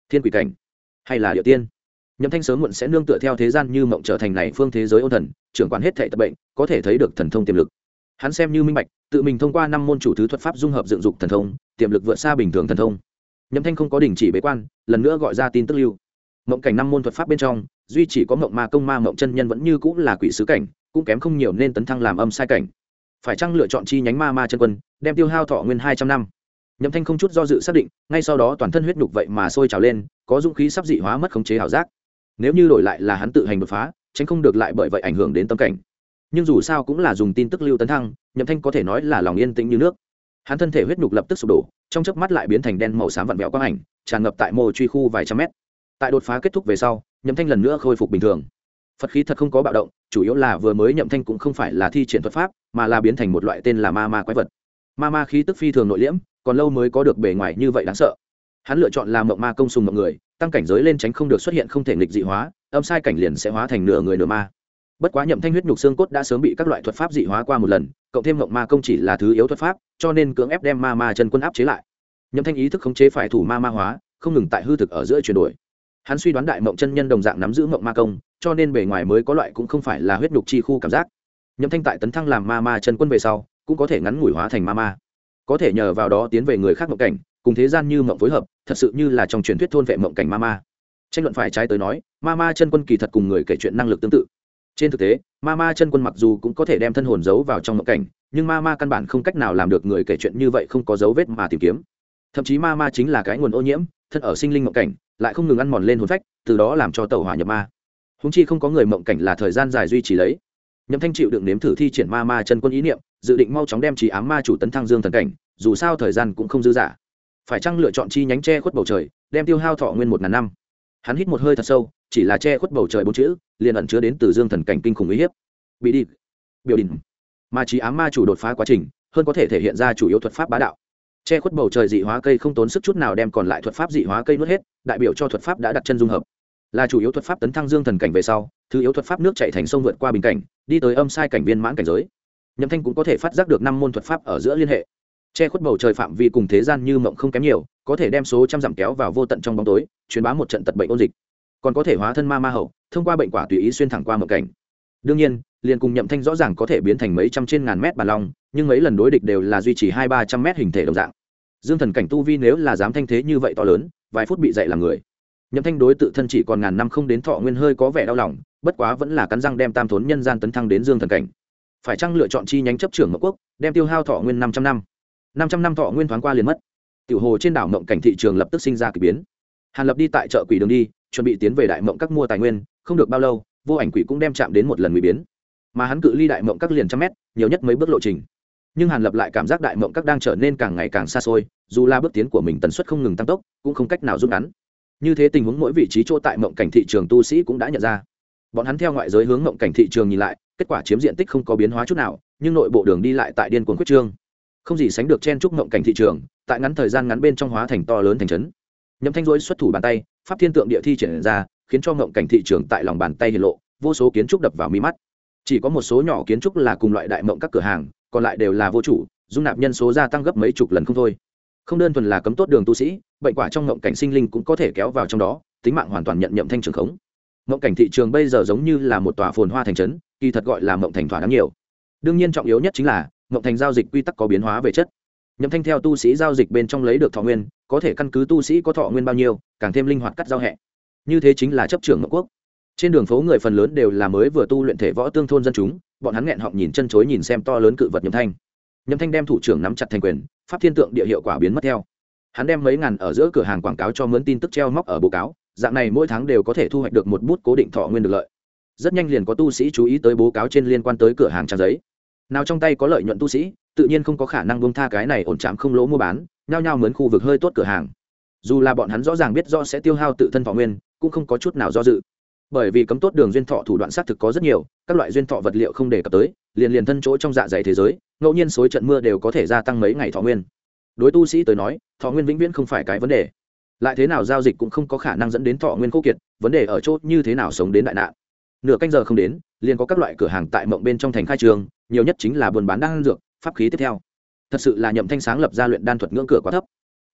thiên quỷ cảnh hay là địa tiên. Nhậm Thanh sớm muộn sẽ nương tựa theo thế gian như mộng trở thành này phương thế giới ôn thần, trưởng quản hết thảy tập bệnh, có thể thấy được thần thông tiềm lực. Hắn xem như minh bạch, tự mình thông qua 5 môn chủ thứ thuật pháp dung hợp dựng dục thần thông, tiềm lực vượt xa bình thường thần thông. Nhậm Thanh không có đình chỉ bế quan, lần nữa gọi ra tin tức lưu. Mộng cảnh 5 môn thuật pháp bên trong, duy chỉ có Mộng Ma công Ma Mộng chân nhân vẫn như cũng là quỷ sứ cảnh, cũng kém không nhiều nên tấn thăng làm âm sai cảnh. Phải chăng lựa chọn chi nhánh Ma Ma chân quân, đem tiêu hao thọ nguyên 200 năm. Nhậm Thanh không chút do dự xác định, ngay sau đó toàn thân huyết nhục vậy mà sôi trào lên, có dũng khí sắp dị hóa mất khống chế ảo giác. Nếu như đổi lại là hắn tự hành đột phá, tránh không được lại bởi vậy ảnh hưởng đến tâm cảnh. Nhưng dù sao cũng là dùng tin tức lưu tấn thăng, Nhậm Thanh có thể nói là lòng yên tĩnh như nước. Hắn thân thể huyết nhục lập tức sụp đổ, trong chớp mắt lại biến thành đen màu xám vặn vẹo quang ảnh, tràn ngập tại mô truy khu vài trăm mét. Tại đột phá kết thúc về sau, Nhậm Thanh lần nữa khôi phục bình thường. Phật khí thật không có bạo động, chủ yếu là vừa mới Nhậm Thanh cũng không phải là thi triển thuật pháp, mà là biến thành một loại tên là ma ma quái vật. Ma ma khí tức phi thường nội liễm, còn lâu mới có được bề ngoài như vậy đáng sợ. Hắn lựa chọn làm Mộng Ma công sùng mọi người, tăng cảnh giới lên tránh không được xuất hiện không thể nghịch dị hóa, âm sai cảnh liền sẽ hóa thành nửa người nửa ma. Bất quá Nhậm Thanh huyết nhục xương cốt đã sớm bị các loại thuật pháp dị hóa qua một lần, cộng thêm Mộng Ma công chỉ là thứ yếu thuật pháp, cho nên cưỡng ép đem ma ma chân quân áp chế lại. Nhậm Thanh ý thức khống chế phải thủ ma ma hóa, không ngừng tại hư thực ở giữa chuyển đổi. Hắn suy đoán đại mộng chân nhân đồng dạng nắm giữ Mộng Ma công, cho nên bề ngoài mới có loại cũng không phải là huyết nhục chi khu cảm giác. Nhậm Thanh tại tấn thăng làm ma ma chân quân về sau, cũng có thể ngắn ngủi hóa thành ma ma, có thể nhờ vào đó tiến về người khác mộng cảnh, cùng thế gian như mộng phối hợp, thật sự như là trong truyền thuyết thôn vệ mộng cảnh ma ma. Tranh luận phải trái tới nói, ma ma chân quân kỳ thật cùng người kể chuyện năng lực tương tự. Trên thực tế, ma ma chân quân mặc dù cũng có thể đem thân hồn giấu vào trong mộng cảnh, nhưng ma ma căn bản không cách nào làm được người kể chuyện như vậy không có dấu vết mà tìm kiếm. Thậm chí ma ma chính là cái nguồn ô nhiễm, thân ở sinh linh mộng cảnh, lại không ngừng ăn mòn lên hồn phách, từ đó làm cho tẩu hỏa nhập ma. Húng chi không có người mộng cảnh là thời gian dài duy trì lấy. Nhậm Thanh chịu đựng nếm thử thi triển ma ma chân quân ý niệm, dự định mau chóng đem trí ám ma chủ tấn thăng dương thần cảnh, dù sao thời gian cũng không dư dả. Phải chăng lựa chọn chi nhánh che khuất bầu trời, đem tiêu hao thọ nguyên 1000 năm. Hắn hít một hơi thật sâu, chỉ là che khuất bầu trời 4 chữ, liền ẩn chứa đến từ dương thần cảnh kinh khủng uy hiếp. Bị đi, biểu đình. Ma trí ám ma chủ đột phá quá trình, hơn có thể thể hiện ra chủ yếu thuật pháp bá đạo. Che khuất bầu trời dị hóa cây không tốn sức chút nào đem còn lại thuật pháp dị hóa cây nuốt hết, đại biểu cho thuật pháp đã đặt chân dung hợp. Là chủ yếu thuật pháp tấn thăng dương thần cảnh về sau, thứ yếu thuật pháp nước chảy thành sông vượt qua bình cảnh, đi tới âm sai cảnh viên mãn cảnh giới. Nhậm Thanh cũng có thể phát giác được 5 môn thuật pháp ở giữa liên hệ. Che khuất bầu trời phạm vi cùng thế gian như mộng không kém nhiều, có thể đem số trăm dặm kéo vào vô tận trong bóng tối, truyền bá một trận tật bệnh ôn dịch. Còn có thể hóa thân ma ma hậu, thông qua bệnh quả tùy ý xuyên thẳng qua mộng cảnh. Đương nhiên, liền cùng Nhậm Thanh rõ ràng có thể biến thành mấy trăm trên ngàn mét bàn long, nhưng mấy lần đối địch đều là duy trì 200-300 mét hình thể đồng dạng. Dương thần cảnh tu vi nếu là dám thanh thế như vậy to lớn, vài phút bị dậy làm người. Nhậm Thanh đối tự thân chỉ còn ngàn năm không đến thọ nguyên hơi có vẻ đau lòng, bất quá vẫn là cắn răng đem tam thốn nhân gian tấn thăng đến dương thần cảnh. Phải chăng lựa chọn chi nhánh chấp trưởng Mộng Quốc, đem tiêu hao thọ nguyên 500 năm. 500 năm thọ nguyên thoáng qua liền mất. Tiểu hồ trên đảo Mộng cảnh thị trường lập tức sinh ra kỳ biến. Hàn Lập đi tại chợ quỷ đường đi, chuẩn bị tiến về đại mộng các mua tài nguyên, không được bao lâu, vô ảnh quỷ cũng đem chạm đến một lần nguy biến. Mà hắn cự ly đại mộng các liền trăm mét, nhiều nhất mấy bước lộ trình. Nhưng Hàn Lập lại cảm giác đại mộng các đang trở nên càng ngày càng xa xôi, dù là bước tiến của mình tần suất không ngừng tăng tốc, cũng không cách nào rút ngắn. Như thế tình huống mỗi vị trí chỗ tại mộng cảnh thị trường tu sĩ cũng đã nhận ra. Bọn hắn theo ngoại giới hướng mộng cảnh thị trường nhìn lại, kết quả chiếm diện tích không có biến hóa chút nào, nhưng nội bộ đường đi lại tại điên cuồng quyết trương, không gì sánh được chen chúc mộng cảnh thị trường, tại ngắn thời gian ngắn bên trong hóa thành to lớn thành trấn. Nhậm Thanh rối xuất thủ bàn tay, pháp thiên tượng địa thi triển ra, khiến cho mộng cảnh thị trường tại lòng bàn tay hiện lộ, vô số kiến trúc đập vào mi mắt. Chỉ có một số nhỏ kiến trúc là cùng loại đại mộng các cửa hàng, còn lại đều là vô chủ, dung nạp nhân số gia tăng gấp mấy chục lần không thôi. Không đơn thuần là cấm tốt đường tu sĩ, bệnh quả trong mộng cảnh sinh linh cũng có thể kéo vào trong đó, tính mạng hoàn toàn nhận Nhậm Thanh trường khống. Mộng cảnh thị trường bây giờ giống như là một tòa phồn hoa thành trấn, kỳ thật gọi là mộng thành thỏa đáng nhiều. Đương nhiên trọng yếu nhất chính là mộng thành giao dịch quy tắc có biến hóa về chất. Nhậm Thanh theo tu sĩ giao dịch bên trong lấy được thọ nguyên, có thể căn cứ tu sĩ có thọ nguyên bao nhiêu, càng thêm linh hoạt cắt giao hẹ. Như thế chính là chấp trưởng Mộng Quốc. Trên đường phố người phần lớn đều là mới vừa tu luyện thể võ tương thôn dân chúng, bọn hắn nghẹn họng nhìn chân chối nhìn xem to lớn cự vật Nhậm Thanh. Nhậm Thanh đem thủ trưởng nắm chặt thành quyền, pháp thiên tượng địa hiệu quả biến mất theo. Hắn đem mấy ngàn ở giữa cửa hàng quảng cáo cho mướn tin tức treo móc ở bố cáo, dạng này mỗi tháng đều có thể thu hoạch được một bút cố định thọ nguyên được lợi. Rất nhanh liền có tu sĩ chú ý tới bố cáo trên liên quan tới cửa hàng trang giấy. Nào trong tay có lợi nhuận tu sĩ, tự nhiên không có khả năng buông tha cái này ổn chạm không lỗ mua bán, nhao nhao mướn khu vực hơi tốt cửa hàng. Dù là bọn hắn rõ ràng biết do sẽ tiêu hao tự thân thọ nguyên, cũng không có chút nào do dự. Bởi vì cấm tốt đường duyên thọ thủ đoạn xác thực có rất nhiều, các loại duyên thọ vật liệu không đề cập tới, liền thân chỗ trong dạ dày thế giới, ngẫu nhiên xối trận mưa đều có thể gia tăng mấy ngày thọ nguyên. Đối tu sĩ tới nói, thọ nguyên vĩnh viễn không phải cái vấn đề. Lại thế nào giao dịch cũng không có khả năng dẫn đến thọ nguyên khô kiệt, vấn đề ở chỗ như thế nào sống đến đại nạn. Nửa canh giờ không đến, liền có các loại cửa hàng tại mộng bên trong thành khai trường, nhiều nhất chính là buôn bán đan dược, pháp khí tiếp theo. Thật sự là Nhậm Thanh sáng lập ra luyện đan thuật ngưỡng cửa quá thấp.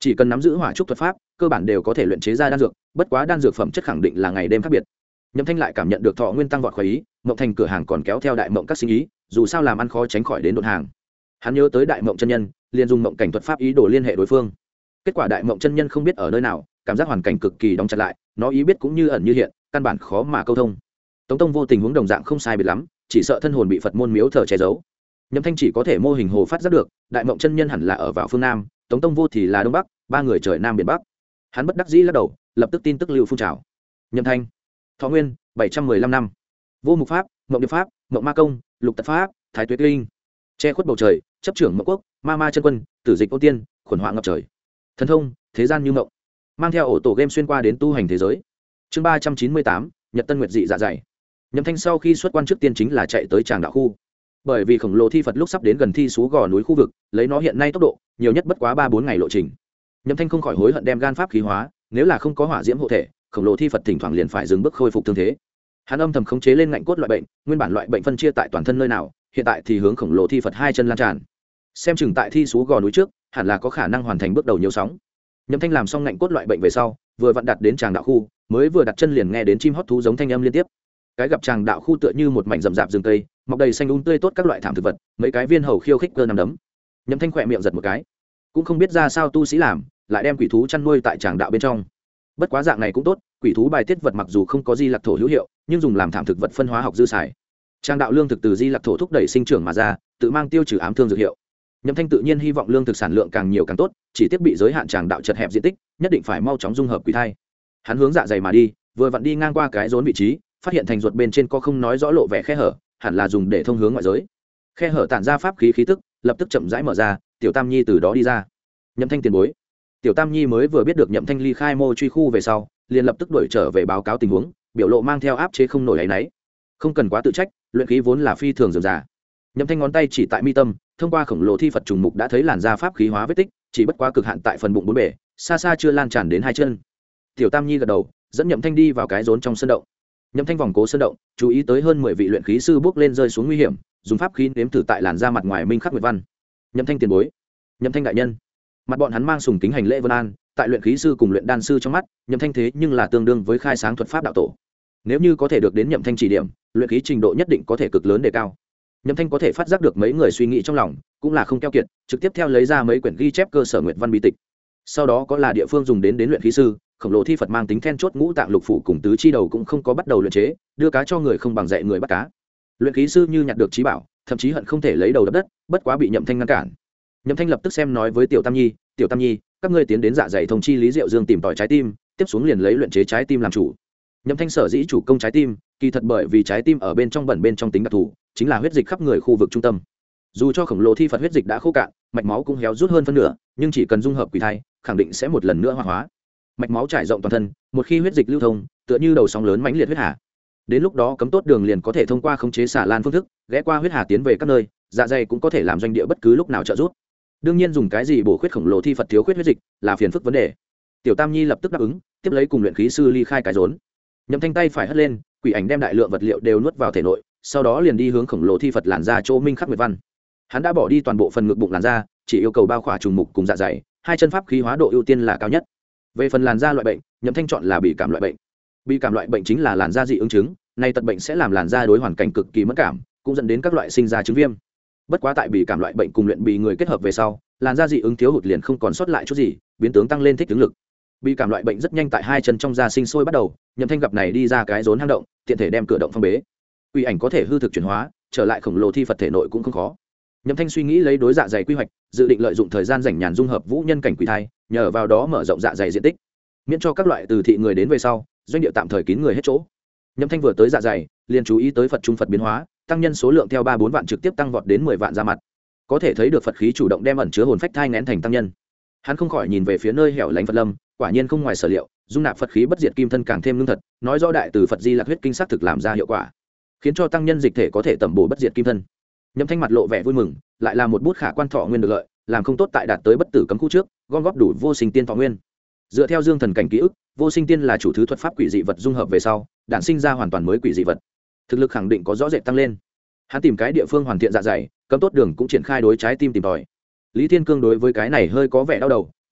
chỉ cần nắm giữ hỏa trúc thuật pháp cơ bản đều có thể luyện chế ra đan dược, bất quá đan dược phẩm chất khẳng định là ngày đêm khác biệt. Nhậm Thanh lại cảm nhận được thọ nguyên tăng vọt khoái ý, Mộng Thành cửa hàng còn kéo theo Đại Mộng các sinh ý, dù sao làm ăn khó tránh khỏi đến đột hàng. Hắn nhớ tới Đại Mộng chân nhân, liền dùng Mộng cảnh thuật pháp ý đồ liên hệ đối phương. Kết quả Đại Mộng chân nhân không biết ở nơi nào, cảm giác hoàn cảnh cực kỳ đóng chặt lại, nó ý biết cũng như ẩn như hiện, căn bản khó mà câu thông. Tống Tông vô tình huống đồng dạng không sai biệt lắm, chỉ sợ thân hồn bị Phật môn miếu thờ che giấu. Nhậm Thanh chỉ có thể mô hình hồ phát giác được, Đại Mộng chân nhân hẳn là ở vào phương nam, Tống Tông vô thì là đông bắc, ba người trời nam biển bắc. Hắn bất đắc dĩ lắc đầu, lập tức tin tức lưu phun trào. Nhậm Thanh, thọ nguyên 715 năm, vô mục pháp, Mộng điệp pháp, Mộng ma công, lục tật pháp, thái tuế linh, che khuất bầu trời, chấp trưởng Mộng quốc, ma ma chân quân, tử dịch ô tiên, khuẩn họa ngập trời, thần thông thế gian như mộng, mang theo ổ tổ game xuyên qua đến tu hành thế giới. Chương 398, Nhật Tân Nguyệt dị dạ dày. Nhậm Thanh sau khi xuất quan trước tiên chính là chạy tới Tràng Đạo khu, bởi vì khổng lồ thi Phật lúc sắp đến gần thi sú gò núi khu vực, lấy nó hiện nay tốc độ nhiều nhất bất quá 3-4 ngày lộ trình. Nhậm Thanh không khỏi hối hận đem gan pháp khí hóa, nếu là không có hỏa diễm hộ thể, khổng lồ thi Phật thỉnh thoảng liền phải dừng bước khôi phục thương thế. Hắn âm thầm khống chế lên ngạnh cốt loại bệnh, nguyên bản loại bệnh phân chia tại toàn thân nơi nào, hiện tại thì hướng khổng lồ thi Phật hai chân lan tràn. Xem chừng tại thi sú gò núi trước, hẳn là có khả năng hoàn thành bước đầu nhiều sóng. Nhậm Thanh làm xong ngạnh cốt loại bệnh về sau, vừa vặn đặt đến Tràng Đạo khu, mới vừa đặt chân liền nghe đến chim hót thú giống thanh âm liên tiếp. Cái gặp Tràng Đạo khu tựa như một mảnh rậm rạp rừng tây, mọc đầy xanh tươi tốt các loại thảm thực vật, mấy cái viên hầu khiêu khích cơ nằm đấm. Nhậm Thanh khỏe miệng giật một cái, cũng không biết ra sao tu sĩ làm, lại đem quỷ thú chăn nuôi tại Tràng Đạo bên trong. Bất quá dạng này cũng tốt, quỷ thú bài tiết vật mặc dù không có di lặc thổ hữu hiệu, nhưng dùng làm thảm thực vật phân hóa học dư xài. Tràng Đạo lương thực từ di lặc thổ thúc đẩy sinh trưởng mà ra, tự mang tiêu trừ ám thương dược hiệu. Nhậm Thanh tự nhiên hy vọng lương thực sản lượng càng nhiều càng tốt, chỉ tiếc bị giới hạn Tràng Đạo chật hẹp diện tích, nhất định phải mau chóng dung hợp quỷ thai. Hắn hướng dạ dày mà đi, vừa vặn đi ngang qua cái rốn vị trí, phát hiện thành ruột bên trên có không nói rõ lộ vẻ khe hở, hẳn là dùng để thông hướng ngoại giới. Khe hở tản ra pháp khí khí tức, lập tức chậm rãi mở ra, Tiểu Tam Nhi từ đó đi ra. Nhậm Thanh tiền bối. Tiểu Tam Nhi mới vừa biết được Nhậm Thanh ly khai mô truy khu về sau, liền lập tức đuổi trở về báo cáo tình huống, biểu lộ mang theo áp chế không nổi áy náy. Không cần quá tự trách, luyện khí vốn là phi thường dườm già. Nhậm Thanh ngón tay chỉ tại mi tâm, thông qua khổng lồ thi Phật trùng mục đã thấy làn da pháp khí hóa vết tích, chỉ bất quá cực hạn tại phần bụng bốn bề, xa xa chưa lan tràn đến hai chân. Tiểu Tam Nhi gật đầu, dẫn Nhậm Thanh đi vào cái rốn trong sân động. Nhậm Thanh vòng cố sân động, chú ý tới hơn 10 vị luyện khí sư bước lên rơi xuống nguy hiểm, dùng pháp khí nếm thử tại làn da mặt ngoài minh khắc nguyệt văn. Nhậm Thanh tiền bối, Nhậm Thanh đại nhân. Mặt bọn hắn mang sùng kính hành lễ vân an, tại luyện khí sư cùng luyện đan sư trong mắt, Nhậm Thanh thế nhưng là tương đương với khai sáng thuật pháp đạo tổ. Nếu như có thể được đến Nhậm Thanh chỉ điểm, luyện khí trình độ nhất định có thể cực lớn đề cao. Nhậm Thanh có thể phát giác được mấy người suy nghĩ trong lòng, cũng là không keo kiệt, trực tiếp theo lấy ra mấy quyển ghi chép cơ sở nguyệt văn bí tịch. Sau đó có là địa phương dùng đến luyện khí sư, khổng lồ thi Phật mang tính then chốt ngũ tạng lục phủ cùng tứ chi đầu cũng không có bắt đầu luyện chế, đưa cá cho người không bằng dạy người bắt cá. Luyện khí sư như nhặt được trí bảo, thậm chí hận không thể lấy đầu đập đất, bất quá bị Nhậm Thanh ngăn cản. Nhậm Thanh lập tức xem nói với Tiểu Tam Nhi, Tiểu Tam Nhi, các ngươi tiến đến dạ dày thông chi Lý Diệu Dương tìm tòi trái tim, tiếp xuống liền lấy luyện chế trái tim làm chủ. Nhậm Thanh sở dĩ chủ công trái tim, kỳ thật bởi vì trái tim ở bên trong bẩn bên trong tính đặc thù, chính là huyết dịch khắp người khu vực trung tâm. Dù cho khổng lồ thi Phật huyết dịch đã khô cạn, mạch máu cũng héo rút hơn phân nửa, nhưng chỉ cần dung hợp quỷ thai, khẳng định sẽ một lần nữa hoạt hóa. Mạch máu trải rộng toàn thân, một khi huyết dịch lưu thông, tựa như đầu sóng lớn mãnh liệt huyết hà. Đến lúc đó cấm tốt đường liền có thể thông qua khống chế xả lan phương thức, ghé qua huyết hà tiến về các nơi, dạ dày cũng có thể làm doanh địa bất cứ lúc nào trợ giúp. Đương nhiên dùng cái gì bổ khuyết khổng lồ thi Phật thiếu khuyết huyết dịch là phiền phức vấn đề. Tiểu Tam Nhi lập tức đáp ứng, tiếp lấy cùng luyện khí sư ly khai cái rốn. Nhậm Thanh tay phải hất lên, quỷ ảnh đem đại lượng vật liệu đều nuốt vào thể nội, sau đó liền đi hướng khổng lồ thi Phật làn da chỗ minh khắc nguyệt văn. Hắn đã bỏ đi toàn bộ phần ngực bụng làn da, chỉ yêu cầu bao khỏa trùng mục cùng dạ dày, hai chân pháp khí hóa độ ưu tiên là cao nhất. Về phần làn da loại bệnh, Nhậm Thanh chọn là bị cảm loại bệnh. Bị cảm loại bệnh chính là làn da dị ứng chứng, này tật bệnh sẽ làm làn da đối hoàn cảnh cực kỳ mất cảm, cũng dẫn đến các loại sinh ra chứng viêm. Bất quá tại bị cảm loại bệnh cùng luyện bị người kết hợp về sau, làn da dị ứng thiếu hụt liền không còn sót lại chút gì, biến tướng tăng lên thích ứng lực. Bị cảm loại bệnh rất nhanh tại hai chân trong da sinh sôi bắt đầu, Nhậm Thanh gặp này đi ra cái rốn hang động, tiện thể đem cửa động phong bế. Quỷ ảnh có thể hư thực chuyển hóa, trở lại khổng lồ thi Phật thể nội cũng không khó. Nhậm Thanh suy nghĩ lấy đối dạ dày quy hoạch, dự định lợi dụng thời gian rảnh nhàn dung hợp vũ nhân cảnh quỷ thai, nhờ vào đó mở rộng dạ dày diện tích, miễn cho các loại từ thị người đến về sau, doanh địa tạm thời kín người hết chỗ. Nhậm Thanh vừa tới dạ dày, liền chú ý tới Phật trung Phật biến hóa, tăng nhân số lượng theo 3-4 vạn trực tiếp tăng vọt đến 10 vạn ra mặt. Có thể thấy được Phật khí chủ động đem ẩn chứa hồn phách thai nén thành tăng nhân. Hắn không khỏi nhìn về phía nơi hẻo lánh Phật lâm, quả nhiên không ngoài sở liệu, dung nạp Phật khí bất diệt kim thân càng thêm lương thật, nói rõ đại từ Phật Di Lặc huyết kinh sắc thực làm ra hiệu quả, khiến cho tăng nhân dịch thể có thể tẩm bổ bất diệt kim thân. Nhậm Thanh mặt lộ vẻ vui mừng, lại là một bút khả quan thọ nguyên được lợi, làm không tốt tại đạt tới bất tử cấm khu trước, gom góp đủ vô sinh tiên thọ nguyên. Dựa theo Dương Thần cảnh ký ức, vô sinh tiên là chủ thứ thuật pháp quỷ dị vật dung hợp về sau, đản sinh ra hoàn toàn mới quỷ dị vật, thực lực khẳng định có rõ rệt tăng lên. Hắn tìm cái địa phương hoàn thiện dạ dày, cấm tốt đường cũng triển khai đối trái tim tìm tòi. Lý Thiên Cương đối với cái này hơi có vẻ đau đầu,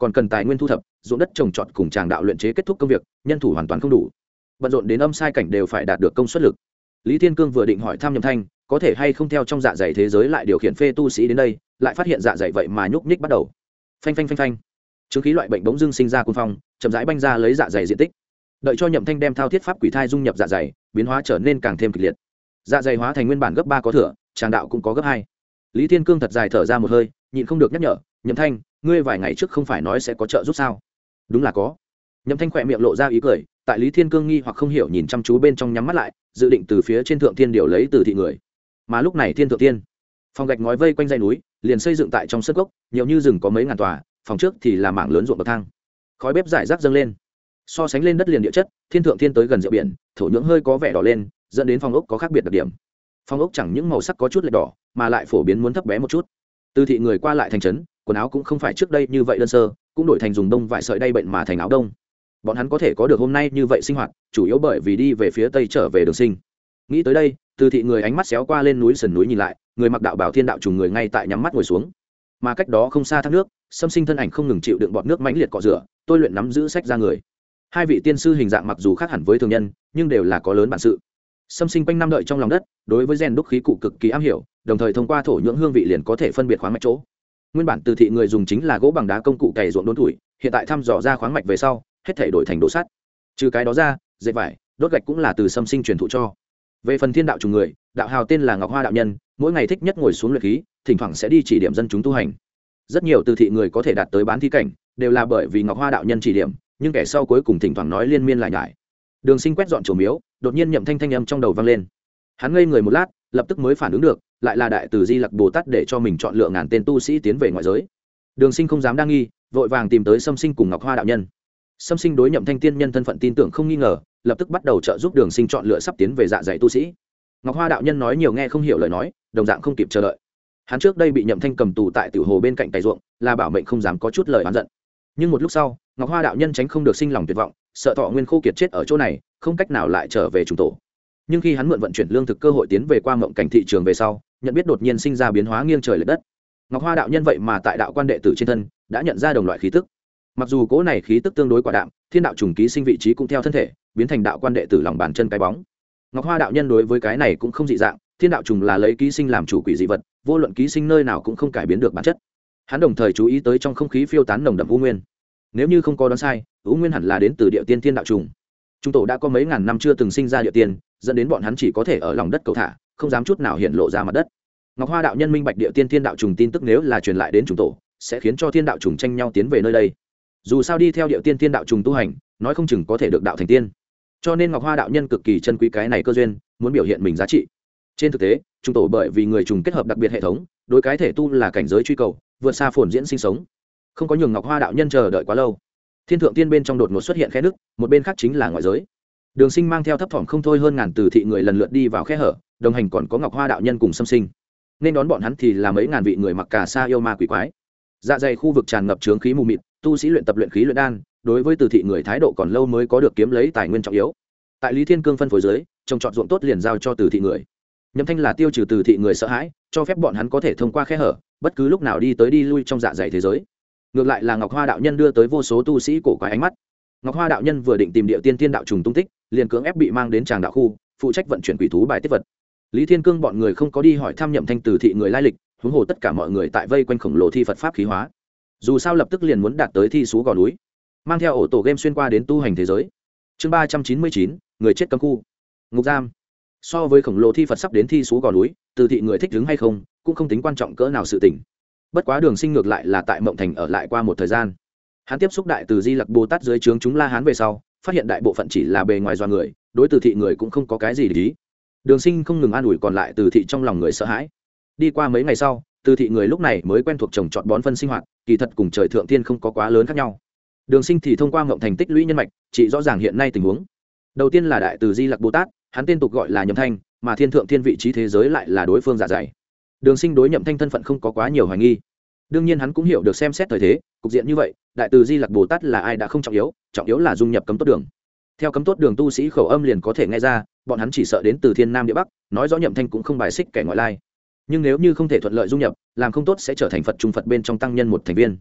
còn cần tài nguyên thu thập, ruộng đất trồng trọt cùng tràng đạo luyện chế kết thúc công việc, nhân thủ hoàn toàn không đủ, bận rộn đến âm sai cảnh đều phải đạt được công suất lực. Lý Thiên Cương vừa định hỏi thăm Nhậm Thanh có thể hay không theo trong dạ dày thế giới lại điều khiển phê tu sĩ đến đây, lại phát hiện dạ dày vậy mà nhúc nhích bắt đầu. Phanh phanh phanh phanh. Chứng khí loại bệnh bỗng dưng sinh ra cuồng phong, chậm rãi banh ra lấy dạ dày diện tích. Đợi cho Nhậm Thanh đem thao thiết pháp quỷ thai dung nhập dạ dày, biến hóa trở nên càng thêm kịch liệt. Dạ dày hóa thành nguyên bản gấp 3 có thừa, tràng đạo cũng có gấp 2. Lý Thiên Cương thật dài thở ra một hơi, nhịn không được nhắc nhở, "Nhậm Thanh, ngươi vài ngày trước không phải nói sẽ có trợ giúp sao?" "Đúng là có." Nhậm Thanh khỏe miệng lộ ra ý cười, tại Lý Thiên Cương nghi hoặc không hiểu nhìn chăm chú bên trong nhắm mắt lại, dự định từ phía trên thượng thiên điều lấy từ thị người. Mà lúc này thiên thượng thiên, phòng gạch ngói vây quanh dãy núi, liền xây dựng tại trong sân gốc, nhiều như rừng có mấy ngàn tòa, phòng trước thì là mảng lớn ruộng bậc thang. Khói bếp rải rác dâng lên. So sánh lên đất liền địa chất, thiên thượng thiên tới gần rượu biển, thổ nhưỡng hơi có vẻ đỏ lên, dẫn đến phòng ốc có khác biệt đặc điểm. Phòng ốc chẳng những màu sắc có chút lệch đỏ, mà lại phổ biến muốn thấp bé một chút. Từ thị người qua lại thành trấn, quần áo cũng không phải trước đây như vậy đơn sơ, cũng đổi thành dùng đông vải sợi đay bệnh mà thành áo đông. Bọn hắn có thể có được hôm nay như vậy sinh hoạt, chủ yếu bởi vì đi về phía tây trở về Đường Sinh. Nghĩ tới đây, từ thị người ánh mắt xéo qua lên núi sườn núi nhìn lại, người mặc đạo bảo thiên đạo trùng người ngay tại nhắm mắt ngồi xuống. Mà cách đó không xa thác nước, Sâm Sinh thân ảnh không ngừng chịu đựng bọt nước mãnh liệt cọ rửa, tôi luyện nắm giữ sách ra người. Hai vị tiên sư hình dạng mặc dù khác hẳn với thường nhân, nhưng đều là có lớn bản sự. Sâm Sinh quanh năm đợi trong lòng đất, đối với rèn đúc khí cụ cực kỳ am hiểu, đồng thời thông qua thổ nhưỡng hương vị liền có thể phân biệt khoáng mạch chỗ. Nguyên bản từ thị người dùng chính là gỗ bằng đá công cụ cày ruộng đốn tuổi, hiện tại thăm dò ra khoáng mạch về sau, hết thể đổi thành đồ sắt. Trừ cái đó ra, dệt vải, đốt gạch cũng là từ Sâm Sinh truyền thụ cho. Về phần thiên đạo trùng người, đạo hào tên là Ngọc Hoa đạo nhân, mỗi ngày thích nhất ngồi xuống luyện khí, thỉnh thoảng sẽ đi chỉ điểm dân chúng tu hành. Rất nhiều từ thị người có thể đạt tới bán thi cảnh, đều là bởi vì Ngọc Hoa đạo nhân chỉ điểm, nhưng kẻ sau cuối cùng thỉnh thoảng nói liên miên lại nhải. Đường Sinh quét dọn chùa miếu, đột nhiên Nhậm Thanh thanh âm trong đầu vang lên. Hắn ngây người một lát, lập tức mới phản ứng được, lại là đại từ Di Lặc Bồ Tát để cho mình chọn lựa ngàn tên tu sĩ tiến về ngoại giới. Đường Sinh không dám đa nghi, vội vàng tìm tới Sâm Sinh cùng Ngọc Hoa đạo nhân. Sâm Sinh đối Nhậm Thanh tiên nhân thân phận tin tưởng không nghi ngờ, lập tức bắt đầu trợ giúp Đường Sinh chọn lựa sắp tiến về dạ dày tu sĩ. Ngọc Hoa đạo nhân nói nhiều nghe không hiểu lời nói, đồng dạng không kịp chờ đợi. Hắn trước đây bị Nhậm Thanh cầm tù tại tiểu hồ bên cạnh cày ruộng, là bảo mệnh không dám có chút lời oán giận. Nhưng một lúc sau, Ngọc Hoa đạo nhân tránh không được sinh lòng tuyệt vọng, sợ thọ nguyên khô kiệt chết ở chỗ này, không cách nào lại trở về trùng tổ. Nhưng khi hắn mượn vận chuyển lương thực cơ hội tiến về qua mộng cảnh thị trường về sau, nhận biết đột nhiên sinh ra biến hóa nghiêng trời lệch đất. Ngọc Hoa đạo nhân vậy mà tại đạo quan đệ tử trên thân đã nhận ra đồng loại khí tức. Mặc dù cỗ này khí tức tương đối quả đạm, thiên đạo trùng ký sinh vị trí cũng theo thân thể biến thành đạo quan đệ tử lòng bàn chân cái bóng. Ngọc Hoa đạo nhân đối với cái này cũng không dị dạng, thiên đạo trùng là lấy ký sinh làm chủ quỷ dị vật, vô luận ký sinh nơi nào cũng không cải biến được bản chất. Hắn đồng thời chú ý tới trong không khí phiêu tán nồng đậm u nguyên. Nếu như không có đoán sai, u nguyên hẳn là đến từ địa tiên thiên đạo trùng. Trung tổ đã có mấy ngàn năm chưa từng sinh ra địa tiên, dẫn đến bọn hắn chỉ có thể ở lòng đất cầu thả, không dám chút nào hiện lộ ra mặt đất. Ngọc Hoa đạo nhân minh bạch địa tiên thiên đạo trùng tin tức nếu là truyền lại đến trung tổ, sẽ khiến cho thiên đạo trùng tranh nhau tiến về nơi đây. Dù sao đi theo địa tiên thiên đạo trùng tu hành, nói không chừng có thể được đạo thành tiên. Cho nên Ngọc Hoa đạo nhân cực kỳ trân quý cái này cơ duyên, muốn biểu hiện mình giá trị. Trên thực tế, trung tổ bởi vì người trùng kết hợp đặc biệt hệ thống, đối cái thể tu là cảnh giới truy cầu, vượt xa phồn diễn sinh sống, không có nhường Ngọc Hoa đạo nhân chờ đợi quá lâu. Thiên thượng tiên bên trong đột ngột xuất hiện khe nước, một bên khác chính là ngoại giới. Đường Sinh mang theo thấp thỏm không thôi hơn ngàn từ thị người lần lượt đi vào khe hở, đồng hành còn có Ngọc Hoa đạo nhân cùng Sâm Sinh. Nên đón bọn hắn thì là mấy ngàn vị người mặc cà sa yêu ma quỷ quái. Dạ dày khu vực tràn ngập chướng khí mù mịt, tu sĩ luyện tập luyện khí luyện đan, đối với từ thị người thái độ còn lâu mới có được kiếm lấy tài nguyên trọng yếu. Tại Lý Thiên Cương phân phối dưới, trồng trọt ruộng tốt liền giao cho từ thị người. Nhậm Thanh là tiêu trừ từ thị người sợ hãi, cho phép bọn hắn có thể thông qua khe hở, bất cứ lúc nào đi tới đi lui trong dạ dày thế giới. Ngược lại là Ngọc Hoa đạo nhân đưa tới vô số tu sĩ cổ quái ánh mắt. Ngọc Hoa đạo nhân vừa định tìm địa tiên tiên đạo trùng tung tích, liền cưỡng ép bị mang đến tràng đạo khu, phụ trách vận chuyển quỷ thú bài tiết vật. Lý Thiên Cương bọn người không có đi hỏi thăm Nhậm Thanh từ thị người lai lịch, huống hồ tất cả mọi người tại vây quanh khổng lồ thi Phật pháp khí hóa. Dù sao lập tức liền muốn đạt tới thi sú gò núi, mang theo ổ tổ game xuyên qua đến tu hành thế giới. Chương 399, người chết cấm khu, ngục giam. So với khổng lồ thi Phật sắp đến thi sú gò núi, từ thị người thích đứng hay không, cũng không tính quan trọng cỡ nào sự tình. Bất quá Đường Sinh ngược lại là tại Mộng Thành ở lại qua một thời gian. Hắn tiếp xúc đại từ Di Lặc Bồ Tát dưới trướng chúng La Hán về sau, phát hiện đại bộ phận chỉ là bề ngoài do người, đối từ thị người cũng không có cái gì để ý. Đường Sinh không ngừng an ủi còn lại từ thị trong lòng người sợ hãi. Đi qua mấy ngày sau, từ thị người lúc này mới quen thuộc trồng trọt bón phân sinh hoạt, kỳ thật cùng trời thượng thiên không có quá lớn khác nhau. Đường Sinh thì thông qua Mộng Thành tích lũy nhân mạch, chỉ rõ ràng hiện nay tình huống. Đầu tiên là đại từ Di Lặc Bồ Tát, hắn tên tục gọi là Nhậm Thanh, mà thiên thượng thiên vị trí thế giới lại là đối phương dạ dày. Đường Sinh đối Nhậm Thanh thân phận không có quá nhiều hoài nghi. Đương nhiên hắn cũng hiểu được xem xét thời thế, cục diện như vậy, đại từ Di Lặc Bồ Tát là ai đã không trọng yếu là dung nhập cấm tốt đường. Theo cấm tốt đường tu sĩ khẩu âm liền có thể nghe ra, bọn hắn chỉ sợ đến từ thiên nam địa bắc, nói rõ Nhậm Thanh cũng không bài xích kẻ ngoại lai. Nhưng nếu như không thể thuận lợi dung nhập, làm không tốt sẽ trở thành Phật trung Phật bên trong tăng nhân một thành viên.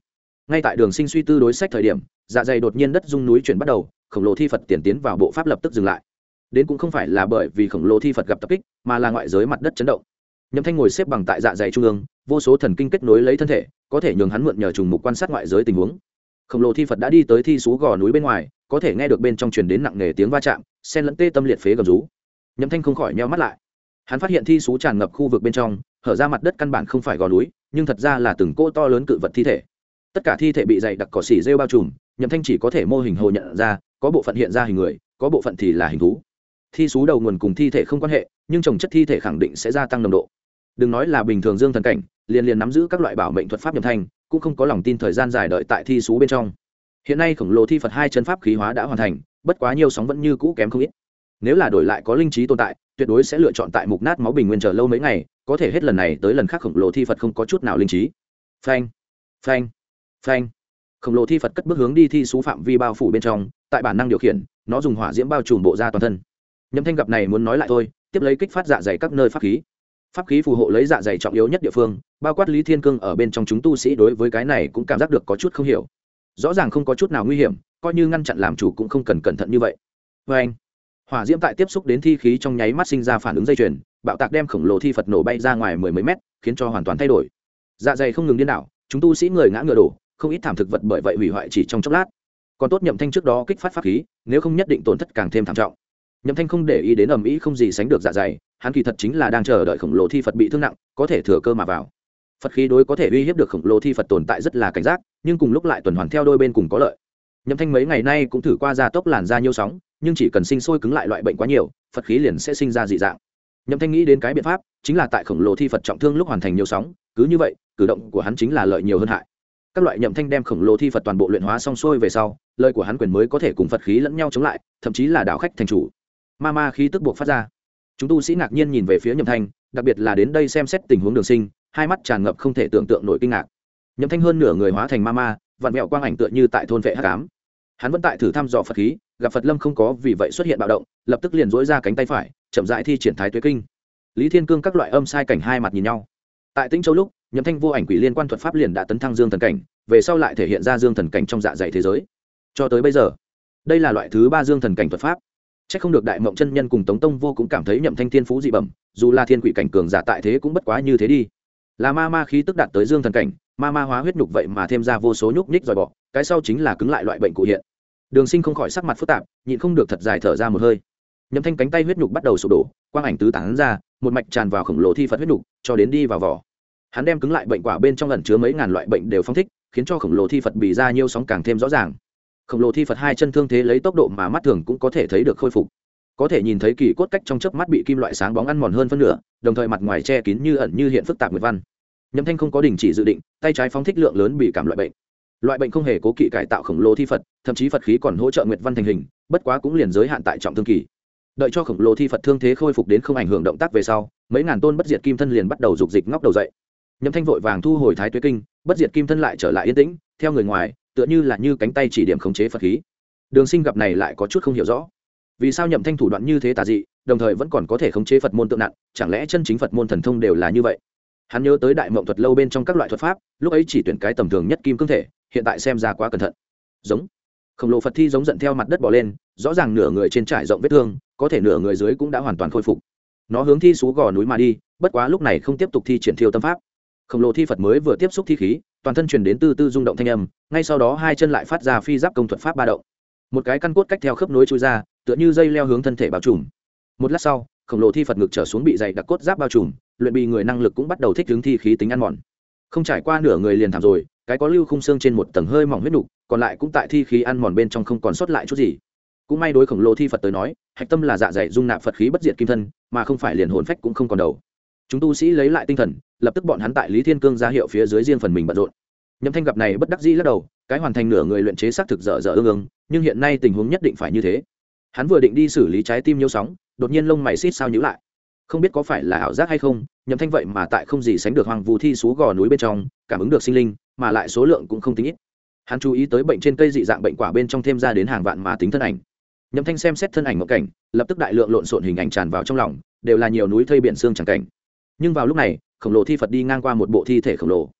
ngay tại Đường Sinh suy tư đối sách thời điểm, dạ dày đột nhiên đất rung núi chuyển bắt đầu, khổng lồ thi Phật tiền tiến vào bộ pháp lập tức dừng lại. Đến cũng không phải là bởi vì khổng lồ thi Phật gặp tập kích, mà là ngoại giới mặt đất chấn động. Nhậm Thanh ngồi xếp bằng tại dạ dày trung ương, vô số thần kinh kết nối lấy thân thể, có thể nhường hắn mượn nhờ trùng mục quan sát ngoại giới tình huống. Khổng lồ thi Phật đã đi tới thi sú gò núi bên ngoài, có thể nghe được bên trong truyền đến nặng nề tiếng va chạm, xen lẫn tê tâm liệt phế gầm rú. Nhậm Thanh không khỏi nheo mắt lại. Hắn phát hiện thi sú tràn ngập khu vực bên trong, hở ra mặt đất căn bản không phải gò núi, nhưng thật ra là từng cỗ to lớn cự vật thi thể. Tất cả thi thể bị dày đặc cỏ xỉ rêu bao trùm, Nhậm Thanh chỉ có thể mô hình hồ nhận ra, có bộ phận hiện ra hình người, có bộ phận thì là hình thú. Thi sú đầu nguồn cùng thi thể không quan hệ, nhưng trồng chất thi thể khẳng định sẽ gia tăng nồng độ. Đừng nói là bình thường dương thần cảnh, liền nắm giữ các loại bảo mệnh thuật pháp Nhậm Thanh cũng không có lòng tin thời gian dài đợi tại thi sú bên trong. Hiện nay khổng lồ thi Phật hai chân pháp khí hóa đã hoàn thành, bất quá nhiều sóng vẫn như cũ kém không ít. Nếu là đổi lại có linh trí tồn tại, tuyệt đối sẽ lựa chọn tại mục nát máu bình nguyên chờ lâu mấy ngày, có thể hết lần này tới lần khác khổng lồ thi Phật không có chút nào linh trí. Phanh, phanh, phanh. Khổng lồ thi Phật cất bước hướng đi thi sú phạm vi bao phủ bên trong, tại bản năng điều khiển, nó dùng hỏa diễm bao trùm bộ da toàn thân. Nhậm Thanh gặp này muốn nói lại thôi, tiếp lấy kích phát dạ dày các nơi pháp khí. Pháp khí phù hộ lấy dạ dày trọng yếu nhất địa phương, bao quát Lý Thiên Cương ở bên trong chúng tu sĩ đối với cái này cũng cảm giác được có chút không hiểu. Rõ ràng không có chút nào nguy hiểm, coi như ngăn chặn làm chủ cũng không cần cẩn thận như vậy. Phanh. Hỏa diễm tại tiếp xúc đến thi khí trong nháy mắt sinh ra phản ứng dây chuyền, bạo tạc đem khổng lồ thi Phật nổ bay ra ngoài mười mấy mét, khiến cho hoàn toàn thay đổi. Dạ dày không ngừng điên đảo, chúng tu sĩ người ngã ngựa đổ, không ít thảm thực vật bởi vậy hủy hoại chỉ trong chốc lát. Còn tốt Nhậm Thanh trước đó kích phát pháp khí, nếu không nhất định tổn thất càng thêm thảm trọng. Nhậm Thanh không để ý đến ầm ĩ không gì sánh được dạ dày, hắn kỳ thật chính là đang chờ đợi khổng lồ thi Phật bị thương nặng, có thể thừa cơ mà vào. Phật khí đối có thể uy hiếp được khổng lồ thi Phật tồn tại rất là cảnh giác, nhưng cùng lúc lại tuần hoàn theo đôi bên cùng có lợi. Nhậm Thanh mấy ngày nay cũng thử qua gia tốc làn da nhiêu sóng, nhưng chỉ cần sinh sôi cứng lại loại bệnh quá nhiều, Phật khí liền sẽ sinh ra dị dạng. Nhậm Thanh nghĩ đến cái biện pháp, chính là tại khổng lồ thi Phật trọng thương lúc hoàn thành nhiều sóng, cứ như vậy, cử động của hắn chính là lợi nhiều hơn hại. Các loại Nhậm Thanh đem khổng lồ thi Phật toàn bộ luyện hóa xong xuôi về sau, lời của hắn quyền mới có thể cùng Phật khí lẫn nhau chống lại, thậm chí là đảo khách thành chủ. Ma khí tức buộc phát ra. Chúng tu sĩ ngạc nhiên nhìn về phía Nhậm Thanh, đặc biệt là đến đây xem xét tình huống Đường Sinh, hai mắt tràn ngập không thể tưởng tượng nổi kinh ngạc. Nhậm Thanh hơn nửa người hóa thành ma, vặn vẹo quang ảnh tựa như tại thôn vệ hắc ám. Hắn vẫn tại thử thăm dò Phật khí, gặp Phật Lâm không có vì vậy xuất hiện bạo động, lập tức liền duỗi ra cánh tay phải, chậm rãi thi triển Thái Tuế Kinh. Lý Thiên Cương các loại âm sai cảnh hai mặt nhìn nhau. Tại Tĩnh Châu lúc, Nhậm Thanh vô ảnh quỷ liên quan thuật pháp liền đã tấn thăng dương thần cảnh, về sau lại thể hiện ra dương thần cảnh trong dạ dày thế giới. Cho tới bây giờ, đây là loại thứ 3 dương thần cảnh thuật pháp. Chắc không được Đại Mộng chân nhân cùng Tống Tông Vô cũng cảm thấy Nhậm Thanh thiên phú dị bẩm, dù là thiên quỷ cảnh cường giả tại thế cũng bất quá như thế đi. Là ma khí tức đạt tới dương thần cảnh, ma hóa huyết nhục vậy mà thêm ra vô số nhúc nhích rồi bỏ, cái sau chính là cứng lại loại bệnh cụ hiện. Đường Sinh không khỏi sắc mặt phức tạp, nhịn không được thật dài thở ra một hơi. Nhậm Thanh cánh tay huyết nhục bắt đầu sụp đổ, quang ảnh tứ tán ra, một mạch tràn vào khổng lồ thi Phật huyết nhục, cho đến đi vào vỏ. Hắn đem cứng lại bệnh quả bên trong ẩn chứa mấy ngàn loại bệnh đều phóng thích, khiến cho khổng lồ thi Phật bì ra nhiều sóng càng thêm rõ ràng. Khổng lồ thi Phật hai chân thương thế lấy tốc độ mà mắt thường cũng có thể thấy được khôi phục. Có thể nhìn thấy kỳ cốt cách trong chớp mắt bị kim loại sáng bóng ăn mòn hơn phân nửa, đồng thời mặt ngoài che kín như ẩn như hiện phức tạp nguyệt văn. Nhậm Thanh không có đình chỉ dự định, tay trái phóng thích lượng lớn bị cảm loại bệnh. Loại bệnh không hề cố kỵ cải tạo khổng lồ thi Phật, thậm chí Phật khí còn hỗ trợ nguyệt văn thành hình, bất quá cũng liền giới hạn tại trọng thương kỳ. Đợi cho khổng lồ thi Phật thương thế khôi phục đến không ảnh hưởng động tác về sau, mấy ngàn tôn bất diệt kim thân liền bắt đầu dục dịch ngóc đầu dậy. Nhậm Thanh vội vàng thu hồi Thái Tuế Kinh, bất diệt kim thân lại trở lại yên tĩnh, theo người ngoài, tựa như là như cánh tay chỉ điểm khống chế Phật khí. Đường Sinh gặp này lại có chút không hiểu rõ, vì sao Nhậm Thanh thủ đoạn như thế tà dị, đồng thời vẫn còn có thể khống chế Phật môn tượng nặng, chẳng lẽ chân chính Phật môn thần thông đều là như vậy? Hắn nhớ tới Đại Mộng thuật lâu bên trong các loại thuật pháp, lúc ấy chỉ tuyển cái tầm thường nhất kim cương thể, hiện tại xem ra quá cẩn thận. Giống khổng lồ Phật thi giống giận theo mặt đất bò lên, rõ ràng nửa người trên trải rộng vết thương, có thể nửa người dưới cũng đã hoàn toàn khôi phục. Nó hướng thi sú gò núi mà đi, bất quá lúc này không tiếp tục thi triển Thiêu Tâm pháp. Khổng lồ thi Phật mới vừa tiếp xúc thi khí, toàn thân truyền đến từ từ rung động thanh âm, ngay sau đó hai chân lại phát ra phi giáp công thuật pháp ba động. Một cái căn cốt cách theo khớp nối chui ra, tựa như dây leo hướng thân thể bao trùm. Một lát sau, khổng lồ thi Phật ngực trở xuống bị dày đặc cốt giáp bao trùm, luyện bì người năng lực cũng bắt đầu thích ứng thi khí tính ăn mòn. Không trải qua nửa người liền thảm rồi, cái có lưu khung xương trên một tầng hơi mỏng huyết nục, còn lại cũng tại thi khí ăn mòn bên trong không còn sót lại chút gì. Cũng may đối khổng lồ thi Phật tới nói, hạch tâm là dạ dày dung nạp Phật khí bất diệt kim thân, mà không phải liền hồn phách cũng không còn đầu. Chúng tu sĩ lấy lại tinh thần, lập tức bọn hắn tại Lý Thiên Cương ra hiệu phía dưới riêng phần mình bận rộn. Nhậm Thanh gặp này bất đắc dĩ lắc đầu, cái hoàn thành nửa người luyện chế xác thực dở ương, nhưng hiện nay tình huống nhất định phải như thế. Hắn vừa định đi xử lý trái tim nhiêu sóng, đột nhiên lông mày xít sao nhíu lại. Không biết có phải là ảo giác hay không, Nhậm Thanh vậy mà tại không gì sánh được hoang vu thi sú gò núi bên trong, cảm ứng được sinh linh, mà lại số lượng cũng không tính ít. Hắn chú ý tới bệnh trên cây dị dạng bệnh quả bên trong thêm ra đến hàng vạn mà tính thân ảnh. Nhậm Thanh xem xét thân ảnh một cảnh, lập tức đại lượng lộn xộn hình ảnh tràn vào trong lòng, đều là nhiều núi thây biển xương chẳng cảnh. Nhưng vào lúc này, khổng lồ thi Phật đi ngang qua một bộ thi thể khổng lồ.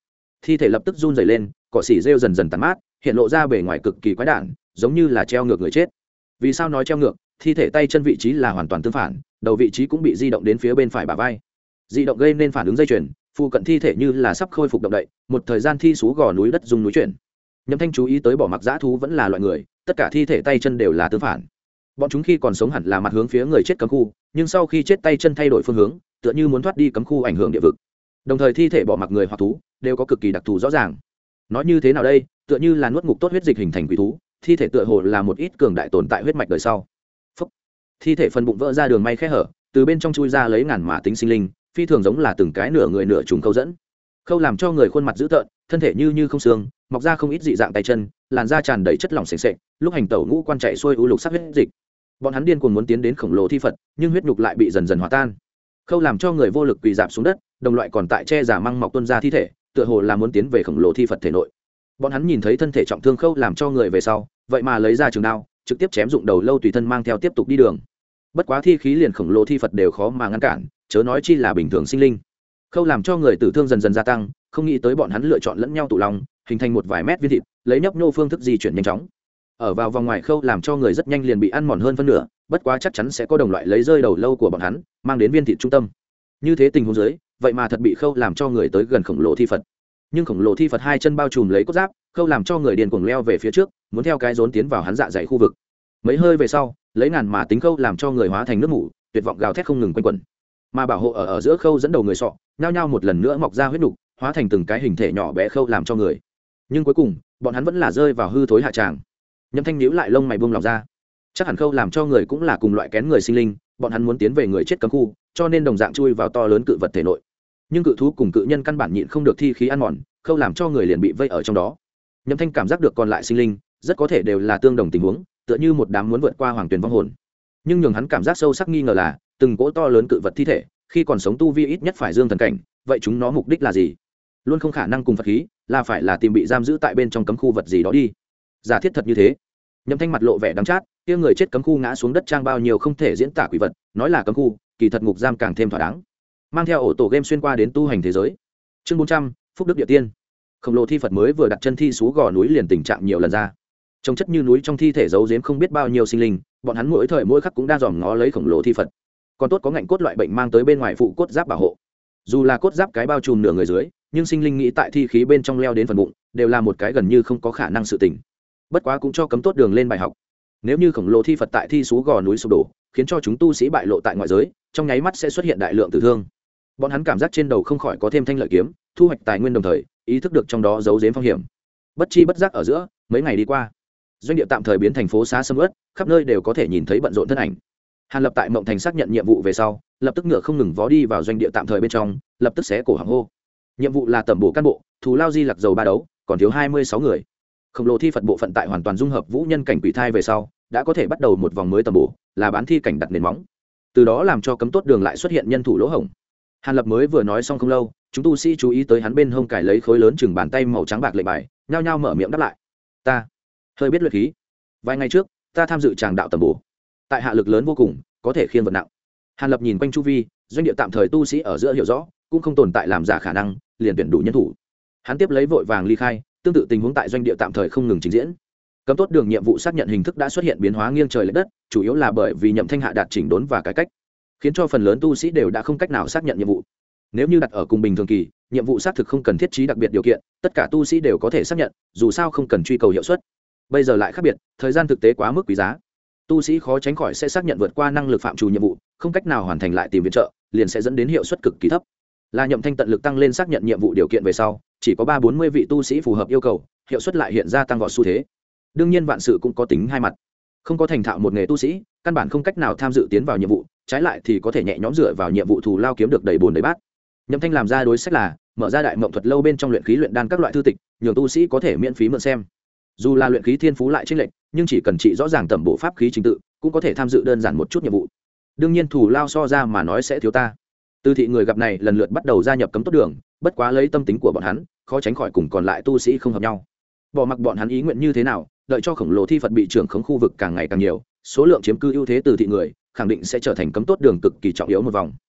thi thể lập tức run dày lên, cỏ xỉ rêu dần dần tàn mát, hiện lộ ra bề ngoài cực kỳ quái đản, giống như là treo ngược người chết. Vì sao nói treo ngược? Thi thể tay chân vị trí là hoàn toàn tương phản, đầu vị trí cũng bị di động đến phía bên phải bả vai. Di động gây nên phản ứng dây chuyền, phụ cận thi thể như là sắp khôi phục động đậy, một thời gian thi sú gò núi đất rung núi chuyển. Nhậm Thanh chú ý tới bỏ mặc dã thú vẫn là loại người, tất cả thi thể tay chân đều là tương phản. Bọn chúng khi còn sống hẳn là mặt hướng phía người chết cấm khu, nhưng sau khi chết tay chân thay đổi phương hướng, tựa như muốn thoát đi cấm khu ảnh hưởng địa vực. Đồng thời thi thể bỏ mặc người hoặc thú đều có cực kỳ đặc thù rõ ràng. Nói như thế nào đây, tựa như là nuốt ngục tốt huyết dịch hình thành quỷ thú, thi thể tựa hồ là một ít cường đại tồn tại huyết mạch đời sau. Phúc. Thi thể phần bụng vỡ ra đường may khe hở, từ bên trong chui ra lấy ngàn mã tính sinh linh, phi thường giống là từng cái nửa người nửa trùng câu dẫn. Khâu làm cho người khuôn mặt dữ tợn, thân thể như không xương, mọc ra không ít dị dạng tay chân, làn da tràn đầy chất lỏng sền sệt, lúc hành tẩu ngũ quan chạy xuôi u lục sắc huyết dịch. Bọn hắn điên cuồng muốn tiến đến khổng lồ thi phật, nhưng huyết nhục lại bị dần dần hòa tan. Khâu làm cho người vô lực quỳ rạp xuống đất, đồng loại còn tại che giả măng mọc tuôn ra thi thể, tựa hồ là muốn tiến về khổng lồ thi phật thể nội. Bọn hắn nhìn thấy thân thể trọng thương Khâu làm cho người về sau, vậy mà lấy ra trường đao, trực tiếp chém dụng đầu lâu tùy thân mang theo tiếp tục đi đường. Bất quá thi khí liền khổng lồ thi phật đều khó mà ngăn cản, chớ nói chi là bình thường sinh linh. Khâu làm cho người tử thương dần dần gia tăng, không nghĩ tới bọn hắn lựa chọn lẫn nhau tụ lòng, hình thành một vài mét viên thịt, lấy nhấp nhô phương thức di chuyển nhanh chóng. Ở vào vòng ngoài Khâu làm cho người rất nhanh liền bị ăn mòn hơn phân nửa, bất quá chắc chắn sẽ có đồng loại lấy rơi đầu lâu của bọn hắn, mang đến viên thịt trung tâm. Như thế tình huống dưới, vậy mà thật bị Khâu làm cho người tới gần khổng lồ thi phật. Nhưng khổng lồ thi phật hai chân bao trùm lấy cốt giáp, Khâu làm cho người điên cuồng leo về phía trước, muốn theo cái rốn tiến vào hắn dạ dày khu vực. Mấy hơi về sau, lấy ngàn mà tính Khâu làm cho người hóa thành nước mủ, tuyệt vọng gào thét không ngừng quanh quẩn. Mà bảo hộ ở giữa Khâu dẫn đầu người sọ, nhao nhao một lần nữa mọc ra huyết nục, hóa thành từng cái hình thể nhỏ bé Khâu làm cho người. Nhưng cuối cùng, bọn hắn vẫn là rơi vào hư thối hạ tràng. Nhâm Thanh nhíu lại lông mày buông lòng ra. Chắc hẳn Khâu làm cho người cũng là cùng loại kén người sinh linh, bọn hắn muốn tiến về người chết cấm khu, cho nên đồng dạng chui vào to lớn cự vật thể nội. Nhưng cự thú cùng cự nhân căn bản nhịn không được thi khí ăn mòn, Khâu làm cho người liền bị vây ở trong đó. Nhâm Thanh cảm giác được còn lại sinh linh, rất có thể đều là tương đồng tình huống, tựa như một đám muốn vượt qua hoàng tuyển vong hồn. Nhưng nhường hắn cảm giác sâu sắc nghi ngờ là, từng cỗ to lớn cự vật thi thể, khi còn sống tu vi ít nhất phải dương thần cảnh, vậy chúng nó mục đích là gì? Luôn không khả năng cùng Phật khí, là phải là tìm bị giam giữ tại bên trong cấm khu vật gì đó đi. Giả thiết thật như thế. Nhâm Thanh mặt lộ vẻ đắng chát, kia người chết cấm khu ngã xuống đất trang bao nhiêu không thể diễn tả quỷ vật, nói là cấm khu, kỳ thật ngục giam càng thêm thỏa đáng. Mang theo ổ tổ game xuyên qua đến tu hành thế giới. Chương 400, Phúc Đức Địa Tiên. Khổng lồ thi Phật mới vừa đặt chân thi sú gò núi liền tình trạng nhiều lần ra. Trông chất như núi trong thi thể giấu giếm không biết bao nhiêu sinh linh, bọn hắn mỗi thời mỗi khắc cũng đang dòm ngó lấy khổng lồ thi Phật. Còn tốt có ngạnh cốt loại bệnh mang tới bên ngoài phụ cốt giáp bảo hộ. Dù là cốt giáp cái bao trùm nửa người dưới, nhưng sinh linh nghĩ tại thi khí bên trong leo đến phần bụng, đều là một cái gần như không có khả năng sự tình. Bất quá cũng cho cấm tốt đường lên bài học. Nếu như khổng lồ thi Phật tại thi sú gò núi sụp đổ, khiến cho chúng tu sĩ bại lộ tại ngoại giới, trong nháy mắt sẽ xuất hiện đại lượng tử thương. Bọn hắn cảm giác trên đầu không khỏi có thêm thanh lợi kiếm, thu hoạch tài nguyên đồng thời, ý thức được trong đó giấu giếm phong hiểm. Bất chi bất giác ở giữa, mấy ngày đi qua, doanh địa tạm thời biến thành phố xá sầm uất, khắp nơi đều có thể nhìn thấy bận rộn thân ảnh. Hàn Lập tại Mộng Thành xác nhận nhiệm vụ về sau, lập tức ngựa không ngừng vó đi vào doanh địa tạm thời bên trong, lập tức xé cổ họng hô. Nhiệm vụ là tẩm bổ cán bộ, thù lao di lặc dầu ba đấu, còn thiếu 26 người. Khổng lồ thi Phật bộ phận tại hoàn toàn dung hợp vũ nhân cảnh quỷ thai về sau, đã có thể bắt đầu một vòng mới tẩm bổ, là bán thi cảnh đặt nền móng. Từ đó làm cho cấm tốt đường lại xuất hiện nhân thủ lỗ hổng. Hàn Lập mới vừa nói xong không lâu, chúng tu sĩ chú ý tới hắn bên hông cài lấy khối lớn chừng bàn tay màu trắng bạc lệnh bài, nhao nhao mở miệng đáp lại. Ta hơi biết luyện khí. Vài ngày trước, ta tham dự tràng đạo tẩm bổ. Tại hạ lực lớn vô cùng, có thể khiêng vật nặng. Hàn Lập nhìn quanh chu vi, doanh địa tạm thời tu sĩ ở giữa hiểu rõ, cũng không tồn tại làm giả khả năng, liền tuyển đủ nhân thủ. Hắn tiếp lấy vội vàng ly khai, tương tự tình huống tại doanh địa tạm thời không ngừng trình diễn. Cấm tốt đường nhiệm vụ xác nhận hình thức đã xuất hiện biến hóa nghiêng trời lệch đất, chủ yếu là bởi vì Nhậm Thanh hạ đạt chỉnh đốn và cải cách, khiến cho phần lớn tu sĩ đều đã không cách nào xác nhận nhiệm vụ. Nếu như đặt ở cùng bình thường kỳ, nhiệm vụ xác thực không cần thiết trí đặc biệt điều kiện, tất cả tu sĩ đều có thể xác nhận, dù sao không cần truy cầu hiệu suất. Bây giờ lại khác biệt, thời gian thực tế quá mức quý giá, tu sĩ khó tránh khỏi sẽ xác nhận vượt qua năng lực phạm trù nhiệm vụ, không cách nào hoàn thành lại tìm viện trợ, liền sẽ dẫn đến hiệu suất cực kỳ thấp. Là Nhậm Thanh tận lực tăng lên xác nhận nhiệm vụ điều kiện về sau, chỉ có 30-40 vị tu sĩ phù hợp yêu cầu, hiệu suất lại hiện ra tăng vọt xu thế. Đương nhiên vạn sự cũng có tính hai mặt, không có thành thạo một nghề tu sĩ, căn bản không cách nào tham dự tiến vào nhiệm vụ, trái lại thì có thể nhẹ nhõm dựa vào nhiệm vụ thù lao kiếm được đầy bồn đầy bát. Nhậm Thanh làm ra đối sách là mở ra đại mộng thuật lâu bên trong luyện khí luyện đan các loại thư tịch, nhường tu sĩ có thể miễn phí mượn xem. Dù là luyện khí thiên phú lại chênh lệch, nhưng chỉ cần trị rõ ràng tẩm bổ pháp khí trình tự, cũng có thể tham dự đơn giản một chút nhiệm vụ. Đương nhiên thù lao so ra mà nói sẽ thiếu ta. Tư thị người gặp này lần lượt bắt đầu gia nhập cấm tốt đường, bất quá lấy tâm tính của bọn hắn, khó tránh khỏi cùng còn lại tu sĩ không hợp nhau. Bỏ mặc bọn hắn ý nguyện như thế nào, đợi cho khổng lồ thi Phật bị trưởng khống khu vực càng ngày càng nhiều, số lượng chiếm cư ưu thế từ thị người, khẳng định sẽ trở thành cấm tốt đường cực kỳ trọng yếu một vòng.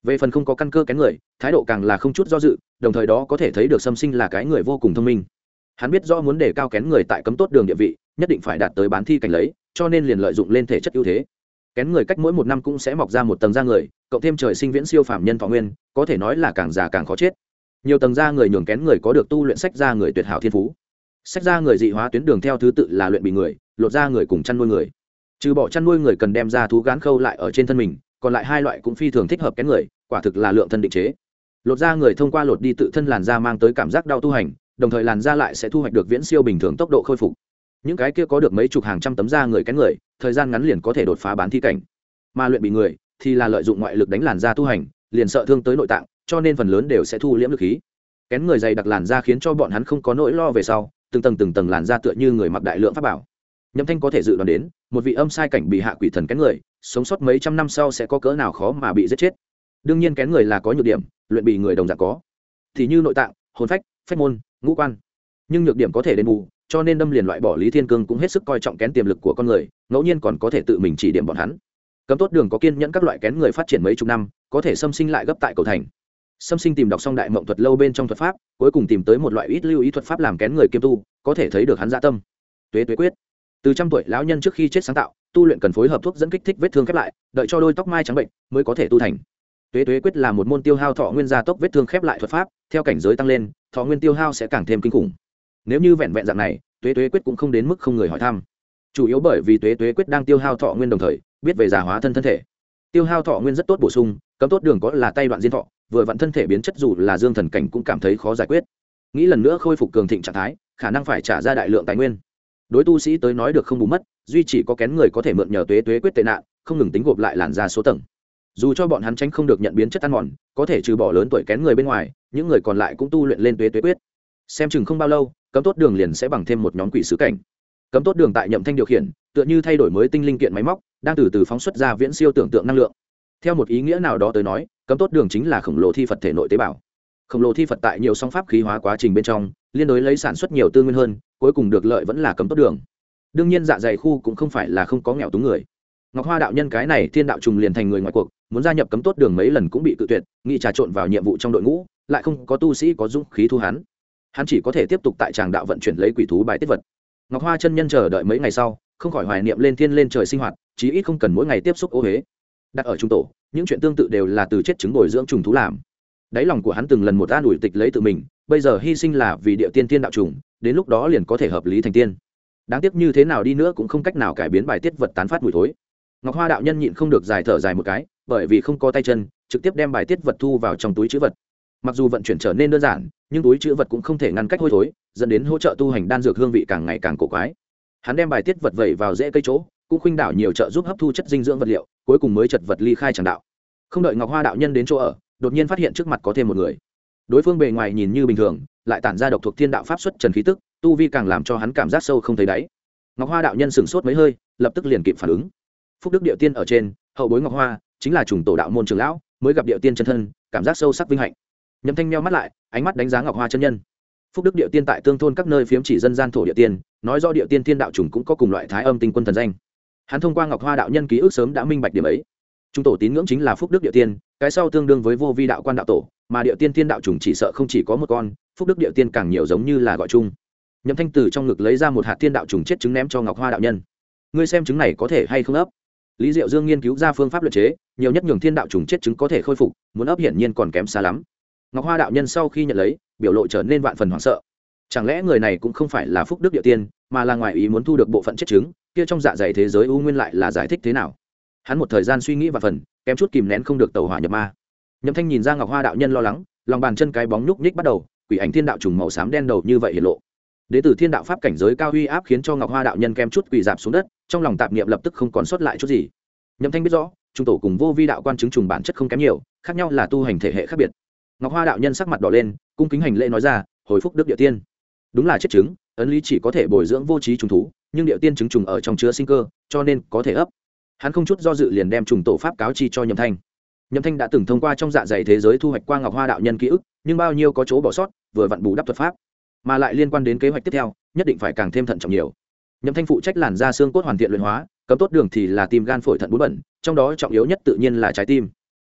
về phần không có căn cơ kén người, thái độ càng là không chút do dự, đồng thời đó có thể thấy được Sâm Sinh là cái người vô cùng thông minh. Hắn biết rõ muốn đề cao kén người tại cấm tốt đường địa vị, nhất định phải đạt tới bán thi cảnh lấy, cho nên liền lợi dụng lên thể chất ưu thế. Kén người cách mỗi 1 năm cũng sẽ mọc ra một tầng da người, cộng thêm trời sinh viễn siêu phàm nhân thọ nguyên, có thể nói là càng già càng khó chết. Nhiều tầng da người nhường kén người có được tu luyện sách da người tuyệt hảo thiên phú. Sách da người dị hóa tuyến đường theo thứ tự là luyện bị người, lột da người cùng chăn nuôi người. Trừ bỏ chăn nuôi người cần đem da thú gán khâu lại ở trên thân mình, còn lại 2 loại cũng phi thường thích hợp kén người, quả thực là lượng thân định chế. Lột da người thông qua lột đi tự thân làn da mang tới cảm giác đau tu hành, đồng thời làn da lại sẽ thu hoạch được viễn siêu bình thường tốc độ khôi phục. Những cái kia có được mấy chục hàng trăm tấm da người kén người, thời gian ngắn liền có thể đột phá bán thi cảnh. Mà luyện bị người thì là lợi dụng ngoại lực đánh làn da tu hành, liền sợ thương tới nội tạng, cho nên phần lớn đều sẽ thu liễm lực khí. Kén người dày đặc làn da khiến cho bọn hắn không có nỗi lo về sau, từng tầng làn da tựa như người mặc đại lượng pháp bảo. Nhậm Thanh có thể dự đoán đến, một vị âm sai cảnh bị hạ quỷ thần kén người, sống sót mấy trăm năm sau sẽ có cỡ nào khó mà bị giết chết. Đương nhiên kén người là có nhược điểm, luyện bị người đồng dạng có, thì như nội tạng, hồn phách, phách môn, ngũ quan. Nhưng nhược điểm có thể đền bù, cho nên Đâm liền loại bỏ Lý Thiên Cương cũng hết sức coi trọng kén tiềm lực của con người, ngẫu nhiên còn có thể tự mình chỉ điểm bọn hắn. Cấm tốt đường có kiên nhẫn các loại kén người phát triển mấy chục năm, có thể xâm sinh lại gấp tại cầu thành. Xâm sinh tìm đọc xong đại mộng thuật lâu bên trong thuật pháp, cuối cùng tìm tới một loại ít lưu ý thuật pháp làm kén người kiêm tu, có thể thấy được hắn dạ tâm. Tuế tuế quyết, từ trăm tuổi lão nhân trước khi chết sáng tạo, tu luyện cần phối hợp thuốc dẫn kích thích vết thương khép lại, đợi cho đôi tóc mai trắng bệnh mới có thể tu thành. Tuế tuế quyết là một môn tiêu hao thọ nguyên gia tốc vết thương khép lại thuật pháp, theo cảnh giới tăng lên, thọ nguyên tiêu hao sẽ càng thêm kinh khủng. Nếu như vẹn vẹn dạng này, tuế tuế quyết cũng không đến mức không người hỏi thăm. Chủ yếu bởi vì tuế tuế quyết đang tiêu hao thọ nguyên đồng thời, biết về già hóa thân thể. Tiêu hao thọ nguyên rất tốt bổ sung, cấm tốt đường có là tay đoạn diên thọ, vừa vặn thân thể biến chất dù là dương thần cảnh cũng cảm thấy khó giải quyết. Nghĩ lần nữa khôi phục cường thịnh trạng thái, khả năng phải trả ra đại lượng tài nguyên. Đối tu sĩ tới nói được không bù mất, duy chỉ có kén người có thể mượn nhờ tuế tuế quyết tệ nạn, không ngừng tính gộp lại làn da số tầng. Dù cho bọn hắn tránh không được nhận biến chất ăn mòn, có thể trừ bỏ lớn tuổi kén người bên ngoài, những người còn lại cũng tu luyện lên tuế tuế quyết. Xem chừng không bao lâu, cấm tốt đường liền sẽ bằng thêm một nhóm quỷ sứ cảnh. Cấm tốt đường tại Nhậm Thanh điều khiển, tựa như thay đổi mới tinh linh kiện máy móc, đang từ từ phóng xuất ra viễn siêu tưởng tượng năng lượng. Theo một ý nghĩa nào đó tới nói, cấm tốt đường chính là khổng lồ thi Phật thể nội tế bào. Khổng lồ thi Phật tại nhiều song pháp khí hóa quá trình bên trong, liên đối lấy sản xuất nhiều tư nguyên hơn, cuối cùng được lợi vẫn là cấm tốt đường. Đương nhiên dạ dày khu cũng không phải là không có nghèo túng người. Ngọc Hoa đạo nhân cái này thiên đạo trùng liền thành người ngoài cuộc, muốn gia nhập cấm tốt đường mấy lần cũng bị cự tuyệt, nghĩ trà trộn vào nhiệm vụ trong đội ngũ, lại không có tu sĩ có dũng khí thu hắn. Hắn chỉ có thể tiếp tục tại tràng đạo vận chuyển lấy quỷ thú bài tiết vật. Ngọc Hoa chân nhân chờ đợi mấy ngày sau, không khỏi hoài niệm lên thiên lên trời sinh hoạt, chí ít không cần mỗi ngày tiếp xúc ô huế. Đặt ở trung tổ, những chuyện tương tự đều là từ chết trứng bồi dưỡng trùng thú làm. Đáy lòng của hắn từng lần một an ủi tịch lấy tự mình, bây giờ hy sinh là vì địa tiên thiên đạo trùng, đến lúc đó liền có thể hợp lý thành tiên. Đáng tiếc như thế nào đi nữa cũng không cách nào cải biến bài tiết vật tán phát mùi thối. Ngọc Hoa đạo nhân nhịn không được dài thở dài một cái, bởi vì không có tay chân, trực tiếp đem bài tiết vật thu vào trong túi trữ vật. Mặc dù vận chuyển trở nên đơn giản, nhưng túi trữ vật cũng không thể ngăn cách hôi thối, dẫn đến hỗ trợ tu hành đan dược hương vị càng ngày càng cổ quái. Hắn đem bài tiết vật vẩy vào rễ cây chỗ, cũng khuynh đảo nhiều trợ giúp hấp thu chất dinh dưỡng vật liệu, cuối cùng mới chật vật ly khai tràng đạo. Không đợi Ngọc Hoa đạo nhân đến chỗ ở, đột nhiên phát hiện trước mặt có thêm một người. Đối phương bề ngoài nhìn như bình thường, lại tản ra độc thuộc thiên đạo pháp xuất trần khí tức, tu vi càng làm cho hắn cảm giác sâu không thấy đáy. Ngọc Hoa đạo nhân sửng sốt mấy hơi, lập tức liền kịp phản ứng. Phúc đức địa tiên ở trên, hậu bối Ngọc Hoa chính là trùng tổ đạo môn trưởng lão, mới gặp địa tiên chân thân, cảm giác sâu sắc vinh hạnh. Nhậm Thanh meo mắt lại, ánh mắt đánh giá Ngọc Hoa chân nhân. Phúc đức địa tiên tại tương thôn các nơi phiếm chỉ dân gian thổ địa tiên, nói rõ địa tiên thiên đạo trùng cũng có cùng loại thái âm tinh quân thần danh. Hắn thông qua Ngọc Hoa đạo nhân ký ức sớm đã minh bạch điểm ấy. Trung tổ tín ngưỡng chính là Phúc đức địa tiên, cái sau tương đương với vô vi đạo quan đạo tổ, mà địa tiên thiên đạo trùng chỉ sợ không chỉ có một con, Phúc đức địa tiên càng nhiều giống như là gọi chung. Nhậm Thanh từ trong ngực lấy ra một hạt thiên đạo trùng chết trứng ném cho Ngọc Hoa đạo nhân. Ngươi xem trứng này có thể hay không ấp? Lý Diệu Dương nghiên cứu ra phương pháp luyện chế, nhiều nhất nhường thiên đạo trùng chết trứng có thể khôi phục, muốn ấp hiển nhiên còn kém xa lắm. Ngọc Hoa đạo nhân sau khi nhận lấy, biểu lộ trở nên vạn phần hoảng sợ. Chẳng lẽ người này cũng không phải là Phúc đức địa tiên, mà là ngoài ý muốn thu được bộ phận chết trứng, kia trong dạ dày thế giới u nguyên lại là giải thích thế nào? Hắn một thời gian suy nghĩ vạn phần, kém chút kìm nén không được tẩu hỏa nhập ma. Nhậm Thanh nhìn ra Ngọc Hoa đạo nhân lo lắng, lòng bàn chân cái bóng nhúc nhích bắt đầu, quỷ ảnh thiên đạo trùng màu xám đen đầu như vậy hiện lộ. Đế tử thiên đạo pháp cảnh giới cao uy áp khiến cho Ngọc Hoa đạo nhân kém chút quỳ dạp xuống đất, trong lòng tạp niệm lập tức không còn sót lại chút gì. Nhậm Thanh biết rõ, trung tổ cùng vô vi đạo quan chứng trùng bản chất không kém nhiều, khác nhau là tu hành thể hệ khác biệt. Ngọc Hoa đạo nhân sắc mặt đỏ lên, cung kính hành lễ nói ra, hồi phúc đức địa tiên. Đúng là chết trứng, ấn lý chỉ có thể bồi dưỡng vô trí trùng thú, nhưng địa tiên trứng trùng ở trong chứa sinh cơ, cho nên có thể ấp. Hắn không chút do dự liền đem trùng tổ pháp cáo chi cho Nhậm Thanh. Nhậm Thanh đã từng thông qua trong dạ dày thế giới thu hoạch qua Ngọc Hoa đạo nhân ký ức, nhưng bao nhiêu có chỗ bỏ sót, vừa vặn bù đắp thuật pháp, mà lại liên quan đến kế hoạch tiếp theo, nhất định phải càng thêm thận trọng nhiều. Nhậm Thanh phụ trách làn da xương cốt hoàn thiện luyện hóa, cấm tốt đường thì là tim gan phổi thận bốn bẩn, trong đó trọng yếu nhất tự nhiên là trái tim.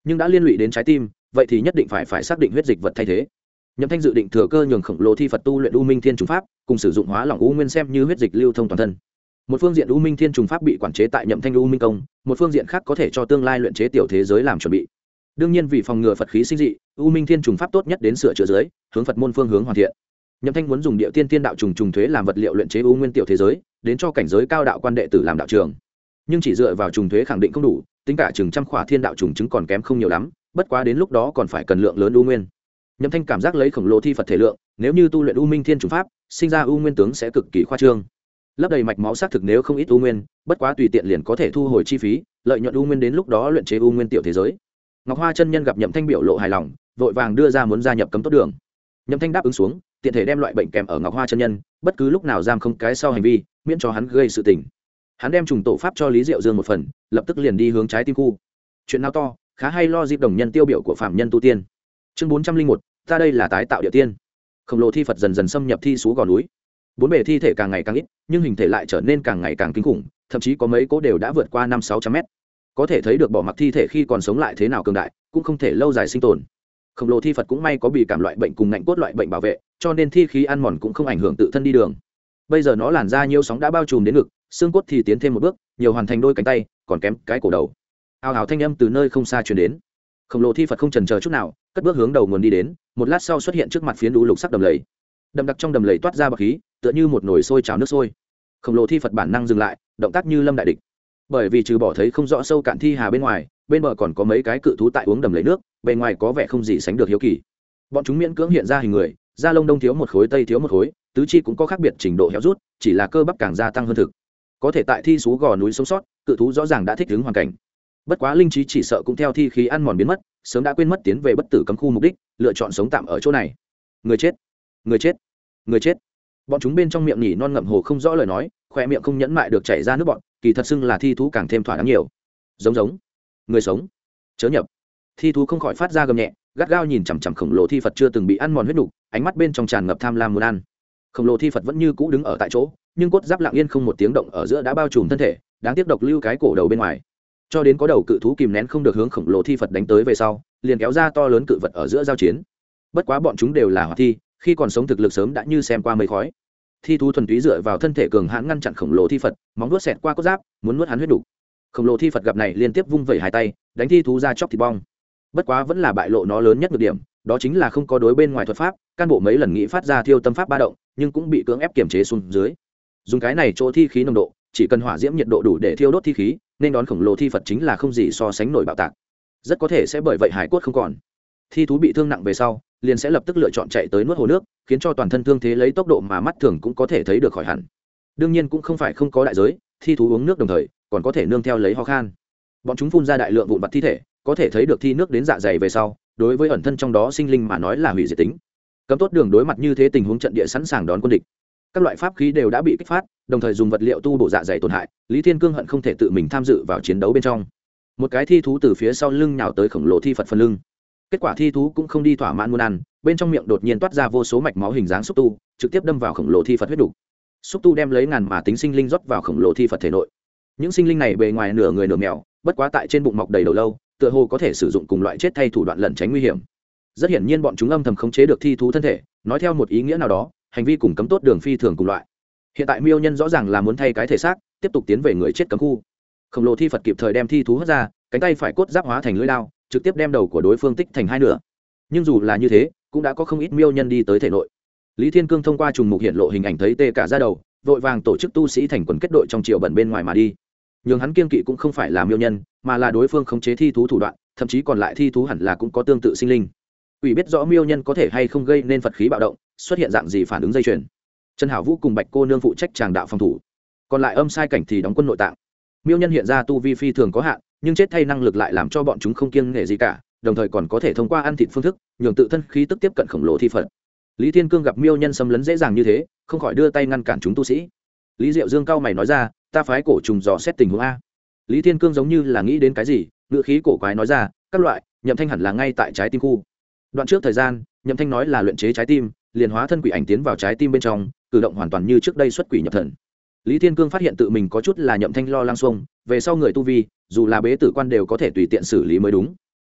nhưng đã liên lụy đến trái tim vậy thì nhất định phải xác định huyết dịch vật thay thế. Nhậm Thanh dự định thừa cơ nhường khổng lồ thi Phật tu luyện U Minh Thiên Trùng Pháp, cùng sử dụng hóa lỏng U Nguyên xem như huyết dịch lưu thông toàn thân. Một phương diện U Minh Thiên Trùng Pháp bị quản chế tại Nhậm Thanh U Minh Công, một phương diện khác có thể cho tương lai luyện chế tiểu thế giới làm chuẩn bị. Đương nhiên vì phòng ngừa Phật khí sinh dị, U Minh Thiên Trùng Pháp tốt nhất đến sửa chữa dưới, hướng Phật môn phương hướng hoàn thiện. Nhậm Thanh muốn dùng Địa Tiên Tiên đạo trùng trùng thuế làm vật liệu luyện chế U Nguyên tiểu thế giới, đến cho cảnh giới cao đạo quan đệ tử làm đạo trường. Nhưng chỉ dựa vào trùng thuế khẳng định không đủ, tính cả chừng trăm khỏa thiên đạo trùng chứng còn kém không nhiều lắm, bất quá đến lúc đó còn phải cần lượng lớn U Nguyên. Nhậm Thanh cảm giác lấy khổng lồ thi Phật thể lượng, nếu như tu luyện U Minh Thiên Trùng Pháp, sinh ra U Nguyên tướng sẽ cực kỳ khoa trương. Lấp đầy mạch máu xác thực nếu không ít U Nguyên, bất quá tùy tiện liền có thể thu hồi chi phí, lợi nhuận U Nguyên đến lúc đó luyện chế U Nguyên tiểu thế giới. Ngọc Hoa chân nhân gặp Nhậm Thanh biểu lộ hài lòng, vội vàng đưa ra muốn gia nhập cấm tốt đường. Nhậm Thanh đáp ứng xuống, tiện thể đem loại bệnh kèm ở Ngọc Hoa chân nhân, bất cứ lúc nào giam không cái sau hành vi, miễn cho hắn gây sự tình. Hắn đem trùng tổ pháp cho Lý Diệu Dương một phần, lập tức liền đi hướng trái tim khu. Chuyện nào to, khá hay lo dịp đồng nhân tiêu biểu của phạm nhân tu tiên. Chương 401, ta đây là tái tạo địa tiên. Khổng lồ thi Phật dần dần xâm nhập thi sú gò núi. Bốn bề thi thể càng ngày càng ít, nhưng hình thể lại trở nên càng ngày càng kinh khủng, thậm chí có mấy cố đều đã vượt qua 500-600 mét. Có thể thấy được bỏ mặc thi thể khi còn sống lại thế nào cường đại, cũng không thể lâu dài sinh tồn. Khổng lồ thi Phật cũng may có bị cảm loại bệnh cùng ngạnh cốt loại bệnh bảo vệ, cho nên thi khí ăn mòn cũng không ảnh hưởng tự thân đi đường. Bây giờ nó làn da nhiêu sóng đã bao trùm đến ngực, xương cốt thì tiến thêm một bước, nhiều hoàn thành đôi cánh tay, còn kém cái cổ đầu. Ào ào thanh âm từ nơi không xa truyền đến. Khổng lồ thi Phật không chần chờ chút nào, cất bước hướng đầu nguồn đi đến, một lát sau xuất hiện trước mặt phiến đũ lục sắc đầm lầy. Đậm đặc trong đầm lầy toát ra bọt khí, tựa như một nồi sôi trào nước sôi. Khổng lồ thi Phật bản năng dừng lại, động tác như lâm đại địch. Bởi vì trừ bỏ thấy không rõ sâu cạn thi hà bên ngoài, bên bờ còn có mấy cái cự thú tại uống đầm lầy nước, bề ngoài có vẻ không gì sánh được hiếu kỳ. Bọn chúng miễn cưỡng hiện ra hình người, da lông đông thiếu một khối tây thiếu một khối, tứ chi cũng có khác biệt trình độ héo rút, chỉ là cơ bắp càng gia tăng hơn thực. Có thể tại thi sú gò núi sống sót, cự thú rõ ràng đã thích ứng hoàn cảnh. Bất quá linh trí chỉ sợ cũng theo thi khí ăn mòn biến mất, sớm đã quên mất tiến về bất tử cấm khu mục đích, lựa chọn sống tạm ở chỗ này. Người chết, người chết, người chết. Bọn chúng bên trong miệng nhỉ non ngậm hồ không rõ lời nói, khoe miệng không nhẫn mại được chảy ra nước bọn, kỳ thật xưng là thi thú càng thêm thỏa đáng nhiều. Giống giống, người sống, chớ nhập. Thi thú không khỏi phát ra gầm nhẹ, gắt gao nhìn chằm chằm khổng lồ thi Phật chưa từng bị ăn mòn huyết nục, ánh mắt bên trong tràn ngập tham lam muốn ăn. Khổng lồ thi Phật vẫn như cũ đứng ở tại chỗ, nhưng cốt giáp lặng yên không một tiếng động ở giữa đã bao trùm thân thể, đáng tiếc độc lưu cái cổ đầu bên ngoài. Cho đến có đầu cự thú kìm nén không được hướng khổng lồ thi Phật đánh tới về sau, liền kéo ra to lớn cự vật ở giữa giao chiến. Bất quá bọn chúng đều là hỏa thi, khi còn sống thực lực sớm đã như xem qua mây khói. Thi thú thuần túy dựa vào thân thể cường hãn ngăn chặn khổng lồ thi Phật, móng vuốt xẹt qua cốt giáp, muốn nuốt hắn huyết đủ. Khổng lồ thi Phật gặp này liên tiếp vung vẩy hai tay, đánh thi thú ra chóc thịt bong. Bất quá vẫn là bại lộ nó lớn nhất nhược điểm, đó chính là không có đối bên ngoài thuật pháp, can bộ mấy lần nghĩ phát ra thiêu tâm pháp ba động, nhưng cũng bị cưỡng ép kiềm chế xuống dưới. Dùng cái này chỗ thi khí nồng độ, chỉ cần hỏa diễm nhiệt độ đủ để thiêu đốt thi khí, nên đón khổng lồ thi Phật chính là không gì so sánh nổi bạo tạc. Rất có thể sẽ bởi vậy hải cốt không còn. Thi thú bị thương nặng về sau, liền sẽ lập tức lựa chọn chạy tới nuốt hồ nước, khiến cho toàn thân thương thế lấy tốc độ mà mắt thường cũng có thể thấy được khỏi hẳn. Đương nhiên cũng không phải không có đại giới, thi thú uống nước đồng thời, còn có thể nương theo lấy ho khan. Bọn chúng phun ra đại lượng vụn vặt thi thể, có thể thấy được thi nước đến dạ dày về sau, đối với ẩn thân trong đó sinh linh mà nói là hủy diệt tính. Cấm tốt đường đối mặt như thế tình huống trận địa sẵn sàng đón quân địch. Các loại pháp khí đều đã bị kích phát, đồng thời dùng vật liệu tu bổ dạ dày tổn hại, Lý Thiên Cương hận không thể tự mình tham dự vào chiến đấu bên trong. Một cái thi thú từ phía sau lưng nhào tới khổng lồ thi Phật phần lưng. Kết quả thi thú cũng không đi thỏa mãn muốn ăn, bên trong miệng đột nhiên toát ra vô số mạch máu hình dáng xúc tu, trực tiếp đâm vào khổng lồ thi Phật huyết đủ. Xúc tu đem lấy ngàn mà tính sinh linh rót vào khổng lồ thi Phật thể nội. Những sinh linh này bề ngoài nửa người nửa mèo, bất quá tại trên bụng mọc đầy đầu lâu, tựa hồ có thể sử dụng cùng loại chết thay thủ đoạn lẩn tránh nguy hiểm. Rất hiển nhiên bọn chúng âm thầm khống chế được thi thú thân thể, nói theo một ý nghĩa nào đó, hành vi cùng cấm tốt đường phi thường cùng loại. Hiện tại miêu nhân rõ ràng là muốn thay cái thể xác, tiếp tục tiến về người chết cấm khu. Khổng lồ thi Phật kịp thời đem thi thú hất ra, cánh tay phải cốt giáp hóa thành lưỡi đao, trực tiếp đem đầu của đối phương tích thành hai nửa. Nhưng dù là như thế, cũng đã có không ít miêu nhân đi tới thể nội. Lý Thiên Cương thông qua trùng mục hiện lộ hình ảnh thấy tê cả da đầu, vội vàng tổ chức tu sĩ thành quần kết đội trong triều bẩn bên ngoài mà đi. Nhưng hắn kiên kỵ cũng không phải là miêu nhân, mà là đối phương khống chế thi thú thủ đoạn, thậm chí còn lại thi thú hẳn là cũng có tương tự sinh linh. Ủy biết rõ miêu nhân có thể hay không gây nên Phật khí bạo động, xuất hiện dạng gì phản ứng dây chuyền. Trần Hảo Vũ cùng Bạch Cô Nương phụ trách tràng đạo phòng thủ, còn lại âm sai cảnh thì đóng quân nội tạng. Miêu nhân hiện ra tu vi phi thường có hạn, nhưng chết thay năng lực lại làm cho bọn chúng không kiêng nể gì cả, đồng thời còn có thể thông qua ăn thịt phương thức nhường tự thân khí tức tiếp cận khổng lồ thi Phật. Lý Thiên Cương gặp miêu nhân xâm lấn dễ dàng như thế, không khỏi đưa tay ngăn cản chúng tu sĩ. Lý Diệu Dương cao mày nói ra, ta phái cổ trùng dò xét tình huống a. Lý Thiên Cương giống như là nghĩ đến cái gì, ngữ khí cổ quái nói ra, các loại, Nhậm Thanh hẳn là ngay tại trái tim khu. Đoạn trước thời gian, Nhậm Thanh nói là luyện chế trái tim, liền hóa thân quỷ ảnh tiến vào trái tim bên trong, cử động hoàn toàn như trước đây xuất quỷ nhập thần. Lý Thiên Cương phát hiện tự mình có chút là Nhậm Thanh lo lăng xuông, về sau người tu vi, dù là bế tử quan đều có thể tùy tiện xử lý mới đúng.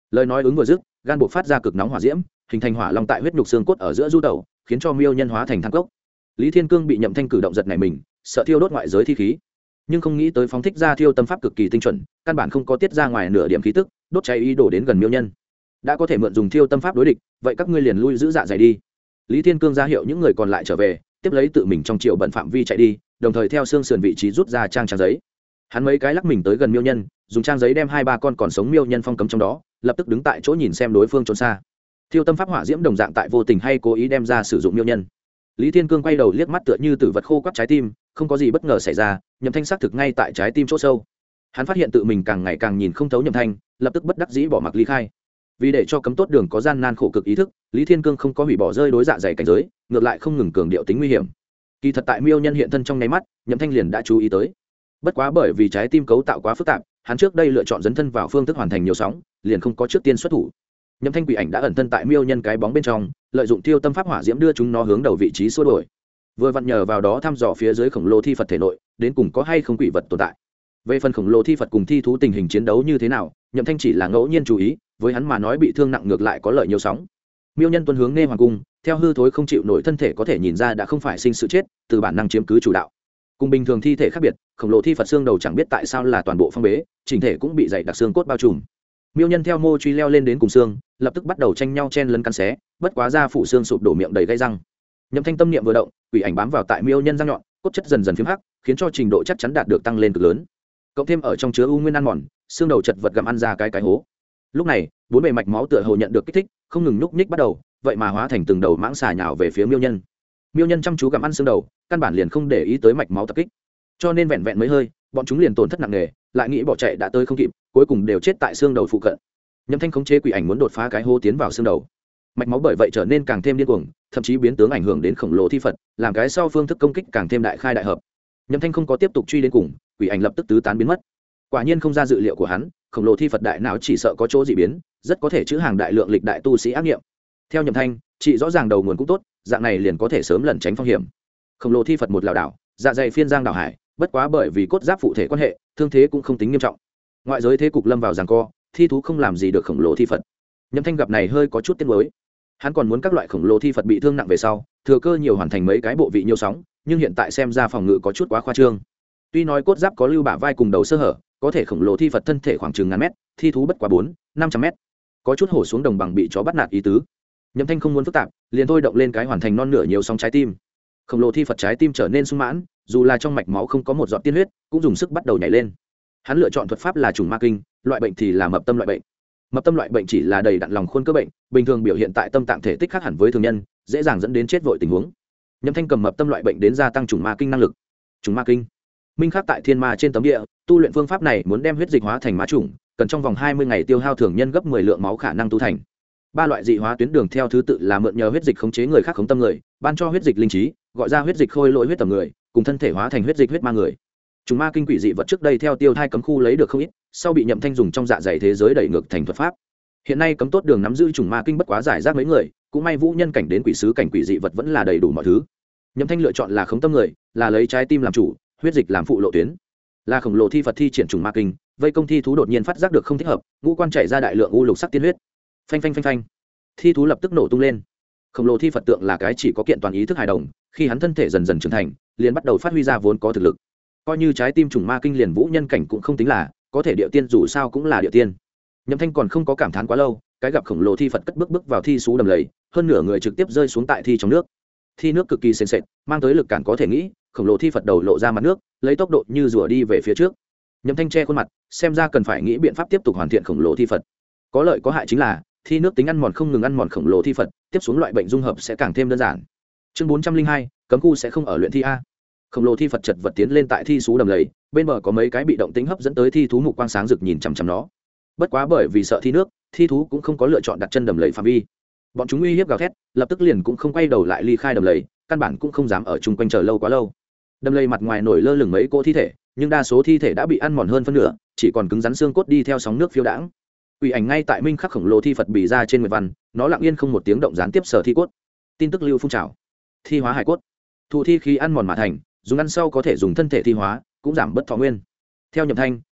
lời nói ứng vừa dứt, gan buộc phát ra cực nóng hỏa diễm, hình thành hỏa long tại huyết nhục xương cốt ở giữa du tẩu, khiến cho miêu nhân hóa thành than cốc. Lý Thiên Cương bị Nhậm Thanh cử động giật nảy mình, sợ thiêu đốt ngoại giới thi khí, nhưng không nghĩ tới phóng thích ra thiêu tâm pháp cực kỳ tinh chuẩn, căn bản không có tiết ra ngoài nửa điểm khí tức, đốt cháy ý đồ đến gần miêu nhân. Đã có thể mượn dùng thiêu tâm pháp đối địch, vậy các ngươi liền lui giữ dạ dày đi. Lý Thiên Cương ra hiệu những người còn lại trở về, tiếp lấy tự mình trong triệu bận phạm vi chạy đi, đồng thời theo xương sườn vị trí rút ra trang giấy. Hắn mấy cái lắc mình tới gần miêu nhân, dùng trang giấy đem 2-3 con còn sống miêu nhân phong cấm trong đó, lập tức đứng tại chỗ nhìn xem đối phương trốn xa. Thiêu tâm pháp hỏa diễm đồng dạng tại vô tình hay cố ý đem ra sử dụng miêu nhân. Lý Thiên Cương quay đầu liếc mắt tựa như tử vật khô quắt trái tim, không có gì bất ngờ xảy ra, Nhậm Thanh xác thực ngay tại trái tim chỗ sâu. Hắn phát hiện tự mình càng ngày càng nhìn không thấu Nhậm Thanh, lập tức bất đắc dĩ bỏ mặc ly khai. Vì để cho cấm tốt đường có gian nan khổ cực ý thức, Lý Thiên Cương không có hủy bỏ rơi đối dạ dày cảnh giới, ngược lại không ngừng cường điệu tính nguy hiểm. Kỳ thật tại miêu nhân hiện thân trong nháy mắt, Nhậm Thanh liền đã chú ý tới. Bất quá bởi vì trái tim cấu tạo quá phức tạp, hắn trước đây lựa chọn dấn thân vào phương thức hoàn thành nhiều sóng, liền không có trước tiên xuất thủ. Nhậm Thanh quỷ ảnh đã ẩn thân tại miêu nhân cái bóng bên trong, lợi dụng tiêu tâm pháp hỏa diễm đưa chúng nó hướng đầu vị trí xua đuổi. Vừa vặn nhờ vào đó thăm dò phía dưới khổng lồ thi Phật thể nội, đến cùng có hay không quỷ vật tồn tại. Về phần khổng lồ thi Phật cùng thi thú tình hình chiến đấu như thế nào, Nhậm Thanh chỉ là ngẫu nhiên chú ý, với hắn mà nói bị thương nặng ngược lại có lợi nhiều sóng. Miêu nhân tuân hướng Nghe Hoàng cung, theo hư thối không chịu nổi thân thể có thể nhìn ra đã không phải sinh sự chết, từ bản năng chiếm cứ chủ đạo. Cùng bình thường thi thể khác biệt, khổng lồ thi Phật xương đầu chẳng biết tại sao là toàn bộ phong bế, chỉnh thể cũng bị dày đặc xương cốt bao trùm. Miêu nhân theo mô truy leo lên đến cùng xương, lập tức bắt đầu tranh nhau chen lấn cắn xé, bất quá da phủ xương sụp đổ miệng đầy gây răng. Nhậm Thanh tâm niệm vừa động, quỷ ảnh bám vào tại miêu nhân răng nhọn, cốt chất dần dần phiếm hắc, khiến cho trình độ chắc chắn đạt được tăng lên cực lớn. Cộng thêm ở trong chứa u nguyên ăn mòn, xương đầu chật vật gặm ăn ra cái hố. Lúc này, bốn bề mạch máu tựa hồ nhận được kích thích, không ngừng nhúc nhích bắt đầu, vậy mà hóa thành từng đầu mãng xà nhào về phía miêu nhân. Miêu nhân chăm chú gặm ăn xương đầu, căn bản liền không để ý tới mạch máu tập kích, cho nên vẹn vẹn mấy hơi, bọn chúng liền tổn thất nặng nề, lại nghĩ bỏ chạy đã tới không kịp, cuối cùng đều chết tại xương đầu phụ cận. Nhậm Thanh khống chế quỷ ảnh muốn đột phá cái hố tiến vào xương đầu, mạch máu bởi vậy trở nên càng thêm điên cuồng, thậm chí biến tướng ảnh hưởng đến khổng lồ thi Phật, làm cái sau phương thức công kích càng thêm đại khai đại hợp. Nhậm Thanh không có tiếp tục truy đến cùng, quỷ ảnh lập tức tứ tán biến mất. Quả nhiên không ra dự liệu của hắn, khổng lồ thi Phật đại não chỉ sợ có chỗ dị biến, rất có thể chứa hàng đại lượng lịch đại tu sĩ ác nghiệm. Theo Nhậm Thanh, chị rõ ràng đầu nguồn cũng tốt, dạng này liền có thể sớm lẩn tránh phong hiểm. Khổng lồ thi Phật một lảo đảo, dạ dày phiên giang đảo hải, bất quá bởi vì cốt giáp phụ thể quan hệ, thương thế cũng không tính nghiêm trọng. Ngoại giới thế cục lâm vào giằng co, thi thú không làm gì được khổng lồ thi Phật. Nhậm Thanh gặp này hơi có chút tiếc nuối. Hắn còn muốn các loại khổng lồ thi Phật bị thương nặng về sau, thừa cơ nhiều hoàn thành mấy cái bộ vị nhiều sóng, nhưng hiện tại xem ra phòng ngự có chút quá khoa trương. Tuy nói cốt giáp có lưu bả vai cùng đầu sơ hở, có thể khổng lồ thi Phật thân thể khoảng chừng ngàn mét, thi thú bất quá 400-500 mét. Có chút hổ xuống đồng bằng bị chó bắt nạt ý tứ. Nhậm Thanh không muốn phức tạp, liền thôi động lên cái hoàn thành non nửa nhiều sóng trái tim. Khổng lồ thi Phật trái tim trở nên sung mãn, dù là trong mạch máu không có một giọt tiên huyết, cũng dùng sức bắt đầu nhảy lên. Hắn lựa chọn thuật pháp là trùng ma kinh, loại bệnh thì là mập tâm loại bệnh. Mập tâm loại bệnh chỉ là đầy đặn lòng khuôn cơ bệnh, bình thường biểu hiện tại tâm tạng thể tích khác hẳn với thường nhân, dễ dàng dẫn đến chết vội tình huống. Nhậm Thanh cầm mập tâm loại bệnh đến gia tăng trùng ma kinh năng lực. Trùng ma kinh minh khắc tại thiên ma trên tấm địa, tu luyện phương pháp này muốn đem huyết dịch hóa thành ma trùng, cần trong vòng 20 ngày tiêu hao thường nhân gấp 10 lượng máu khả năng tu thành. Ba loại dị hóa tuyến đường theo thứ tự là mượn nhờ huyết dịch khống chế người khác khống tâm người, ban cho huyết dịch linh trí, gọi ra huyết dịch khôi lỗi huyết tầm người, cùng thân thể hóa thành huyết dịch huyết ma người. Trùng ma kinh quỷ dị vật trước đây theo tiêu thai cấm khu lấy được không ít, sau bị Nhậm Thanh dùng trong dạ dày thế giới đẩy ngược thành thuật pháp. Hiện nay cấm tốt đường nắm giữ trùng ma kinh bất quá giải rác mấy người, cũng may vũ nhân cảnh đến quỷ sứ cảnh quỷ dị vật vẫn là đầy đủ mọi thứ. Nhậm Thanh lựa chọn là khống tâm người, là lấy trái tim làm chủ, huyết dịch làm phụ lộ tuyến. Là khổng lồ thi Phật thi triển trùng ma kinh, vây công thi thú đột nhiên phát giác được không thích hợp, ngũ quan chảy ra đại lượng u lục sắc tiên huyết. Phanh phanh phanh phanh. Thi thú lập tức nổ tung lên. Khổng lồ thi Phật tượng là cái chỉ có kiện toàn ý thức hài đồng, khi hắn thân thể dần dần trưởng thành, liền bắt đầu phát huy ra vốn có thực lực. Coi như trái tim trùng ma kinh liền vũ nhân cảnh cũng không tính là, có thể địa tiên dù sao cũng là địa tiên. Nhậm Thanh còn không có cảm thán quá lâu, cái gặp khổng lồ thi Phật cất bước vào thi sú đầm lầy, hơn nửa người trực tiếp rơi xuống tại thi trong nước. Thi nước cực kỳ sền sệt, mang tới lực cản có thể nghĩ, khổng lồ thi Phật đầu lộ ra mặt nước, lấy tốc độ như rùa đi về phía trước. Nhậm Thanh che khuôn mặt, xem ra cần phải nghĩ biện pháp tiếp tục hoàn thiện khổng lồ thi Phật. Có lợi có hại chính là, thi nước tính ăn mòn không ngừng ăn mòn khổng lồ thi Phật, tiếp xuống loại bệnh dung hợp sẽ càng thêm đơn giản. Chương 402, cấm khu sẽ không ở luyện thi a. Khổng lồ thi Phật chật vật tiến lên tại thi sú đầm lầy, bên bờ có mấy cái bị động tính hấp dẫn tới thi thú mục quang sáng rực nhìn chằm chằm nó. Bất quá bởi vì sợ thi nước, thi thú cũng không có lựa chọn đặt chân đầm lầy phạm vi. Bọn chúng uy hiếp gào thét, lập tức liền cũng không quay đầu lại ly khai đầm lầy, căn bản cũng không dám ở chung quanh chờ lâu quá lâu. Đầm lầy mặt ngoài nổi lơ lửng mấy cỗ thi thể, nhưng đa số thi thể đã bị ăn mòn hơn phân nửa, chỉ còn cứng rắn xương cốt đi theo sóng nước phiêu đãng. Quỷ ảnh ngay tại minh khắc khổng lồ thi Phật bì ra trên nguyệt văn, nó lặng yên không một tiếng động gián tiếp sở thi cốt. Tin tức lưu phun trào. Thi hóa hải cốt. Thụ thi khí ăn mòn mà thành, dùng ăn sau có thể dùng thân thể thi hóa, cũng giảm bất thọ nguyên. Theo Nhậm Thanh,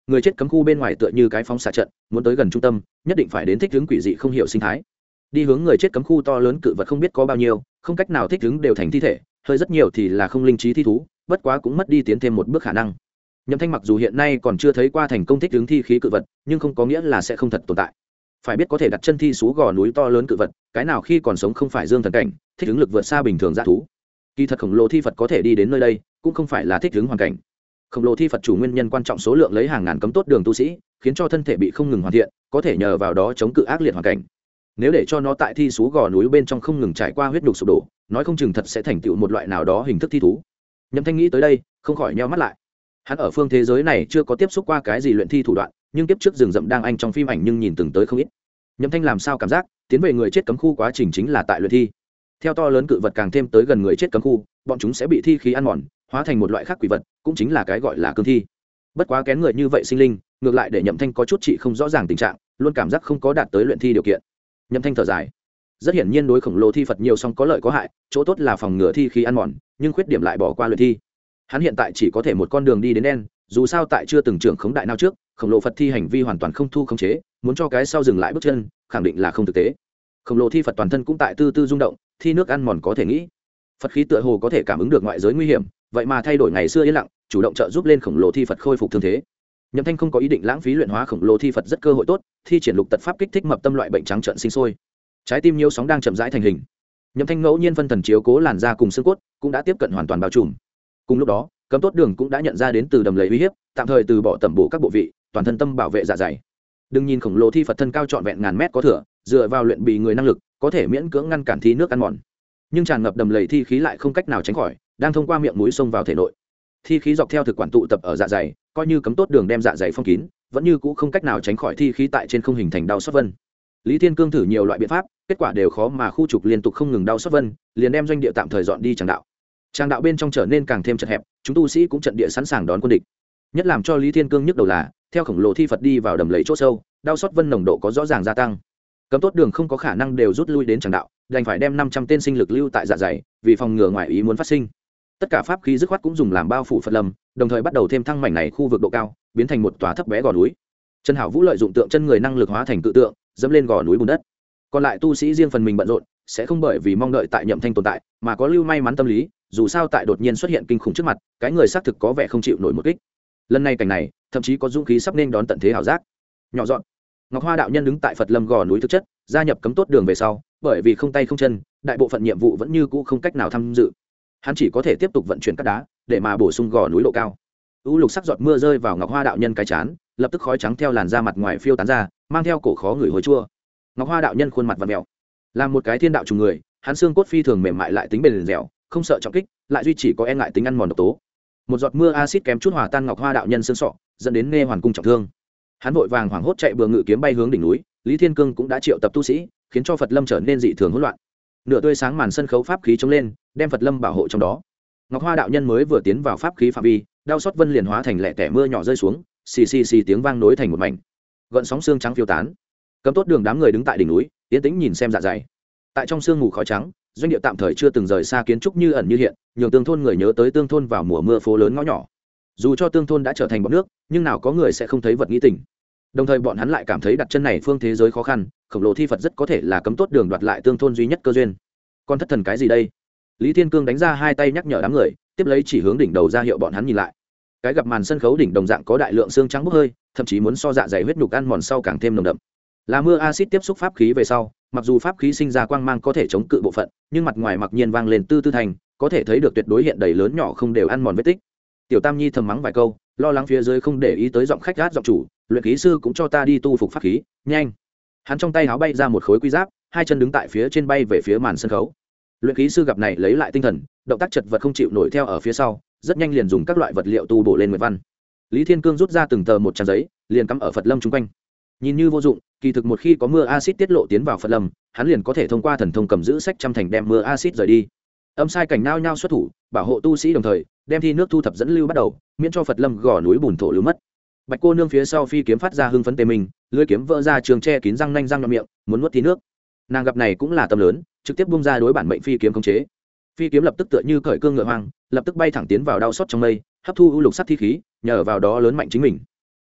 người chết cấm khu bên ngoài tựa như cái phóng xạ trận, muốn tới gần trung tâm nhất định phải đến thích ứng quỷ dị không hiểu sinh thái. Đi hướng người chết cấm khu to lớn cự vật không biết có bao nhiêu, không cách nào thích ứng đều thành thi thể, hơi rất nhiều thì là không linh trí thi thú, bất quá cũng mất đi tiến thêm một bước khả năng. Nhậm Thanh mặc dù hiện nay còn chưa thấy qua thành công thích ứng thi khí cự vật, nhưng không có nghĩa là sẽ không thật tồn tại. Phải biết có thể đặt chân thi sú gò núi to lớn cự vật, cái nào khi còn sống không phải dương thần cảnh, thích ứng lực vượt xa bình thường dã thú. Kỳ thật khổng lồ thi Phật có thể đi đến nơi đây, cũng không phải là thích ứng hoàn cảnh. Khổng lồ thi Phật chủ nguyên nhân quan trọng số lượng lấy hàng ngàn cấm tốt đường tu sĩ, khiến cho thân thể bị không ngừng hoàn thiện, có thể nhờ vào đó chống cự ác liệt hoàn cảnh. Nếu để cho nó tại thi sú gò núi bên trong không ngừng trải qua huyết đục sụp đổ, nói không chừng thật sẽ thành tựu một loại nào đó hình thức thi thú. Nhậm Thanh nghĩ tới đây, không khỏi nheo mắt lại. Hắn ở phương thế giới này chưa có tiếp xúc qua cái gì luyện thi thủ đoạn, nhưng tiếp trước rừng rậm đang anh trong phim ảnh nhưng nhìn từng tới không ít. Nhậm Thanh làm sao cảm giác tiến về người chết cấm khu quá trình chính là tại luyện thi. Theo to lớn cự vật càng thêm tới gần người chết cấm khu, bọn chúng sẽ bị thi khí ăn mòn, hóa thành một loại khác quỷ vật, cũng chính là cái gọi là cương thi. Bất quá kén người như vậy sinh linh, ngược lại để Nhậm Thanh có chút trị không rõ ràng tình trạng, luôn cảm giác không có đạt tới luyện thi điều kiện. Nhậm Thanh thở dài. Rất hiển nhiên đối khổng lồ thi Phật nhiều song có lợi có hại, chỗ tốt là phòng ngừa thi khí ăn mòn, nhưng khuyết điểm lại bỏ qua luyện thi. Hắn hiện tại chỉ có thể một con đường đi đến đen, dù sao tại chưa từng trưởng khống đại nào trước, khổng lồ Phật thi hành vi hoàn toàn không thu khống chế, muốn cho cái sau dừng lại bước chân, khẳng định là không thực tế. Khổng lồ thi Phật toàn thân cũng tại tư tư rung động, thi nước ăn mòn có thể nghĩ. Phật khí tựa hồ có thể cảm ứng được ngoại giới nguy hiểm, vậy mà thay đổi ngày xưa yên lặng, chủ động trợ giúp lên khổng lồ thi Phật khôi phục thương thế. Nhậm Thanh không có ý định lãng phí luyện hóa khổng lồ thi Phật rất cơ hội tốt, thi triển lục tật pháp kích thích mập tâm loại bệnh trắng trợn sinh sôi. Trái tim nhiễu sóng đang chậm rãi thành hình. Nhậm Thanh ngẫu nhiên phân thần chiếu cố làn da cùng xương cốt, cũng đã tiếp cận hoàn toàn bao trùm. Cùng lúc đó, cấm tốt đường cũng đã nhận ra đến từ đầm lầy uy hiếp, tạm thời từ bỏ tẩm bổ các bộ vị, toàn thân tâm bảo vệ dạ dày. Đừng nhìn khổng lồ thi Phật thân cao trọn vẹn ngàn mét có thừa, dựa vào luyện bì người năng lực, có thể miễn cưỡng ngăn cản thi nước ăn mòn. Nhưng tràn ngập đầm lầy thi khí lại không cách nào tránh khỏi, đang thông qua miệng mũi xông vào thể nội. Thi khí dọc theo thực quản tụ tập ở dạ dày, coi như cấm tốt đường đem dạ dày phong kín, vẫn như cũ không cách nào tránh khỏi thi khí tại trên không hình thành đau xót vân. Lý Thiên Cương thử nhiều loại biện pháp, kết quả đều khó mà khu trục liên tục không ngừng đau xót vân, liền đem doanh địa tạm thời dọn đi tràng đạo. Tràng đạo bên trong trở nên càng thêm chật hẹp, chúng tu sĩ cũng trận địa sẵn sàng đón quân địch. Nhất làm cho Lý Thiên Cương nhức đầu là, theo khổng lồ thi Phật đi vào đầm lầy chỗ sâu, đau xót vân nồng độ có rõ ràng gia tăng. Cấm tốt đường không có khả năng đều rút lui đến tràng đạo, đành phải đem 500 tên sinh lực lưu tại dạ dày, vì phòng ngừa ngoại ý muốn phát sinh. Tất cả pháp khí dứt khoát cũng dùng làm bao phủ Phật lâm, đồng thời bắt đầu thêm thăng mảnh này khu vực độ cao, biến thành một tòa thấp bé gò núi. Trần Hảo Vũ lợi dụng tượng chân người năng lực hóa thành cự tượng, dẫm lên gò núi bùn đất. Còn lại tu sĩ riêng phần mình bận rộn, sẽ không bởi vì mong đợi tại Nhậm Thanh tồn tại, mà có lưu may mắn tâm lý, dù sao tại đột nhiên xuất hiện kinh khủng trước mặt, cái người xác thực có vẻ không chịu nổi một kích. Lần này cảnh này, thậm chí có dũng khí sắp nên đón tận thế hảo giác. Nhỏ dọn. Ngọc Hoa đạo nhân đứng tại Phật lâm gò núi thực chất, gia nhập cấm tốt đường về sau, bởi vì không tay không chân, đại bộ phận nhiệm vụ vẫn như cũ không cách nào tham dự. Hắn chỉ có thể tiếp tục vận chuyển cát đá, để mà bổ sung gò núi độ cao. U lục sắc giọt mưa rơi vào Ngọc Hoa đạo nhân cái chán, lập tức khói trắng theo làn da mặt ngoài phiêu tán ra, mang theo cổ khó người hôi chua. Ngọc Hoa đạo nhân khuôn mặt vặn vẹo, làm một cái thiên đạo trùng người, hắn xương cốt phi thường mềm mại lại tính bền dẻo, không sợ trọng kích, lại duy chỉ có e ngại tính ăn mòn độc tố. Một giọt mưa axit kém chút hòa tan Ngọc Hoa đạo nhân xương sọ, dẫn đến nghe hoàn cung trọng thương. Hắn vội vàng hoảng hốt chạy bừa ngự kiếm bay hướng đỉnh núi, Lý Thiên Cương cũng đã triệu tập tu sĩ, khiến cho Phật lâm trở nên dị thường hỗn loạn. Nửa tươi sáng màn sân khấu pháp khí chống lên, đem Phật lâm bảo hộ trong đó. Ngọc Hoa đạo nhân mới vừa tiến vào pháp khí phạm vi, đau xót vân liền hóa thành lẻ tẻ mưa nhỏ rơi xuống, xì xì xì tiếng vang nối thành một mảnh. Gợn sóng xương trắng phiêu tán. Cấm tốt đường đám người đứng tại đỉnh núi, yên tĩnh nhìn xem dạ dày. Tại trong sương mù khói trắng, doanh địa tạm thời chưa từng rời xa kiến trúc như ẩn như hiện, nhường tương thôn người nhớ tới tương thôn vào mùa mưa phố lớn ngõ nhỏ. Dù cho tương thôn đã trở thành bọt nước, nhưng nào có người sẽ không thấy vật nghĩ tình. Đồng thời bọn hắn lại cảm thấy đặt chân này phương thế giới khó khăn, khổng lồ thi Phật rất có thể là cấm tốt đường đoạt lại tương thôn duy nhất cơ duyên. Con thất thần cái gì đây? Lý Thiên Cương đánh ra hai tay nhắc nhở đám người, tiếp lấy chỉ hướng đỉnh đầu ra hiệu bọn hắn nhìn lại. Cái gặp màn sân khấu đỉnh đồng dạng có đại lượng xương trắng bốc hơi, thậm chí muốn so dạ dày huyết nhục ăn mòn sau càng thêm nồng đậm. Là mưa axit tiếp xúc pháp khí về sau, mặc dù pháp khí sinh ra quang mang có thể chống cự bộ phận, nhưng mặt ngoài mặc nhiên vang lên tư tư thành, có thể thấy được tuyệt đối hiện đầy lớn nhỏ không đều ăn mòn vết tích. Tiểu Tam Nhi thầm mắng vài câu, lo lắng phía dưới không để ý tới giọng khách gát giọng chủ, luyện khí sư cũng cho ta đi tu phục pháp khí, nhanh. Hắn trong tay háo bay ra một khối quy giáp, hai chân đứng tại phía trên bay về phía màn sân khấu. Luyện khí sư gặp này lấy lại tinh thần, động tác chật vật không chịu nổi theo ở phía sau, rất nhanh liền dùng các loại vật liệu tu bổ lên nguyệt văn. Lý Thiên Cương rút ra từng tờ một trang giấy, liền cắm ở Phật lâm chung quanh. Nhìn như vô dụng, kỳ thực một khi có mưa axit tiết lộ tiến vào Phật lâm, hắn liền có thể thông qua thần thông cầm giữ sách trăm thành đem mưa axit rời đi. Âm sai cảnh nao nhao xuất thủ, bảo hộ tu sĩ đồng thời đem thi nước thu thập dẫn lưu bắt đầu, miễn cho Phật lâm gò núi bùn thổ lưu mất. Bạch cô nương phía sau phi kiếm phát ra hưng phấn tê mình, lưỡi kiếm vỡ ra trường che kín răng nanh răng nhọn miệng, muốn nuốt thi nước. Nàng gặp này cũng là tâm lớn, trực tiếp bung ra đối bản mệnh phi kiếm khống chế. Phi kiếm lập tức tựa như cởi cương ngựa hoang, lập tức bay thẳng tiến vào đau xót trong mây, hấp thu u lục sắc thi khí, nhờ vào đó lớn mạnh chính mình.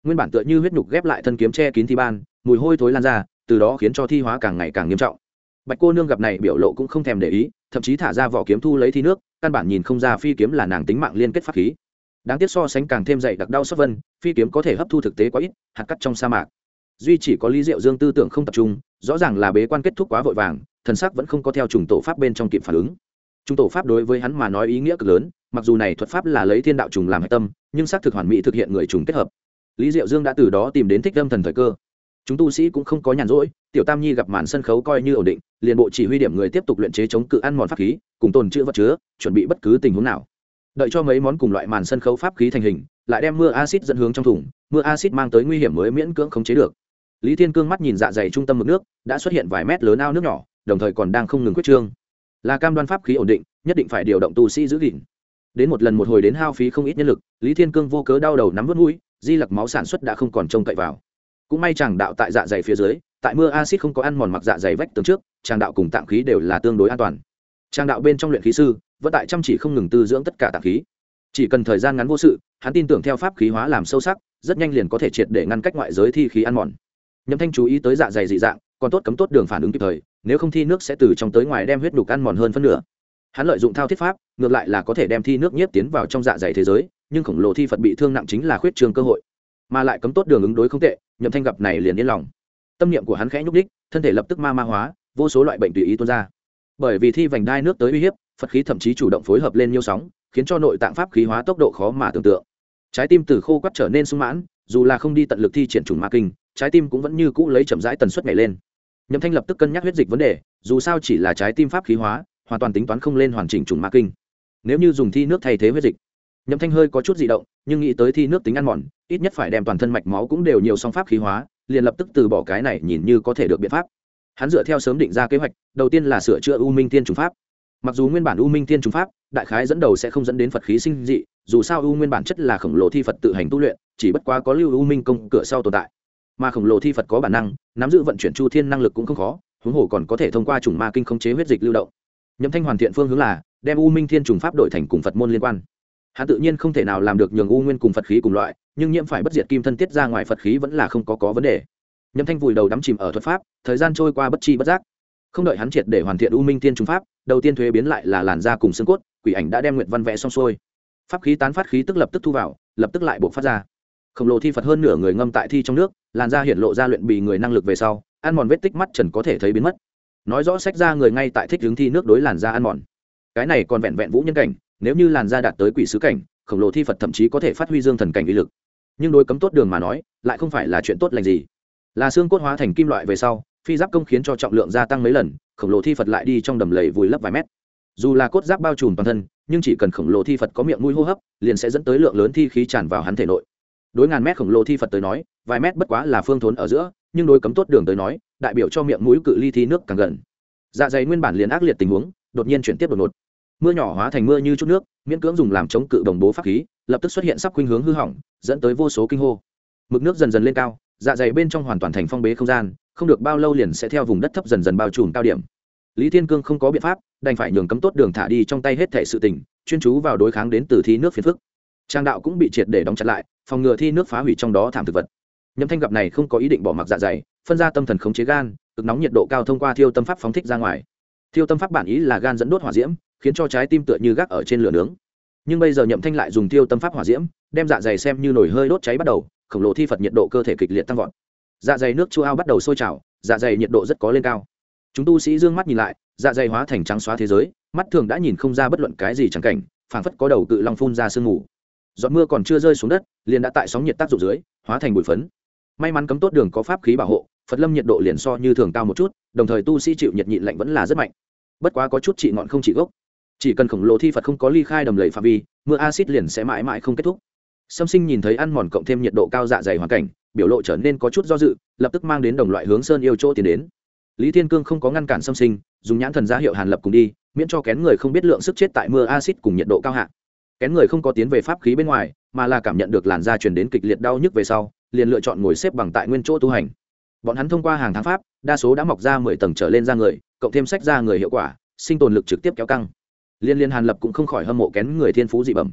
nguyên bản tựa như huyết nhục ghép lại thân kiếm che kín thi ban, mùi hôi thối lan ra, từ đó khiến cho thi hóa càng ngày càng nghiêm trọng. Bạch cô nương gặp này biểu lộ cũng không thèm để ý, thậm chí thả ra vỏ kiếm thu lấy thi nước, căn bản nhìn không ra phi kiếm là nàng tính mạng liên kết pháp khí. Đáng tiếc so sánh càng thêm dày đặc đau xót vân, phi kiếm có thể hấp thu thực tế quá ít, hạt cát trong sa mạc. Duy chỉ có Lý Diệu Dương tư tưởng không tập trung, rõ ràng là bế quan kết thúc quá vội vàng, thần sắc vẫn không có theo trùng tổ pháp bên trong kịp phản ứng. Trùng tổ pháp đối với hắn mà nói ý nghĩa cực lớn, mặc dù này thuật pháp là lấy thiên đạo trùng làm hệ tâm, nhưng xác thực hoàn mỹ thực hiện người trùng kết hợp. Lý Diệu Dương đã từ đó tìm đến thích âm thần thời cơ. Chúng tu sĩ cũng không có nhàn rỗi, tiểu Tam Nhi gặp màn sân khấu coi như ổn định, liền bộ chỉ huy điểm người tiếp tục luyện chế chống cự ăn mòn pháp khí, cùng tồn trữ vật chứa, chuẩn bị bất cứ tình huống nào. Đợi cho mấy món cùng loại màn sân khấu pháp khí thành hình, lại đem mưa axit dẫn hướng trong thùng, mưa axit mang tới nguy hiểm mới miễn cưỡng khống chế được. Lý Thiên Cương mắt nhìn dạ dày trung tâm mực nước, đã xuất hiện vài mét lớn ao nước nhỏ, đồng thời còn đang không ngừng quyết trương. Là cam đoan pháp khí ổn định, nhất định phải điều động tu sĩ giữ gìn. Đến một lần một hồi đến hao phí không ít nhân lực, Lý Thiên Cương vô cớ đau đầu nắm vớt mũi, di lặc máu sản xuất đã không còn trông cậy vào. Cũng may chàng đạo tại dạ dày phía dưới, tại mưa axit không có ăn mòn mặc dạ dày vách tường trước, chàng đạo cùng tạng khí đều là tương đối an toàn. Chàng đạo bên trong luyện khí sư, vẫn tại chăm chỉ không ngừng tư dưỡng tất cả tạng khí. Chỉ cần thời gian ngắn vô sự, hắn tin tưởng theo pháp khí hóa làm sâu sắc, rất nhanh liền có thể triệt để ngăn cách ngoại giới thi khí ăn mòn. Nhậm Thanh chú ý tới dạ dày dị dạng, còn tốt cấm tốt đường phản ứng kịp thời, nếu không thi nước sẽ từ trong tới ngoài đem huyết đục ăn mòn hơn phân nửa. Hắn lợi dụng thao thiết pháp, ngược lại là có thể đem thi nước nhiếp tiến vào trong dạ dày thế giới, nhưng khổng lồ thi Phật bị thương nặng chính là khuyết trường cơ hội, mà lại cấm tốt đường ứng đối không tệ. Nhậm Thanh gặp này liền yên lòng, tâm niệm của hắn khẽ nhúc đích, thân thể lập tức ma hóa, vô số loại bệnh tùy ý tuôn ra. Bởi vì thi vành đai nước tới uy hiếp, Phật khí thậm chí chủ động phối hợp lên nhiêu sóng, khiến cho nội tạng pháp khí hóa tốc độ khó mà tưởng tượng. Trái tim từ khô quắt trở nên sung mãn, dù là không đi tận lực thi triển trùng ma kinh, trái tim cũng vẫn như cũ lấy chậm rãi tần suất nhảy lên. Nhậm Thanh lập tức cân nhắc huyết dịch vấn đề, dù sao chỉ là trái tim pháp khí hóa, hoàn toàn tính toán không lên hoàn chỉnh trùng ma kinh. Nếu như dùng thi nước thay thế huyết dịch, Nhậm Thanh hơi có chút dị động, nhưng nghĩ tới thi nước tính ăn mòn, ít nhất phải đem toàn thân mạch máu cũng đều nhiều song pháp khí hóa, liền lập tức từ bỏ cái này nhìn như có thể được biện pháp. Hắn dựa theo sớm định ra kế hoạch, đầu tiên là sửa chữa U Minh Tiên trùng pháp. Mặc dù nguyên bản U Minh Tiên trùng pháp, đại khái dẫn đầu sẽ không dẫn đến Phật khí sinh dị, dù sao U nguyên bản chất là khổng lồ thi Phật tự hành tu luyện, chỉ bất quá có lưu U Minh công cửa sau tồn tại. Mà khổng lồ thi Phật có bản năng, nắm giữ vận chuyển chu thiên năng lực cũng không khó, huống hồ còn có thể thông qua trùng ma kinh khống chế huyết dịch lưu động. Nhậm Thanh hoàn thiện phương hướng là đem U Minh Thiên trùng pháp đổi thành cùng Phật môn liên quan. Hắn tự nhiên không thể nào làm được nhường U nguyên cùng Phật khí cùng loại, nhưng nhiễm phải bất diệt kim thân tiết ra ngoài Phật khí vẫn là không có vấn đề. Nhậm Thanh vùi đầu đắm chìm ở thuật pháp, thời gian trôi qua bất chi bất giác. Không đợi hắn triệt để hoàn thiện U Minh Thiên trùng pháp, đầu tiên thuế biến lại là làn da cùng xương cốt, quỷ ảnh đã đem nguyệt văn vẽ xong xuôi. Pháp khí tán phát khí tức lập tức thu vào, lập tức lại bộc phát ra. Khổng lồ thi Phật hơn nửa người ngâm tại thi trong nước, làn da hiện lộ ra luyện bì người năng lực về sau, ăn mòn vết tích mắt trần có thể thấy biến mất. Nói rõ sách ra người ngay tại thích hướng thi nước đối làn da ăn mòn. Cái này còn vẹn vẹn vũ nhân cảnh, nếu như làn da đạt tới quỷ sứ cảnh, khổng lồ thi Phật thậm chí có thể phát huy dương thần cảnh uy lực. Nhưng đối cấm tốt đường mà nói, lại không phải là chuyện tốt lành gì. Là xương cốt hóa thành kim loại về sau, phi giáp công khiến cho trọng lượng gia tăng mấy lần, khổng lồ thi Phật lại đi trong đầm lầy vùi lấp vài mét. Dù là cốt giáp bao trùm toàn thân, nhưng chỉ cần khổng lồ thi Phật có miệng mũi hô hấp, liền sẽ dẫn tới lượng lớn thi khí tràn vào hắn thể nội. Đối ngàn mét khổng lồ thi Phật tới nói, vài mét bất quá là phương thốn ở giữa, nhưng đối cấm tốt đường tới nói, đại biểu cho miệng mũi cự ly thi nước càng gần. Dạ dày nguyên bản liền ác liệt tình huống, đột nhiên chuyển tiếp đột ngột. Mưa nhỏ hóa thành mưa như chút nước, miễn cưỡng dùng làm chống cự đồng bố pháp khí, lập tức xuất hiện sắp khuynh hướng hư hỏng, dẫn tới vô số kinh hô. Mực nước dần dần lên cao, dạ dày bên trong hoàn toàn thành phong bế không gian, không được bao lâu liền sẽ theo vùng đất thấp dần dần bao trùm cao điểm. Lý Thiên Cương không có biện pháp, đành phải nhường cấm tốt đường thả đi trong tay hết thảy sự tình, chuyên chú vào đối kháng đến từ thi nước phiền phức. Trang đạo cũng bị triệt để đóng chặt lại, phòng ngừa thi nước phá hủy trong đó thảm thực vật. Nhậm Thanh gặp này không có ý định bỏ mặc dạ dày, phân ra tâm thần khống chế gan, cực nóng nhiệt độ cao thông qua thiêu tâm pháp phóng thích ra ngoài. Thiêu tâm pháp bản ý là gan dẫn đốt hỏa diễm, khiến cho trái tim tựa như gác ở trên lửa nướng. Nhưng bây giờ Nhậm Thanh lại dùng thiêu tâm pháp hỏa diễm, đem dạ dày xem như nồi hơi đốt cháy bắt đầu, khổng lồ thi Phật nhiệt độ cơ thể kịch liệt tăng vọt. Dạ dày nước chua ao bắt đầu sôi trào, dạ dày nhiệt độ rất có lên cao. Chúng tu sĩ dương mắt nhìn lại, dạ dày hóa thành trắng xóa thế giới, mắt thường đã nhìn không ra bất luận cái gì chẳng cảnh, phảng phất có đầu cự long phun ra sương mù. Giọt mưa còn chưa rơi xuống đất, liền đã tại sóng nhiệt tác dụng dưới, hóa thành bụi phấn. May mắn cấm tốt đường có pháp khí bảo hộ, Phật lâm nhiệt độ liền so như thường cao một chút, đồng thời tu sĩ chịu nhiệt nhịn lạnh vẫn là rất mạnh. Bất quá có chút trị ngọn không trị gốc. Chỉ cần khổng lồ thi Phật không có ly khai đầm lầy phạm vi, mưa axit liền sẽ mãi mãi không kết thúc. Sâm Sinh nhìn thấy ăn mòn cộng thêm nhiệt độ cao dạ dày hoàn cảnh, biểu lộ trở nên có chút do dự, lập tức mang đến đồng loại hướng Sơn Yêu chỗ tiến đến. Lý Thiên Cương không có ngăn cản Sâm Sinh, dùng nhãn thần ra hiệu Hàn Lập cùng đi, miễn cho kén người không biết lượng sức chết tại mưa axit cùng nhiệt độ cao hạ. Kén người không có tiến về pháp khí bên ngoài, mà là cảm nhận được làn da truyền đến kịch liệt đau nhức về sau, liền lựa chọn ngồi xếp bằng tại nguyên chỗ tu hành. Bọn hắn thông qua hàng tháng pháp, đa số đã mọc ra 10 tầng trở lên da người, cộng thêm sách da người hiệu quả, sinh tồn lực trực tiếp kéo căng. Liên Hàn Lập cũng không khỏi hâm mộ kén người thiên phú dị bẩm.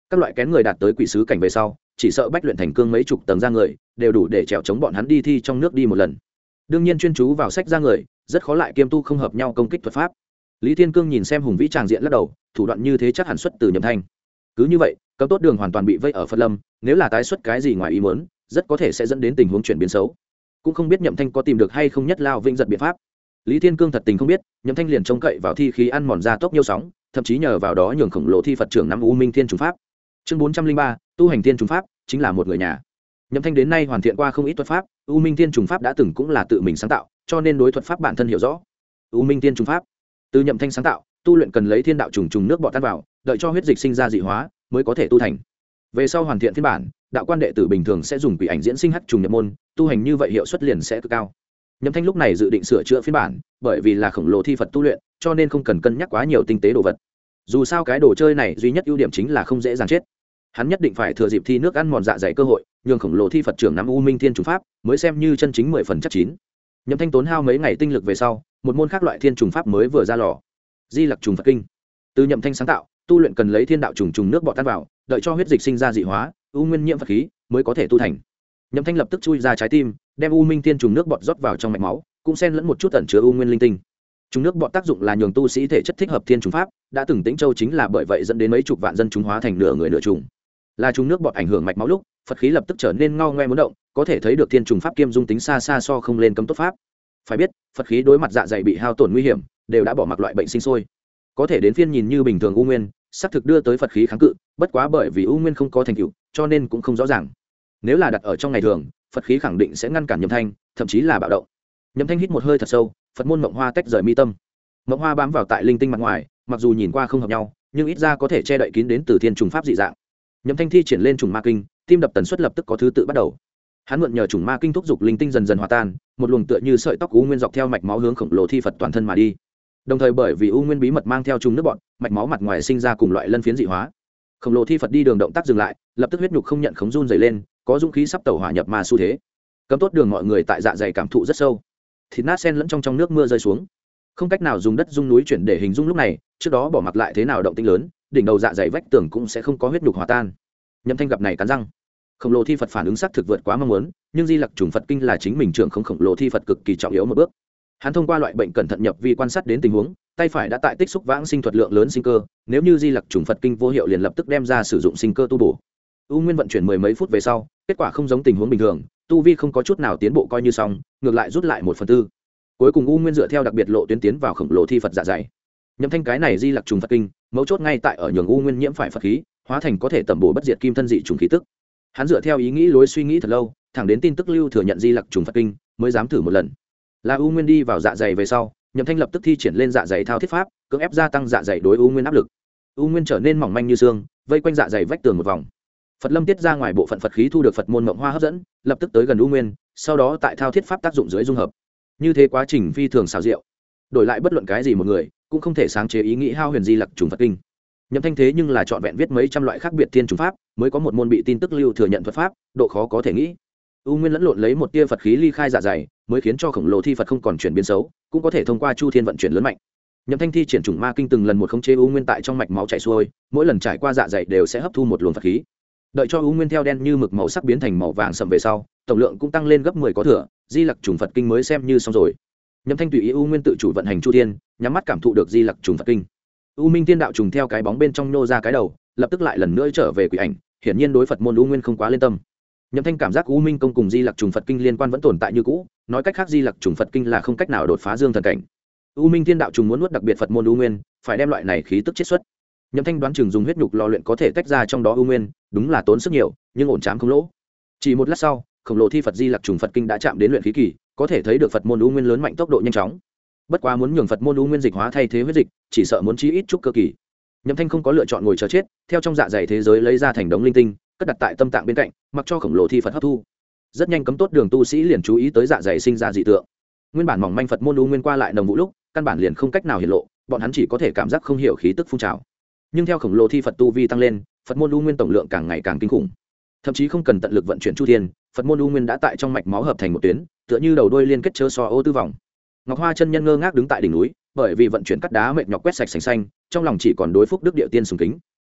các loại kén người đạt tới quỷ sứ cảnh về sau chỉ sợ bách luyện thành cương mấy chục tầng ra người đều đủ để trèo chống bọn hắn đi thi trong nước đi một lần. Đương nhiên chuyên chú vào sách ra người rất khó lại kiêm tu không hợp nhau công kích thuật pháp. Lý Thiên Cương nhìn xem hùng vĩ tràng diện lắc đầu, thủ đoạn như thế chắc hẳn xuất từ Nhậm Thanh. Cứ như vậy cấm tốt đường hoàn toàn bị vây ở Phật Lâm, nếu là tái xuất cái gì ngoài ý muốn rất có thể sẽ dẫn đến tình huống chuyển biến xấu. Cũng không biết Nhậm Thanh có tìm được hay không nhất lao vĩnh giật biện pháp. Lý Thiên Cương thật tình không biết Nhậm Thanh liền trông cậy vào thi khí ăn mòn ra tốc nhiêu sóng, thậm chí nhờ vào đó nhường khổng lồ thi Phật trưởng nắm U Minh Thiên Trùng Pháp. Chương 403, tu hành Thiên Trùng Pháp chính là một người nhà. Nhậm Thanh đến nay hoàn thiện qua không ít thuật pháp, U Minh Thiên Trùng Pháp đã từng cũng là tự mình sáng tạo, cho nên đối thuật pháp bản thân hiểu rõ. U Minh Thiên Trùng Pháp từ Nhậm Thanh sáng tạo, tu luyện cần lấy thiên đạo trùng trùng nước bọt tan vào, đợi cho huyết dịch sinh ra dị hóa mới có thể tu thành. Về sau hoàn thiện phiên bản, đạo quan đệ tử bình thường sẽ dùng quỷ ảnh diễn sinh hắc trùng nhập môn, tu hành như vậy hiệu suất liền sẽ cực cao. Nhậm Thanh lúc này dự định sửa chữa phiên bản, bởi vì là khổng lồ thi Phật tu luyện, cho nên không cần cân nhắc quá nhiều tinh tế đồ vật. Dù sao cái đồ chơi này duy nhất ưu điểm chính là không dễ dàng chết. Hắn nhất định phải thừa dịp thi nước ăn mòn dạ dày cơ hội, nhường khổng lồ thi Phật trưởng nắm U Minh Thiên Trùng Pháp, mới xem như chân chính 10 phần chắc chín. Nhậm Thanh tốn hao mấy ngày tinh lực về sau, một môn khác loại Thiên Trùng Pháp mới vừa ra lò. Di Lặc Trùng Phật Kinh. Từ Nhậm Thanh sáng tạo, tu luyện cần lấy thiên đạo trùng trùng nước bọt tan vào, đợi cho huyết dịch sinh ra dị hóa, u nguyên nhiễm Phật khí mới có thể tu thành. Nhậm Thanh lập tức chui ra trái tim, đem U Minh Thiên Trùng nước bọt rót vào trong mạch máu, cũng xen lẫn một chút ẩn chứa u nguyên linh tinh. Trùng nước bọt tác dụng là nhường tu sĩ thể chất thích hợp Thiên Trùng Pháp, đã từng Tĩnh Châu chính là bởi vậy dẫn đến mấy chục vạn dân chúng hóa thành nửa người nửa trùng. Là trùng nước bọt ảnh hưởng mạch máu lúc, Phật khí lập tức trở nên ngao ngoe muốn động, có thể thấy được Thiên Trùng Pháp kiêm dung tính xa xa so không lên cấm tốt pháp. Phải biết, Phật khí đối mặt dạ dày bị hao tổn nguy hiểm, đều đã bỏ mặc loại bệnh sinh sôi. Có thể đến phiên nhìn như bình thường u nguyên, xác thực đưa tới Phật khí kháng cự, bất quá bởi vì u nguyên không có thành tựu, cho nên cũng không rõ ràng. Nếu là đặt ở trong ngày thường, Phật khí khẳng định sẽ ngăn cản Nhậm Thanh, thậm chí là bạo động. Nhậm Thanh hít một hơi thật sâu, Phật môn mộng hoa tách rời mi tâm. Mộng hoa bám vào tại linh tinh mặt ngoài, mặc dù nhìn qua không hợp nhau, nhưng ít ra có thể che đậy kín đến từ Thiên Trùng Pháp dị dạng. Nhậm Thanh thi triển lên trùng ma kinh, tim đập tần suất lập tức có thứ tự bắt đầu. Hắn mượn nhờ trùng ma kinh thúc dục linh tinh dần dần hòa tan, một luồng tựa như sợi tóc u nguyên dọc theo mạch máu hướng khổng lồ thi Phật toàn thân mà đi. Đồng thời bởi vì u nguyên bí mật mang theo trùng nước bọt, mạch máu mặt ngoài sinh ra cùng loại lân phiến dị hóa. Khổng lồ thi Phật đi đường động tác dừng lại, lập tức huyết nhục không nhận khống run dày lên, có dũng khí sắp tẩu hỏa nhập ma xu thế. Cấm tốt đường mọi người tại dạ dày cảm thụ rất sâu, thịt nát sen lẫn trong nước mưa rơi xuống, không cách nào dùng đất dung núi chuyển để hình dung lúc này. Trước đó bỏ mặc lại thế nào động tĩnh lớn, đỉnh đầu dạ dày vách tường cũng sẽ không có huyết nhục hòa tan. Nhậm Thanh gặp này cắn răng. Khổng lồ thi Phật phản ứng xác thực vượt quá mong muốn, nhưng Di Lặc Trùng Phật Kinh là chính mình trưởng không khổng lồ thi Phật cực kỳ trọng yếu một bước. Hắn thông qua loại bệnh cẩn thận nhập vi quan sát đến tình huống, tay phải đã tại tích xúc vãng sinh thuật lượng lớn sinh cơ, nếu như Di Lặc Trùng Phật Kinh vô hiệu liền lập tức đem ra sử dụng sinh cơ tu bổ. U nguyên vận chuyển mười mấy phút về sau, kết quả không giống tình huống bình thường, tu vi không có chút nào tiến bộ coi như xong, ngược lại rút lại 1/4. Cuối cùng U nguyên dựa theo đặc biệt lộ tuyến tiến vào khổng lồ thi Phật dạ dày. Nhậm Thanh cái này Di Lặc Trùng Phật Kinh, mấu chốt ngay tại ở nhường U nguyên nhiễm phải Phật khí, hóa thành có thể tẩm bổ bất diệt kim thân dị trùng khí tức. Hắn dựa theo ý nghĩ lối suy nghĩ thật lâu, thẳng đến tin tức lưu thừa nhận Di Lặc Trùng Phật Kinh, mới dám thử một lần. Là U nguyên đi vào dạ dày về sau, Nhậm Thanh lập tức thi triển lên dạ dày thao thiết pháp, cưỡng ép gia tăng dạ dày đối U nguyên áp lực. U nguyên trở nên mỏng manh như xương, vây quanh dạ dày vách tường một vòng. Phật Lâm tiết ra ngoài bộ phận Phật khí thu được Phật môn mộng hoa hấp dẫn, lập tức tới gần U nguyên, sau đó tại thao thiết pháp tác dụng dưới dung hợp. Như thế quá trình phi thường xảo diệu. Đổi lại bất luận cái gì một người, cũng không thể sáng chế ý nghĩ hao huyền Di Lặc Trùng Phật Kinh. Nhậm Thanh thế nhưng là chọn vẹn viết mấy trăm loại khác biệt thiên trùng pháp, mới có một môn bị tin tức lưu thừa nhận thuật pháp, độ khó có thể nghĩ. U nguyên lẫn lộn lấy một tia Phật khí ly khai dạ dày, mới khiến cho khổng lồ thi Phật không còn chuyển biến xấu, cũng có thể thông qua chu thiên vận chuyển lớn mạnh. Nhậm Thanh thi triển trùng ma kinh từng lần một khống chế u nguyên tại trong mạch máu chảy xuôi, mỗi lần trải qua dạ dày đều sẽ hấp thu một luồng Phật khí. Đợi cho u nguyên theo đen như mực màu sắc biến thành màu vàng sậm về sau, tổng lượng cũng tăng lên gấp 10 có thừa, Di Lặc Trùng Phật Kinh mới xem như xong rồi. Nhậm Thanh tùy ý u nguyên tự chủ vận hành chu thiên, nhắm mắt cảm thụ được Di Lặc Trùng Phật Kinh. U Minh Thiên đạo trùng theo cái bóng bên trong nô ra cái đầu, lập tức lại lần nữa trở về quỷ ảnh, hiển nhiên đối Phật môn u nguyên không quá lên tâm. Nhậm Thanh cảm giác U Minh công cùng Di Lặc Trùng Phật Kinh liên quan vẫn tồn tại như cũ, nói cách khác Di Lặc Trùng Phật Kinh là không cách nào đột phá dương thần cảnh. U Minh Thiên đạo trùng muốn nuốt đặc biệt Phật môn u nguyên, phải đem loại này khí tức chiết xuất. Nhậm Thanh đoán chừng dùng huyết nhục lò luyện có thể tách ra trong đó u nguyên, đúng là tốn sức nhiều, nhưng ổn chám không lỗ. Chỉ một lát sau, khổng lồ thi Phật Di Lặc Trùng Phật Kinh đã chạm đến luyện khí kỳ, có thể thấy được Phật môn u nguyên lớn mạnh tốc độ nhanh chóng. Bất quá muốn nhường Phật môn u nguyên dịch hóa thay thế huyết dịch, chỉ sợ muốn chí ít chút cơ kỳ. Nhậm Thanh không có lựa chọn ngồi chờ chết, theo trong dạ dày thế giới lấy ra thành đống linh tinh, cất đặt tại tâm tạng bên cạnh, mặc cho khổng lồ thi Phật hấp thu. Rất nhanh cấm tốt đường tu sĩ liền chú ý tới dạ dày sinh ra dị tượng. Nguyên bản mỏng manh Phật môn u nguyên qua lại nồng vụ lúc, căn bản liền không cách nào hiện lộ, bọn hắn chỉ có thể cảm giác không hiểu khí tức phun trào. Nhưng theo khổng lồ thi Phật tu vi tăng lên, Phật môn u nguyên tổng lượng càng ngày càng kinh khủng. Thậm chí không cần tận lực vận chuyển chu thiên, Phật môn u nguyên đã tại trong mạch máu hợp thành một tuyến, tựa như đầu đuôi liên kết chớ so ô tư vòng. Ngọc Hoa chân nhân ngơ ngác đứng tại đỉnh núi, bởi vì vận chuyển cắt đá mệt nhọc quét sạch sành xanh, trong lòng chỉ còn đối phúc đức địa tiên sùng kính.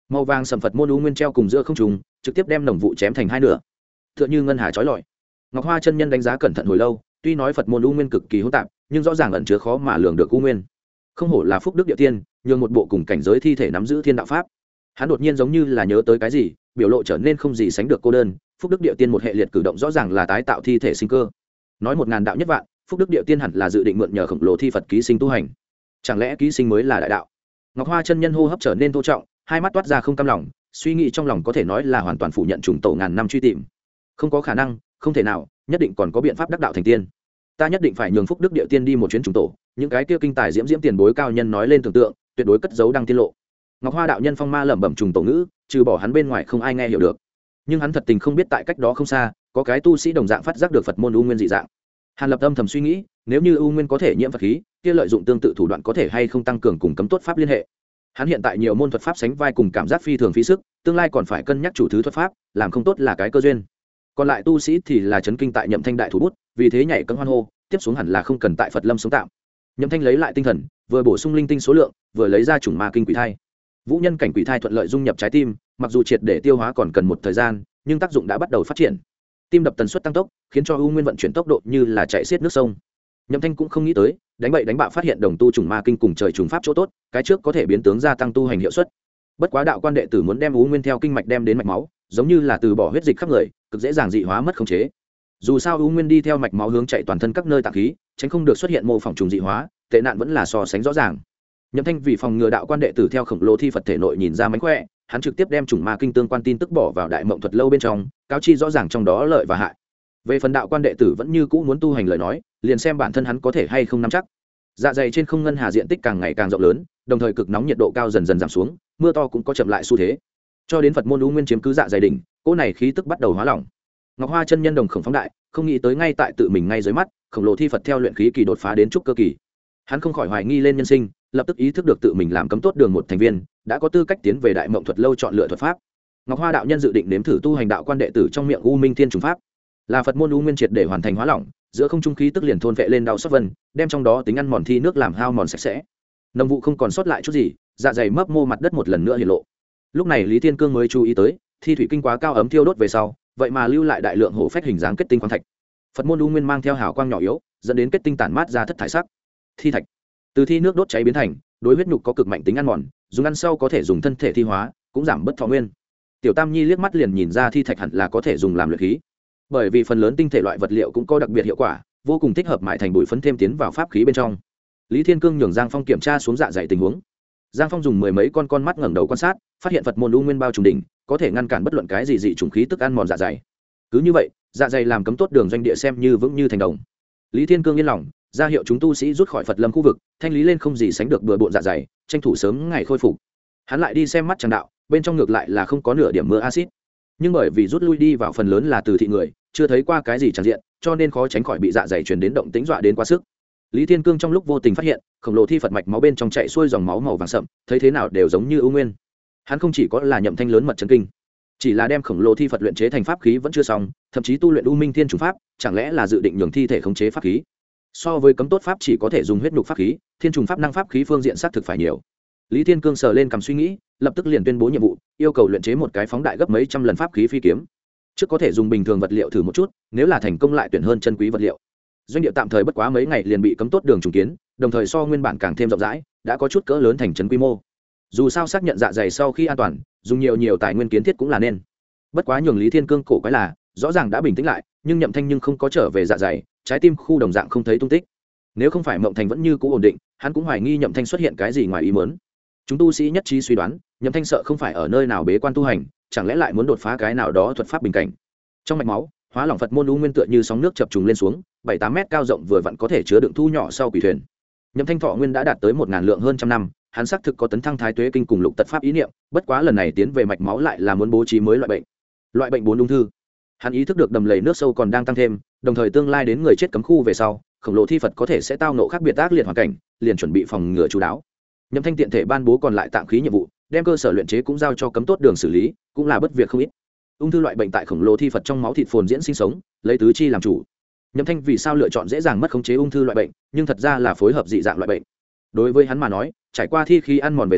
màu vàng sầm Phật môn u nguyên treo cùng giữa không trùng, trực tiếp đem nồng vụ chém thành hai nửa, tựa như ngân hà chói lọi. Ngọc Hoa chân nhân đánh giá cẩn thận hồi lâu, tuy nói Phật môn u nguyên cực kỳ hỗn tạp, nhưng rõ ràng ẩn chứa khó mà lường được u nguyên. Không hổ là phúc đức địa tiên, nhường một bộ cùng cảnh giới thi thể nắm giữ thiên đạo pháp. Hắn đột nhiên giống như là nhớ tới cái gì, biểu lộ trở nên không gì sánh được cô đơn. Phúc đức địa tiên một hệ liệt cử động rõ ràng là tái tạo thi thể sinh cơ. Nói 1000 đạo nhất vạn, phúc đức địa tiên hẳn là dự định mượn nhờ khổng lồ thi Phật ký sinh tu hành. Chẳng lẽ ký sinh mới là đại đạo? Ngọc Hoa chân nhân hô hấp trở nên thô trọng, hai mắt toát ra không cam lòng, suy nghĩ trong lòng có thể nói là hoàn toàn phủ nhận trùng tổ ngàn năm truy tìm. Không có khả năng, không thể nào, nhất định còn có biện pháp đắc đạo thành tiên. Ta nhất định phải nhường phúc đức địa tiên đi một chuyến trùng tổ, những cái kia kinh tài diễm diễm tiền bối cao nhân nói lên tưởng tượng, tuyệt đối cất giấu đăng tiết lộ. Ngọc Hoa đạo nhân phong ma lẩm bẩm trùng tổ ngữ, trừ bỏ hắn bên ngoài không ai nghe hiểu được. Nhưng hắn thật tình không biết tại cách đó không xa, có cái tu sĩ đồng dạng phát giác được Phật môn u nguyên dị dạng. Hàn Lập âm thầm suy nghĩ, nếu như u nguyên có thể nhiễm Phật khí, kia lợi dụng tương tự thủ đoạn có thể hay không tăng cường cùng cấm tốt pháp liên hệ. Hắn hiện tại nhiều môn thuật pháp sánh vai cùng cảm giác phi thường phí sức, tương lai còn phải cân nhắc chủ thứ thuật pháp, làm không tốt là cái cơ duyên. Còn lại tu sĩ thì là chấn kinh tại Nhậm Thanh đại thủ bút, vì thế nhảy cẫng hoan hô, tiếp xuống hẳn là không cần tại Phật Lâm sống tạm. Nhậm Thanh lấy lại tinh thần, vừa bổ sung linh tinh số lượng, vừa lấy ra chủng ma kinh quỷ thai. Vũ nhân cảnh quỷ thai thuận lợi dung nhập trái tim, mặc dù triệt để tiêu hóa còn cần một thời gian, nhưng tác dụng đã bắt đầu phát triển. Tim đập tần suất tăng tốc, khiến cho u nguyên vận chuyển tốc độ như là chạy xiết nước sông. Nhậm Thanh cũng không nghĩ tới, đánh bậy đánh bạ phát hiện đồng tu chủng ma kinh cùng trời trùng pháp chỗ tốt, cái trước có thể biến tướng gia tăng tu hành hiệu suất. Bất quá đạo quan đệ tử muốn đem u nguyên theo kinh mạch đem đến mạch máu, giống như là từ bỏ huyết dịch khắp người, cực dễ dàng dị hóa mất khống chế. Dù sao u nguyên đi theo mạch máu hướng chạy toàn thân các nơi tạng khí, tránh không được xuất hiện mô phỏng trùng dị hóa, tệ nạn vẫn là so sánh rõ ràng. Nhậm Thanh vì phòng ngừa đạo quan đệ tử theo khổng lồ thi Phật thể nội nhìn ra mánh khỏe, hắn trực tiếp đem chủng ma kinh tương quan tin tức bỏ vào đại mộng thuật lâu bên trong, cáo chi rõ ràng trong đó lợi và hại. Về phần đạo quan đệ tử vẫn như cũ muốn tu hành lời nói, liền xem bản thân hắn có thể hay không nắm chắc. Dạ dày trên không ngân hà diện tích càng ngày càng rộng lớn, đồng thời cực nóng nhiệt độ cao dần dần giảm xuống, mưa to cũng có chậm lại xu thế. Cho đến Phật môn u nguyên chiếm cứ dạ dày đỉnh, cỗ này khí tức bắt đầu hóa lỏng. Ngọc Hoa chân nhân đồng khổng phóng đại, không nghĩ tới ngay tại tự mình ngay dưới mắt, khổng lồ thi Phật theo luyện khí kỳ đột phá đến trúc cơ kỳ. Hắn không khỏi hoài nghi lên nhân sinh, lập tức ý thức được tự mình làm cấm tốt đường một thành viên, đã có tư cách tiến về đại mộng thuật lâu chọn lựa thuật pháp. Ngọc Hoa đạo nhân dự định nếm thử tu hành đạo quan đệ tử trong miệng u minh thiên trùng pháp, là Phật môn u nguyên triệt để hoàn thành hóa lỏng, giữa không trung khí tức liền thôn vệ lên đau sắp vân, đem trong đó tính ăn mòn thi nước làm hao mòn sạch sẽ. Nồng vụ không còn sót lại chút gì, dạ dày mấp mô mặt đất một lần nữa hiện lộ. Lúc này Lý Thiên Cương mới chú ý tới, thi thủy kinh quá cao ấm thiêu đốt về sau, vậy mà lưu lại đại lượng hổ phách hình dáng kết tinh khoáng thạch. Phật môn u nguyên mang theo hào quang nhỏ yếu, dẫn đến kết tinh tản mát ra thất thải sắc. Thi thạch từ thi nước đốt cháy biến thành, đối huyết nhục có cực mạnh tính ăn mòn, dùng ăn sau có thể dùng thân thể thi hóa, cũng giảm bất thọ nguyên. Tiểu Tam Nhi liếc mắt liền nhìn ra thi thạch hẳn là có thể dùng làm luyện khí, bởi vì phần lớn tinh thể loại vật liệu cũng có đặc biệt hiệu quả, vô cùng thích hợp mại thành bụi phấn thêm tiến vào pháp khí bên trong. Lý Thiên Cương nhường Giang Phong kiểm tra xuống dạ dày tình huống. Giang Phong dùng mười mấy con mắt ngẩng đầu quan sát, phát hiện Phật môn u nguyên bao trùm đỉnh, có thể ngăn cản bất luận cái gì dị trùng khí tức ăn mòn dạ dày. Cứ như vậy, dạ dày làm cấm tốt đường doanh địa xem như vững như thành đồng. Lý Thiên Cương yên lòng, ra hiệu chúng tu sĩ rút khỏi Phật Lâm khu vực, thanh lý lên không gì sánh được bừa bộn dạ dày, tranh thủ sớm ngày khôi phục. Hắn lại đi xem mắt tràng đạo, bên trong ngược lại là không có nửa điểm mưa axit, nhưng bởi vì rút lui đi vào phần lớn là từ thị người, chưa thấy qua cái gì tràn diện, cho nên khó tránh khỏi bị dạ dày truyền đến động tĩnh dọa đến quá sức. Lý Thiên Cương trong lúc vô tình phát hiện, khổng lồ thi Phật mạch máu bên trong chạy xuôi dòng máu màu vàng sậm, thấy thế nào đều giống như ưu nguyên. Hắn không chỉ có là Nhậm Thanh lớn mật chấn kinh, chỉ là đem khổng lồ thi Phật luyện chế thành pháp khí vẫn chưa xong, thậm chí tu luyện U Minh Thiên Trùng pháp, chẳng lẽ là dự định nhường thi thể khống chế pháp khí? So với cấm tốt pháp chỉ có thể dùng huyết nhục pháp khí, Thiên Trùng pháp năng pháp khí phương diện xác thực phải nhiều. Lý Thiên Cương sờ lên cầm suy nghĩ, lập tức liền tuyên bố nhiệm vụ, yêu cầu luyện chế một cái phóng đại gấp mấy trăm lần pháp khí phi kiếm. Trước có thể dùng bình thường vật liệu thử một chút, nếu là thành công lại tuyển hơn chân quý vật liệu. Doanh địa tạm thời bất quá mấy ngày liền bị cấm tốt đường trùng kiến, đồng thời so nguyên bản càng thêm rộng rãi, đã có chút cỡ lớn thành trấn quy mô. Dù sao xác nhận dạ dày sau khi an toàn, dùng nhiều tài nguyên kiến thiết cũng là nên. Bất quá nhường Lý Thiên Cương cổ quái là, rõ ràng đã bình tĩnh lại, nhưng Nhậm Thanh nhưng không có trở về dạ dày, trái tim khu đồng dạng không thấy tung tích. Nếu không phải Mộng Thành vẫn như cũ ổn định, hắn cũng hoài nghi Nhậm Thanh xuất hiện cái gì ngoài ý muốn. Chúng tu sĩ nhất trí suy đoán, Nhậm Thanh sợ không phải ở nơi nào bế quan tu hành, chẳng lẽ lại muốn đột phá cái nào đó thuật pháp bình cảnh. Trong mạch máu, hóa lỏng Phật môn u nguyên tựa như sóng nước chập trùng lên xuống, 7-8 mét cao rộng vừa vặn có thể chứa đựng thu nhỏ sau quỷ thuyền. Nhậm Thanh thọ nguyên đã đạt tới 1000 lượng hơn trăm năm, hắn xác thực có tấn thăng thái tuế kinh cùng lục tật pháp ý niệm, bất quá lần này tiến về mạch máu lại là muốn bố trí mới loại bệnh. Loại bệnh 4 ung thư. Hắn ý thức được đầm lầy nước sâu còn đang tăng thêm, đồng thời tương lai đến người chết cấm khu về sau, khổng lồ thi Phật có thể sẽ tao nộ khác biệt ác liệt hoàn cảnh, liền chuẩn bị phòng ngừa chú đáo. Nhậm Thanh tiện thể ban bố còn lại tạm khí nhiệm vụ, đem cơ sở luyện chế cũng giao cho cấm tốt đường xử lý, cũng là bất việc không ít. Ung thư loại bệnh tại khổng lồ thi Phật trong máu thịt phồn diễn sinh sống, lấy tứ chi làm chủ. Nhậm Thanh vì sao lựa chọn dễ dàng mất khống chế ung thư loại bệnh, nhưng thật ra là phối hợp dị dạng loại bệnh. Đối với hắn mà nói, trải qua thi khí ăn mòn về sau,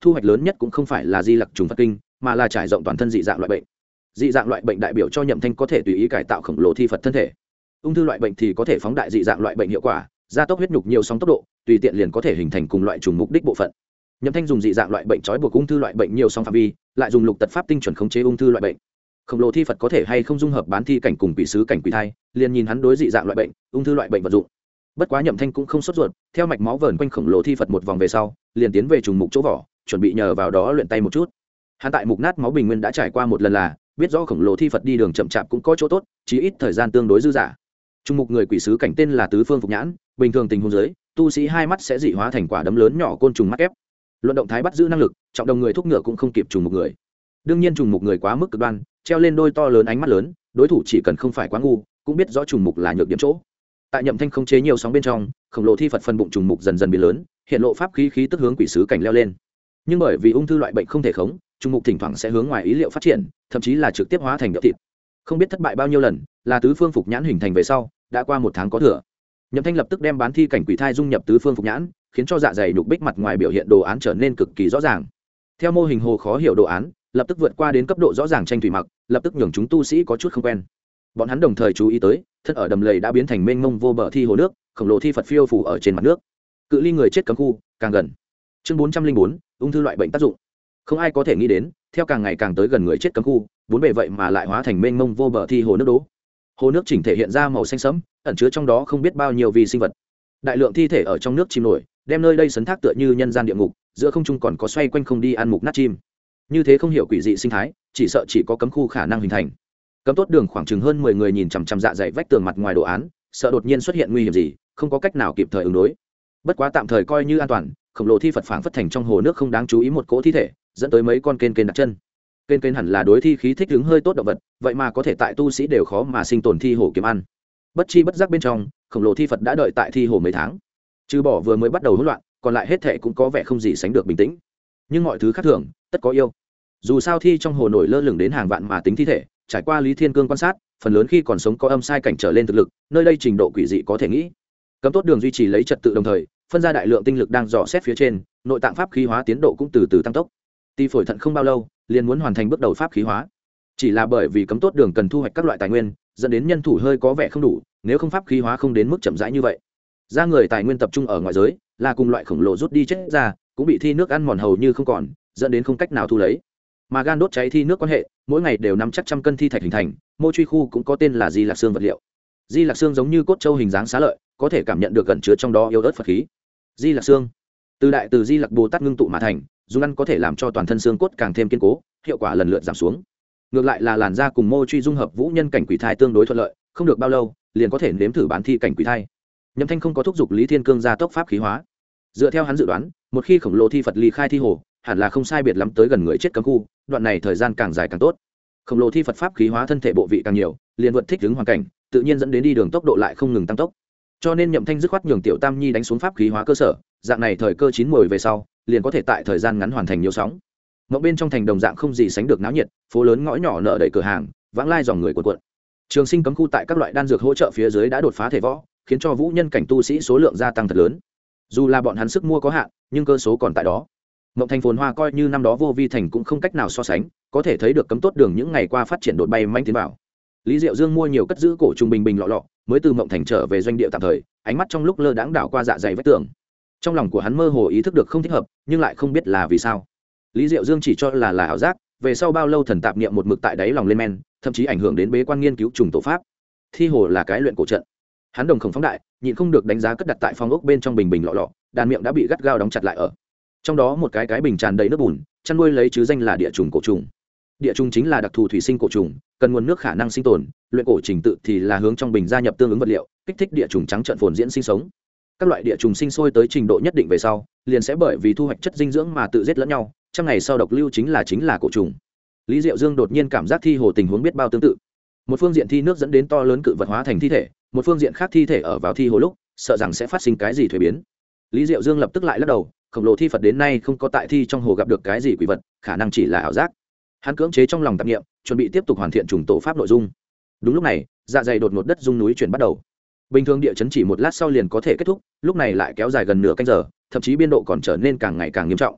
thu hoạch lớn nhất cũng không phải là di lặc trùng phật kinh, mà là trải rộng toàn thân dị dạng loại bệnh. Dị dạng loại bệnh đại biểu cho Nhậm Thanh có thể tùy ý cải tạo khổng lồ thi Phật thân thể. Ung thư loại bệnh thì có thể phóng đại dị dạng loại bệnh hiệu quả, gia tốc huyết nhục nhiều sóng tốc độ, tùy tiện liền có thể hình thành cùng loại trùng mục đích bộ phận. Nhậm Thanh dùng dị dạng loại bệnh trói buộc ung thư loại bệnh nhiều sóng phạm vi, lại dùng lục tật pháp tinh chuẩn khống chế ung thư loại bệnh. Khổng lồ thi Phật có thể hay không dung hợp bán thi cảnh cùng quỷ sứ cảnh quỷ thai, liền nhìn hắn đối dị dạng loại bệnh, ung thư loại bệnh vận dụng. Bất quá Nhậm Thanh cũng không sốt ruột, theo mạch máu vờn quanh khổng lồ thi Phật một vòng về sau, liền tiến về trùng mục chỗ vỏ, chuẩn bị nhờ vào đó luyện tay một chút. Hắn tại mục nát máu bình nguyên đã trải qua một lần là biết rõ khổng lồ thi Phật đi đường chậm chạp cũng có chỗ tốt, chí ít thời gian tương đối dư dả. Trung mục người quỷ sứ cảnh tên là tứ phương phục nhãn, bình thường tình huống dưới, tu sĩ hai mắt sẽ dị hóa thành quả đấm lớn nhỏ côn trùng mắt ép. Luận động thái bắt giữ năng lực, trọng đồng người thúc ngựa cũng không kịp trùng mục người. Đương nhiên trùng mục người quá mức cực đoan, treo lên đôi to lớn ánh mắt lớn, đối thủ chỉ cần không phải quá ngu, cũng biết rõ trùng mục là nhược điểm chỗ. Tại Nhậm Thanh không chế nhiều sóng bên trong, khổng lồ thi Phật phân bụng trùng mục dần dần biến lớn, hiện lộ pháp khí tức hướng quỷ sứ cảnh leo lên. Nhưng bởi vì ung thư loại bệnh không thể khống, trùng mục thỉnh thoảng sẽ hướng ngoài ý liệu phát triển, thậm chí là trực tiếp hóa thành nhựa thịt. Không biết thất bại bao nhiêu lần, là tứ phương phục nhãn hình thành về sau, đã qua 1 tháng có thừa. Nhậm Thanh lập tức đem bán thi cảnh quỷ thai dung nhập tứ phương phục nhãn, khiến cho dạ dày nhục bích mặt ngoài biểu hiện đồ án trở nên cực kỳ rõ ràng. Theo mô hình hồ khó hiểu đồ án, lập tức vượt qua đến cấp độ rõ ràng tranh thủy mặc, lập tức nhường chúng tu sĩ có chút không quen. Bọn hắn đồng thời chú ý tới, thân ở đầm lầy đã biến thành mênh mông vô bờ thi hồ nước, khổng lồ thi Phật phiêu phù ở trên mặt nước. Cự ly người chết cấm khu càng gần. Chương 404, ung thư loại bệnh tác dụng. Không ai có thể nghĩ đến, theo càng ngày càng tới gần người chết cấm khu, bốn bề vậy mà lại hóa thành mênh mông vô bờ thi hồ nước đố. Hồ nước chỉnh thể hiện ra màu xanh sẫm, ẩn chứa trong đó không biết bao nhiêu vi sinh vật. Đại lượng thi thể ở trong nước chìm nổi, đem nơi đây sấn thác tựa như nhân gian địa ngục, giữa không trung còn có xoay quanh không đi ăn mục nát chim. Như thế không hiểu quỷ dị sinh thái, chỉ sợ chỉ có cấm khu khả năng hình thành. Cấm tốt đường khoảng chừng hơn 10 người nhìn chằm chằm dạ dày vách tường mặt ngoài đồ án, sợ đột nhiên xuất hiện nguy hiểm gì, không có cách nào kịp thời ứng đối. Bất quá tạm thời coi như an toàn, khổng lồ thi Phật phảng phất thành trong hồ nước không đáng chú ý một cỗ thi thể, dẫn tới mấy con kên đặt chân. Kên hẳn là đối thi khí thích ứng hơi tốt động vật, vậy mà có thể tại tu sĩ đều khó mà sinh tồn thi hồ kiếm ăn. Bất chi bất giác bên trong, khổng lồ thi Phật đã đợi tại thi hồ mấy tháng. Trừ bỏ vừa mới bắt đầu hỗn loạn, còn lại hết thảy cũng có vẻ không gì sánh được bình tĩnh. Nhưng mọi thứ khác thường, tất có yêu. Dù sao thi trong hồ nổi lơ lửng đến hàng vạn mà tính thi thể, trải qua Lý Thiên Cương quan sát, phần lớn khi còn sống có âm sai cảnh trở lên thực lực, nơi đây trình độ quỷ dị có thể nghĩ. Cấm tốt đường duy trì lấy trật tự đồng thời, phân ra đại lượng tinh lực đang dò xét phía trên, nội tạng pháp khí hóa tiến độ cũng từ từ tăng tốc. Ti phổi thận không bao lâu, liền muốn hoàn thành bước đầu pháp khí hóa. Chỉ là bởi vì cấm tốt đường cần thu hoạch các loại tài nguyên, dẫn đến nhân thủ hơi có vẻ không đủ, nếu không pháp khí hóa không đến mức chậm rãi như vậy. Ra người tài nguyên tập trung ở ngoại giới, là cùng loại khổng lồ rút đi chết ra, cũng bị thi nước ăn mòn hầu như không còn, dẫn đến không cách nào thu lấy. Mà gan đốt cháy thi nước quan hệ, mỗi ngày đều nắm chắc trăm cân thi thạch hình thành, mô truy khu cũng có tên là Di Lạc xương vật liệu. Di Lạc xương giống như cốt châu hình dáng xá lợi, có thể cảm nhận được gần chứa trong đó yêu ớt Phật khí. Di Lạc xương, từ đại từ Di Lặc Bồ Tát ngưng tụ mà thành, dùng ăn có thể làm cho toàn thân xương cốt càng thêm kiên cố, hiệu quả lần lượt giảm xuống. Ngược lại là làn da cùng mô truy dung hợp vũ nhân cảnh quỷ thai tương đối thuận lợi, không được bao lâu liền có thể nếm thử bán thi cảnh quỷ thai. Nhậm Thanh không có thúc giục Lý Thiên Cương ra tốc pháp khí hóa. Dựa theo hắn dự đoán, một khi khổng lồ thi Phật ly khai thi hồ, hẳn là không sai biệt lắm tới gần người chết cấm khu, đoạn này thời gian càng dài càng tốt. Khổng lồ thi Phật pháp khí hóa thân thể bộ vị càng nhiều, liền vượt thích ứng hoàn cảnh, tự nhiên dẫn đến đi đường tốc độ lại không ngừng tăng tốc. Cho nên Nhậm Thanh dứt khoát nhường Tiểu Tam Nhi đánh xuống pháp khí hóa cơ sở, dạng này thời cơ chín muồi về sau, liền có thể tại thời gian ngắn hoàn thành nhiều sóng. Ngõ bên trong thành đồng dạng không gì sánh được náo nhiệt, phố lớn ngõ nhỏ nở đầy cửa hàng, vãng lai dòng người cuộn cuộn. Trường Sinh cấm khu tại các loại đan dược hỗ trợ phía dưới đã đột phá thể võ, khiến cho vũ nhân cảnh tu sĩ số lượng gia tăng thật lớn. Dù là bọn hắn sức mua có hạn, nhưng cơ số còn tại đó. Ngộng Thành phồn hoa coi như năm đó Vô Vi thành cũng không cách nào so sánh, có thể thấy được cấm tốt đường những ngày qua phát triển đột bay manh tiến vào. Lý Diệu Dương mua nhiều cất giữ cổ trùng bình lọ lọ, mới từ Ngộng Thành trở về doanh địa tạm thời, ánh mắt trong lúc lơ đãng đảo qua dạ dày vách tường. Trong lòng của hắn mơ hồ ý thức được không thích hợp, nhưng lại không biết là vì sao. Lý Diệu Dương chỉ cho là ảo giác, về sau bao lâu thần tạp niệm một mực tại đáy lòng lên men, thậm chí ảnh hưởng đến bế quan nghiên cứu trùng tổ pháp. Thi hồ là cái luyện cổ trận. Hắn đồng khổng phóng đại, nhịn không được đánh giá cất đặt tại phòng ốc bên trong bình lọ lọ, đàn miệng đã bị gắt gao đóng chặt lại ở. Trong đó một cái bình tràn đầy nước bùn, chăn nuôi lấy chứ danh là địa trùng cổ trùng. Địa trùng chính là đặc thù thủy sinh cổ trùng, cần nguồn nước khả năng sinh tồn, luyện cổ trình tự thì là hướng trong bình gia nhập tương ứng vật liệu, kích thích địa trùng trắng trợn phồn diễn sinh sống. Các loại địa trùng sinh sôi tới trình độ nhất định về sau, liền sẽ bởi vì thu hoạch chất dinh dưỡng mà tự giết lẫn nhau, trăm ngày sau độc lưu chính là cổ trùng. Lý Diệu Dương đột nhiên cảm giác thi hồ tình huống biết bao tương tự. Một phương diện thi nước dẫn đến to lớn cự vật hóa thành thi thể, một phương diện khác thi thể ở vào thi hồ lúc, sợ rằng sẽ phát sinh cái gì thuế biến. Lý Diệu Dương lập tức lại lắc đầu, khổng lồ thi Phật đến nay không có tại thi trong hồ gặp được cái gì quỷ vật, khả năng chỉ là ảo giác. Hắn cưỡng chế trong lòng tạp niệm, chuẩn bị tiếp tục hoàn thiện trùng tổ pháp nội dung. Đúng lúc này, dạ dày đột ngột đất rung núi chuyển bắt đầu. Bình thường địa chấn chỉ một lát sau liền có thể kết thúc, lúc này lại kéo dài gần nửa canh giờ, thậm chí biên độ còn trở nên càng ngày càng nghiêm trọng.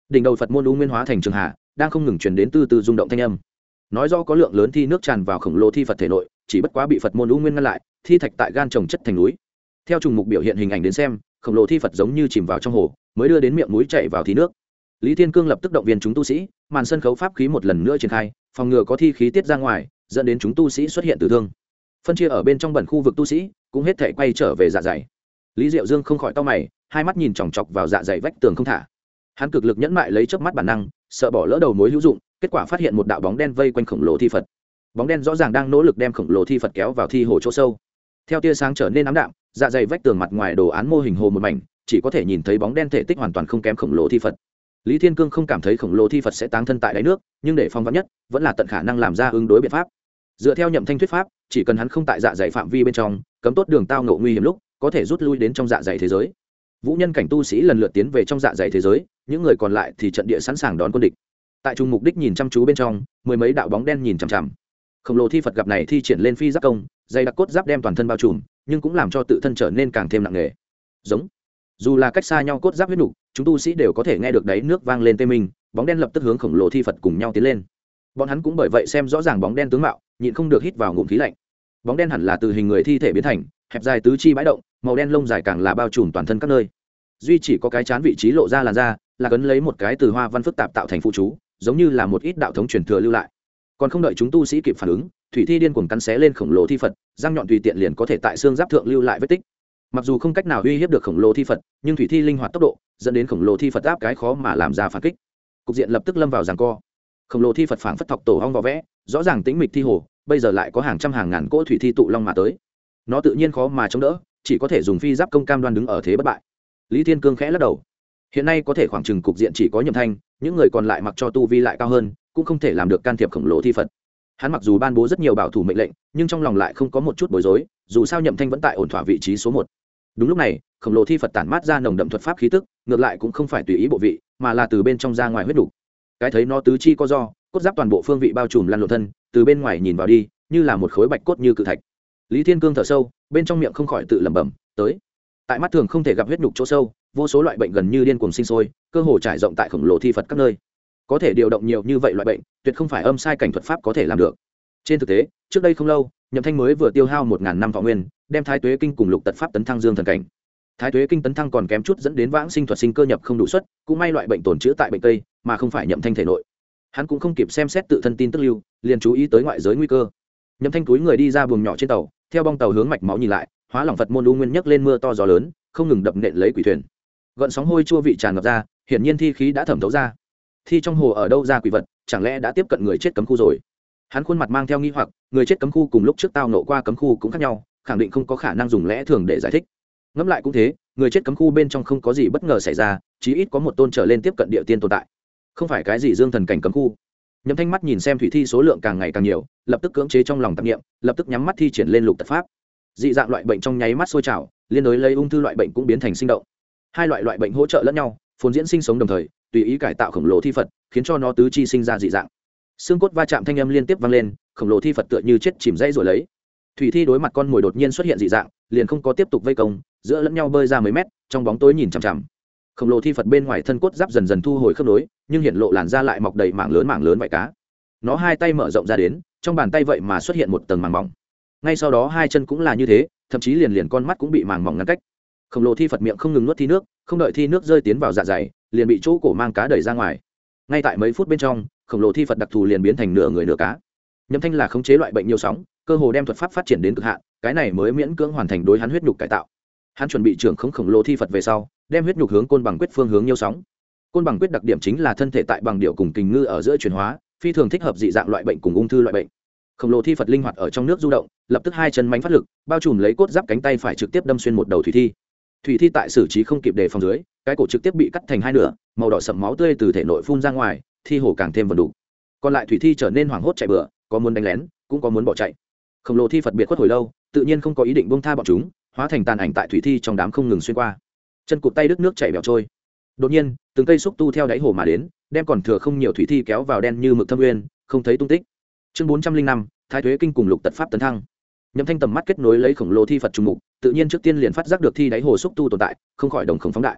đỉnh đầu Phật môn u nguyên hóa thành trường hà đang không ngừng truyền đến từ từ rung động thanh âm, nói rõ có lượng lớn thi nước tràn vào khổng lồ thi Phật thể nội, chỉ bất quá bị Phật môn u nguyên ngăn lại, thi thạch tại gan trồng chất thành núi. Theo trùng mục biểu hiện hình ảnh đến xem, khổng lồ thi Phật giống như chìm vào trong hồ, mới đưa đến miệng núi chảy vào thi nước. Lý Thiên Cương lập tức động viên chúng tu sĩ, màn sân khấu pháp khí một lần nữa triển khai, phòng ngừa có thi khí tiết ra ngoài, dẫn đến chúng tu sĩ xuất hiện tử thương. Phân chia ở bên trong bẩn khu vực tu sĩ, cũng hết thảy quay trở về dạ dày. Lý Diệu Dương không khỏi cau mày, hai mắt nhìn chòng chọc vào dạ dày vách tường không thả. Hắn cực lực nhẫn mại lấy chớp mắt bản năng, sợ bỏ lỡ đầu mối hữu dụng, kết quả phát hiện một đạo bóng đen vây quanh khổng lồ thi Phật. Bóng đen rõ ràng đang nỗ lực đem khổng lồ thi Phật kéo vào thi hồ chỗ sâu. Theo tia sáng trở nên ám đạm, dạ dày vách tường mặt ngoài đồ án mô hình hồ một mảnh, chỉ có thể nhìn thấy bóng đen thể tích hoàn toàn không kém khổng lồ thi Phật. Lý Thiên Cương không cảm thấy khổng lồ thi Phật sẽ táng thân tại đáy nước, nhưng để phòng vắn nhất, vẫn là tận khả năng làm ra ứng đối biện pháp. Dựa theo Nhậm Thanh thuyết pháp, chỉ cần hắn không tại dạ dày phạm vi bên trong, cấm tốt đường tao ngộ nguy hiểm lúc, có thể rút lui đến trong dạ dày thế giới. Vũ nhân cảnh tu sĩ lần lượt tiến về trong dạ dày thế giới, những người còn lại thì trận địa sẵn sàng đón quân địch. Tại trung mục đích nhìn chăm chú bên trong, mười mấy đạo bóng đen nhìn chằm chằm. Khổng lồ thi Phật gặp này thi triển lên phi giáp công, dày đặc cốt giáp đem toàn thân bao trùm, nhưng cũng làm cho tự thân trở nên càng thêm nặng nề. Giống. Dù là cách xa nhau cốt giáp huyết nục, chúng tu sĩ đều có thể nghe được đáy nước vang lên tê minh, bóng đen lập tức hướng khổng lồ thi Phật cùng nhau tiến lên. Bọn hắn cũng bởi vậy xem rõ ràng bóng đen tướng mạo, nhịn không được hít vào ngụm khí lạnh. Bóng đen hẳn là từ hình người thi thể biến thành, hẹp dài tứ chi bãi động, màu đen lông dài càng là bao trùm toàn thân các nơi. Duy chỉ có cái chán vị trí lộ ra làn da, là cấn lấy một cái từ hoa văn phức tạp tạo thành phụ chú, giống như là một ít đạo thống truyền thừa lưu lại. Còn không đợi chúng tu sĩ kịp phản ứng, thủy thi điên cuồng cắn xé lên khổng lồ thi Phật, răng nhọn tùy tiện liền có thể tại xương giáp thượng lưu lại vết tích. Mặc dù không cách nào uy hiếp được khổng lồ thi Phật, nhưng thủy thi linh hoạt tốc độ dẫn đến khổng lồ thi Phật áp cái khó mà làm ra phản kích. Cục diện lập tức lâm vào giằng co. Khổng lồ thi Phật phảng phất thọc tổ ong vò vẽ, rõ ràng tĩnh mịch thi hồ, bây giờ lại có hàng trăm hàng ngàn cỗ thủy thi tụ long mà tới. Nó tự nhiên khó mà chống đỡ, chỉ có thể dùng phi giáp công cam đoan đứng ở thế bất bại. Lý Thiên Cương khẽ lắc đầu. Hiện nay có thể khoảng chừng cục diện chỉ có Nhậm Thanh, những người còn lại mặc cho tu vi lại cao hơn, cũng không thể làm được can thiệp khổng lồ thi Phật. Hắn mặc dù ban bố rất nhiều bảo thủ mệnh lệnh, nhưng trong lòng lại không có một chút bối rối, dù sao Nhậm Thanh vẫn tại ổn thỏa vị trí số 1. Đúng lúc này, khổng lồ thi Phật tản mát ra nồng đậm thuật pháp khí tức, ngược lại cũng không phải tùy ý bộ vị, mà là từ bên trong ra ngoài huyết đủ. Cái thấy nó tứ chi co do, cốt giáp toàn bộ phương vị bao trùm lăn lộn thân, từ bên ngoài nhìn vào đi, như là một khối bạch cốt như cự thạch. Lý Thiên Cương thở sâu, bên trong miệng không khỏi tự lẩm bẩm, tới. Tại mắt thường không thể gặp huyết nhục chỗ sâu, vô số loại bệnh gần như điên cuồng sinh sôi, cơ hồ trải rộng tại khổng lồ thi Phật các nơi. Có thể điều động nhiều như vậy loại bệnh, tuyệt không phải âm sai cảnh thuật pháp có thể làm được. Trên thực tế, trước đây không lâu, Nhậm Thanh mới vừa tiêu hao 1000 năm thọ nguyên, đem Thái Tuế Kinh cùng Lục Tật Pháp tấn thăng dương thần cảnh. Thái Tuế Kinh tấn thăng còn kém chút dẫn đến vãng sinh thuật sinh cơ nhập không đủ suất, cũng may loại bệnh tồn chữa tại bệnh tây, mà không phải Nhậm Thanh thể nội. Hắn cũng không kịp xem xét tự thân tin tức lưu, liền chú ý tới ngoại giới nguy cơ. Nhậm Thanh túi người đi ra buồng nhỏ trên tàu, theo bong tàu hướng mạch máu nhìn lại, hóa lỏng Phật môn u nguyên nhấc lên mưa to gió lớn, không ngừng đập nện lấy quỷ thuyền. Gợn sóng hôi chua vị tràn ngập ra, hiển nhiên thi khí đã thẩm thấu ra. Thi trong hồ ở đâu ra quỷ vật, chẳng lẽ đã tiếp cận người chết cấm khu rồi? Hắn khuôn mặt mang theo nghi hoặc, người chết cấm khu cùng lúc trước tao nộ qua cấm khu cũng khác nhau, khẳng định không có khả năng dùng lẽ thường để giải thích. Ngẫm lại cũng thế, người chết cấm khu bên trong không có gì bất ngờ xảy ra, chí ít có một tôn trở lên tiếp cận địa tiên tồn tại, không phải cái gì dương thần cảnh cấm khu. Nhậm Thanh mắt nhìn xem thủy thi số lượng càng ngày càng nhiều, lập tức cưỡng chế trong lòng tạp niệm, lập tức nhắm mắt thi triển lên Lục Tật Pháp. Dị dạng loại bệnh trong nháy mắt sôi trào, liên đối lấy ung thư loại bệnh cũng biến thành sinh động. Hai loại bệnh hỗ trợ lẫn nhau, phồn diễn sinh sống đồng thời, tùy ý cải tạo khổng lồ thi Phật, khiến cho nó tứ chi sinh ra dị dạng. Xương cốt va chạm thanh âm liên tiếp vang lên, khổng lồ thi Phật tựa như chết chìm dây rồi lấy. Thủy thi đối mặt con mồi đột nhiên xuất hiện dị dạng, liền không có tiếp tục vây công, giữa lẫn nhau bơi ra mấy mét, trong bóng tối nhìn chằm chằm. Khổng lồ thi Phật bên ngoài thân cốt giáp dần dần thu hồi khớp nối, nhưng hiện lộ làn da lại mọc đầy mảng lớn vảy cá. Nó hai tay mở rộng ra đến, trong bàn tay vậy mà xuất hiện một tầng màng mỏng. Ngay sau đó hai chân cũng là như thế, thậm chí liền con mắt cũng bị màng mỏng ngăn cách. Khổng lồ thi Phật miệng không ngừng nuốt thi nước, không đợi thi nước rơi tiến vào dạ dày, liền bị chỗ cổ mang cá đẩy ra ngoài. Ngay tại mấy phút bên trong, khổng lồ thi Phật đặc thù liền biến thành nửa người nửa cá. Nhậm Thanh là khống chế loại bệnh nhiều sóng, cơ hồ đem thuật pháp phát triển đến cực hạn, cái này mới miễn cưỡng hoàn thành đối hắn huyết nhục cải tạo. Hắn chuẩn bị trưởng khống lồ thi Phật về sau, đem huyết nhục hướng côn bằng quyết phương hướng nhiều sóng. Côn bằng quyết đặc điểm chính là thân thể tại bằng điệu cùng kình ngư ở giữa chuyển hóa, phi thường thích hợp dị dạng loại bệnh cùng ung thư loại bệnh. Khổng lồ thi Phật linh hoạt ở trong nước du động, lập tức hai chân mánh phát lực, bao trùm lấy cốt giáp cánh tay phải trực tiếp đâm xuyên một đầu thủy thi. Thủy thi tại xử trí không kịp đề phòng dưới, cái cổ trực tiếp bị cắt thành hai nửa, màu đỏ sẫm máu tươi từ thể nội phun ra ngoài, thi hồ càng thêm vần đủ. Còn lại thủy thi trở nên hoảng hốt chạy bừa, có muốn đánh lén, cũng có muốn bỏ chạy. Khổng lồ thi Phật biệt khuất hồi lâu, tự nhiên không có ý định buông tha bọn chúng, hóa thành tàn ảnh tại thủy thi trong đám không ngừng xuyên qua. Chân cụt tay đứt nước chảy bèo trôi. Đột nhiên, từng cây xúc tu theo đáy hồ mà đến, đem còn thừa không nhiều thủy thi kéo vào đen như mực thâm nguyên, không thấy tung tích. Chương 405, Thái Tuế Kinh cùng Lục Tật Pháp tấn thăng. Nhậm Thanh tầm mắt kết nối lấy khổng lồ thi Phật trùng mục, tự nhiên trước tiên liền phát giác được thi đáy hồ xúc tu tồn tại, không khỏi đồng khổng phóng đại.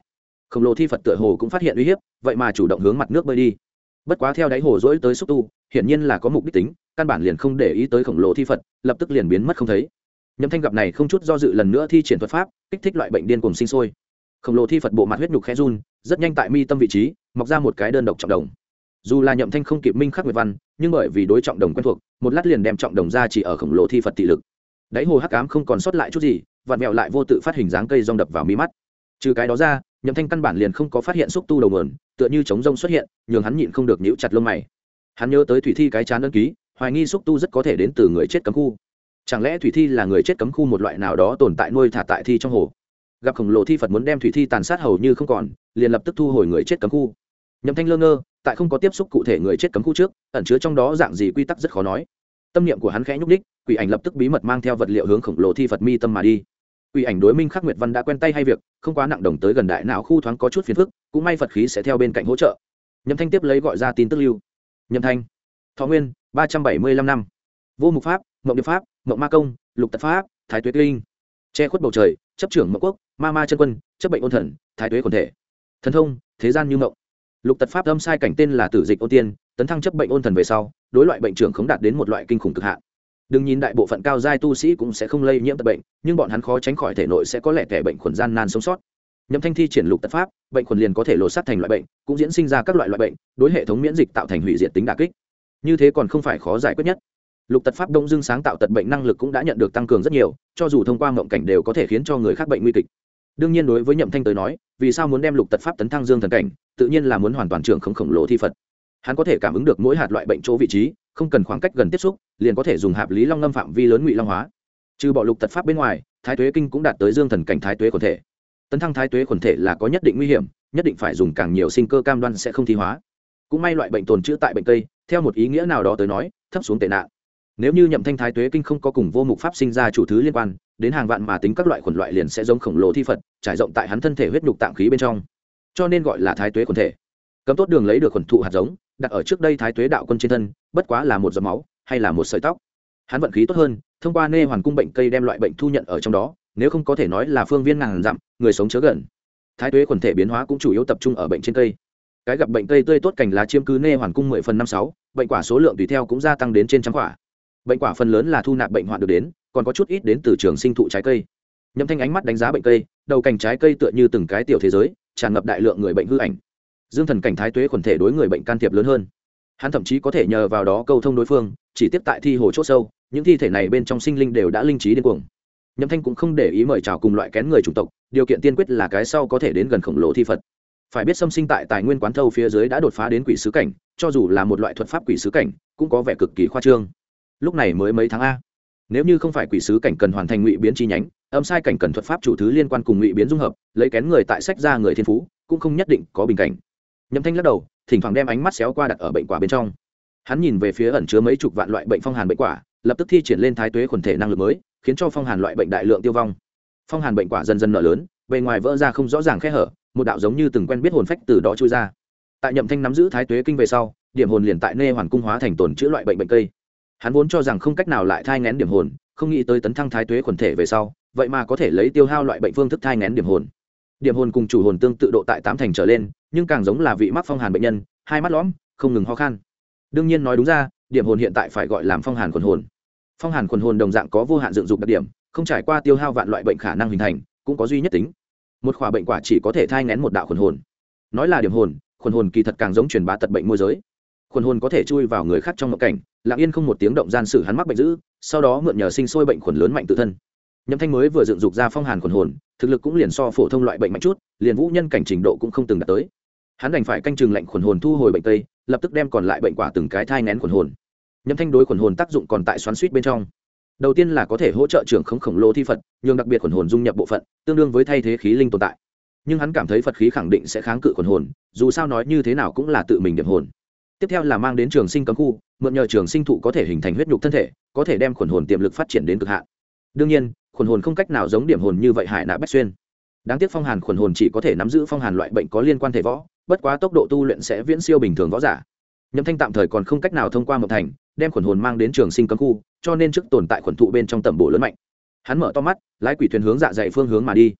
khổng lồ thi phật tựa hồ cũng phát hiện uy hiếp, vậy mà chủ động hướng mặt nước bơi đi. Bất quá theo đáy hồ dỗi tới xúc tu, hiển nhiên là có mục đích tính, căn bản liền không để ý tới khổng lồ thi phật, lập tức liền biến mất không thấy. Nhậm Thanh gặp này không chút do dự lần nữa thi triển thuật pháp, kích thích loại bệnh điên cuồng sinh sôi. Khổng lồ thi phật bộ mặt huyết nhục khẽ run, rất nhanh tại mi tâm vị trí mọc ra một cái đơn độc trọng đồng. Dù là Nhậm Thanh không kịp minh khắc nguyệt văn, nhưng bởi vì đối trọng đồng quen thuộc, một lát liền đem trọng đồng ra chỉ ở khổng lồ thi phật thị lực. Đáy hồ hắc ám không còn sót lại chút gì, vặn vẹo lại vô tự phát hình dáng cây rong đập vào mi mắt. Trừ cái đó ra, Nhậm Thanh căn bản liền không có phát hiện xúc tu đầu nguồn, tựa như trống rông xuất hiện, nhường hắn nhịn không được nhíu chặt lông mày. Hắn nhớ tới thủy thi cái chán ấn ký, hoài nghi xúc tu rất có thể đến từ người chết cấm khu. Chẳng lẽ thủy thi là người chết cấm khu một loại nào đó tồn tại nuôi thả tại thi trong hồ? Gặp khổng lồ thi phật muốn đem thủy thi tàn sát hầu như không còn, liền lập tức thu hồi người chết cấm khu. Nhậm Thanh lơ ngơ, tại không có tiếp xúc cụ thể người chết cấm khu trước, ẩn chứa trong đó dạng gì quy tắc rất khó nói. Tâm niệm của hắn khẽ nhúc đích, quỷ ảnh lập tức bí mật mang theo vật liệu hướng khổng lồ thi phật mi tâm mà đi. Quỷ ảnh đối minh khắc nguyệt văn đã quen tay hay việc, không quá nặng đồng tới gần đại não khu thoáng có chút phiền phức, cũng may Phật khí sẽ theo bên cạnh hỗ trợ. Nhậm Thanh tiếp lấy gọi ra tin tức lưu. Nhậm Thanh, thọ nguyên 375 năm, vô mục pháp, mộng điệp pháp, mộng ma công, lục tật pháp, thái tuế kinh, che khuất bầu trời, chấp trưởng mộng quốc, ma ma chân quân, chấp bệnh ôn thần, thái tuế quần thể, thần thông, thế gian như mộng. Lục tật pháp âm sai cảnh tên là tử dịch ôn tiên, tấn thăng chấp bệnh ôn thần về sau, đối loại bệnh trưởng không đạt đến một loại kinh khủng cực hạn. Đừng nhìn đại bộ phận cao giai tu sĩ cũng sẽ không lây nhiễm tật bệnh, nhưng bọn hắn khó tránh khỏi thể nội sẽ có lẽ kẻ bệnh khuẩn gian nan sống sót. Nhậm Thanh thi triển lục tật pháp, bệnh khuẩn liền có thể lột xác thành loại bệnh, cũng diễn sinh ra các loại bệnh, đối hệ thống miễn dịch tạo thành hủy diệt tính đả kích. Như thế còn không phải khó giải quyết nhất. Lục tật pháp đông dương sáng tạo tật bệnh năng lực cũng đã nhận được tăng cường rất nhiều, cho dù thông qua mộng cảnh đều có thể khiến cho người khác bệnh nguy kịch. Đương nhiên đối với Nhậm Thanh tới nói, vì sao muốn đem lục tật pháp tấn thăng dương thần cảnh, tự nhiên là muốn hoàn toàn trưởng khổng lồ thi phật. Hắn có thể cảm ứng được mỗi hạt loại bệnh chỗ vị trí, không cần khoảng cách gần tiếp xúc, liền có thể dùng hạp lý long ngâm phạm vi lớn ngụy long hóa. Trừ bỏ lục tật pháp bên ngoài, thái tuế kinh cũng đạt tới dương thần cảnh thái tuế quần thể. Tấn thăng thái tuế quần thể là có nhất định nguy hiểm, nhất định phải dùng càng nhiều sinh cơ cam đoan sẽ không thi hóa. Cũng may loại bệnh tồn trữ tại bệnh cây, theo một ý nghĩa nào đó tới nói, thấp xuống tệ nạn. Nếu như Nhậm Thanh thái tuế kinh không có cùng vô mục pháp sinh ra chủ thứ liên quan, đến hàng vạn mà tính các loại khuẩn loại liền sẽ giống khổng lồ thi phật, trải rộng tại hắn thân thể huyết nhục tạng khí bên trong. Cho nên gọi là thái tuế quần thể. Cấm tốt đường lấy được khuẩn thụ hạt giống, đặt ở trước đây thái tuế đạo quân trên thân, bất quá là một giọt máu hay là một sợi tóc. Hắn vận khí tốt hơn, thông qua nê hoàn cung bệnh cây đem loại bệnh thu nhận ở trong đó, nếu không có thể nói là phương viên ngàn dặm, người sống chớ gần. Thái tuế quần thể biến hóa cũng chủ yếu tập trung ở bệnh trên cây. Cái gặp bệnh cây tươi tốt cành lá chiếm cứ nê hoàn cung 10/56, bệnh quả số lượng tùy theo cũng gia tăng đến trên trăm quả. Bệnh quả phần lớn là thu nạp bệnh hoạn được đến, còn có chút ít đến từ trường sinh thụ trái cây. Nhậm Thanh ánh mắt đánh giá bệnh cây, đầu cành trái cây tựa như từng cái tiểu thế giới, tràn ngập đại lượng người bệnh hư ảnh. Dương thần cảnh thái tuế quần thể đối người bệnh can thiệp lớn hơn. Hắn thậm chí có thể nhờ vào đó câu thông đối phương, chỉ tiếp tại thi hồ chỗ sâu, những thi thể này bên trong sinh linh đều đã linh trí điên cuồng. Nhậm Thanh cũng không để ý mời chào cùng loại kén người chủng tộc, điều kiện tiên quyết là cái sau có thể đến gần khổng lồ thi phật. Phải biết xâm sinh tại tài nguyên quán thâu phía dưới đã đột phá đến quỷ sứ cảnh, cho dù là một loại thuật pháp quỷ sứ cảnh, cũng có vẻ cực kỳ khoa trương. Lúc này mới mấy tháng a, nếu như không phải quỷ sứ cảnh cần hoàn thành ngụy biến chi nhánh, âm sai cảnh cần thuật pháp chủ thứ liên quan cùng ngụy biến dung hợp, lấy kén người tại sách ra người thiên phú, cũng không nhất định có bình cảnh. Nhậm Thanh lắc đầu, thỉnh thoảng đem ánh mắt xéo qua đặt ở bệnh quả bên trong. Hắn nhìn về phía ẩn chứa mấy chục vạn loại bệnh phong hàn bệnh quả, lập tức thi triển lên thái tuế quần thể năng lực mới, khiến cho phong hàn loại bệnh đại lượng tiêu vong. Phong hàn bệnh quả dần dần nở lớn, bề ngoài vỡ ra không rõ ràng khe hở, một đạo giống như từng quen biết hồn phách từ đó chui ra. Tại Nhậm Thanh nắm giữ thái tuế kinh về sau, điểm hồn liền tại nê hoàn cung hóa thành tổn chữa loại bệnh cây. Hắn vốn cho rằng không cách nào lại thai nghén điểm hồn, không nghĩ tới tấn thăng thái tuế quần thể về sau, vậy mà có thể lấy tiêu hao loại bệnh phương thức thai nghén điểm hồn. Điểm hồn cùng chủ hồn tương tự độ tại 8 thành trở lên, nhưng càng giống là vị mắc phong hàn bệnh nhân, hai mắt lõm, không ngừng ho khan. Đương nhiên nói đúng ra, điểm hồn hiện tại phải gọi làm phong hàn quần hồn. Phong hàn quần hồn đồng dạng có vô hạn dựng dục đặc điểm, không trải qua tiêu hao vạn loại bệnh khả năng hình thành, cũng có duy nhất tính. Một khỏa bệnh quả chỉ có thể thai nghén một đạo quần hồn. Nói là điểm hồn, quần hồn kỳ thật càng giống truyền bá tật bệnh môi giới. Quần hồn có thể chui vào người khác trong mộng cảnh, lặng yên không một tiếng động gian xử hắn mắc bệnh dữ, sau đó mượn nhờ sinh sôi bệnh khuẩn lớn mạnh tự thân. Nhậm Thanh mới vừa dựng dục ra phong hàn quần hồn, thực lực cũng liền so phổ thông loại bệnh mạnh chút, liền vũ nhân cảnh trình độ cũng không từng đạt tới. Hắn đành phải canh chừng lệnh quần hồn thu hồi bệnh tây, lập tức đem còn lại bệnh quả từng cái thai nén quần hồn. Nhậm Thanh đối quần hồn tác dụng còn tại xoắn suýt bên trong. Đầu tiên là có thể hỗ trợ trưởng khổng lồ thi Phật, nhưng đặc biệt quần hồn dung nhập bộ phận, tương đương với thay thế khí linh tồn tại. Nhưng hắn cảm thấy Phật khí khẳng định sẽ kháng cự quần hồn, dù sao nói như thế nào cũng là tự mình điểm hồn. Tiếp theo là mang đến trường sinh cấm khu, mượn nhờ trường sinh thụ có thể hình thành huyết nhục thân thể, có thể đem quần hồn tiềm lực phát triển đến cực hạn. Đương nhiên, quần hồn không cách nào giống điểm hồn như vậy hải nạ bách xuyên. Đáng tiếc phong hàn quần hồn chỉ có thể nắm giữ phong hàn loại bệnh có liên quan thể võ, bất quá tốc độ tu luyện sẽ viễn siêu bình thường võ giả. Nhậm Thanh tạm thời còn không cách nào thông qua mộng thành đem quần hồn mang đến trường sinh cấm khu, cho nên trước tồn tại quần thụ bên trong tầm bổ lớn mạnh. Hắn mở to mắt, lái quỷ thuyền hướng dạ dày phương hướng mà đi.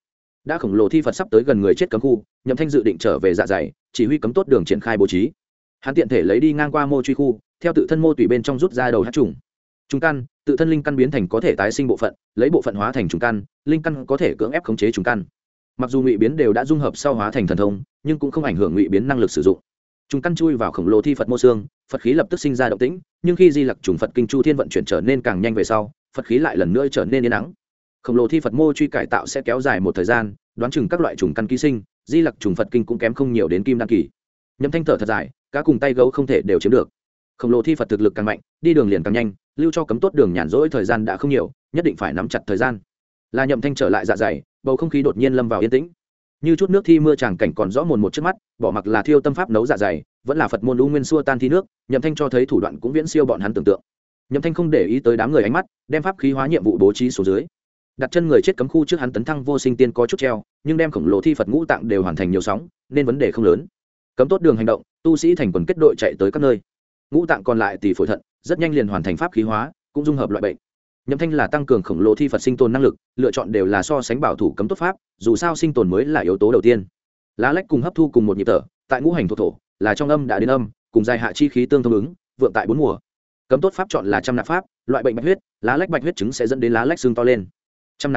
đã khổng lồ thi Phật sắp tới gần người chết cấm khu, Nhậm Thanh dự định trở về dạ dày, chỉ huy cấm tốt đường triển khai bố trí. Hắn tiện thể lấy đi ngang qua mô truy khu, theo tự thân mô tùy bên trong rút ra đầu hắc trùng. Trùng căn, tự thân linh căn biến thành có thể tái sinh bộ phận, lấy bộ phận hóa thành trùng căn, linh căn có thể cưỡng ép khống chế trùng căn. Mặc dù ngụy biến đều đã dung hợp sau hóa thành thần thông, nhưng cũng không ảnh hưởng ngụy biến năng lực sử dụng. Trùng căn chui vào khổng lồ thi Phật mô xương, Phật khí lập tức sinh ra động tĩnh, nhưng khi Di Lặc trùng Phật kinh chu thiên vận chuyển trở nên càng nhanh về sau, Phật khí lại lần nữa trở nên yên ắng. Khổng lồ thi Phật mô truy cải tạo sẽ kéo dài một thời gian, đoán chừng các loại trùng căn ký sinh, Di Lặc trùng Phật kinh cũng kém không nhiều đến kim đan kỳ. Nhậm Thanh thở thật dài, cá cùng tay gấu không thể đều chiếm được. Khổng lồ thi Phật thực lực càng mạnh, đi đường liền càng nhanh, lưu cho cấm tốt đường nhàn rỗi thời gian đã không nhiều, nhất định phải nắm chặt thời gian. Là Nhậm Thanh trở lại dạ dày, bầu không khí đột nhiên lâm vào yên tĩnh. Như chút nước thi mưa tràng cảnh còn rõ mồn một trước mắt, bỏ mặc là thiêu tâm pháp nấu dạ dày, vẫn là Phật môn u nguyên xua tan thi nước, Nhậm Thanh cho thấy thủ đoạn cũng viễn siêu bọn hắn tưởng tượng. Nhậm Thanh không để ý tới đám người ánh mắt, đem pháp khí hóa nhiệm vụ bố trí xuống dưới. Đặt chân người chết cấm khu trước hắn tấn thăng vô sinh tiên có chút treo, nhưng đem khổng lồ thi Phật ngũ tạng đều hoàn thành nhiều sóng, nên vấn đề không lớn. Cấm tốt đường hành động, tu sĩ thành quần kết đội chạy tới các nơi. Ngũ tạng còn lại tỷ phổi thận, rất nhanh liền hoàn thành pháp khí hóa, cũng dung hợp loại bệnh. Nhậm Thanh là tăng cường khổng lồ thi Phật sinh tồn năng lực, lựa chọn đều là so sánh bảo thủ cấm tốt pháp, dù sao sinh tồn mới là yếu tố đầu tiên. Lá lách cùng hấp thu cùng một nhịp thở, tại ngũ hành thổ thổ, là trong âm đã đến âm, cùng dài hạ chi khí tương thông ứng, vượng tại bốn mùa. Cấm tốt pháp chọn là trăm nạp pháp, loại bệnh bạch huyết, lá lách bạch huyết chứng sẽ dẫn đến lá lách xương to lên. Trăm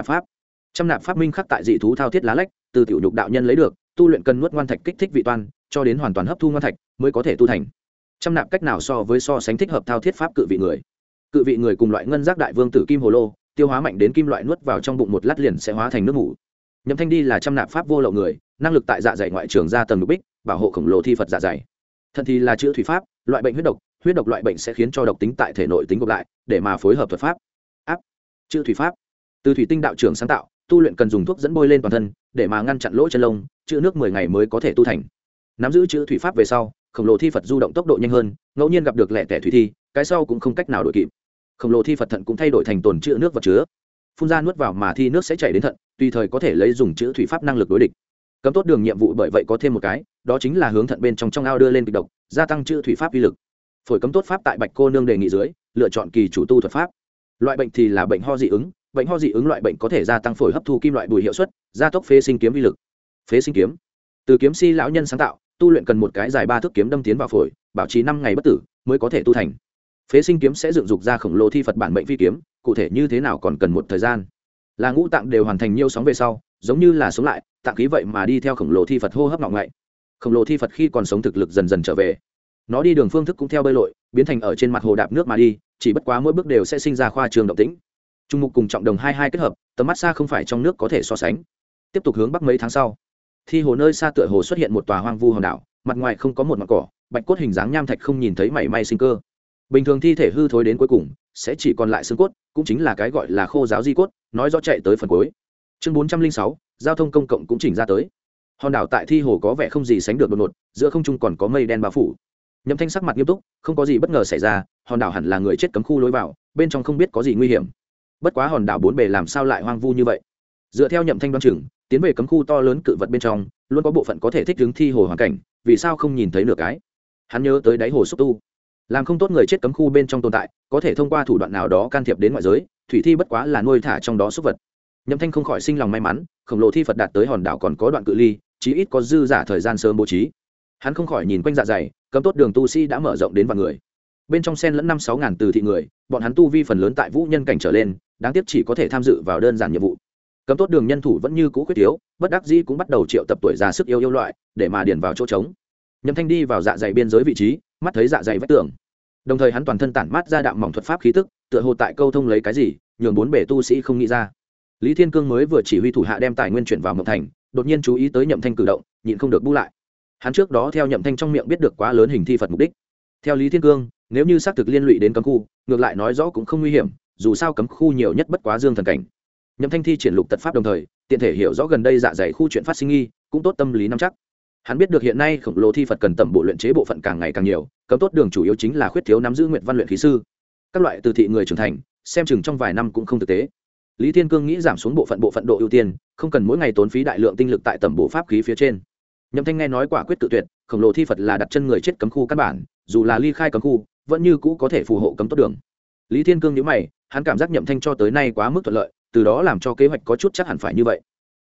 nạp pháp minh khắc tại dị thú thao thiết lá lách, từ tiểu nhục đạo nhân lấy được, tu luyện cần nuốt ngoan thạch kích thích vị toan, cho đến hoàn toàn hấp thu ngoan thạch mới có thể tu thành. Trăm nạp cách nào so với so sánh thích hợp thao thiết pháp cự vị người cùng loại ngân giác đại vương tử kim hồ lô, tiêu hóa mạnh đến kim loại nuốt vào trong bụng một lát liền sẽ hóa thành nước mủ. Nhậm Thanh đi là trăm nạp pháp vô lậu người, năng lực tại dạ dày ngoại trường ra tầng lục bích, bảo hộ khổng lồ thi Phật dạ dày. Thận thì là chữa thủy pháp, loại bệnh huyết độc loại bệnh sẽ khiến cho độc tính tại thể nội tính gộp lại, để mà phối hợp thuật pháp. Áp chữa thủy pháp, từ thủy tinh đạo trưởng sáng tạo, tu luyện cần dùng thuốc dẫn bôi lên toàn thân, để mà ngăn chặn lỗ chân lông, chữa nước 10 ngày mới có thể tu thành. Nắm giữ chữa thủy pháp về sau, khổng lồ thi Phật du động tốc độ nhanh hơn, ngẫu nhiên gặp được lẻ tẻ thủy thi, cái sau cũng không cách nào đuổi kịp. Khổng lồ thi Phật thận cũng thay đổi thành tồn chữa nước vật chứa, phun ra nuốt vào mà thi nước sẽ chảy đến thận, tùy thời có thể lấy dùng chữa thủy pháp năng lực đối địch. Cấm tốt đường nhiệm vụ bởi vậy có thêm một cái, đó chính là hướng thận bên trong ao đưa lên kịch độc, gia tăng chữa thủy pháp uy lực. Phổi cấm tốt pháp tại Bạch cô nương đề nghị dưới, lựa chọn kỳ chủ tu thuật pháp. Loại bệnh thì là bệnh ho dị ứng, bệnh ho dị ứng loại bệnh có thể gia tăng phổi hấp thu kim loại bùi hiệu suất, gia tốc phế sinh kiếm uy lực. Phế sinh kiếm, từ kiếm si lão nhân sáng tạo, tu luyện cần một cái dài 3 thước kiếm đâm tiến vào phổi, bảo trì 5 ngày bất tử mới có thể tu thành. Phế sinh kiếm sẽ dựng dục ra khổng lồ thi Phật bản mệnh phi kiếm, cụ thể như thế nào còn cần một thời gian. Là ngũ tạng đều hoàn thành nhiều sóng về sau, giống như là sống lại, tạng khí vậy mà đi theo khổng lồ thi Phật hô hấp ngọng ngậy. Khổng lồ thi Phật khi còn sống thực lực dần dần trở về, nó đi đường phương thức cũng theo bơi lội, biến thành ở trên mặt hồ đạp nước mà đi, chỉ bất quá mỗi bước đều sẽ sinh ra khoa trường động tĩnh. Trung mục cùng trọng đồng hai kết hợp, tầm mắt xa không phải trong nước có thể so sánh. Tiếp tục hướng bắc mấy tháng sau, thi hồ nơi xa tựa hồ xuất hiện một tòa hoang vu hòn đảo, mặt ngoài không có một ngọn cỏ, bạch cốt hình dáng nham thạch không nhìn thấy mảy may sinh cơ. Bình thường thi thể hư thối đến cuối cùng sẽ chỉ còn lại xương cốt, cũng chính là cái gọi là khô giáo di cốt, nói rõ chạy tới phần cuối. Chương 406, giao thông công cộng cũng chỉnh ra tới. Hòn đảo tại thi hồ có vẻ không gì sánh được đột ngột, giữa không trung còn có mây đen bao phủ. Nhậm Thanh sắc mặt nghiêm túc, không có gì bất ngờ xảy ra, hòn đảo hẳn là người chết cấm khu lối vào, bên trong không biết có gì nguy hiểm. Bất quá hòn đảo bốn bề làm sao lại hoang vu như vậy? Dựa theo Nhậm Thanh đoán chừng, tiến về cấm khu to lớn cự vật bên trong, luôn có bộ phận có thể thích ứng thi hồ hoàn cảnh, vì sao không nhìn thấy nửa cái? Hắn nhớ tới đáy hồ xúc tu, làm không tốt người chết cấm khu bên trong tồn tại, có thể thông qua thủ đoạn nào đó can thiệp đến ngoại giới, thủy thi bất quá là nuôi thả trong đó xúc vật. Nhậm Thanh không khỏi sinh lòng may mắn, khổng lồ thi Phật đạt tới hòn đảo còn có đoạn cự ly, chí ít có dư giả thời gian sớm bố trí. Hắn không khỏi nhìn quanh dạ dày, cấm tốt đường tu sĩ đã mở rộng đến vạn người. Bên trong xen lẫn 5-6 ngàn từ thị người, bọn hắn tu vi phần lớn tại vũ nhân cảnh trở lên, đáng tiếc chỉ có thể tham dự vào đơn giản nhiệm vụ. Cấm tốt đường nhân thủ vẫn như cũ khuyết thiếu, bất đắc dĩ cũng bắt đầu triệu tập tuổi già sức yêu loại, để mà điền vào chỗ trống. Nhậm Thanh đi vào dạ dày biên giới vị trí, mắt thấy dạ dày vách tường. Đồng thời hắn toàn thân tản mát ra đạm mỏng thuật pháp khí tức, tựa hồ tại câu thông lấy cái gì, nhường bốn bề tu sĩ không nghĩ ra. Lý Thiên Cương mới vừa chỉ huy thủ hạ đem tài nguyên chuyển vào Mộng Thành, đột nhiên chú ý tới Nhậm Thanh cử động, nhịn không được bu lại. Hắn trước đó theo Nhậm Thanh trong miệng biết được quá lớn hình thi Phật mục đích. Theo Lý Thiên Cương, nếu như xác thực liên lụy đến cấm khu, ngược lại nói rõ cũng không nguy hiểm, dù sao cấm khu nhiều nhất bất quá dương thần cảnh. Nhậm Thanh thi triển lục tật pháp đồng thời, tiện thể hiểu rõ gần đây dạ dày khu chuyện phát sinh nghi, cũng tốt tâm lý nắm chắc. Hắn biết được hiện nay khổng lồ thi Phật cần tầm bộ luyện chế bộ phận càng ngày càng nhiều, cấm tốt đường chủ yếu chính là khuyết thiếu nắm giữ nguyện văn luyện khí sư. Các loại từ thị người trưởng thành, xem chừng trong vài năm cũng không thực tế. Lý Thiên Cương nghĩ giảm xuống bộ phận độ ưu tiên, không cần mỗi ngày tốn phí đại lượng tinh lực tại tầm bộ pháp khí phía trên. Nhậm Thanh nghe nói quả quyết tự tuyệt, khổng lồ thi Phật là đặt chân người chết cấm khu căn bản, dù là ly khai cấm khu, vẫn như cũ có thể phù hộ cấm tốt đường. Lý Thiên Cương nhíu mày, hắn cảm giác Nhậm Thanh cho tới nay quá mức thuận lợi, từ đó làm cho kế hoạch có chút chắc hẳn phải như vậy.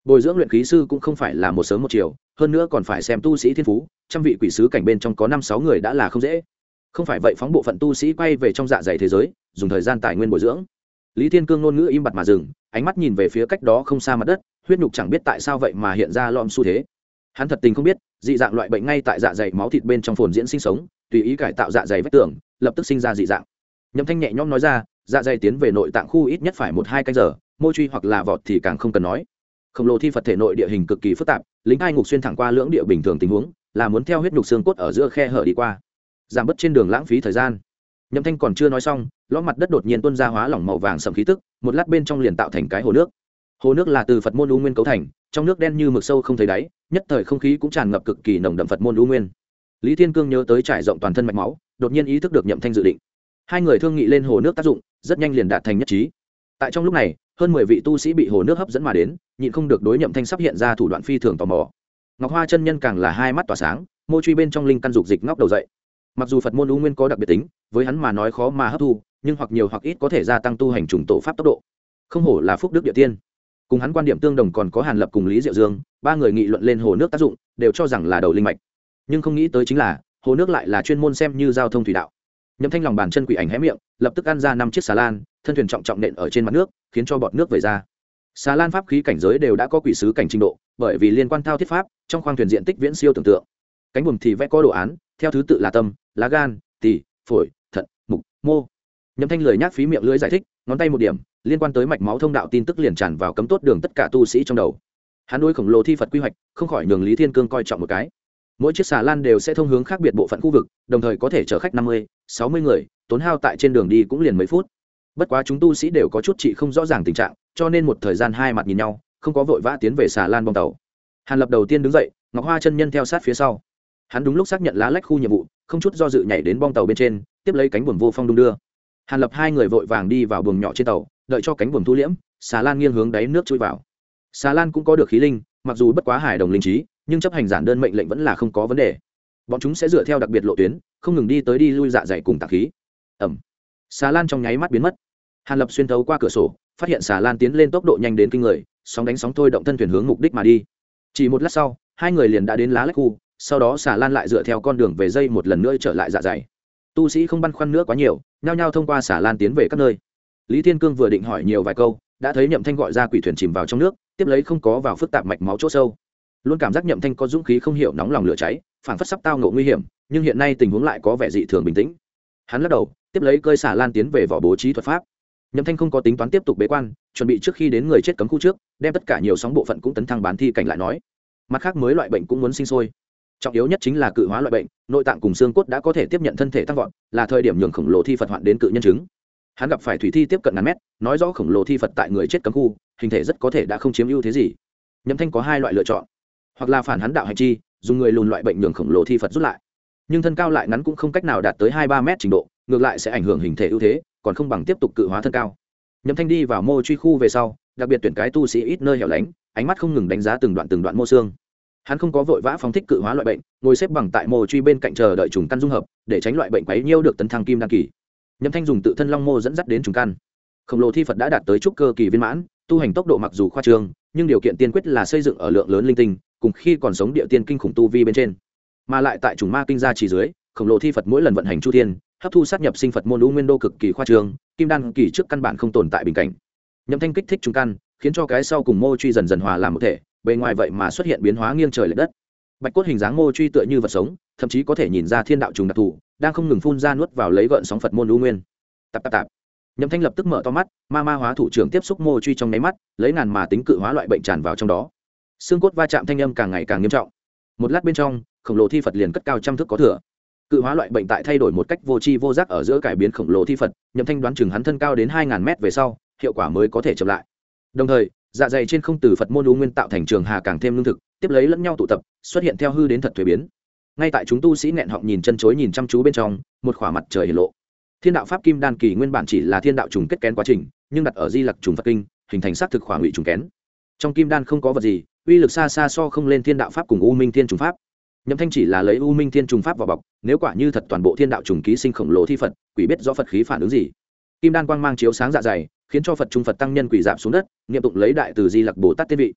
bồi dưỡng luyện khí sư cũng không phải là một sớm một chiều, hơn nữa còn phải xem tu sĩ thiên phú, trăm vị quỷ sứ cảnh bên trong có 5-6 người đã là không dễ. Không phải vậy phóng bộ phận tu sĩ quay về trong dạ dày thế giới, dùng thời gian tài nguyên bồi dưỡng. Lý Thiên Cương ngôn ngữ im bặt mà dừng, ánh mắt nhìn về phía cách đó không xa mặt đất, huyết nhục chẳng biết tại sao vậy mà hiện ra lõm xu thế. Hắn thật tình không biết, dị dạng loại bệnh ngay tại dạ dày máu thịt bên trong phồn diễn sinh sống, tùy ý cải tạo dạ dày vách tường, lập tức sinh ra dị dạng. Nhậm Thanh nhẹ nhõm nói ra, dạ dày tiến về nội tạng khu ít nhất phải 1-2 canh giờ, môi truy hoặc là vọt thì càng không cần nói. Khổng lồ thi Phật thể nội địa hình cực kỳ phức tạp, lính hai ngục xuyên thẳng qua lưỡng địa bình thường tình huống, là muốn theo huyết nhục xương cốt ở giữa khe hở đi qua, giảm bớt trên đường lãng phí thời gian. Nhậm Thanh còn chưa nói xong, lõm mặt đất đột nhiên tuôn ra hóa lỏng màu vàng sẫm khí tức, một lát bên trong liền tạo thành cái hồ nước. Hồ nước là từ Phật môn u nguyên cấu thành, trong nước đen như mực sâu không thấy đáy, nhất thời không khí cũng tràn ngập cực kỳ nồng đậm Phật môn u nguyên. Lý Thiên Cương nhớ tới trải rộng toàn thân mạch máu, đột nhiên ý thức được Nhậm Thanh dự định. Hai người thương nghị lên hồ nước tác dụng, rất nhanh liền đạt thành nhất trí. Tại trong lúc này, hơn 10 vị tu sĩ bị hồ nước hấp dẫn mà đến, nhịn không được đối Nhậm Thanh sắp hiện ra thủ đoạn phi thường tò mò. Ngọc Hoa chân nhân càng là hai mắt tỏa sáng, môi truy bên trong linh căn dục dịch ngóc đầu dậy. Mặc dù Phật môn u nguyên có đặc biệt tính, với hắn mà nói khó mà hấp thu, nhưng hoặc nhiều hoặc ít có thể gia tăng tu hành trùng tổ pháp tốc độ. Không hổ là phúc đức địa tiên. Cùng hắn quan điểm tương đồng còn có Hàn Lập cùng Lý Diệu Dương, ba người nghị luận lên hồ nước tác dụng, đều cho rằng là đầu linh mạch. Nhưng không nghĩ tới chính là, hồ nước lại là chuyên môn xem như giao thông thủy đạo. Nhậm Thanh lòng bàn chân quỷ ảnh hé miệng, lập tức ăn ra 5 chiếc xà lan, thân thuyền trọng trọng nện ở trên mặt nước, khiến cho bọt nước vẩy ra. Xà lan pháp khí cảnh giới đều đã có quỷ sứ cảnh trình độ, bởi vì liên quan thao thiết pháp, trong khoang thuyền diện tích viễn siêu tưởng tượng. Cánh buồm thì vẽ có đồ án, theo thứ tự là tâm, lá gan, tỳ, phổi, thận, mục, mô. Nhậm Thanh lười nhác phí miệng lưỡi giải thích, ngón tay một điểm, liên quan tới mạch máu thông đạo tin tức liền tràn vào cấm tốt đường tất cả tu sĩ trong đầu. Hắn đối khổng lồ thi Phật quy hoạch, không khỏi nhường Lý Thiên Cương coi trọng một cái. Mỗi chiếc xà lan đều sẽ thông hướng khác biệt bộ phận khu vực, đồng thời có thể chở khách 50-60 người, tốn hao tại trên đường đi cũng liền mấy phút. Bất quá chúng tu sĩ đều có chút trị không rõ ràng tình trạng, cho nên một thời gian hai mặt nhìn nhau, không có vội vã tiến về xà lan bong tàu. Hàn Lập đầu tiên đứng dậy, Ngọc Hoa chân nhân theo sát phía sau. Hắn đúng lúc xác nhận lá lách khu nhiệm vụ, không chút do dự nhảy đến bong tàu bên trên, tiếp lấy cánh buồm vô phong đung đưa. Hàn Lập hai người vội vàng đi vào buồng nhỏ trên tàu, đợi cho cánh buồm thu liễm, xà lan nghiêng hướng đáy nước chui vào. Xà lan cũng có được khí linh, mặc dù bất quá hải đồng linh trí, nhưng chấp hành giản đơn mệnh lệnh vẫn là không có vấn đề. Bọn chúng sẽ dựa theo đặc biệt lộ tuyến, không ngừng đi tới đi lui dạ dày cùng tạng khí. Ẩm. Xà lan trong nháy mắt biến mất. Hàn Lập xuyên thấu qua cửa sổ, phát hiện xà lan tiến lên tốc độ nhanh đến kinh người, sóng đánh sóng thôi động thân thuyền hướng mục đích mà đi. Chỉ một lát sau, hai người liền đã đến lá lách khu, sau đó xà lan lại dựa theo con đường về dây một lần nữa trở lại dạ dày. Tu sĩ không băn khoăn nữa quá nhiều, nhao nhao thông qua xà lan tiến về các nơi. Lý Thiên Cương vừa định hỏi nhiều vài câu, đã thấy Nhậm Thanh gọi ra quỷ thuyền chìm vào trong nước, tiếp lấy không có vào phức tạp mạch máu chỗ sâu. Luôn cảm giác Nhậm Thanh có dũng khí không hiểu nóng lòng lửa cháy, phảng phất sắp tao ngộ nguy hiểm, nhưng hiện nay tình huống lại có vẻ dị thường bình tĩnh. Hắn lắc đầu, tiếp lấy cơi xà lan tiến về vỏ bố trí thuật pháp. Nhậm Thanh không có tính toán tiếp tục bế quan, chuẩn bị trước khi đến người chết cấm khu trước, đem tất cả nhiều sóng bộ phận cũng tấn thăng bán thi cảnh lại nói. Mặt khác mới loại bệnh cũng muốn sinh sôi. Trọng yếu nhất chính là cự hóa loại bệnh, nội tạng cùng xương cốt đã có thể tiếp nhận thân thể tăng vọt, là thời điểm nhường khổng lồ thi Phật hoạn đến cự nhân chứng. Hắn gặp phải thủy thi tiếp cận ngàn mét, nói rõ khổng lồ thi Phật tại người chết cấm khu, hình thể rất có thể đã không chiếm ưu thế gì. Nhậm Thanh có hai loại lựa chọn, hoặc là phản hắn đạo hành chi, dùng người lùn loại bệnh nhường khổng lồ thi Phật rút lại, nhưng thân cao lại ngắn cũng không cách nào đạt tới 2-3 mét trình độ, ngược lại sẽ ảnh hưởng hình thể ưu thế, còn không bằng tiếp tục cự hóa thân cao. Nhậm Thanh đi vào mô truy khu về sau, đặc biệt tuyển cái tu sĩ ít nơi hẻo lánh, ánh mắt không ngừng đánh giá từng đoạn mô xương. Hắn không có vội vã phóng thích cự hóa loại bệnh, ngồi xếp bằng tại mô truy bên cạnh chờ đợi trùng căn dung hợp, để tránh loại bệnh quấy nhiễu được tấn thăng kim đan kỳ. Nhậm Thanh dùng tự thân long mô dẫn dắt đến trùng căn. Khổng lồ thi Phật đã đạt tới trúc cơ kỳ viên mãn, tu hành tốc độ mặc dù khoa trương, nhưng điều kiện tiên quyết là xây dựng ở lượng lớn linh tinh, cùng khi còn sống địa tiên kinh khủng tu vi bên trên. Mà lại tại trùng ma kinh gia chỉ dưới, khổng lồ thi Phật mỗi lần vận hành chu thiên, hấp thu sát nhập sinh Phật môn u nguyên đô cực kỳ khoa trương, kim đan kỳ trước căn bản không tồn tại bình cảnh. Nhậm Thanh kích thích trùng căn, khiến cho cái sau cùng mô truy dần dần hòa làm một thể, bề ngoài vậy mà xuất hiện biến hóa nghiêng trời lệch đất. Bạch cốt hình dáng mô truy tựa như vật sống, thậm chí có thể nhìn ra thiên đạo trùng đặc thù đang không ngừng phun ra nuốt vào lấy gợn sóng Phật môn u nguyên. Tạp. Nhậm Thanh lập tức mở to mắt, ma hóa thủ trưởng tiếp xúc mô truy trong nháy mắt, lấy ngàn mà tính cự hóa loại bệnh tràn vào trong đó. Xương cốt va chạm thanh âm càng ngày càng nghiêm trọng. Một lát bên trong, khổng lồ thi Phật liền cất cao trăm thước có thừa. Cự hóa loại bệnh tại thay đổi một cách vô tri vô giác ở giữa cải biến khổng lồ thi Phật, Nhậm Thanh đoán chừng hắn thân cao đến 2000 mét về sau, hiệu quả mới có thể chậm lại. Đồng thời, dạ dày trên không từ Phật môn u nguyên tạo thành trường hà càng thêm lương thực, tiếp lấy lẫn nhau tụ tập, xuất hiện theo hư đến thật thuế biến. Ngay tại chúng tu sĩ nghẹn họng nhìn chân chối nhìn chăm chú bên trong, một khỏa mặt trời hiển lộ. Thiên đạo pháp kim đan kỳ nguyên bản chỉ là thiên đạo trùng kết kén quá trình, nhưng đặt ở Di Lặc trùng Phật kinh, hình thành xác thực khỏa ngụy trùng kén. Trong kim đan không có vật gì, uy lực xa xa so không lên thiên đạo pháp cùng u minh thiên trùng pháp. Nhậm Thanh chỉ là lấy u minh thiên trùng pháp vào bọc, nếu quả như thật toàn bộ thiên đạo trùng ký sinh khổng lồ thi Phật, quỷ biết rõ Phật khí phản ứng gì. Kim đan quang mang chiếu sáng dạ dày, khiến cho Phật trung Phật tăng nhân quỷ giảm xuống đất, niệm tụng lấy đại từ Di Lặc Bồ Tát tiên vị.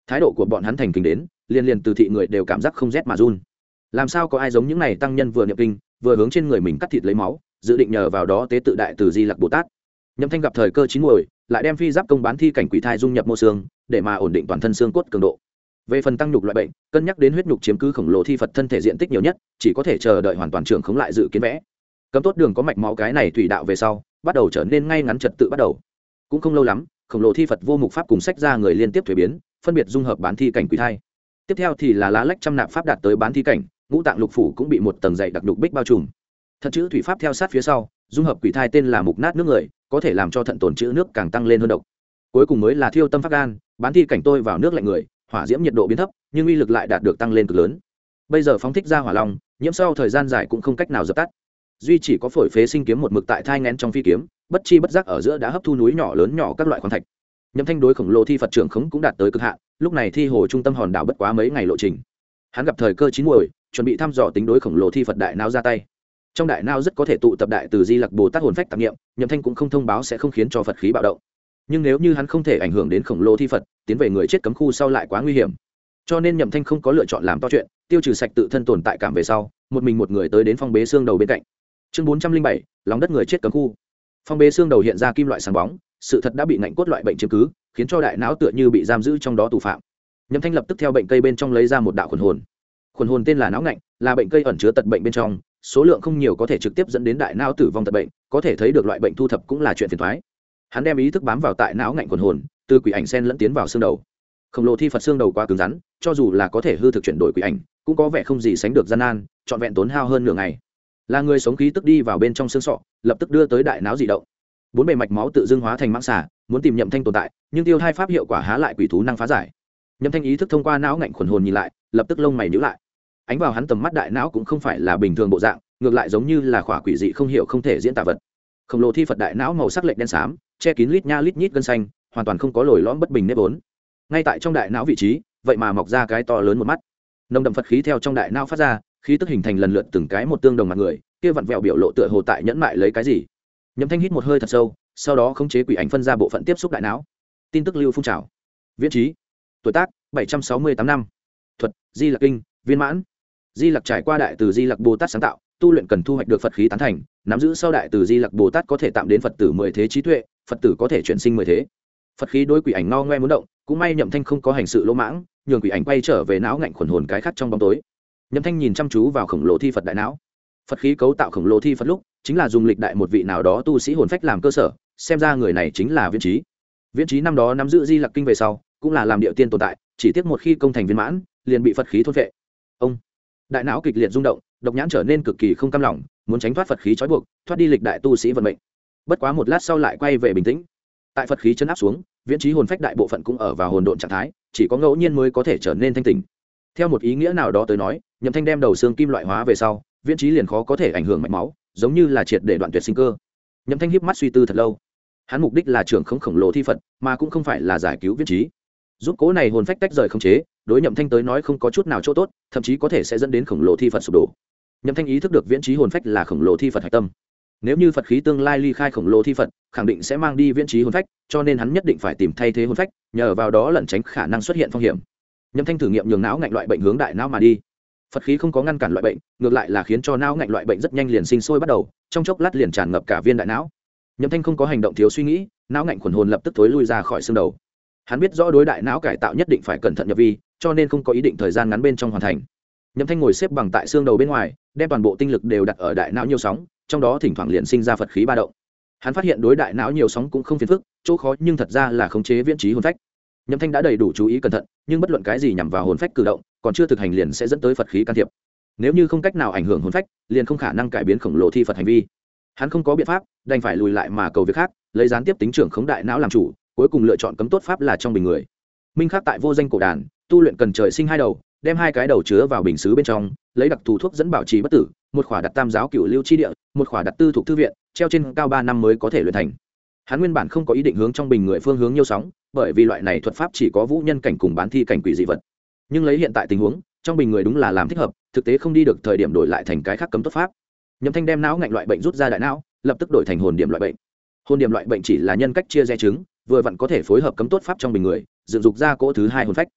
thái độ của bọn hắn thành kính đến liền từ thị người đều cảm giác không rét mà run. Làm sao có ai giống những này tăng nhân vừa niệm kinh vừa hướng trên người mình cắt thịt lấy máu, dự định nhờ vào đó tế tự đại từ Di Lặc Bồ Tát. Nhậm Thanh gặp thời cơ chín muồi, lại đem phi giáp công bán thi cảnh quỷ thai dung nhập mô xương, để mà ổn định toàn thân xương cốt cường độ. Về phần tăng nhục loại bệnh, cân nhắc đến huyết nhục chiếm cứ khổng lồ thi Phật thân thể diện tích nhiều nhất, chỉ có thể chờ đợi hoàn toàn trưởng khống lại dự kiến vẽ. Cấm tốt đường có mạch máu cái này thủy đạo về sau, bắt đầu trở nên ngay ngắn trật tự bắt đầu. Cũng không lâu lắm, khổng lồ thi Phật vô mục pháp cùng sách ra người liên tiếp thuế biến, phân biệt dung hợp bán thi cảnh quỷ thai. Tiếp theo thì là lá lách trăm nạp pháp đạt tới bán thi cảnh, ngũ tạng lục phủ cũng bị một tầng dày đặc đục bích bao trùm. Thận chữ thủy pháp theo sát phía sau, dung hợp quỷ thai tên là mục nát nước người, có thể làm cho thận tồn chữ nước càng tăng lên hơn độc. Cuối cùng mới là thiêu tâm pháp gan, bán thi cảnh tôi vào nước lạnh người, hỏa diễm nhiệt độ biến thấp, nhưng uy lực lại đạt được tăng lên cực lớn. Bây giờ phóng thích ra hỏa long, nhiễm sau thời gian dài cũng không cách nào dập tắt. Duy chỉ có phổi phế sinh kiếm một mực tại thai nghén trong phi kiếm, bất chi bất giác ở giữa đã hấp thu núi nhỏ lớn nhỏ các loại khoáng thạch. Nhậm Thanh đối khổng lồ thi Phật trưởng khống cũng đạt tới cực hạn, lúc này thi hồ trung tâm hòn đảo bất quá mấy ngày lộ trình. Hắn gặp thời cơ chín muồi, chuẩn bị thăm dò tính đối khổng lồ thi Phật đại não ra tay. Trong đại não rất có thể tụ tập đại từ Di Lặc Bồ Tát hồn phách tạp niệm, Nhậm Thanh cũng không thông báo sẽ không khiến cho Phật khí bạo động. Nhưng nếu như hắn không thể ảnh hưởng đến khổng lồ thi Phật, tiến về người chết cấm khu sau lại quá nguy hiểm. Cho nên Nhậm Thanh không có lựa chọn làm to chuyện, tiêu trừ sạch tự thân tồn tại cảm về sau, một mình một người tới đến phong bế xương đầu bên cạnh. Chương 407, lòng đất người chết cấm khu. Phong bế xương đầu hiện ra kim loại sáng bóng, sự thật đã bị ngạnh cốt loại bệnh chiếm cứ, khiến cho đại não tựa như bị giam giữ trong đó tù phạm. Nhậm Thanh lập tức theo bệnh cây bên trong lấy ra một đạo khuẩn hồn. Khuẩn hồn tên là não ngạnh, là bệnh cây ẩn chứa tật bệnh bên trong, số lượng không nhiều có thể trực tiếp dẫn đến đại não tử vong tật bệnh, có thể thấy được loại bệnh thu thập cũng là chuyện phiền toái. Hắn đem ý thức bám vào tại não ngạnh khuẩn hồn, từ quỷ ảnh sen lẫn tiến vào xương đầu. Khổng lồ thi Phật xương đầu quá cứng rắn, cho dù là có thể hư thực chuyển đổi quỷ ảnh, cũng có vẻ không gì sánh được gian nan, trọn vẹn tốn hao hơn nửa ngày. Là người sống khí tức đi vào bên trong xương sọ, lập tức đưa tới đại não dị động. Bốn bề mạch máu tự dưng hóa thành mãng xà, muốn tìm Nhậm Thanh tồn tại, nhưng tiêu hai pháp hiệu quả há lại quỷ thú năng phá giải. Nhậm Thanh ý thức thông qua não ngạnh khuẩn hồn nhìn lại, lập tức lông mày nhíu lại. Ánh vào hắn tầm mắt đại não cũng không phải là bình thường bộ dạng, ngược lại giống như là khỏa quỷ dị không hiểu không thể diễn tả vật. Khổng lồ thi Phật đại não màu sắc lệch đen xám, che kín lít nha lít nhít gân xanh, hoàn toàn không có lồi lõm bất bình nếp vốn. Ngay tại trong đại não vị trí, vậy mà mọc ra cái to lớn một mắt. Nồng đậm Phật khí theo trong đại não phát ra, khí tức hình thành lần lượt từng cái một tương đồng mặt người, kia vặn vẹo biểu lộ tựa hồ tại nhẫn mại lấy cái gì. Nhậm Thanh hít một hơi thật sâu, sau đó khống chế quỷ ảnh phân ra bộ phận tiếp xúc đại não. Tin tức lưu phun trào. Viễn trí, tuổi tác 768 năm, thuật Di Lặc kinh viên mãn. Di Lặc trải qua đại từ Di Lặc Bồ Tát sáng tạo, tu luyện cần thu hoạch được Phật khí tán thành, nắm giữ sau đại từ Di Lặc Bồ Tát có thể tạm đến Phật tử 10 thế trí tuệ, Phật tử có thể chuyển sinh 10 thế. Phật khí đối quỷ ảnh ngao ngoe muốn động, cũng may Nhậm Thanh không có hành sự lỗ mãng, nhường quỷ ảnh quay trở về não ngạnh khuẩn hồn cái khác trong bóng tối. Nhậm Thanh nhìn chăm chú vào khổng lồ thi Phật đại não. Phật khí cấu tạo khổng lồ thi Phật lúc, chính là dùng lịch đại một vị nào đó tu sĩ hồn phách làm cơ sở, xem ra người này chính là Viễn trí. Viễn trí năm đó nắm giữ Di Lặc kinh về sau, cũng là làm điệu tiên tồn tại, chỉ tiếc một khi công thành viên mãn, liền bị Phật khí thôn phệ. Ông đại não kịch liệt rung động, độc nhãn trở nên cực kỳ không cam lòng, muốn tránh thoát Phật khí trói buộc, thoát đi lịch đại tu sĩ vận mệnh. Bất quá một lát sau lại quay về bình tĩnh. Tại Phật khí chấn áp xuống, Viễn trí hồn phách đại bộ phận cũng ở vào hồn độn trạng thái, chỉ có ngẫu nhiên mới có thể trở nên thanh tỉnh. Theo một ý nghĩa nào đó tới nói, Nhậm Thanh đem đầu xương kim loại hóa về sau, Viễn trí liền khó có thể ảnh hưởng mạch máu, giống như là triệt để đoạn tuyệt sinh cơ. Nhậm Thanh híp mắt suy tư thật lâu. Hắn mục đích là trưởng khống lồ thi Phật, mà cũng không phải là giải cứu Viễn trí. Giúp cố này hồn phách tách rời khống chế, đối Nhậm Thanh tới nói không có chút nào chỗ tốt, thậm chí có thể sẽ dẫn đến khổng lồ thi Phật sụp đổ. Nhậm Thanh ý thức được Viễn trí hồn phách là khổng lồ thi Phật hạch tâm. Nếu như Phật khí tương lai ly khai khổng lồ thi Phật, khẳng định sẽ mang đi Viễn trí hồn phách, cho nên hắn nhất định phải tìm thay thế hồn phách, nhờ vào đó lẩn tránh khả năng xuất hiện phong hiểm. Nhậm Thanh thử nghiệm nhường não ngạnh loại bệnh hướng đại não mà đi. Phật khí không có ngăn cản loại bệnh, ngược lại là khiến cho não ngạnh loại bệnh rất nhanh liền sinh sôi bắt đầu, trong chốc lát liền tràn ngập cả viên đại não. Nhậm Thanh không có hành động thiếu suy nghĩ, não ngạnh khuẩn hồn lập tức thối lui ra khỏi xương đầu. Hắn biết rõ đối đại não cải tạo nhất định phải cẩn thận nhập vi, cho nên không có ý định thời gian ngắn bên trong hoàn thành. Nhậm Thanh ngồi xếp bằng tại xương đầu bên ngoài, đem toàn bộ tinh lực đều đặt ở đại não nhiều sóng, trong đó thỉnh thoảng liền sinh ra Phật khí ba động. Hắn phát hiện đối đại não nhiều sóng cũng không phiền phức, chỗ khó nhưng thật ra là khống chế Viễn trí hồn phách. Nhậm Thanh đã đầy đủ chú ý cẩn thận, nhưng bất luận cái gì nhằm vào hồn phách cử động, còn chưa thực hành liền sẽ dẫn tới Phật khí can thiệp. Nếu như không cách nào ảnh hưởng hồn phách, liền không khả năng cải biến khổng lồ thi Phật hành vi. Hắn không có biện pháp, đành phải lùi lại mà cầu việc khác, lấy gián tiếp tính trưởng khống đại não làm chủ, cuối cùng lựa chọn cấm tốt pháp là trong bình người. Minh khắc tại vô danh cổ đàn, tu luyện cần trời sinh hai đầu, đem hai cái đầu chứa vào bình sứ bên trong, lấy đặc thù thuốc dẫn bảo trì bất tử, một khỏa đặt tam giáo cửu lưu chi địa, một khỏa đặt tư thuộc thư viện, treo trên cao 3 năm mới có thể luyện thành. Hắn nguyên bản không có ý định hướng trong bình người phương hướng nhiêu sóng, bởi vì loại này thuật pháp chỉ có vũ nhân cảnh cùng bán thi cảnh quỷ dị vật. Nhưng lấy hiện tại tình huống, trong bình người đúng là làm thích hợp, thực tế không đi được thời điểm đổi lại thành cái khác cấm tốt pháp. Nhậm Thanh đem não ngạnh loại bệnh rút ra đại não, lập tức đổi thành hồn điểm loại bệnh. Hồn điểm loại bệnh chỉ là nhân cách chia rẽ trứng, vừa vặn có thể phối hợp cấm tốt pháp trong bình người, dựng dục ra cỗ thứ hai hồn phách.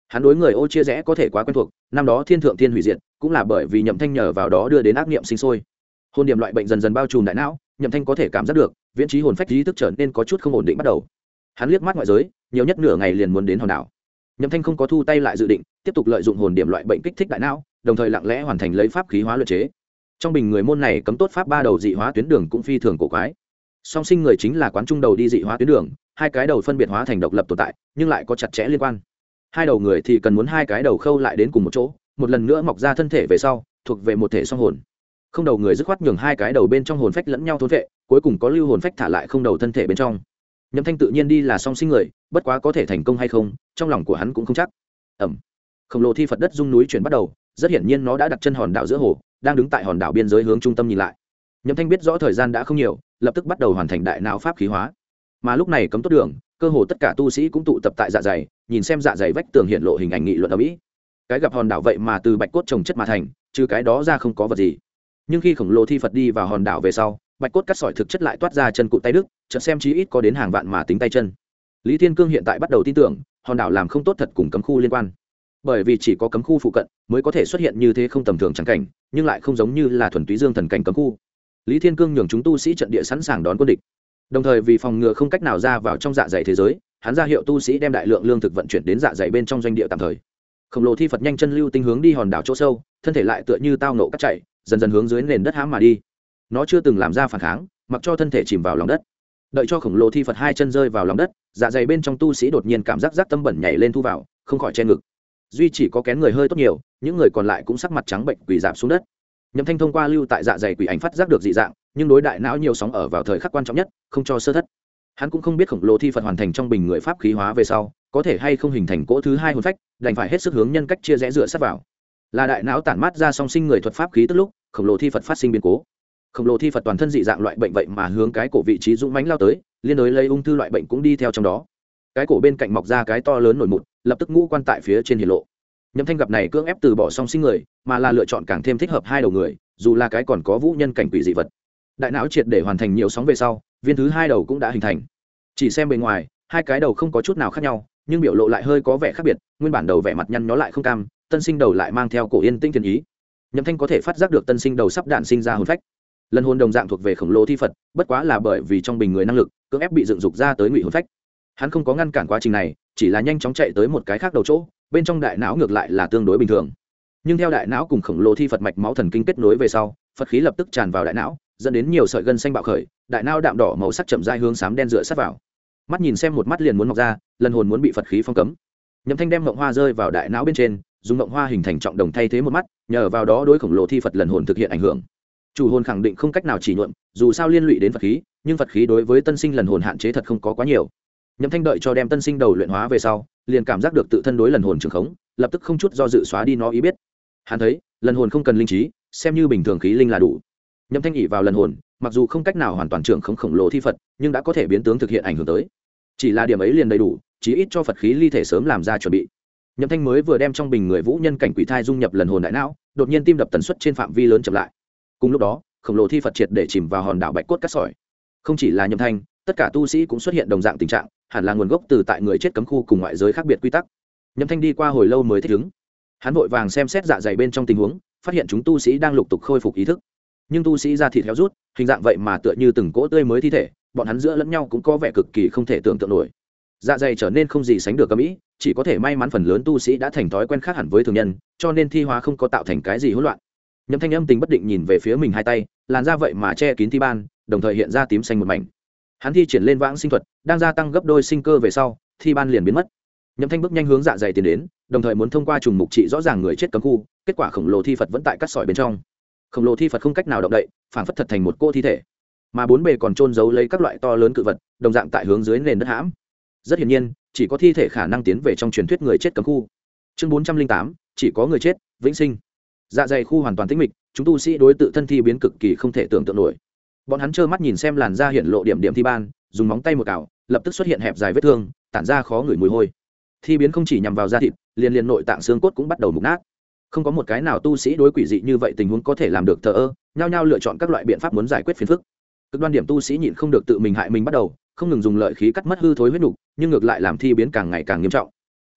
Hắn đối người ô chia rẽ có thể quá quen thuộc, năm đó thiên thượng thiên hủy diệt cũng là bởi vì Nhậm Thanh nhờ vào đó đưa đến ác niệm sinh sôi. Hồn điểm loại bệnh dần dần bao trùm đại não, Nhậm Thanh có thể cảm giác được viễn trí hồn phách ý thức trở nên có chút không ổn định bắt đầu. Hắn liếc mắt ngoại giới, nhiều nhất nửa ngày liền muốn đến hòn đảo. Nhậm Thanh không có thu tay lại dự định tiếp tục lợi dụng hồn điểm loại bệnh kích thích đại não, đồng thời lặng lẽ hoàn thành lấy pháp khí hóa luyện chế. Trong bình người môn này cấm tốt pháp ba đầu dị hóa tuyến đường cũng phi thường cổ quái. Song sinh người chính là quán trung đầu đi dị hóa tuyến đường, hai cái đầu phân biệt hóa thành độc lập tồn tại, nhưng lại có chặt chẽ liên quan. Hai đầu người thì cần muốn hai cái đầu khâu lại đến cùng một chỗ, một lần nữa mọc ra thân thể về sau, thuộc về một thể song hồn. Không đầu người dứt khoát nhường hai cái đầu bên trong hồn phách lẫn nhau thôn vệ, cuối cùng có lưu hồn phách thả lại không đầu thân thể bên trong. Nhậm Thanh tự nhiên đi là song sinh người, bất quá có thể thành công hay không, trong lòng của hắn cũng không chắc. Khổng lồ thi Phật đất rung núi chuyển bắt đầu, rất hiển nhiên nó đã đặt chân hòn đảo giữa hồ, đang đứng tại hòn đảo biên giới hướng trung tâm nhìn lại. Nhậm Thanh biết rõ thời gian đã không nhiều, lập tức bắt đầu hoàn thành đại não pháp khí hóa. Mà lúc này cấm tốt đường, cơ hồ tất cả tu sĩ cũng tụ tập tại dạ dày, nhìn xem dạ dày vách tường hiện lộ hình ảnh nghị luận ở mỹ. Cái gặp hòn đảo vậy mà từ bạch cốt trồng chất mà thành, trừ cái đó ra không có vật gì. Nhưng khi khổng lồ thi Phật đi vào hòn đảo về sau, bạch cốt cắt sỏi thực chất lại toát ra chân cụt tay đức, chợt xem chí ít có đến hàng vạn mà tính tay chân. Lý Thiên Cương hiện tại bắt đầu tin tưởng, hòn đảo làm không tốt thật cùng cấm khu liên quan. Bởi vì chỉ có cấm khu phụ cận mới có thể xuất hiện như thế không tầm thường chẳng cảnh, nhưng lại không giống như là thuần túy dương thần cảnh cấm khu. Lý Thiên Cương nhường chúng tu sĩ trận địa sẵn sàng đón quân địch. Đồng thời vì phòng ngừa không cách nào ra vào trong dạ dày thế giới, hắn ra hiệu tu sĩ đem đại lượng lương thực vận chuyển đến dạ dày bên trong doanh địa tạm thời. Khổng lồ thi Phật nhanh chân lưu tinh hướng đi hòn đảo chỗ sâu, thân thể lại tựa như tao nộ cắt chạy, dần dần hướng dưới nền đất hãm mà đi. Nó chưa từng làm ra phản kháng, mặc cho thân thể chìm vào lòng đất. Đợi cho khổng lồ thi Phật hai chân rơi vào lòng đất, dạ dày bên trong tu sĩ đột nhiên cảm giác rác tâm bẩn nhảy lên thu vào, không khỏi che ngực. Duy chỉ có kén người hơi tốt nhiều, những người còn lại cũng sắc mặt trắng bệnh quỳ rạp xuống đất. Nhậm Thanh thông qua lưu tại dạ dày quỷ ảnh phát giác được dị dạng, nhưng đối đại não nhiều sóng ở vào thời khắc quan trọng nhất, không cho sơ thất. Hắn cũng không biết khổng lồ thi Phật hoàn thành trong bình người pháp khí hóa về sau, có thể hay không hình thành cỗ thứ hai hồn phách, đành phải hết sức hướng nhân cách chia rẽ dựa sát vào. Là đại não tản mát ra song sinh người thuật pháp khí tức lúc, khổng lồ thi Phật phát sinh biến cố. Khổng lồ thi Phật toàn thân dị dạng loại bệnh vậy mà hướng cái cổ vị trí dũng mãnh lao tới, liên đối lấy ung thư loại bệnh cũng đi theo trong đó. Cái cổ bên cạnh mọc ra cái to lớn nổi mụn, lập tức ngũ quan tại phía trên hiển lộ. Nhậm Thanh gặp này cưỡng ép từ bỏ song sinh người, mà là lựa chọn càng thêm thích hợp hai đầu người, dù là cái còn có vũ nhân cảnh quỷ dị vật. Đại não triệt để hoàn thành nhiều sóng về sau, viên thứ hai đầu cũng đã hình thành. Chỉ xem bề ngoài, hai cái đầu không có chút nào khác nhau, nhưng biểu lộ lại hơi có vẻ khác biệt, nguyên bản đầu vẻ mặt nhăn nhó lại không cam, tân sinh đầu lại mang theo cổ yên tĩnh thiên ý. Nhậm Thanh có thể phát giác được tân sinh đầu sắp đạn sinh ra hồn phách. Lần hồn đồng dạng thuộc về khổng lồ thi Phật, bất quá là bởi vì trong bình người năng lực, cưỡng ép bị dựng dục ra tới ngụy hồn phách. Hắn không có ngăn cản quá trình này, chỉ là nhanh chóng chạy tới một cái khác đầu chỗ, bên trong đại não ngược lại là tương đối bình thường. Nhưng theo đại não cùng khổng lồ thi Phật mạch máu thần kinh kết nối về sau, Phật khí lập tức tràn vào đại não, dẫn đến nhiều sợi gân xanh bạo khởi, đại não đạm đỏ màu sắc chậm rãi hướng xám đen dựa sát vào. Mắt nhìn xem một mắt liền muốn mọc ra, lần hồn muốn bị Phật khí phong cấm. Nhậm Thanh đem mộng hoa rơi vào đại não bên trên, dùng mộng hoa hình thành trọng đồng thay thế một mắt, nhờ vào đó đối khổng lồ thi Phật lần hồn thực hiện ảnh hưởng. Chủ hồn khẳng định không cách nào chỉ nhuộm, dù sao liên lụy đến Phật khí, nhưng Phật khí đối với tân sinh lần hồn hạn chế thật không có quá nhiều. Nhậm Thanh đợi cho đem tân sinh đầu luyện hóa về sau, liền cảm giác được tự thân đối lần hồn trường khống, lập tức không chút do dự xóa đi nó ý biết. Hắn thấy, lần hồn không cần linh trí, xem như bình thường khí linh là đủ. Nhậm Thanh ỷ vào lần hồn, mặc dù không cách nào hoàn toàn trưởng khống khổng lồ thi Phật, nhưng đã có thể biến tướng thực hiện ảnh hưởng tới. Chỉ là điểm ấy liền đầy đủ, chí ít cho Phật khí ly thể sớm làm ra chuẩn bị. Nhậm Thanh mới vừa đem trong bình người vũ nhân cảnh quỷ thai dung nhập lần hồn đại não, đột nhiên tim đập tần suất trên phạm vi lớn chậm lại. Cùng lúc đó, khổng lồ thi Phật triệt để chìm vào hòn đảo bạch cốt cắt sỏi. Không chỉ là Nhậm Thanh, tất cả tu sĩ cũng xuất hiện đồng dạng tình trạng, hẳn là nguồn gốc từ tại người chết cấm khu cùng ngoại giới khác biệt quy tắc. Nhậm Thanh đi qua hồi lâu mới thích ứng. Hắn vội vàng xem xét dạ dày bên trong tình huống, phát hiện chúng tu sĩ đang lục tục khôi phục ý thức. Nhưng tu sĩ da thịt héo rút, hình dạng vậy mà tựa như từng cỗ tươi mới thi thể, bọn hắn giữa lẫn nhau cũng có vẻ cực kỳ không thể tưởng tượng nổi. Dạ dày trở nên không gì sánh được ầm ĩ, chỉ có thể may mắn phần lớn tu sĩ đã thành thói quen khác hẳn với thường nhân, cho nên thi hóa không có tạo thành cái gì hỗn loạn. Nhậm Thanh âm tình bất định nhìn về phía mình hai tay, làn da vậy mà che kín thi ban, đồng thời hiện ra tím xanh một mảnh. Hắn thi triển lên vãng sinh thuật, đang gia tăng gấp đôi sinh cơ về sau, thi ban liền biến mất. Nhậm Thanh bước nhanh hướng dạ dày tiến đến, đồng thời muốn thông qua trùng mục trị rõ ràng người chết cấm khu, kết quả khổng lồ thi Phật vẫn tại cắt sỏi bên trong. Khổng lồ thi Phật không cách nào động đậy, phản phất thật thành một cô thi thể, mà bốn bề còn trôn giấu lấy các loại to lớn cự vật, đồng dạng tại hướng dưới nền đất hãm. Rất hiển nhiên, chỉ có thi thể khả năng tiến về trong truyền thuyết người chết cấm khu. Chương 408, chỉ có người chết, vĩnh sinh. Dạ dày khu hoàn toàn tĩnh mịch, chúng tu sĩ đối tự thân thi biến cực kỳ không thể tưởng tượng nổi. Bọn hắn trơ mắt nhìn xem làn da hiện lộ điểm điểm thi ban, dùng móng tay một cào, lập tức xuất hiện hẹp dài vết thương, tản ra khó ngửi mùi hôi. Thi biến không chỉ nhằm vào da thịt, liền nội tạng xương cốt cũng bắt đầu mục nát. Không có một cái nào tu sĩ đối quỷ dị như vậy tình huống có thể làm được thờ ơ, nhao nhao lựa chọn các loại biện pháp muốn giải quyết phiền phức. Cực đoan điểm tu sĩ nhịn không được tự mình hại mình bắt đầu, không ngừng dùng lợi khí cắt mất hư thối huyết nục, nhưng ngược lại làm thi biến càng ngày càng nghiêm trọng.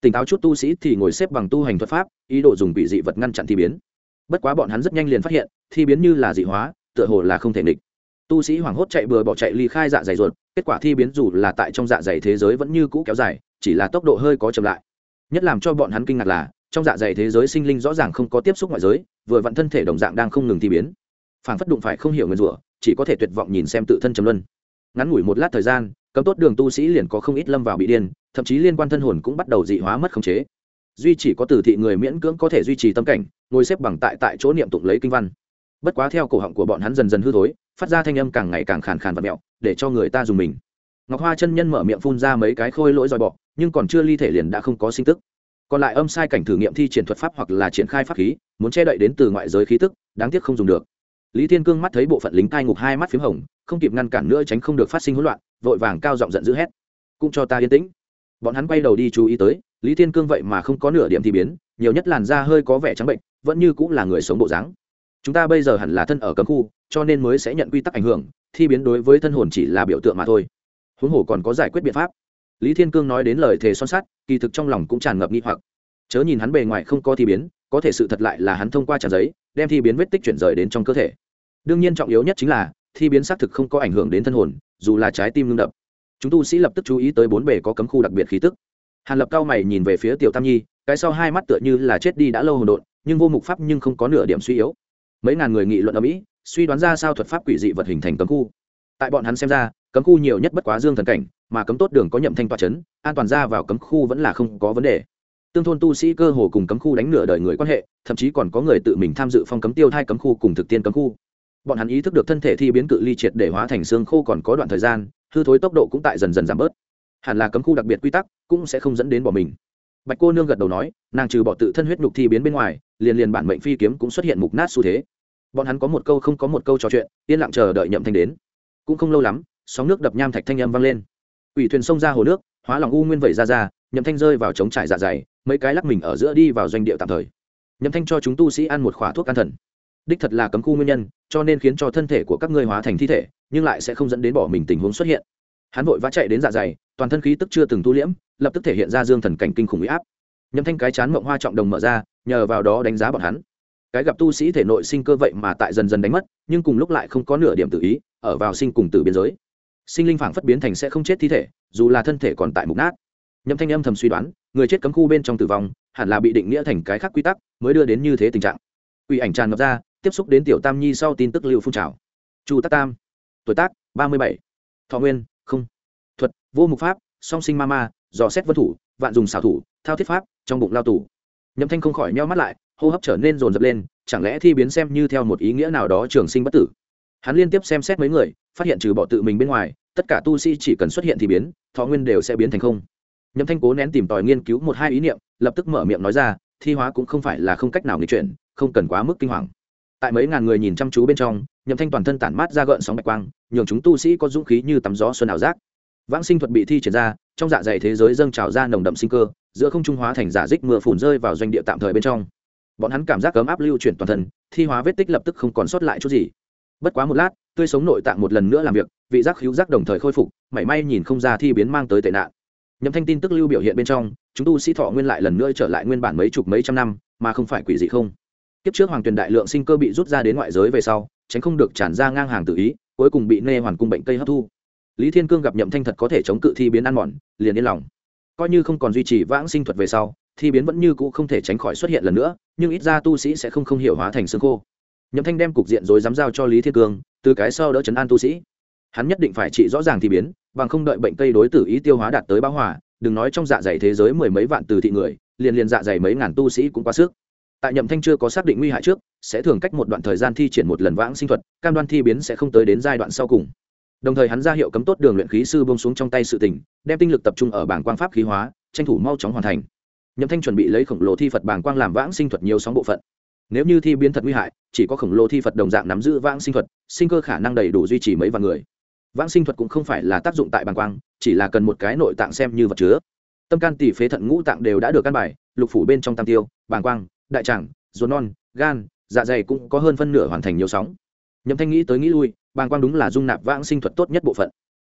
tỉnh táo chút tu sĩ thì ngồi xếp bằng tu hành thuật pháp, ý đồ dùng bị dị vật ngăn chặn thi biến. Bất quá bọn hắn rất nhanh liền phát hiện thi biến như là dị hóa, tựa hồ là không thể nghịch. Tu sĩ hoảng hốt chạy bừa bỏ chạy ly khai dạ dày ruột, kết quả thi biến dù là tại trong dạ dày thế giới vẫn như cũ kéo dài, chỉ là tốc độ hơi có chậm lại. Nhất làm cho bọn hắn kinh ngạc là trong dạ dày thế giới sinh linh rõ ràng không có tiếp xúc ngoại giới, vừa vặn thân thể đồng dạng đang không ngừng thi biến, phản phất đụng phải không hiểu nguyên rủa, chỉ có thể tuyệt vọng nhìn xem tự thân trầm luân. Ngắn ngủi một lát thời gian, cấm tốt đường tu sĩ liền có không ít lâm vào bị điên, thậm chí liên quan thân hồn cũng bắt đầu dị hóa mất khống chế. Duy chỉ có Từ thị người miễn cưỡng có thể duy trì tâm cảnh, ngồi xếp bằng tại chỗ niệm tụng lấy kinh văn. Bất quá theo cổ họng của bọn hắn dần dần hư thối, phát ra thanh âm càng ngày càng khàn khàn và mẹo, để cho người ta dùng mình. Ngọc Hoa chân nhân mở miệng phun ra mấy cái khôi lỗi dòi bọ, nhưng còn chưa ly thể liền đã không có sinh tức. Còn lại âm sai cảnh thử nghiệm thi triển thuật pháp hoặc là triển khai pháp khí, muốn che đậy đến từ ngoại giới khí tức, đáng tiếc không dùng được. Lý Thiên Cương mắt thấy bộ phận lính cai ngục hai mắt phím hồng, không kịp ngăn cản nữa tránh không được phát sinh hỗn loạn, vội vàng cao giọng giận dữ hét: "Cũng cho ta yên tĩnh!" Bọn hắn quay đầu đi chú ý tới, Lý Thiên Cương vậy mà không có nửa điểm thi biến, nhiều nhất làn da hơi có vẻ trắng bệnh, vẫn như cũng là người sống bộ dáng. Chúng ta bây giờ hẳn là thân ở cấm khu, cho nên mới sẽ nhận quy tắc ảnh hưởng, thi biến đối với thân hồn chỉ là biểu tượng mà thôi. Huống hồ còn có giải quyết biện pháp. Lý Thiên Cương nói đến lời thề son sắt, kỳ thực trong lòng cũng tràn ngập nghi hoặc. Chớ nhìn hắn bề ngoài không có thi biến, có thể sự thật lại là hắn thông qua trang giấy đem thi biến vết tích chuyển rời đến trong cơ thể. Đương nhiên trọng yếu nhất chính là thi biến xác thực không có ảnh hưởng đến thân hồn, dù là trái tim ngưng đập. Chúng tu sĩ lập tức chú ý tới bốn bề có cấm khu đặc biệt khí tức. Hàn Lập cao mày nhìn về phía Tiểu Tam Nhi, cái sau hai mắt tựa như là chết đi đã lâu hồn độn, nhưng vô mục pháp nhưng không có nửa điểm suy yếu. Mấy ngàn người nghị luận ầm ĩ, suy đoán ra sao thuật pháp quỷ dị vật hình thành cấm khu. Tại bọn hắn xem ra, cấm khu nhiều nhất bất quá dương thần cảnh, mà cấm tốt đường có Nhậm Thanh tọa chấn, an toàn ra vào cấm khu vẫn là không có vấn đề. Tương thôn tu sĩ cơ hồ cùng cấm khu đánh nửa đời người quan hệ, thậm chí còn có người tự mình tham dự phong cấm tiêu thai cấm khu cùng thực tiên cấm khu. Bọn hắn ý thức được thân thể thi biến cự ly triệt để hóa thành xương khô còn có đoạn thời gian, hư thối tốc độ cũng tại dần dần giảm bớt. Hẳn là cấm khu đặc biệt quy tắc, cũng sẽ không dẫn đến bỏ mình. Bạch cô nương gật đầu nói, nàng trừ bỏ tự thân huyết nhục thi biến bên ngoài, liền bản mệnh phi kiếm cũng xuất hiện mục nát xu thế. Bọn hắn có một câu không có một câu trò chuyện, yên lặng chờ đợi Nhậm Thanh đến. Cũng không lâu lắm, sóng nước đập nham thạch thanh âm vang lên. Quỷ thuyền xông ra hồ nước, hóa lòng u nguyên vẩy ra, Nhậm Thanh rơi vào trống trải dạ dày, mấy cái lắc mình ở giữa đi vào doanh địa tạm thời. Nhậm Thanh cho chúng tu sĩ ăn một khỏa thuốc an thần. Đích thật là cấm khu nguyên nhân, cho nên khiến cho thân thể của các ngươi hóa thành thi thể, nhưng lại sẽ không dẫn đến bỏ mình tình huống xuất hiện. Hắn vội vã chạy đến dạ dày, toàn thân khí tức chưa từng tu liễm, lập tức thể hiện ra dương thần cảnh kinh khủng uy áp. Nhậm Thanh cái chán mộng hoa trọng đồng mở ra, nhờ vào đó đánh giá bọn hắn. Cái gặp tu sĩ thể nội sinh cơ vậy mà tại dần dần đánh mất, nhưng cùng lúc lại không có nửa điểm tự ý, ở vào sinh cùng tử biên giới. Sinh linh phảng phất biến thành sẽ không chết thi thể, dù là thân thể còn tại mục nát. Nhậm Thanh âm thầm suy đoán, người chết cấm khu bên trong tử vong, hẳn là bị định nghĩa thành cái khác quy tắc, mới đưa đến như thế tình trạng. Quỷ ảnh tràn ngập ra, tiếp xúc đến Tiểu Tam Nhi sau tin tức lưu phun trào. Chu Tắc Tam, tuổi tác 37, thọ nguyên không, thuật vô mục pháp, song sinh ma dò xét vân thủ, vạn dùng xảo thủ, thao thiết pháp, trong bụng lao tù. Nhậm Thanh không khỏi nheo mắt lại, hô hấp trở nên dồn dập lên, chẳng lẽ thi biến xem như theo một ý nghĩa nào đó trường sinh bất tử. Hắn liên tiếp xem xét mấy người, phát hiện trừ bỏ tự mình bên ngoài, tất cả tu sĩ chỉ cần xuất hiện thì biến, thọ nguyên đều sẽ biến thành không. Nhậm Thanh cố nén tìm tòi nghiên cứu một hai ý niệm, lập tức mở miệng nói ra, thi hóa cũng không phải là không cách nào nghịch chuyển, không cần quá mức kinh hoàng. Tại mấy ngàn người nhìn chăm chú bên trong, Nhậm Thanh toàn thân tản mát ra gợn sóng bạch quang, nhường chúng tu sĩ có dũng khí như tắm gió xuân ảo giác. Vãng sinh thuật bị thi triển ra, trong dạ dày thế giới dâng trào ra nồng đậm sinh cơ, giữa không trung hóa thành giả dích mưa phùn rơi vào doanh địa tạm thời bên trong. Bọn hắn cảm giác ấm áp lưu chuyển toàn thân, thi hóa vết tích lập tức không còn sót lại chút gì. Bất quá một lát, tươi sống nội tạng một lần nữa làm việc, vị giác khứu giác đồng thời khôi phục, mảy may nhìn không ra thi biến mang tới tệ nạn. Nhậm Thanh tin tức lưu biểu hiện bên trong, chúng tu sĩ thọ nguyên lại lần nữa trở lại nguyên bản mấy chục mấy trăm năm, mà không phải quỷ dị không. Kiếp trước hoàng tuyền đại lượng sinh cơ bị rút ra đến ngoại giới về sau, tránh không được tràn ra ngang hàng tự ý, cuối cùng bị nê hoàn cung bệnh cây hấp thu. Lý Thiên Cương gặp Nhậm Thanh thật có thể chống cự thi biến ăn mòn, liền yên lòng. Coi như không còn duy trì vãng sinh thuật về sau, thi biến vẫn như cũ không thể tránh khỏi xuất hiện lần nữa, nhưng ít ra tu sĩ sẽ không hiểu hóa thành xương khô. Nhậm Thanh đem cục diện rồi dám giao cho Lý Thiên Cương, từ cái sau đỡ trấn an tu sĩ. Hắn nhất định phải trị rõ ràng thi biến, bằng không đợi bệnh cây đối tử ý tiêu hóa đạt tới bão hòa, đừng nói trong dạ dày thế giới mười mấy vạn từ thị người, liền dạ dày mấy ngàn tu sĩ cũng quá sức. Tại Nhậm Thanh chưa có xác định nguy hại trước, sẽ thường cách một đoạn thời gian thi triển một lần vãng sinh thuật, cam đoan thi biến sẽ không tới đến giai đoạn sau cùng. Đồng thời hắn ra hiệu cấm tốt đường luyện khí sư buông xuống trong tay sự tình, đem tinh lực tập trung ở bảng quang pháp khí hóa, tranh thủ mau chóng hoàn thành. Nhậm Thanh chuẩn bị lấy khổng lồ thi Phật bảng quang làm vãng sinh thuật nhiều sóng bộ phận. Nếu như thi biến thật nguy hại, chỉ có khổng lồ thi Phật đồng dạng nắm giữ vãng sinh thuật, sinh cơ khả năng đầy đủ duy trì mấy vạn người. Vãng sinh thuật cũng không phải là tác dụng tại bảng quang, chỉ là cần một cái nội tạng xem như vật chứa. Tâm can tỷ phế thận ngũ tạng đều đã được căn bài, lục phủ bên trong tam tiêu, bảng quang, đại tràng, ruột non, gan, dạ dày cũng có hơn phân nửa hoàn thành nhiều sóng. Nhậm Thanh nghĩ tới nghĩ lui, bàng quang đúng là dung nạp vãng sinh thuật tốt nhất bộ phận.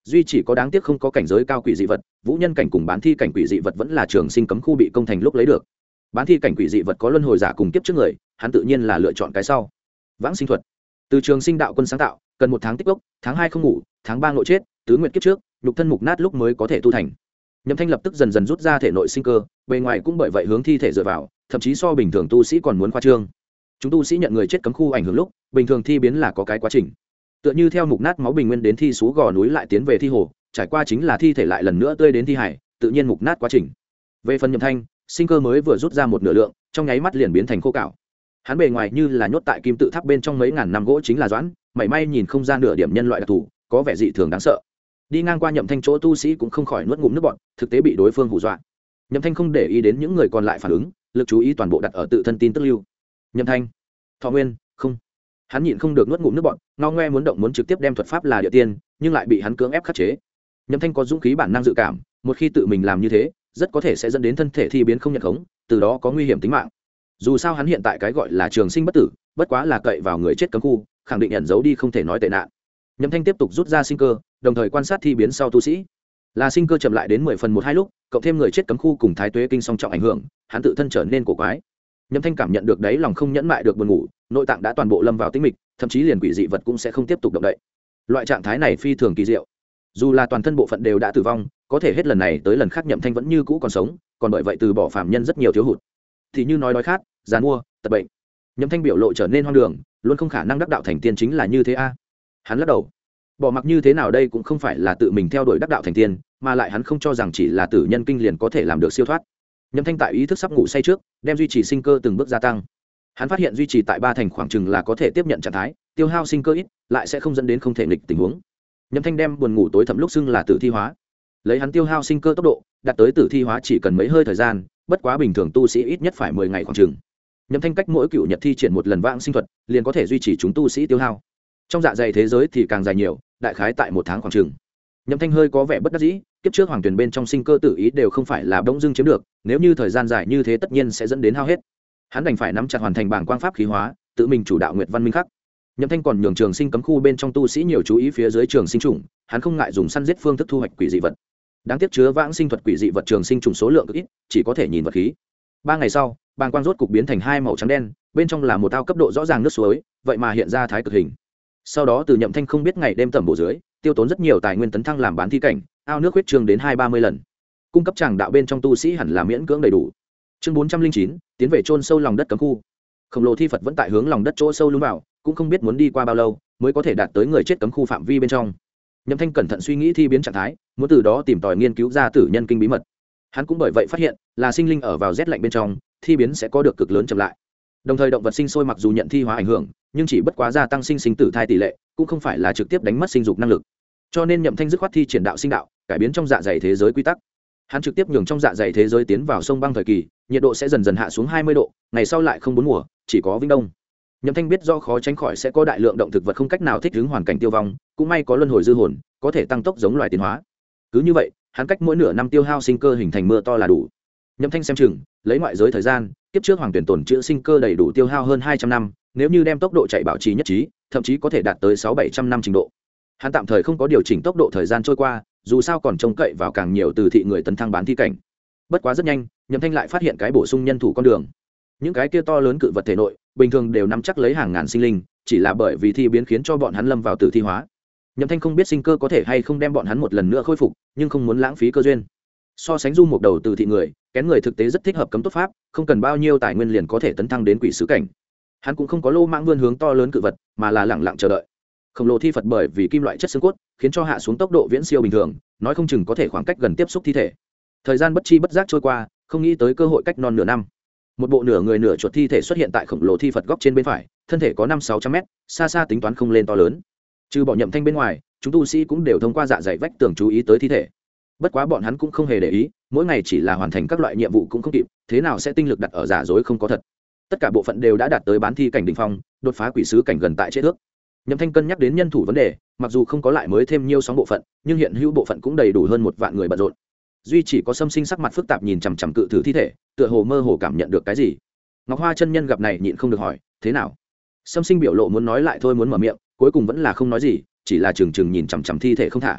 duy chỉ có đáng tiếc không có cảnh giới cao quỷ dị vật, vũ nhân cảnh cùng bán thi cảnh quỷ dị vật vẫn là trường sinh cấm khu bị công thành lúc lấy được. Bán thi cảnh quỷ dị vật có luân hồi giả cùng kiếp trước người, hắn tự nhiên là lựa chọn cái sau. Vãng sinh thuật, từ trường sinh đạo quân sáng tạo, cần 1 tháng tích gốc, tháng 2 không ngủ, tháng 3 ngộ chết, tứ nguyệt kiếp trước, nhục thân mục nát lúc mới có thể tu thành. Nhậm Thanh lập tức dần dần rút ra thể nội sinh cơ, bề ngoài cũng bởi vậy hướng thi thể dựa vào, thậm chí so bình thường tu sĩ còn muốn khoa trương. Chúng tu sĩ nhận người chết cấm khu ảnh hưởng lúc, bình thường thi biến là có cái quá trình. Tựa như theo mục nát máu bình nguyên đến thi sú gò núi lại tiến về thi hồ, trải qua chính là thi thể lại lần nữa tươi đến thi hải, tự nhiên mục nát quá trình. Về phần Nhậm Thanh, sinh cơ mới vừa rút ra một nửa lượng, trong nháy mắt liền biến thành khô cảo. Hắn bề ngoài như là nhốt tại kim tự tháp bên trong mấy ngàn năm gỗ chính là doãn, mảy may nhìn không ra nửa điểm nhân loại đặc thù, có vẻ dị thường đáng sợ. Đi ngang qua Nhậm Thanh chỗ tu sĩ cũng không khỏi nuốt ngụm nước bọt, thực tế bị đối phương hù dọa. Nhậm Thanh không để ý đến những người còn lại phản ứng, lực chú ý toàn bộ đặt ở tự thân tin tức lưu. Nhậm Thanh, Thọ Nguyên, không. Hắn nhịn không được nuốt ngụm nước bọt, ngao ngoe muốn động muốn trực tiếp đem thuật pháp là địa tiên, nhưng lại bị hắn cưỡng ép khắc chế. Nhậm Thanh có dũng khí bản năng dự cảm, một khi tự mình làm như thế, rất có thể sẽ dẫn đến thân thể thi biến không nhận khống, từ đó có nguy hiểm tính mạng. Dù sao hắn hiện tại cái gọi là trường sinh bất tử, bất quá là cậy vào người chết cấm khu, khẳng định ẩn giấu đi không thể nói tệ nạn. Nhậm Thanh tiếp tục rút ra sinh cơ, đồng thời quan sát thi biến sau tu sĩ. Là sinh cơ chậm lại đến 10/12 lúc, cộng thêm người chết cấm khu cùng thái tuế kinh song trọng ảnh hưởng, hắn tự thân trở nên cổ quái. Nhậm Thanh cảm nhận được đấy lòng không nhẫn mại được buồn ngủ, nội tạng đã toàn bộ lâm vào tĩnh mịch, thậm chí liền quỷ dị vật cũng sẽ không tiếp tục động đậy. Loại trạng thái này phi thường kỳ diệu. Dù là toàn thân bộ phận đều đã tử vong, có thể hết lần này tới lần khác Nhậm Thanh vẫn như cũ còn sống, còn bởi vậy từ bỏ phàm nhân rất nhiều thiếu hụt. Thì như nói đói khát, giàn mua, tật bệnh. Nhậm Thanh biểu lộ trở nên hoang đường, luôn không khả năng đắc đạo thành tiên chính là như thế a. Hắn lắc đầu. Bỏ mặc như thế nào đây cũng không phải là tự mình theo đuổi đắc đạo thành tiên, mà lại hắn không cho rằng chỉ là tử nhân kinh liền có thể làm được siêu thoát. Nhậm Thanh tại ý thức sắp ngủ say trước, đem duy trì sinh cơ từng bước gia tăng. Hắn phát hiện duy trì tại 3 thành khoảng chừng là có thể tiếp nhận trạng thái, tiêu hao sinh cơ ít, lại sẽ không dẫn đến không thể nghịch tình huống. Nhậm Thanh đem buồn ngủ tối thẩm lúc xưng là tử thi hóa. Lấy hắn tiêu hao sinh cơ tốc độ, đạt tới tử thi hóa chỉ cần mấy hơi thời gian, bất quá bình thường tu sĩ ít nhất phải 10 ngày khoảng chừng. Nhậm Thanh cách mỗi cựu nhật thi triển một lần vãng sinh thuật, liền có thể duy trì chúng tu sĩ tiêu hao. Trong dạ dày thế giới thì càng dài nhiều, đại khái tại 1 tháng khoảng chừng. Nhậm Thanh hơi có vẻ bất đắc dĩ, kiếp trước hoàng tuyển bên trong sinh cơ tự ý đều không phải là bỗng dưng chiếm được, nếu như thời gian dài như thế tất nhiên sẽ dẫn đến hao hết. Hắn đành phải nắm chặt hoàn thành bảng quang pháp khí hóa, tự mình chủ đạo nguyệt văn minh khắc. Nhậm Thanh còn nhường trường sinh cấm khu bên trong tu sĩ nhiều chú ý phía dưới trường sinh trùng, hắn không ngại dùng săn giết phương thức thu hoạch quỷ dị vật. Đáng tiếc chứa vãng sinh thuật quỷ dị vật trường sinh trùng số lượng cực ít, chỉ có thể nhìn vật khí. 3 ngày sau, bàng quang rốt cục biến thành 2 màu trắng đen, bên trong là một ao cấp độ rõ ràng nước suối, vậy mà hiện ra thái cực hình. Sau đó từ Nhậm Thanh không biết ngày đêm tẩm bổ dưới, tiêu tốn rất nhiều tài nguyên tấn thăng làm bán thi cảnh, ao nước huyết trường đến 2-30 lần. Cung cấp tràng đạo bên trong tu sĩ hẳn là miễn cưỡng đầy đủ. Chương 409, tiến về chôn sâu lòng đất cấm khu. Khổng lồ thi Phật vẫn tại hướng lòng đất chỗ sâu lún vào, cũng không biết muốn đi qua bao lâu mới có thể đạt tới người chết cấm khu phạm vi bên trong. Nhậm Thanh cẩn thận suy nghĩ thi biến trạng thái, muốn từ đó tìm tòi nghiên cứu ra tử nhân kinh bí mật. Hắn cũng bởi vậy phát hiện, là sinh linh ở vào rét lạnh bên trong, thi biến sẽ có được cực lớn chậm lại. Đồng thời động vật sinh sôi mặc dù nhận thi hóa ảnh hưởng, nhưng chỉ bất quá gia tăng sinh tử thai tỷ lệ, cũng không phải là trực tiếp đánh mất sinh dục năng lực. Cho nên Nhậm Thanh dứt khoát thi triển đạo sinh đạo, cải biến trong dạ dày thế giới quy tắc. Hắn trực tiếp nhường trong dạ dày thế giới tiến vào sông băng thời kỳ, nhiệt độ sẽ dần dần hạ xuống 20 độ, ngày sau lại không bốn mùa, chỉ có vĩnh đông. Nhậm Thanh biết do khó tránh khỏi sẽ có đại lượng động thực vật không cách nào thích ứng hoàn cảnh tiêu vong, cũng may có luân hồi dư hồn, có thể tăng tốc giống loài tiến hóa. Cứ như vậy, hắn cách mỗi nửa năm tiêu hao sinh cơ hình thành mưa to là đủ. Nhậm Thanh xem chừng, lấy ngoại giới thời gian, kiếp trước hoàng tuyển tổn trữ sinh cơ đầy đủ tiêu hao hơn 200 năm, nếu như đem tốc độ chạy bảo trì nhất trí, thậm chí có thể đạt tới 600-700 năm trình độ. Hắn tạm thời không có điều chỉnh tốc độ thời gian trôi qua, dù sao còn trông cậy vào càng nhiều từ thị người tấn thăng bán thi cảnh. Bất quá rất nhanh, Nhậm Thanh lại phát hiện cái bổ sung nhân thủ con đường. Những cái kia to lớn cự vật thể nội, bình thường đều nắm chắc lấy hàng ngàn sinh linh, chỉ là bởi vì thi biến khiến cho bọn hắn lâm vào tử thi hóa. Nhậm Thanh không biết sinh cơ có thể hay không đem bọn hắn một lần nữa khôi phục, nhưng không muốn lãng phí cơ duyên. So sánh du một đầu từ thị người, kén người thực tế rất thích hợp cấm tốt pháp, không cần bao nhiêu tài nguyên liền có thể tấn thăng đến quỷ sứ cảnh. Hắn cũng không có lô mãng vươn hướng to lớn cự vật, mà là lẳng lặng chờ đợi. Khổng lồ thi Phật bởi vì kim loại chất xương cốt, khiến cho hạ xuống tốc độ viễn siêu bình thường, nói không chừng có thể khoảng cách gần tiếp xúc thi thể. Thời gian bất chi bất giác trôi qua, không nghĩ tới cơ hội cách non nửa năm. Một bộ nửa người nửa chuột thi thể xuất hiện tại khổng lồ thi Phật góc trên bên phải, thân thể có 500-600 mét, xa xa tính toán không lên to lớn. Trừ bỏ Nhậm Thanh bên ngoài, chúng tu sĩ cũng đều thông qua dạ dày vách tường chú ý tới thi thể. Bất quá bọn hắn cũng không hề để ý, mỗi ngày chỉ là hoàn thành các loại nhiệm vụ cũng không kịp, thế nào sẽ tinh lực đặt ở giả dối không có thật. Tất cả bộ phận đều đã đạt tới bán thi cảnh đỉnh phong, đột phá quỷ sứ cảnh gần tại chế thước. Nhậm Thanh cân nhắc đến nhân thủ vấn đề, mặc dù không có lại mới thêm nhiều sóng bộ phận, nhưng hiện hữu bộ phận cũng đầy đủ hơn 1 vạn người bận rộn. Duy chỉ có Sâm Sinh sắc mặt phức tạp nhìn chằm chằm cự thử thi thể, tựa hồ mơ hồ cảm nhận được cái gì. Ngọc Hoa chân nhân gặp này nhịn không được hỏi, thế nào? Sâm Sinh biểu lộ muốn nói lại thôi muốn mở miệng, cuối cùng vẫn là không nói gì, chỉ là trừng trừng nhìn chằm chằm thi thể không thả.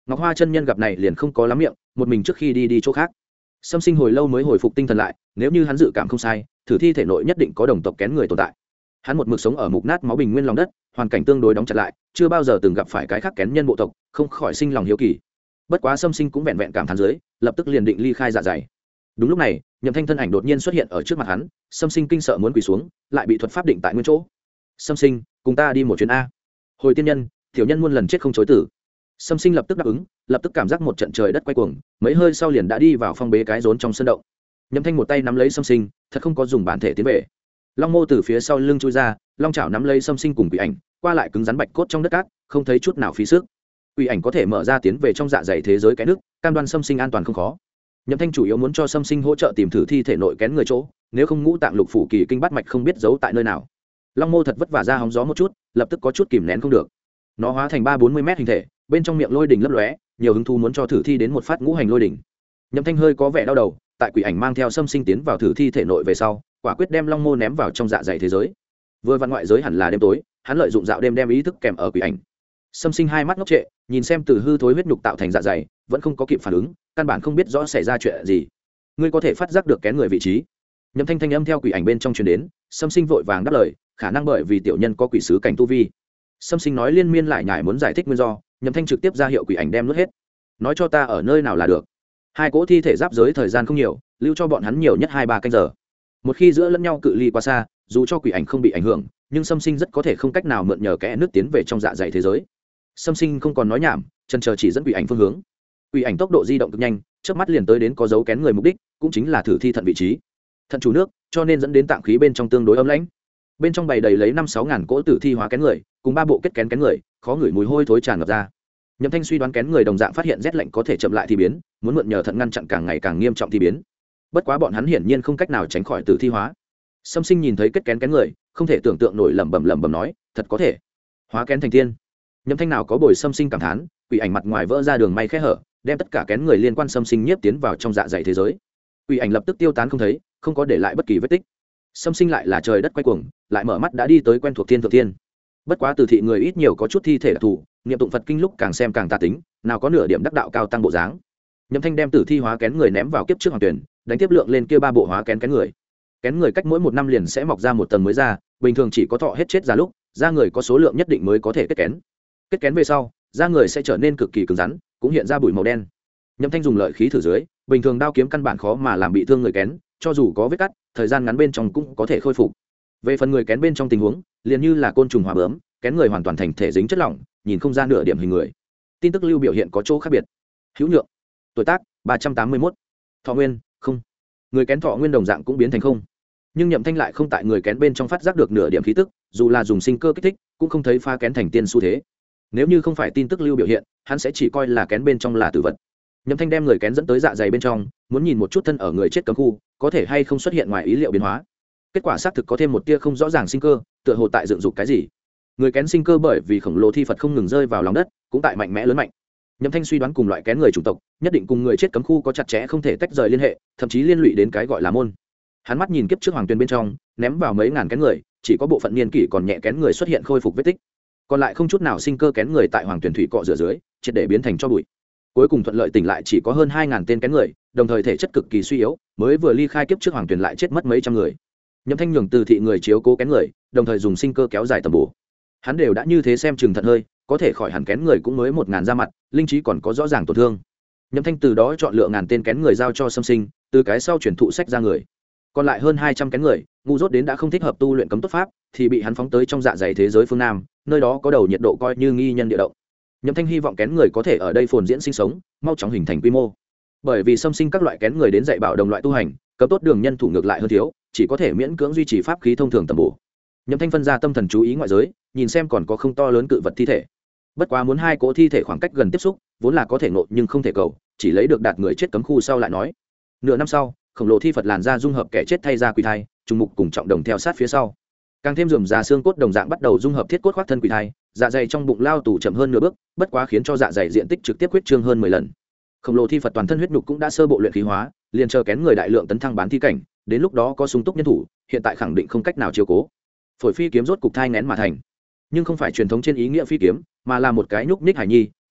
Ngọc Hoa chân nhân gặp này liền không có lắm miệng, một mình trước khi đi chỗ khác. Sâm Sinh hồi lâu mới hồi phục tinh thần lại, nếu như hắn dự cảm không sai, thử thi thể nội nhất định có đồng tộc kén người tồn tại. Hắn một mực sống ở mục nát máu bình nguyên lòng đất, hoàn cảnh tương đối đóng chặt lại, chưa bao giờ từng gặp phải cái khác kén nhân bộ tộc, không khỏi sinh lòng hiếu kỳ. Bất quá Sâm Sinh cũng vẹn vẹn cảm thán dưới, lập tức liền định ly khai dạ dày. Đúng lúc này, Nhậm Thanh thân ảnh đột nhiên xuất hiện ở trước mặt hắn, Sâm Sinh kinh sợ muốn quỳ xuống, lại bị thuật pháp định tại nguyên chỗ. Sâm Sinh, cùng ta đi một chuyến a. Hồi tiên nhân, tiểu nhân muôn lần chết không chối tử. Sâm Sinh lập tức đáp ứng, lập tức cảm giác một trận trời đất quay cuồng, mấy hơi sau liền đã đi vào phong bế cái rốn trong sân động. Nhậm Thanh một tay nắm lấy Sâm Sinh, thật không có dùng bản thể tiến về. Long mô từ phía sau lưng chui ra, long chảo nắm lấy Sâm Sinh cùng quỷ ảnh, qua lại cứng rắn bạch cốt trong đất cát, không thấy chút nào phí sức. Quỷ ảnh có thể mở ra tiến về trong dạ dày thế giới cái nước, cam đoan Sâm Sinh an toàn không khó. Nhậm Thanh chủ yếu muốn cho Sâm Sinh hỗ trợ tìm thử thi thể nội kén người chỗ, nếu không ngũ tạng lục phủ kỳ kinh bát mạch không biết giấu tại nơi nào. Long mô thật vất vả ra hóng gió một chút, lập tức có chút kìm nén không được. Nó hóa thành 30-40 mét hình thể, bên trong miệng lôi đỉnh lấp lóe, nhiều hứng thú muốn cho thử thi đến một phát ngũ hành lôi đỉnh. Nhậm Thanh hơi có vẻ đau đầu, tại quỷ ảnh mang theo Sâm Sinh tiến vào thử thi thể nội về sau, quả quyết đem long mô ném vào trong dạ dày thế giới. Vừa vặn ngoại giới hẳn là đêm tối, hắn lợi dụng dạo đêm đem ý thức kèm ở quỷ ảnh. Sâm Sinh hai mắt ngốc trệ, nhìn xem từ hư thối huyết nhục tạo thành dạ dày, vẫn không có kịp phản ứng, căn bản không biết rõ xảy ra chuyện gì. Ngươi có thể phát giác được kén người vị trí. Nhậm Thanh thanh âm theo quỷ ảnh bên trong truyền đến, Sâm Sinh vội vàng đáp lời, khả năng bởi vì tiểu nhân có quỷ sứ cảnh tu vi. Sâm Sinh nói liên miên lại nhải muốn giải thích nguyên do, Nhậm Thanh trực tiếp ra hiệu quỷ ảnh đem nuốt hết. Nói cho ta ở nơi nào là được. Hai cỗ thi thể giáp giới thời gian không nhiều, lưu cho bọn hắn nhiều nhất 2-3 canh giờ. Một khi giữa lẫn nhau cự ly quá xa, dù cho quỷ ảnh không bị ảnh hưởng, nhưng Sâm Sinh rất có thể không cách nào mượn nhờ kẽ nước tiến về trong dạ dày thế giới. Sâm Sinh không còn nói nhảm, chân chờ chỉ dẫn quỷ ảnh phương hướng. Quỷ ảnh tốc độ di động cực nhanh, chớp mắt liền tới đến có dấu kén người mục đích, cũng chính là thử thi thận vị trí. Thận chủ nước, cho nên dẫn đến tạng khí bên trong tương đối âm lãnh. Bên trong bày đầy lấy 5-6 ngàn cỗ tử thi hóa kén người, cùng 3 bộ kết kén người, khó ngửi mùi hôi thối tràn ngập ra. Nhậm Thanh suy đoán kén người đồng dạng phát hiện rét lạnh có thể chậm lại thi biến, muốn mượn nhờ thận ngăn chặn càng ngày càng nghiêm trọng thi biến. Bất quá bọn hắn hiển nhiên không cách nào tránh khỏi tử thi hóa. Sâm Sinh nhìn thấy kết kén người, không thể tưởng tượng nổi, lẩm bẩm nói, thật có thể hóa kén thành tiên. Nhậm Thanh nào có bồi Sâm Sinh cảm thán, quỷ ảnh mặt ngoài vỡ ra đường may khe hở, đem tất cả kén người liên quan Sâm Sinh nhiếp tiến vào trong dạ dày thế giới. Quỷ ảnh lập tức tiêu tán không thấy, không có để lại bất kỳ vết tích. Sâm Sinh lại là trời đất quay cuồng, lại mở mắt đã đi tới quen thuộc thiên thượng thiên. Bất quá từ thị người ít nhiều có chút thi thể đặc thù, niệm tụng Phật kinh lúc càng xem càng tà tính, nào có nửa điểm đắc đạo cao tăng bộ dáng. Nhậm Thanh đem tử thi hóa kén người ném vào kiếp trước hoàng tuyển, đánh tiếp lượng lên kia 3 bộ hóa kén người. Kén người cách mỗi 1 năm liền sẽ mọc ra một tầng mới ra, bình thường chỉ có thọ hết chết ra lúc, da người có số lượng nhất định mới có thể kết kén. Kết kén về sau, da người sẽ trở nên cực kỳ cứng rắn, cũng hiện ra bụi màu đen. Nhậm Thanh dùng lợi khí thử dưới, bình thường đao kiếm căn bản khó mà làm bị thương người kén, cho dù có vết cắt, thời gian ngắn bên trong cũng có thể khôi phục. Về phần người kén bên trong tình huống, liền như là côn trùng hóa bướm, kén người hoàn toàn thành thể dính chất lỏng, nhìn không ra nửa điểm hình người. Tin tức lưu biểu hiện có chỗ khác biệt. Hữu nhượng, tuổi tác 381, thọ nguyên không. Người kén thọ nguyên đồng dạng cũng biến thành không. Nhưng Nhậm Thanh lại không tại người kén bên trong phát giác được nửa điểm khí tức, dù là dùng sinh cơ kích thích, cũng không thấy pha kén thành tiên xu thế. Nếu như không phải tin tức lưu biểu hiện, hắn sẽ chỉ coi là kén bên trong là tử vật. Nhậm Thanh đem người kén dẫn tới dạ dày bên trong, muốn nhìn một chút thân ở người chết cấm khu, có thể hay không xuất hiện ngoài ý liệu biến hóa. Kết quả xác thực có thêm một tia không rõ ràng sinh cơ, tựa hồ tại dựng dục cái gì. Người kén sinh cơ bởi vì khổng lồ thi Phật không ngừng rơi vào lòng đất, cũng tại mạnh mẽ lớn mạnh. Nhậm Thanh suy đoán cùng loại kén người chủng tộc, nhất định cùng người chết cấm khu có chặt chẽ không thể tách rời liên hệ, thậm chí liên lụy đến cái gọi là môn. Hắn mắt nhìn kiếp trước hoàng tuyền bên trong, ném vào mấy ngàn kén người, chỉ có bộ phận niên kỷ còn nhẹ kén người xuất hiện khôi phục vết tích, còn lại không chút nào sinh cơ kén người tại hoàng tuyền thủy cọ rửa dưới, triệt để biến thành cho bụi. Cuối cùng thuận lợi tỉnh lại chỉ có hơn 2000 tên kén người, đồng thời thể chất cực kỳ suy yếu, mới vừa ly khai kiếp trước hoàng tuyền lại chết mất mấy trăm người. Nhậm Thanh nhường từ thị người chiếu cố kén người, đồng thời dùng sinh cơ kéo dài tầm bổ. Hắn đều đã như thế xem chừng thận hơi, có thể khỏi hẳn kén người cũng mới 1000 ra mặt, linh trí còn có rõ ràng tổn thương. Nhậm Thanh từ đó chọn lựa ngàn tên kén người giao cho Sâm Sinh, từ cái sau chuyển thụ sách ra người. Còn lại hơn 200 kén người, ngu dốt đến đã không thích hợp tu luyện cấm tốt pháp, thì bị hắn phóng tới trong dạ dày thế giới phương Nam, nơi đó có đầu nhiệt độ coi như nghi nhân địa động. Nhậm Thanh hy vọng kén người có thể ở đây phồn diễn sinh sống, mau chóng hình thành quy mô. Bởi vì Sâm Sinh các loại kén người đến dạy bảo đồng loại tu hành, cấm tốt đường nhân thủ ngược lại hơn thiếu, chỉ có thể miễn cưỡng duy trì pháp khí thông thường tầm bổ. Nhậm Thanh phân ra tâm thần chú ý ngoại giới, nhìn xem còn có không to lớn cự vật thi thể. Bất quá muốn hai cỗ thi thể khoảng cách gần tiếp xúc, vốn là có thể ngộ nhưng không thể cầu, chỉ lấy được đạt người chết cấm khu sau lại nói. Nửa năm sau, khổng lồ thi Phật làn ra dung hợp kẻ chết thay ra quỷ thai, trùng mục cùng trọng đồng theo sát phía sau. Càng thêm rườm rà xương cốt đồng dạng bắt đầu dung hợp thiết cốt khoác thân quỷ thai, dạ dày trong bụng lao tù chậm hơn nửa bước, bất quá khiến cho dạ dày diện tích trực tiếp huyết trương hơn 10 lần. Khổng lồ thi Phật toàn thân huyết nhục cũng đã sơ bộ luyện khí hóa, liền chờ kén người đại lượng tấn thăng bán thi cảnh, đến lúc đó có sung túc nhân thủ, hiện tại khẳng định không cách nào chiếu cố. Phổi phi kiếm rốt cục thai nghén mà thành, nhưng không phải truyền thống trên ý nghĩa phi kiếm, mà là một cái nhúc nhích hải nhi,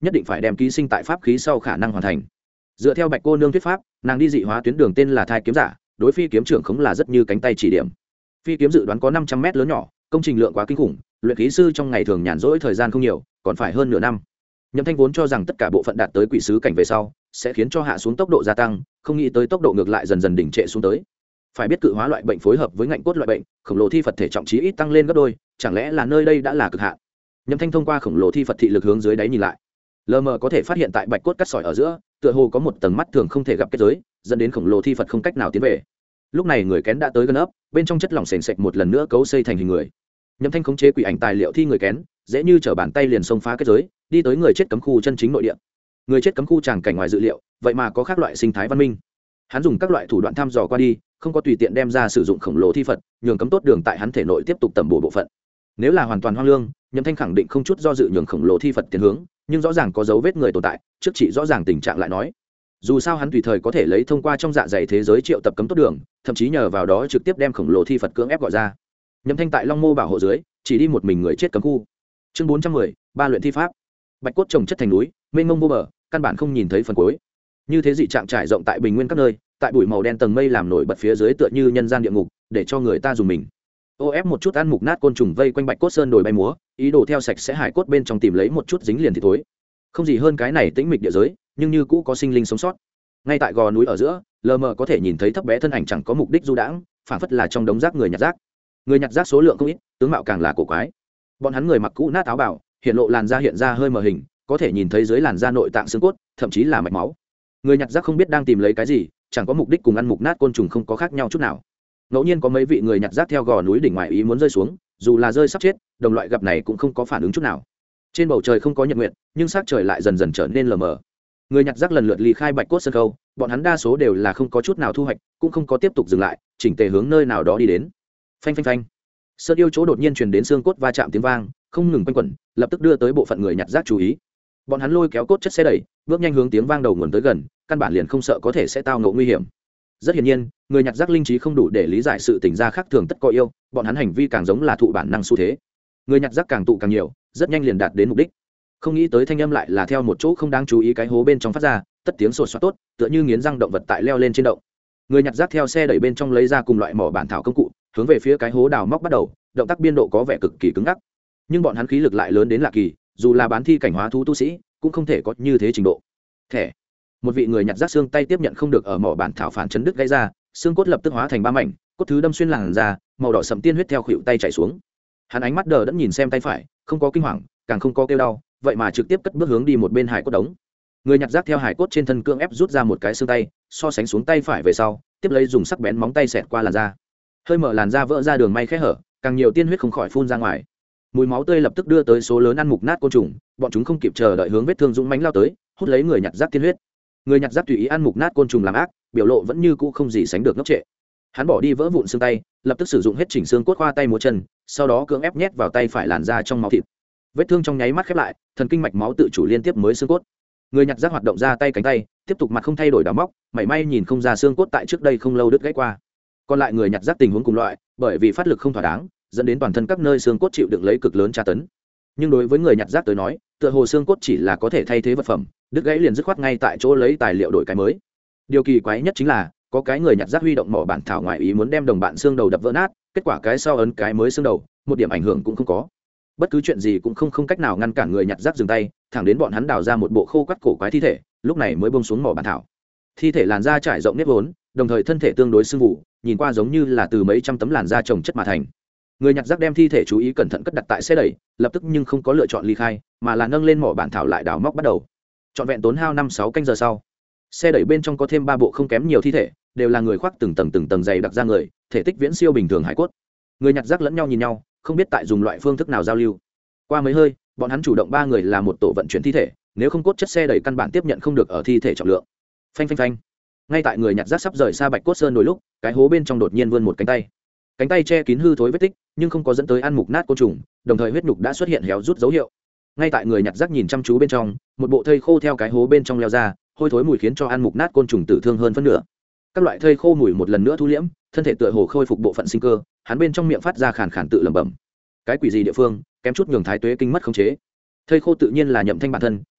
nhất định phải đem ký sinh tại pháp khí sau khả năng hoàn thành. Dựa theo Bạch cô nương thuyết pháp, nàng đi dị hóa tuyến đường tên là thai kiếm giả, đối phi kiếm trưởng khống là rất như cánh tay chỉ điểm. Phi kiếm dự đoán có 500 mét lớn nhỏ, công trình lượng quá kinh khủng, luyện khí sư trong ngày thường nhàn rỗi thời gian không nhiều, còn phải hơn nửa năm. Nhậm Thanh vốn cho rằng tất cả bộ phận đạt tới quỷ sứ cảnh về sau sẽ khiến cho hạ xuống tốc độ gia tăng, không nghĩ tới tốc độ ngược lại dần dần đỉnh trệ xuống tới. Phải biết cự hóa loại bệnh phối hợp với ngạnh cốt loại bệnh, khổng lồ thi Phật thể trọng chí ít tăng lên gấp đôi, chẳng lẽ là nơi đây đã là cực hạn? Nhậm Thanh thông qua khổng lồ thi Phật thị lực hướng dưới đáy nhìn lại, lờ mờ có thể phát hiện tại bạch cốt cắt sỏi ở giữa, tựa hồ có một tầng mắt thường không thể gặp kết giới, dẫn đến khổng lồ thi Phật không cách nào tiến về. Lúc này người kén đã tới gần ấp, bên trong chất lỏng sền sệt một lần nữa cấu xây thành hình người. Nhậm Thanh khống chế quỷ ảnh tài liệu thi người kén, dễ như trở bàn tay liền xông phá kết giới, đi tới người chết cấm khu chân chính nội địa. Người chết cấm khu tràng cảnh ngoài dự liệu, vậy mà có các loại sinh thái văn minh. Hắn dùng các loại thủ đoạn thăm dò qua đi, không có tùy tiện đem ra sử dụng khổng lồ thi Phật, nhường cấm tốt đường tại hắn thể nội tiếp tục tầm bổ bộ phận. Nếu là hoàn toàn hoang lương, Nhậm Thanh khẳng định không chút do dự nhường khổng lồ thi Phật tiến hướng, nhưng rõ ràng có dấu vết người tồn tại, trước chỉ rõ ràng tình trạng lại nói. Dù sao hắn tùy thời có thể lấy thông qua trong dạ dày thế giới triệu tập cấm tốt đường, thậm chí nhờ vào đó trực tiếp đem khổng lồ thi Phật cưỡng ép gọi ra. Nhậm Thanh tại Long Mô bảo hộ dưới, chỉ đi một mình người chết cấm khu. Chương 410, ba luyện thi pháp. Bạch cốt trồng chất thành núi, mênh mông vô bờ, căn bản không nhìn thấy phần cuối. Như thế dị trạng trải rộng tại bình nguyên các nơi, tại bụi màu đen tầng mây làm nổi bật phía dưới tựa như nhân gian địa ngục, để cho người ta dùng mình. Ô ép một chút ăn mục nát côn trùng vây quanh Bạch cốt sơn đồi bay múa, ý đồ theo sạch sẽ hải cốt bên trong tìm lấy một chút dính liền thì thối. Không gì hơn cái này tĩnh mịch địa giới, nhưng như cũ có sinh linh sống sót. Ngay tại gò núi ở giữa, lờ mờ có thể nhìn thấy thấp bé thân ảnh chẳng có mục đích du đãng, phản phất là trong đống rác người nhặt rác. Người nhặt rác số lượng không ít, tướng mạo càng là cổ quái. Bọn hắn người mặc cũ nát áo bào, hiện lộ làn da hiện ra hơi mờ hình, có thể nhìn thấy dưới làn da nội tạng xương cốt, thậm chí là mạch máu. Người nhặt rác không biết đang tìm lấy cái gì, chẳng có mục đích cùng ăn mục nát côn trùng không có khác nhau chút nào. Ngẫu nhiên có mấy vị người nhặt rác theo gò núi đỉnh ngoài ý muốn rơi xuống, dù là rơi sắp chết, đồng loại gặp này cũng không có phản ứng chút nào. Trên bầu trời không có nhật nguyệt, nhưng sắc trời lại dần dần trở nên lờ mờ. Người nhặt rác lần lượt ly khai Bạch cốt sơn khâu, bọn hắn đa số đều là không có chút nào thu hoạch, cũng không có tiếp tục dừng lại, chỉnh tề hướng nơi nào đó đi đến. Phanh phanh phanh. Sơn yêu chỗ đột nhiên truyền đến xương cốt va chạm tiếng vang, không ngừng quanh quẩn, lập tức đưa tới bộ phận người nhặt rác chú ý. Bọn hắn lôi kéo cốt chất xe đẩy, bước nhanh hướng tiếng vang đầu nguồn tới gần, căn bản liền không sợ có thể sẽ tao ngộ nguy hiểm. Rất hiển nhiên, người nhặt rác linh trí không đủ để lý giải sự tình gia khác thường tất có yêu, bọn hắn hành vi càng giống là thụ bản năng xu thế. Người nhặt rác càng tụ càng nhiều, rất nhanh liền đạt đến mục đích. Không nghĩ tới thanh âm lại là theo một chỗ không đáng chú ý cái hố bên trong phát ra, tất tiếng sột soạt tốt, tựa như nghiến răng động vật tại leo lên trên động. Người nhặt rác theo xe đẩy bên trong lấy ra cùng loại mỏ bản thảo công cụ, hướng về phía cái hố đào móc bắt đầu, động tác biên độ có vẻ cực kỳ cứng ngắc. Nhưng bọn hắn khí lực lại lớn đến lạ kỳ, dù là bán thi cảnh hóa thú tu sĩ, cũng không thể có như thế trình độ. Thẻ. Một vị người nhặt rác xương tay tiếp nhận không được ở mỏ bản thảo phản chấn đứt gãy ra, xương cốt lập tức hóa thành ba mảnh, cốt thứ đâm xuyên làn da, màu đỏ sẫm tiên huyết theo khuỷu tay chảy xuống. Hắn ánh mắt đờ đẫn nhìn xem tay phải, không có kinh hoàng, càng không có kêu đau, vậy mà trực tiếp cất bước hướng đi một bên hải cốt đống. Người nhặt rác theo hải cốt trên thân cương ép rút ra một cái xương tay, so sánh xuống tay phải về sau, tiếp lấy dùng sắc bén móng tay xẹt qua làn da. Hơi mở làn da vỡ ra đường may khẽ hở, càng nhiều tiên huyết không khỏi phun ra ngoài. Mùi máu tươi lập tức đưa tới số lớn ăn mục nát côn trùng, bọn chúng không kịp chờ đợi hướng vết thương dũng mãnh lao tới, hút lấy người nhặt rác tiên huyết. Người nhặt rác tùy ý ăn mục nát côn trùng làm ác, biểu lộ vẫn như cũ không gì sánh được ngốc trệ. Hắn bỏ đi vỡ vụn xương tay, lập tức sử dụng hết chỉnh xương cốt khoa tay múa chân, sau đó cưỡng ép nhét vào tay phải làn da trong máu thịt. Vết thương trong nháy mắt khép lại, thần kinh mạch máu tự chủ liên tiếp mới xương cốt. Người nhặt rác hoạt động ra tay cánh tay, tiếp tục mặt không thay đổi đào móc, mảy may nhìn không ra xương cốt tại trước đây không lâu đứt gãy qua. Còn lại người nhặt rác tình huống cùng loại, bởi vì phát lực không thỏa đáng, dẫn đến toàn thân các nơi xương cốt chịu đựng lấy cực lớn tra tấn. Nhưng đối với người nhặt rác tới nói, tựa hồ xương cốt chỉ là có thể thay thế vật phẩm, đứt gãy liền dứt khoát ngay tại chỗ lấy tài liệu đổi cái mới. Điều kỳ quái nhất chính là, có cái người nhặt rác huy động mỏ bản thảo ngoại ý muốn đem đồng bạn xương đầu đập vỡ nát, kết quả cái sau ấn cái mới xương đầu, một điểm ảnh hưởng cũng không có. Bất cứ chuyện gì cũng không cách nào ngăn cản người nhặt rác dừng tay, thẳng đến bọn hắn đào ra một bộ khô quắt cổ quái thi thể, lúc này mới buông xuống mỏ bản thảo. Thi thể làn da trải rộng nếp vốn, đồng thời thân thể tương đối sưng vụ, nhìn qua giống như là từ mấy trăm tấm làn da chồng chất mà thành. Người nhặt rác đem thi thể chú ý cẩn thận cất đặt tại xe đẩy, lập tức nhưng không có lựa chọn ly khai, mà là nâng lên mỏ bản thảo lại đào móc bắt đầu. Trọn vẹn tốn hao 5-6 canh giờ sau, xe đẩy bên trong có thêm 3 bộ không kém nhiều thi thể, đều là người khoác từng tầng dày đặc ra người, thể tích viễn siêu bình thường hải cốt. Người nhặt rác lẫn nhau nhìn nhau, không biết tại dùng loại phương thức nào giao lưu. Qua mấy hơi, bọn hắn chủ động 3 người là một tổ vận chuyển thi thể, nếu không cốt chất xe đẩy căn bản tiếp nhận không được ở thi thể trọng lượng. Phanh phanh phanh. Ngay tại người nhặt rác sắp rời xa Bạch cốt sơn đôi lúc, cái hố bên trong đột nhiên vươn một cánh tay che kín hư thối vết tích, nhưng không có dẫn tới ăn mục nát côn trùng, đồng thời huyết nhục đã xuất hiện héo rút dấu hiệu. Ngay tại người nhặt rác nhìn chăm chú bên trong, một bộ thây khô theo cái hố bên trong leo ra, hôi thối mùi khiến cho ăn mục nát côn trùng tử thương hơn phân nửa. Các loại thây khô mùi một lần nữa thu liễm, thân thể tựa hồ khôi phục bộ phận sinh cơ, hắn bên trong miệng phát ra khàn khàn tự lẩm bẩm. Cái quỷ gì địa phương, kém chút nhường Thái Tuế kinh mất khống chế. Thây khô tự nhiên là Nhậm Thanh bản thân,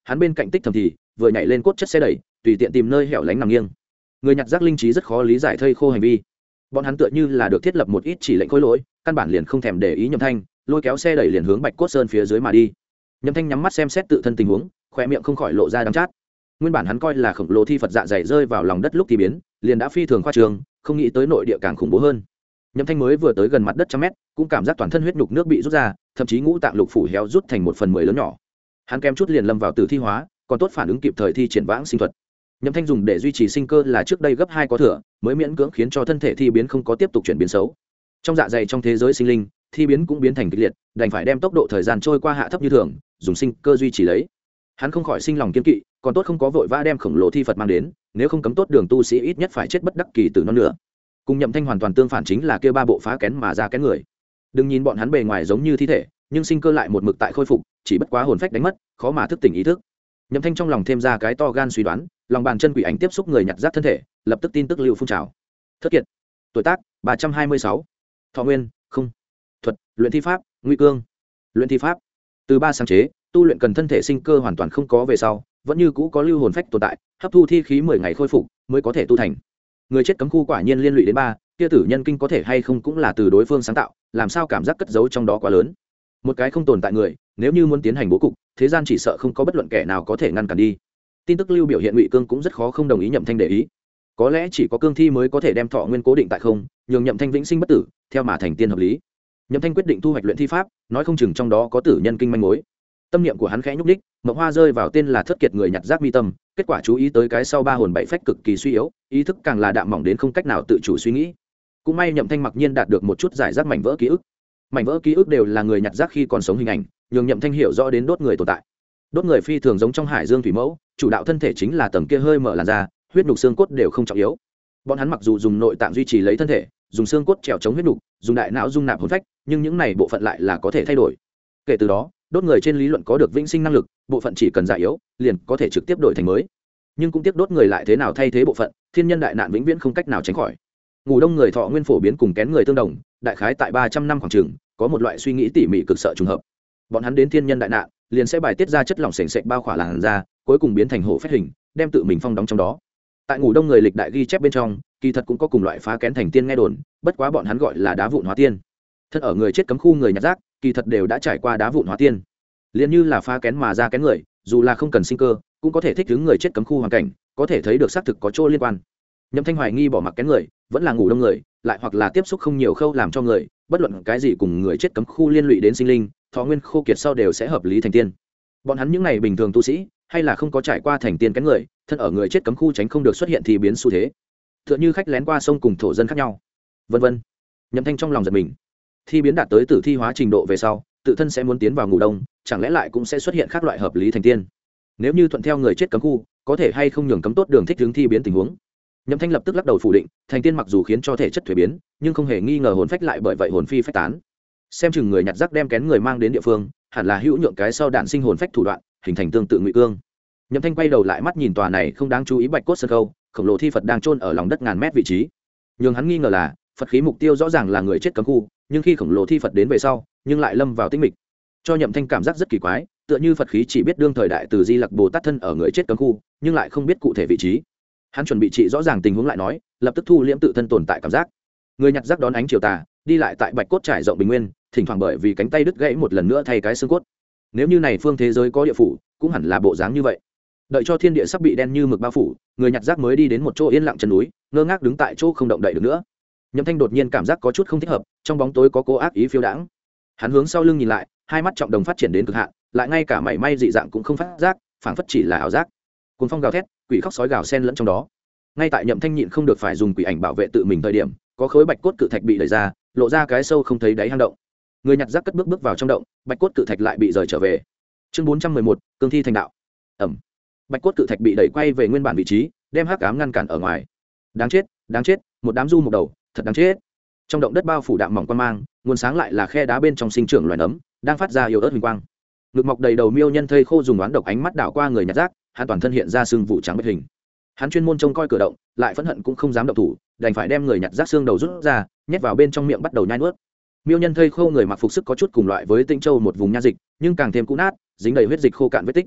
hắn bên cạnh tích thầm thì vừa nhảy lên cốt chất xe đẩy tùy tiện tìm nơi hẻo lánh nằm nghiêng. Người nhặt rác linh trí rất khó lý giải thây khô hành vi, bọn hắn tựa như là được thiết lập một ít chỉ lệnh khối lỗi, căn bản liền không thèm để ý Nhậm Thanh, lôi kéo xe đẩy liền hướng Bạch Cốt Sơn phía dưới mà đi. Nhậm Thanh nhắm mắt xem xét tự thân tình huống, khỏe miệng không khỏi lộ ra đắng chát. Nguyên bản hắn coi là khổng lồ thi Phật dạ dày rơi vào lòng đất lúc thì biến, liền đã phi thường khoa trương, không nghĩ tới nội địa càng khủng bố hơn. Nhậm Thanh mới vừa tới gần mặt đất trăm mét, cũng cảm giác toàn thân huyết nhục nước bị rút ra, thậm chí ngũ tạng lục phủ héo rút thành 1/10 lớn nhỏ. Hắn kém chút liền lâm vào tử thi hóa, còn tốt phản ứng kịp thời thi triển vãng sinh thuật. Nhậm Thanh dùng để duy trì sinh cơ là trước đây gấp 2 có thừa, mới miễn cưỡng khiến cho thân thể thi biến không có tiếp tục chuyển biến xấu. Trong dạ dày trong thế giới sinh linh, thi biến cũng biến thành kịch liệt, đành phải đem tốc độ thời gian trôi qua hạ thấp như thường, dùng sinh cơ duy trì lấy. Hắn không khỏi sinh lòng kiên kỵ, còn tốt không có vội vã đem khổng lồ thi Phật mang đến, nếu không cấm tốt đường tu sĩ ít nhất phải chết bất đắc kỳ tử non nữa. Cùng Nhậm Thanh hoàn toàn tương phản chính là kia ba bộ phá kén mà ra kén người. Đừng nhìn bọn hắn bề ngoài giống như thi thể, nhưng sinh cơ lại một mực tại khôi phục, chỉ bất quá hồn phách đánh mất, khó mà thức tỉnh ý thức. Nhậm Thanh trong lòng thêm ra cái to gan suy đoán, lòng bàn chân quỷ ảnh tiếp xúc người nhặt rác thân thể, lập tức tin tức lưu phun trào. Thất kiệt, tuổi tác 326, thọ nguyên không, thuật luyện thi pháp, nguy cương luyện thi pháp. Từ 3 sáng chế, tu luyện cần thân thể sinh cơ hoàn toàn không có về sau, vẫn như cũ có lưu hồn phách tồn tại, hấp thu thi khí 10 ngày khôi phục mới có thể tu thành. Người chết cấm khu quả nhiên liên lụy đến 3, kia tử nhân kinh có thể hay không cũng là từ đối phương sáng tạo, làm sao cảm giác cất giấu trong đó quá lớn. Một cái không tồn tại người, nếu như muốn tiến hành bố cục, thế gian chỉ sợ không có bất luận kẻ nào có thể ngăn cản đi. Tin tức lưu biểu hiện Ngụy Cương cũng rất khó không đồng ý Nhậm Thanh để ý. Có lẽ chỉ có cương thi mới có thể đem thọ nguyên cố định tại không, nhường Nhậm Thanh vĩnh sinh bất tử, theo mà thành tiên hợp lý. Nhậm Thanh quyết định thu hoạch luyện thi pháp, nói không chừng trong đó có tử nhân kinh manh mối. Tâm niệm của hắn khẽ nhúc nhích, mộng hoa rơi vào tên là Thất Kiệt người nhặt rác mi tâm, kết quả chú ý tới cái sau 3 hồn 7 phách cực kỳ suy yếu, ý thức càng là đạm mỏng đến không cách nào tự chủ suy nghĩ. Cũng may Nhậm Thanh mặc nhiên đạt được một chút giải rác mảnh vỡ ký ức. Mảnh vỡ ký ức đều là người nhặt rác khi còn sống hình ảnh, nhường Nhậm Thanh hiểu rõ đến đốt người tồn tại. Đốt người phi thường giống trong hải dương thủy mẫu, chủ đạo thân thể chính là tầng kia hơi mở làn da, huyết nhục xương cốt đều không trọng yếu. Bọn hắn mặc dù dùng nội tạng duy trì lấy thân thể, dùng xương cốt trèo chống huyết nhục, dùng đại não dung nạp hồn phách, nhưng những này bộ phận lại là có thể thay đổi. Kể từ đó, đốt người trên lý luận có được vĩnh sinh năng lực, bộ phận chỉ cần già yếu, liền có thể trực tiếp đổi thành mới. Nhưng cũng tiếc đốt người lại thế nào thay thế bộ phận, thiên nhân đại nạn vĩnh viễn không cách nào tránh khỏi. Ngủ đông người thọ nguyên phổ biến cùng kén người tương đồng, đại khái tại 300 năm khoảng chừng, có một loại suy nghĩ tỉ mỉ cực sợ trùng hợp. Bọn hắn đến thiên nhân đại nạn, liền sẽ bài tiết ra chất lỏng sền sệt bao khỏa làn da, cuối cùng biến thành hổ phách hình, đem tự mình phong đóng trong đó. Tại ngủ đông người lịch đại ghi chép bên trong, kỳ thật cũng có cùng loại phá kén thành tiên nghe đồn, bất quá bọn hắn gọi là đá vụn hóa tiên. Thân ở người chết cấm khu người nhặt rác, kỳ thật đều đã trải qua đá vụn hóa tiên. Liên như là phá kén mà ra kén người, dù là không cần sinh cơ, cũng có thể thích ứng người chết cấm khu hoàn cảnh, có thể thấy được xác thực có chỗ liên quan. Nhậm Thanh hoài nghi bỏ mặc kén người, vẫn là ngủ đông người, lại hoặc là tiếp xúc không nhiều khâu làm cho người, bất luận cái gì cùng người chết cấm khu liên lụy đến sinh linh, thọ nguyên khô kiệt sau đều sẽ hợp lý thành tiên. Bọn hắn những ngày bình thường tu sĩ, hay là không có trải qua thành tiên kén người, thân ở người chết cấm khu tránh không được xuất hiện thì biến xu thế. Tựa như khách lén qua sông cùng thổ dân khác nhau, vân vân. Nhậm Thanh trong lòng giật mình, thi biến đạt tới tử thi hóa trình độ về sau, tự thân sẽ muốn tiến vào ngủ đông, chẳng lẽ lại cũng sẽ xuất hiện khác loại hợp lý thành tiên. Nếu như thuận theo người chết cấm khu, có thể hay không nhường cấm tốt đường thích hướng thi biến tình huống. Nhậm Thanh lập tức lắc đầu phủ định, thành tiên mặc dù khiến cho thể chất thuế biến, nhưng không hề nghi ngờ hồn phách lại bởi vậy hồn phi phách tán. Xem chừng người nhặt rác đem kén người mang đến địa phương, hẳn là hữu nhượng cái sau đạn sinh hồn phách thủ đoạn, hình thành tương tự Ngụy Cương. Nhậm Thanh quay đầu lại mắt nhìn tòa này không đáng chú ý Bạch Cốt Sơn khâu, khổng lồ thi Phật đang chôn ở lòng đất ngàn mét vị trí. Nhưng hắn nghi ngờ là, Phật khí mục tiêu rõ ràng là người chết cấm khu, nhưng khi khổng lồ thi Phật đến về sau, nhưng lại lâm vào tĩnh mịch. Cho Nhậm Thanh cảm giác rất kỳ quái, tựa như Phật khí chỉ biết đương thời đại từ Di Lặc Bồ Tát thân ở người chết cấm khu, nhưng lại không biết cụ thể vị trí. Hắn chuẩn bị trị rõ ràng tình huống lại nói, lập tức thu liễm tự thân tồn tại cảm giác. Người nhặt rác đón ánh chiều tà, đi lại tại Bạch Cốt trải rộng bình nguyên, thỉnh thoảng bởi vì cánh tay đứt gãy một lần nữa thay cái xương cốt. Nếu như này phương thế giới có địa phủ, cũng hẳn là bộ dáng như vậy. Đợi cho thiên địa sắp bị đen như mực bao phủ, người nhặt rác mới đi đến một chỗ yên lặng chân núi, ngơ ngác đứng tại chỗ không động đậy được nữa. Nhậm Thanh đột nhiên cảm giác có chút không thích hợp, trong bóng tối có cố ác ý phiêu đãng. Hắn hướng sau lưng nhìn lại, hai mắt trọng đồng phát triển đến cực hạn, lại ngay cả mảy may dị dạng cũng không phát giác, phảng phất chỉ là ảo giác. Cuồng phong gào thét, quỷ khóc sói gào xen lẫn trong đó. Ngay tại Nhậm Thanh nhịn không được phải dùng quỷ ảnh bảo vệ tự mình thời điểm, có khối bạch cốt cự thạch bị đẩy ra, lộ ra cái sâu không thấy đáy hang động. Người nhặt rác cất bước vào trong động, bạch cốt cự thạch lại bị rời trở về. Chương 411, cương thi thành đạo. Ẩm. Bạch cốt cự thạch bị đẩy quay về nguyên bản vị trí, đem hắc ám ngăn cản ở ngoài. Đáng chết, một đám du một đầu, thật đáng chết. Trong động đất bao phủ đạm mỏng quan mang, nguồn sáng lại là khe đá bên trong sinh trưởng loài nấm, đang phát ra yếu ớt huỳnh quang. Ngực mọc đầy đầu miêu nhân thây khô dùng oán độc ánh mắt đảo qua người nhặt rác, hắn toàn thân hiện ra xương vụ trắng bệch hình. Hắn chuyên môn trông coi cửa động, lại phẫn hận cũng không dám động thủ, đành phải đem người nhặt rác xương đầu rút ra, nhét vào bên trong miệng bắt đầu nhai nuốt. Miêu nhân thây khô người mặc phục sức có chút cùng loại với Tĩnh Châu một vùng nha dịch, nhưng càng thêm cũ nát, dính đầy huyết dịch khô cạn vết tích.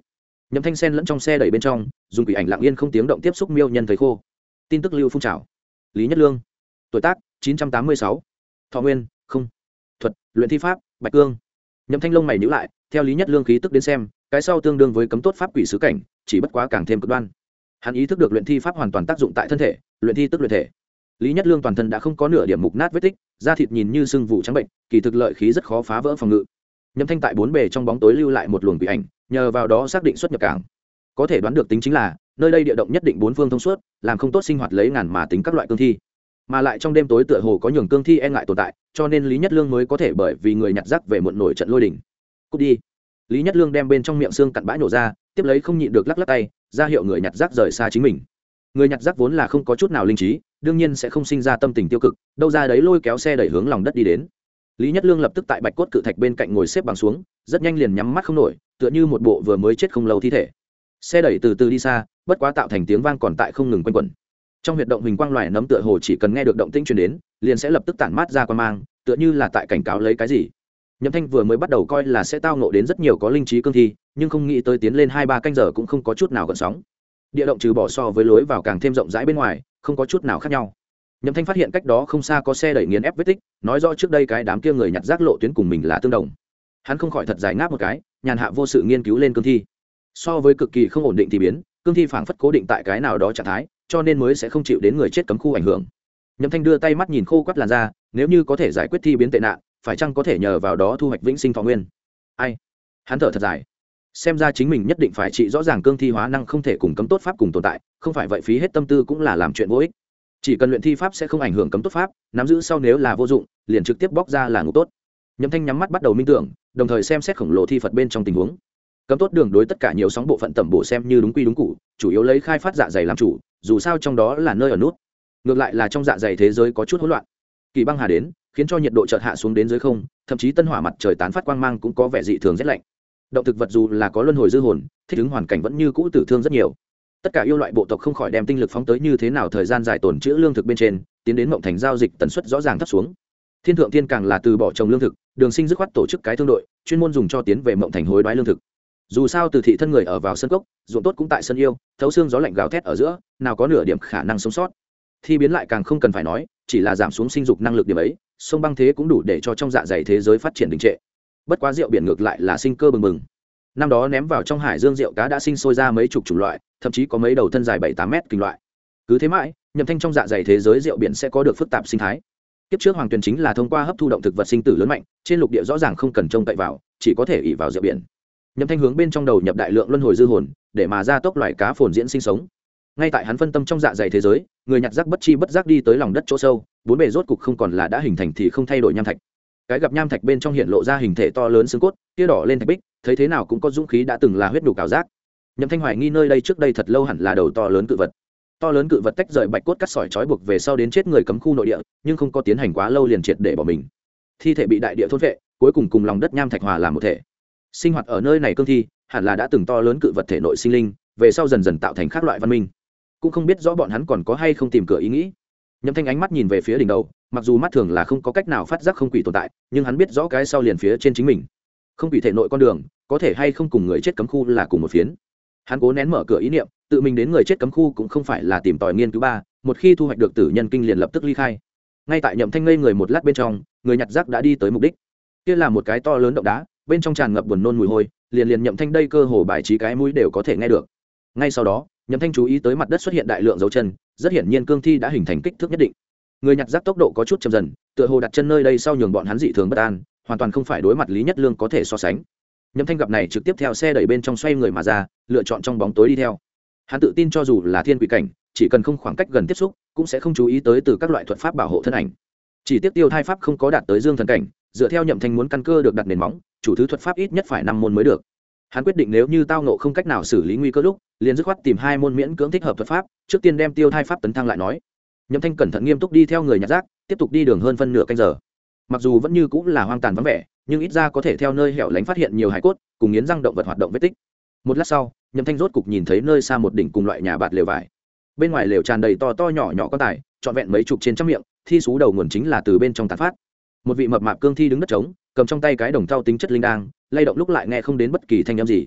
Nhậm Thanh sen lẫn trong xe đẩy bên trong, dùng quỷ ảnh lặng yên không tiếng động tiếp xúc miêu nhân thấy khô. Tin tức lưu phun trào. Lý Nhất Lương, tuổi tác 986, thọ nguyên không, thuật luyện thi pháp bạch cương. Nhậm Thanh lông mày nhíu lại, theo Lý Nhất Lương khí tức đến xem, cái sau tương đương với cấm tốt pháp quỷ sứ cảnh, chỉ bất quá càng thêm cực đoan. Hắn ý thức được luyện thi pháp hoàn toàn tác dụng tại thân thể, luyện thi tức luyện thể. Lý Nhất Lương toàn thân đã không có nửa điểm mục nát vết tích, da thịt nhìn như sưng vụ trắng bệnh, kỳ thực lợi khí rất khó phá vỡ phòng ngự. Nhậm Thanh tại bốn bề trong bóng tối lưu lại một luồng quỷ ảnh, nhờ vào đó xác định xuất nhập cảng. Có thể đoán được tính chính là nơi đây địa động nhất định bốn phương thông suốt, làm không tốt sinh hoạt lấy ngàn mà tính các loại cương thi, mà lại trong đêm tối tựa hồ có nhường cương thi e ngại tồn tại, cho nên Lý Nhất Lương mới có thể bởi vì người nhặt rác về muộn nổi trận lôi đình. Cút đi. Lý Nhất Lương đem bên trong miệng xương cặn bã nhổ ra, tiếp lấy không nhịn được lắc lắc tay, ra hiệu người nhặt rác rời xa chính mình. Người nhặt rác vốn là không có chút nào linh trí, đương nhiên sẽ không sinh ra tâm tình tiêu cực, đâu ra đấy lôi kéo xe đẩy hướng lòng đất đi đến. Lý Nhất Lương lập tức tại bạch cốt cự thạch bên cạnh ngồi xếp bằng xuống, rất nhanh liền nhắm mắt không nổi, tựa như một bộ vừa mới chết không lâu thi thể. Xe đẩy từ từ đi xa, bất quá tạo thành tiếng vang còn tại không ngừng quanh quẩn. Trong huyệt động hình quang loài nấm tựa hồ chỉ cần nghe được động tĩnh truyền đến, liền sẽ lập tức tản mát ra quang mang, tựa như là tại cảnh cáo lấy cái gì. Nhậm Thanh vừa mới bắt đầu coi là sẽ tao ngộ đến rất nhiều có linh trí cương thi, nhưng không nghĩ tới tiến lên 2-3 canh giờ cũng không có chút nào gợn sóng. Địa động trừ bỏ so với lối vào càng thêm rộng rãi bên ngoài, không có chút nào khác nhau. Nhậm Thanh phát hiện cách đó không xa có xe đẩy nghiền ép vết tích, nói rõ trước đây cái đám kia người nhặt rác lộ tuyến cùng mình là tương đồng. Hắn không khỏi thật dài ngáp một cái, nhàn hạ vô sự nghiên cứu lên cương thi. So với cực kỳ không ổn định thì biến, cương thi phảng phất cố định tại cái nào đó trạng thái, cho nên mới sẽ không chịu đến người chết cấm khu ảnh hưởng. Nhậm Thanh đưa tay mắt nhìn khô quắt làn da, nếu như có thể giải quyết thi biến tệ nạn, phải chăng có thể nhờ vào đó thu hoạch vĩnh sinh thọ nguyên. Ai? Hắn thở thật dài. Xem ra chính mình nhất định phải trị rõ ràng cương thi hóa năng không thể cùng cấm tốt pháp cùng tồn tại, không phải vậy phí hết tâm tư cũng là làm chuyện vô ích. Chỉ cần luyện thi pháp sẽ không ảnh hưởng cấm tốt pháp, nắm giữ sau nếu là vô dụng, liền trực tiếp bóc ra là ngục tốt. Nhậm Thanh nhắm mắt bắt đầu minh tưởng, đồng thời xem xét khổng lồ thi Phật bên trong tình huống. Cấm tốt đường đối tất cả nhiều sóng bộ phận tẩm bổ xem như đúng quy đúng cụ, chủ yếu lấy khai phát dạ dày làm chủ, dù sao trong đó là nơi ở nút. Ngược lại là trong dạ dày thế giới có chút hỗn loạn. Kỳ băng hà đến, khiến cho nhiệt độ chợt hạ xuống đến dưới không, thậm chí tân hỏa mặt trời tán phát quang mang cũng có vẻ dị thường rét lạnh. Động thực vật dù là có luân hồi dư hồn, thích ứng hoàn cảnh vẫn như cũ tử thương rất nhiều. Tất cả yêu loại bộ tộc không khỏi đem tinh lực phóng tới như thế nào thời gian dài tồn trữ lương thực bên trên, tiến đến mộng thành giao dịch tần suất rõ ràng thấp xuống. Thiên thượng thiên càng là từ bỏ trồng lương thực, Đường Sinh dứt khoát tổ chức cái thương đội, chuyên môn dùng cho tiến về mộng thành hối đoái lương thực. Dù sao từ thị thân người ở vào sân cốc, ruộng tốt cũng tại sân yêu, thấu xương gió lạnh gào thét ở giữa, nào có nửa điểm khả năng sống sót. Thi biến lại càng không cần phải nói, chỉ là giảm xuống sinh dục năng lực điểm ấy, sông băng thế cũng đủ để cho trong dạ dày thế giới phát triển đình trệ. Bất quá rượu biển ngược lại là sinh cơ bừng bừng. Năm đó ném vào trong hải dương rượu cá đã sinh sôi ra mấy chục chủng loại, thậm chí có mấy đầu thân dài 7-8 mét kinh loại. Cứ thế mãi, Nhậm Thanh trong dạ dày thế giới rượu biển sẽ có được phức tạp sinh thái. Kiếp trước Hoàng Tuyền chính là thông qua hấp thu động thực vật sinh tử lớn mạnh, trên lục địa rõ ràng không cần trông cậy vào, chỉ có thể ỷ vào rượu biển. Nhậm Thanh hướng bên trong đầu nhập đại lượng luân hồi dư hồn, để mà gia tốc loài cá phồn diễn sinh sống. Ngay tại hắn phân tâm trong dạ dày thế giới, người nhặt rác bất chi bất giác đi tới lòng đất chỗ sâu, bốn bề rốt cục không còn là đã hình thành thì không thay đổi nham thạch. Cái gặp nham thạch bên trong hiện lộ ra hình thể to lớn xương cốt, kia đỏ lên thạch bích, thấy thế nào cũng có dũng khí đã từng là huyết đủ cào giác. Nhậm Thanh hoài nghi nơi đây trước đây thật lâu hẳn là đầu to lớn cự vật. To lớn cự vật tách rời bạch cốt cắt sỏi trói buộc về sau đến chết người cấm khu nội địa, nhưng không có tiến hành quá lâu liền triệt để bỏ mình. Thi thể bị đại địa thôn vệ, cuối cùng cùng lòng đất nham thạch hòa làm một thể. Sinh hoạt ở nơi này cương thi, hẳn là đã từng to lớn cự vật thể nội sinh linh, về sau dần dần tạo thành các loại văn minh. Cũng không biết rõ bọn hắn còn có hay không tìm cửa ý nghĩ. Nhậm Thanh ánh mắt nhìn về phía đỉnh đầu, mặc dù mắt thường là không có cách nào phát giác không quỷ tồn tại, nhưng hắn biết rõ cái sau liền phía trên chính mình. Không quỷ thể nội con đường, có thể hay không cùng người chết cấm khu là cùng một phiến. Hắn cố nén mở cửa ý niệm, tự mình đến người chết cấm khu cũng không phải là tìm tòi nghiên cứu ba, một khi thu hoạch được tử nhân kinh liền lập tức ly khai. Ngay tại Nhậm Thanh ngây người một lát bên trong, người nhặt rác đã đi tới mục đích. Kia là một cái to lớn động đá, bên trong tràn ngập buồn nôn mùi hôi, liền Nhậm Thanh đây cơ hồ bài trí cái mũi đều có thể nghe được. Ngay sau đó, Nhậm Thanh chú ý tới mặt đất xuất hiện đại lượng dấu chân, rất hiển nhiên cương thi đã hình thành kích thước nhất định. Người nhặt rác tốc độ có chút chậm dần, tựa hồ đặt chân nơi đây sau nhường bọn hắn dị thường bất an, hoàn toàn không phải đối mặt Lý Nhất Lương có thể so sánh. Nhậm Thanh gặp này trực tiếp theo xe đẩy bên trong xoay người mà ra, lựa chọn trong bóng tối đi theo. Hắn tự tin cho dù là thiên quỷ cảnh, chỉ cần không khoảng cách gần tiếp xúc, cũng sẽ không chú ý tới từ các loại thuật pháp bảo hộ thân ảnh. Chỉ tiếc tiêu thai pháp không có đạt tới dương thần cảnh, dựa theo Nhậm Thanh muốn căn cơ được đặt nền móng, chủ thứ thuật pháp ít nhất phải 5 môn mới được. Hắn quyết định nếu như tao ngộ không cách nào xử lý nguy cơ lúc, liền dứt khoát tìm 2 môn miễn cưỡng thích hợp thuật pháp, trước tiên đem tiêu thai pháp tấn thăng lại nói. Nhậm Thanh cẩn thận nghiêm túc đi theo người nhặt rác, tiếp tục đi đường hơn phân nửa canh giờ. Mặc dù vẫn như cũng là hoang tàn vắng vẻ, nhưng ít ra có thể theo nơi hẻo lánh phát hiện nhiều hải cốt, cùng nghiến răng động vật hoạt động vết tích. Một lát sau, Nhậm Thanh rốt cục nhìn thấy nơi xa một đỉnh cùng loại nhà bạt lều vải. Bên ngoài lều tràn đầy to to nhỏ nhỏ quan tài, trọn vẹn mấy chục trên trăm miệng, thi sú đầu nguồn chính là từ bên trong tán phát. Một vị mập mạp cương thi đứng đất trống, cầm trong tay cái đồng thau tính chất linh đang, lay động lúc lại nghe không đến bất kỳ thanh âm gì.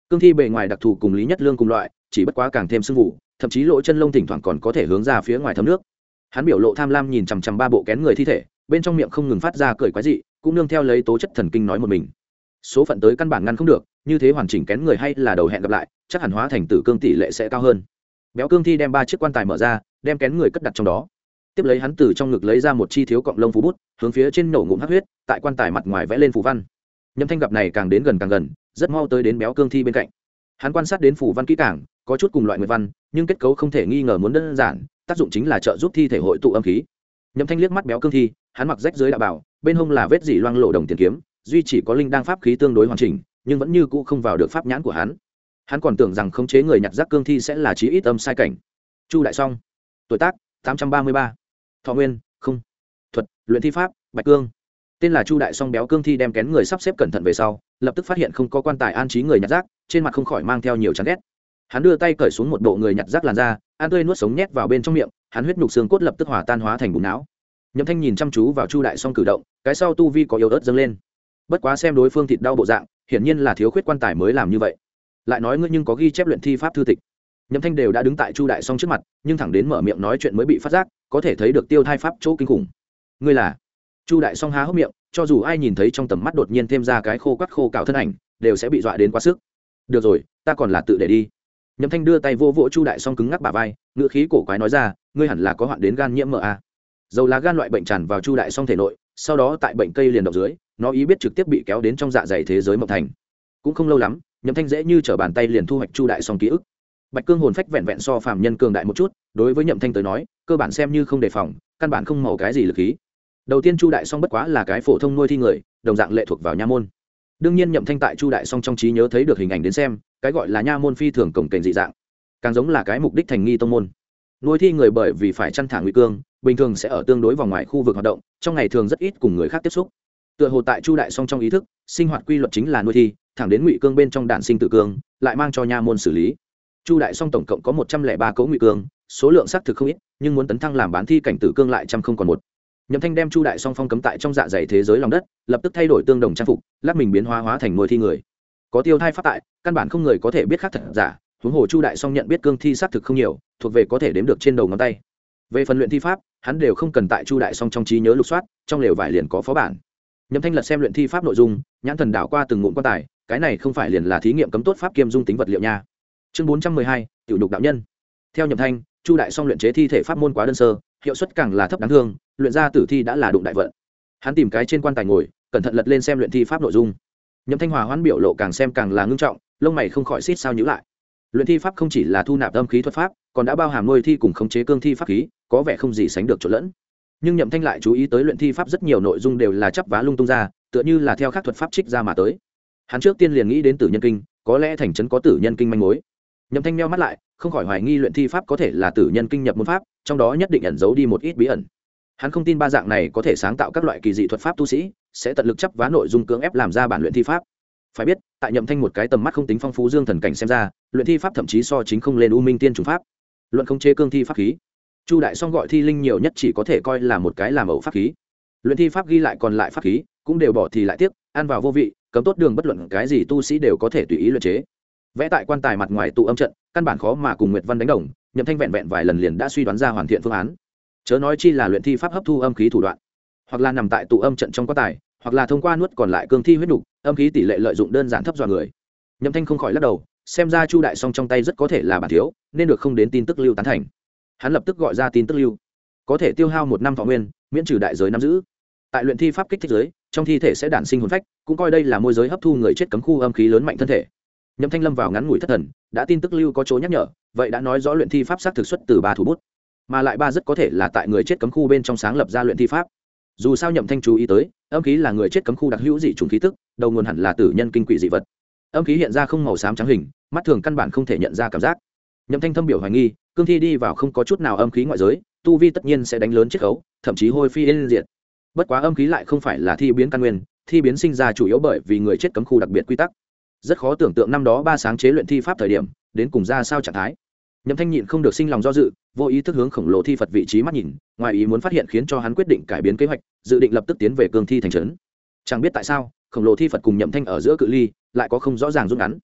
cương thi bề ngoài đặc thù cùng Lý Nhất Lương cùng loại, chỉ bất quá càng thêm sưng vụ, thậm chí lỗ chân lông thỉnh thoảng còn có thể hướng ra phía ngoài thấm nước. Hắn biểu lộ tham lam nhìn chằm chằm ba bộ kén người thi thể, bên trong miệng không ngừng phát ra cười quái dị, cũng nương theo lấy tố chất thần kinh nói một mình. Số phận tới căn bản ngăn không được, như thế hoàn chỉnh kén người hay là đầu hẹn gặp lại, chắc hẳn hóa thành tử cương tỷ lệ sẽ cao hơn. Béo cương thi đem 3 chiếc quan tài mở ra, đem kén người cất đặt trong đó. Tiếp lấy hắn từ trong ngực lấy ra một chi thiếu cọng lông phù bút, hướng phía trên nổ ngụm hắc huyết, tại quan tài mặt ngoài vẽ lên phù văn. Nhâm Thanh gặp này càng đến gần càng gần, rất mau tới đến béo cương thi bên cạnh. Hắn quan sát đến phù văn kỹ càng, có chút cùng loại nguyệt văn, nhưng kết cấu không thể nghi ngờ muốn đơn giản, tác dụng chính là trợ giúp thi thể hội tụ âm khí. Nhâm Thanh liếc mắt béo cương thi, hắn mặc rách dưới đạo bảo, bên hông là vết dỉ loang lổ đồng tiền kiếm, duy chỉ có linh đang pháp khí tương đối hoàn chỉnh, nhưng vẫn như cũ không vào được pháp nhãn của hắn. Hắn còn tưởng rằng khống chế người nhặt rác cương thi sẽ là chí ít âm sai cảnh. Chu Đại Song, tuổi tác 833, thọ nguyên không, thuật luyện thi pháp bạch cương. Tên là Chu Đại Song béo cương thi đem kén người sắp xếp cẩn thận về sau, lập tức phát hiện không có quan tài an trí người nhặt rác, trên mặt không khỏi mang theo nhiều chán ghét. Hắn đưa tay cởi xuống một bộ người nhặt rác làn da, ăn tươi nuốt sống nhét vào bên trong miệng, hắn huyết nhục xương cốt lập tức hòa tan hóa thành bùn não. Nhâm Thanh nhìn chăm chú vào Chu Đại Song cử động, cái sau tu vi có yếu ớt dâng lên. Bất quá xem đối phương thịt đau bộ dạng, hiển nhiên là thiếu khuyết quan tài mới làm như vậy. Lại nói ngươi nhưng có ghi chép luyện thi pháp thư tịch. Nhâm Thanh đều đã đứng tại Chu Đại Song trước mặt, nhưng thẳng đến mở miệng nói chuyện mới bị phát giác, có thể thấy được tiêu thai pháp chỗ kinh khủng. Ngươi là? Chu Đại Song há hốc miệng, cho dù ai nhìn thấy trong tầm mắt đột nhiên thêm ra cái khô quắt khô cạo thân ảnh, đều sẽ bị dọa đến quá sức. Được rồi, ta còn là tự để đi. Nhâm Thanh đưa tay vô vỗ Chu Đại Song cứng ngắc bả vai, ngữ khí cổ quái nói ra, ngươi hẳn là có hoạn đến gan nhiễm mỡ a. Dầu lá gan loại bệnh tràn vào Chu Đại Song thể nội, sau đó tại bệnh cây liền động dưới, nó ý biết trực tiếp bị kéo đến trong dạ dày thế giới mộng thành. Cũng không lâu lắm, Nhâm Thanh dễ như trở bàn tay liền thu hoạch Chu Đại Song ký ức. Bạch cương hồn phách vẹn vẹn so phàm nhân cường đại một chút, đối với Nhậm Thanh tới nói, cơ bản xem như không đề phòng, căn bản không màu cái gì lực khí. Đầu tiên Chu Đại Song bất quá là cái phổ thông nuôi thi người, đồng dạng lệ thuộc vào nha môn. Đương nhiên Nhậm Thanh tại Chu Đại Song trong trí nhớ thấy được hình ảnh đến xem, cái gọi là nha môn phi thường cổng kềnh dị dạng, càng giống là cái mục đích thành nghi tông môn. Nuôi thi người bởi vì phải chăn thả nguy cương, bình thường sẽ ở tương đối vòng ngoài khu vực hoạt động, trong ngày thường rất ít cùng người khác tiếp xúc. Tựa hồ tại Chu Đại Song trong ý thức, sinh hoạt quy luật chính là nuôi thi, thẳng đến ngụy cương bên trong đản sinh tử cương, lại mang cho nha môn xử lý. Chu Đại Song tổng cộng có 103 cấu ngụy cương, số lượng xác thực không ít, nhưng muốn tấn thăng làm bán thi cảnh tử cương lại trăm không còn một. Nhậm Thanh đem Chu Đại Song phong cấm tại trong dạ dày thế giới lòng đất, lập tức thay đổi tương đồng trang phục, lát mình biến hóa thành nuôi thi người. Có tiêu thai pháp tại, căn bản không người có thể biết khác thật giả, huống hồ Chu Đại Song nhận biết cương thi xác thực không nhiều, thuộc về có thể đếm được trên đầu ngón tay. Về phần luyện thi pháp, hắn đều không cần tại Chu Đại Song trong trí nhớ lục soát, trong lều vải liền có phó bản. Nhậm Thanh lật xem luyện thi pháp nội dung, nhãn thần đảo qua từng ngụm quan tài, cái này không phải liền là thí nghiệm cấm tốt pháp kiêm dung tính vật liệu nha. Chương 412, tiểu nhục đạo nhân. Theo Nhậm Thanh, Chu Đại Song luyện chế thi thể pháp môn quá đơn sơ, hiệu suất càng là thấp đáng thương, luyện ra tử thi đã là đụng đại vận. Hắn tìm cái trên quan tài ngồi, cẩn thận lật lên xem luyện thi pháp nội dung. Nhậm Thanh hòa hoãn biểu lộ càng xem càng là ngưng trọng, lông mày không khỏi xít sao nhíu lại. Luyện thi pháp không chỉ là thu nạp âm khí thuật pháp, còn đã bao hàm nuôi thi cùng khống chế cương thi pháp khí, có vẻ không gì sánh được trộn lẫn. Nhưng Nhậm Thanh lại chú ý tới luyện thi pháp rất nhiều nội dung đều là chắp vá lung tung ra, tựa như là theo các thuật pháp trích ra mà tới. Hắn trước tiên liền nghĩ đến tử nhân kinh, có lẽ thành trấn có tử nhân kinh manh mối. Nhậm Thanh meo mắt lại, không khỏi hoài nghi luyện thi pháp có thể là tử nhân kinh nhập môn pháp, trong đó nhất định ẩn giấu đi một ít bí ẩn. Hắn không tin ba dạng này có thể sáng tạo các loại kỳ dị thuật pháp tu sĩ sẽ tận lực chấp vá nội dung cưỡng ép làm ra bản luyện thi pháp. Phải biết, tại Nhậm Thanh một cái tầm mắt không tính phong phú dương thần cảnh xem ra, luyện thi pháp thậm chí so chính không lên u minh tiên trùng pháp. Luận không chế cương thi pháp khí, Chu Đại Song gọi thi linh nhiều nhất chỉ có thể coi là một cái làm ẩu pháp khí. Luyện thi pháp ghi lại còn lại pháp khí, cũng đều bỏ thì lại tiếc, ăn vào vô vị, cấm tốt đường bất luận cái gì tu sĩ đều có thể tùy ý luyện chế. Vẽ tại quan tài mặt ngoài tụ âm trận, căn bản khó mà cùng Nguyệt Văn đánh đồng, Nhậm Thanh vẹn vài lần liền đã suy đoán ra hoàn thiện phương án. Chớ nói chi là luyện thi pháp hấp thu âm khí thủ đoạn, hoặc là nằm tại tụ âm trận trong quan tài, hoặc là thông qua nuốt còn lại cương thi huyết nục, âm khí tỷ lệ lợi dụng đơn giản thấp dọa người. Nhậm Thanh không khỏi lắc đầu, xem ra Chu Đại Song trong tay rất có thể là bản thiếu, nên được không đến tin tức lưu tán thành. Hắn lập tức gọi ra tin tức lưu, có thể tiêu hao 1 năm thọ nguyên, miễn trừ đại giới nắm giữ. Tại luyện thi pháp kích thích giới, trong thi thể sẽ đản sinh hồn phách, cũng coi đây là môi giới hấp thu người chết cấm khu âm khí lớn mạnh thân thể. Nhậm Thanh lâm vào ngắn ngủi thất thần, đã tin tức lưu có chỗ nhắc nhở, vậy đã nói rõ luyện thi pháp xác thực xuất từ 3 thủ bút, mà lại 3 rất có thể là tại người chết cấm khu bên trong sáng lập ra luyện thi pháp. Dù sao Nhậm Thanh chú ý tới, âm khí là người chết cấm khu đặc hữu dị trùng khí tức, đầu nguồn hẳn là tử nhân kinh quỷ dị vật. Âm khí hiện ra không màu xám trắng hình, mắt thường căn bản không thể nhận ra cảm giác. Nhậm Thanh thâm biểu hoài nghi, cương thi đi vào không có chút nào âm khí ngoại giới, tu vi tất nhiên sẽ đánh lớn chiết khấu, thậm chí hôi phi yên diệt. Bất quá âm khí lại không phải là thi biến căn nguyên, thi biến sinh ra chủ yếu bởi vì người chết cấm khu đặc biệt quy tắc. Rất khó tưởng tượng năm đó 3 sáng chế luyện thi pháp thời điểm, đến cùng ra sao trạng thái. Nhậm Thanh nhịn không được sinh lòng do dự, vô ý thức hướng khổng lồ thi Phật vị trí mắt nhìn, ngoài ý muốn phát hiện khiến cho hắn quyết định cải biến kế hoạch, dự định lập tức tiến về cương thi thành trấn. Chẳng biết tại sao, khổng lồ thi Phật cùng Nhậm Thanh ở giữa cự ly lại có không rõ ràng rút ngắn.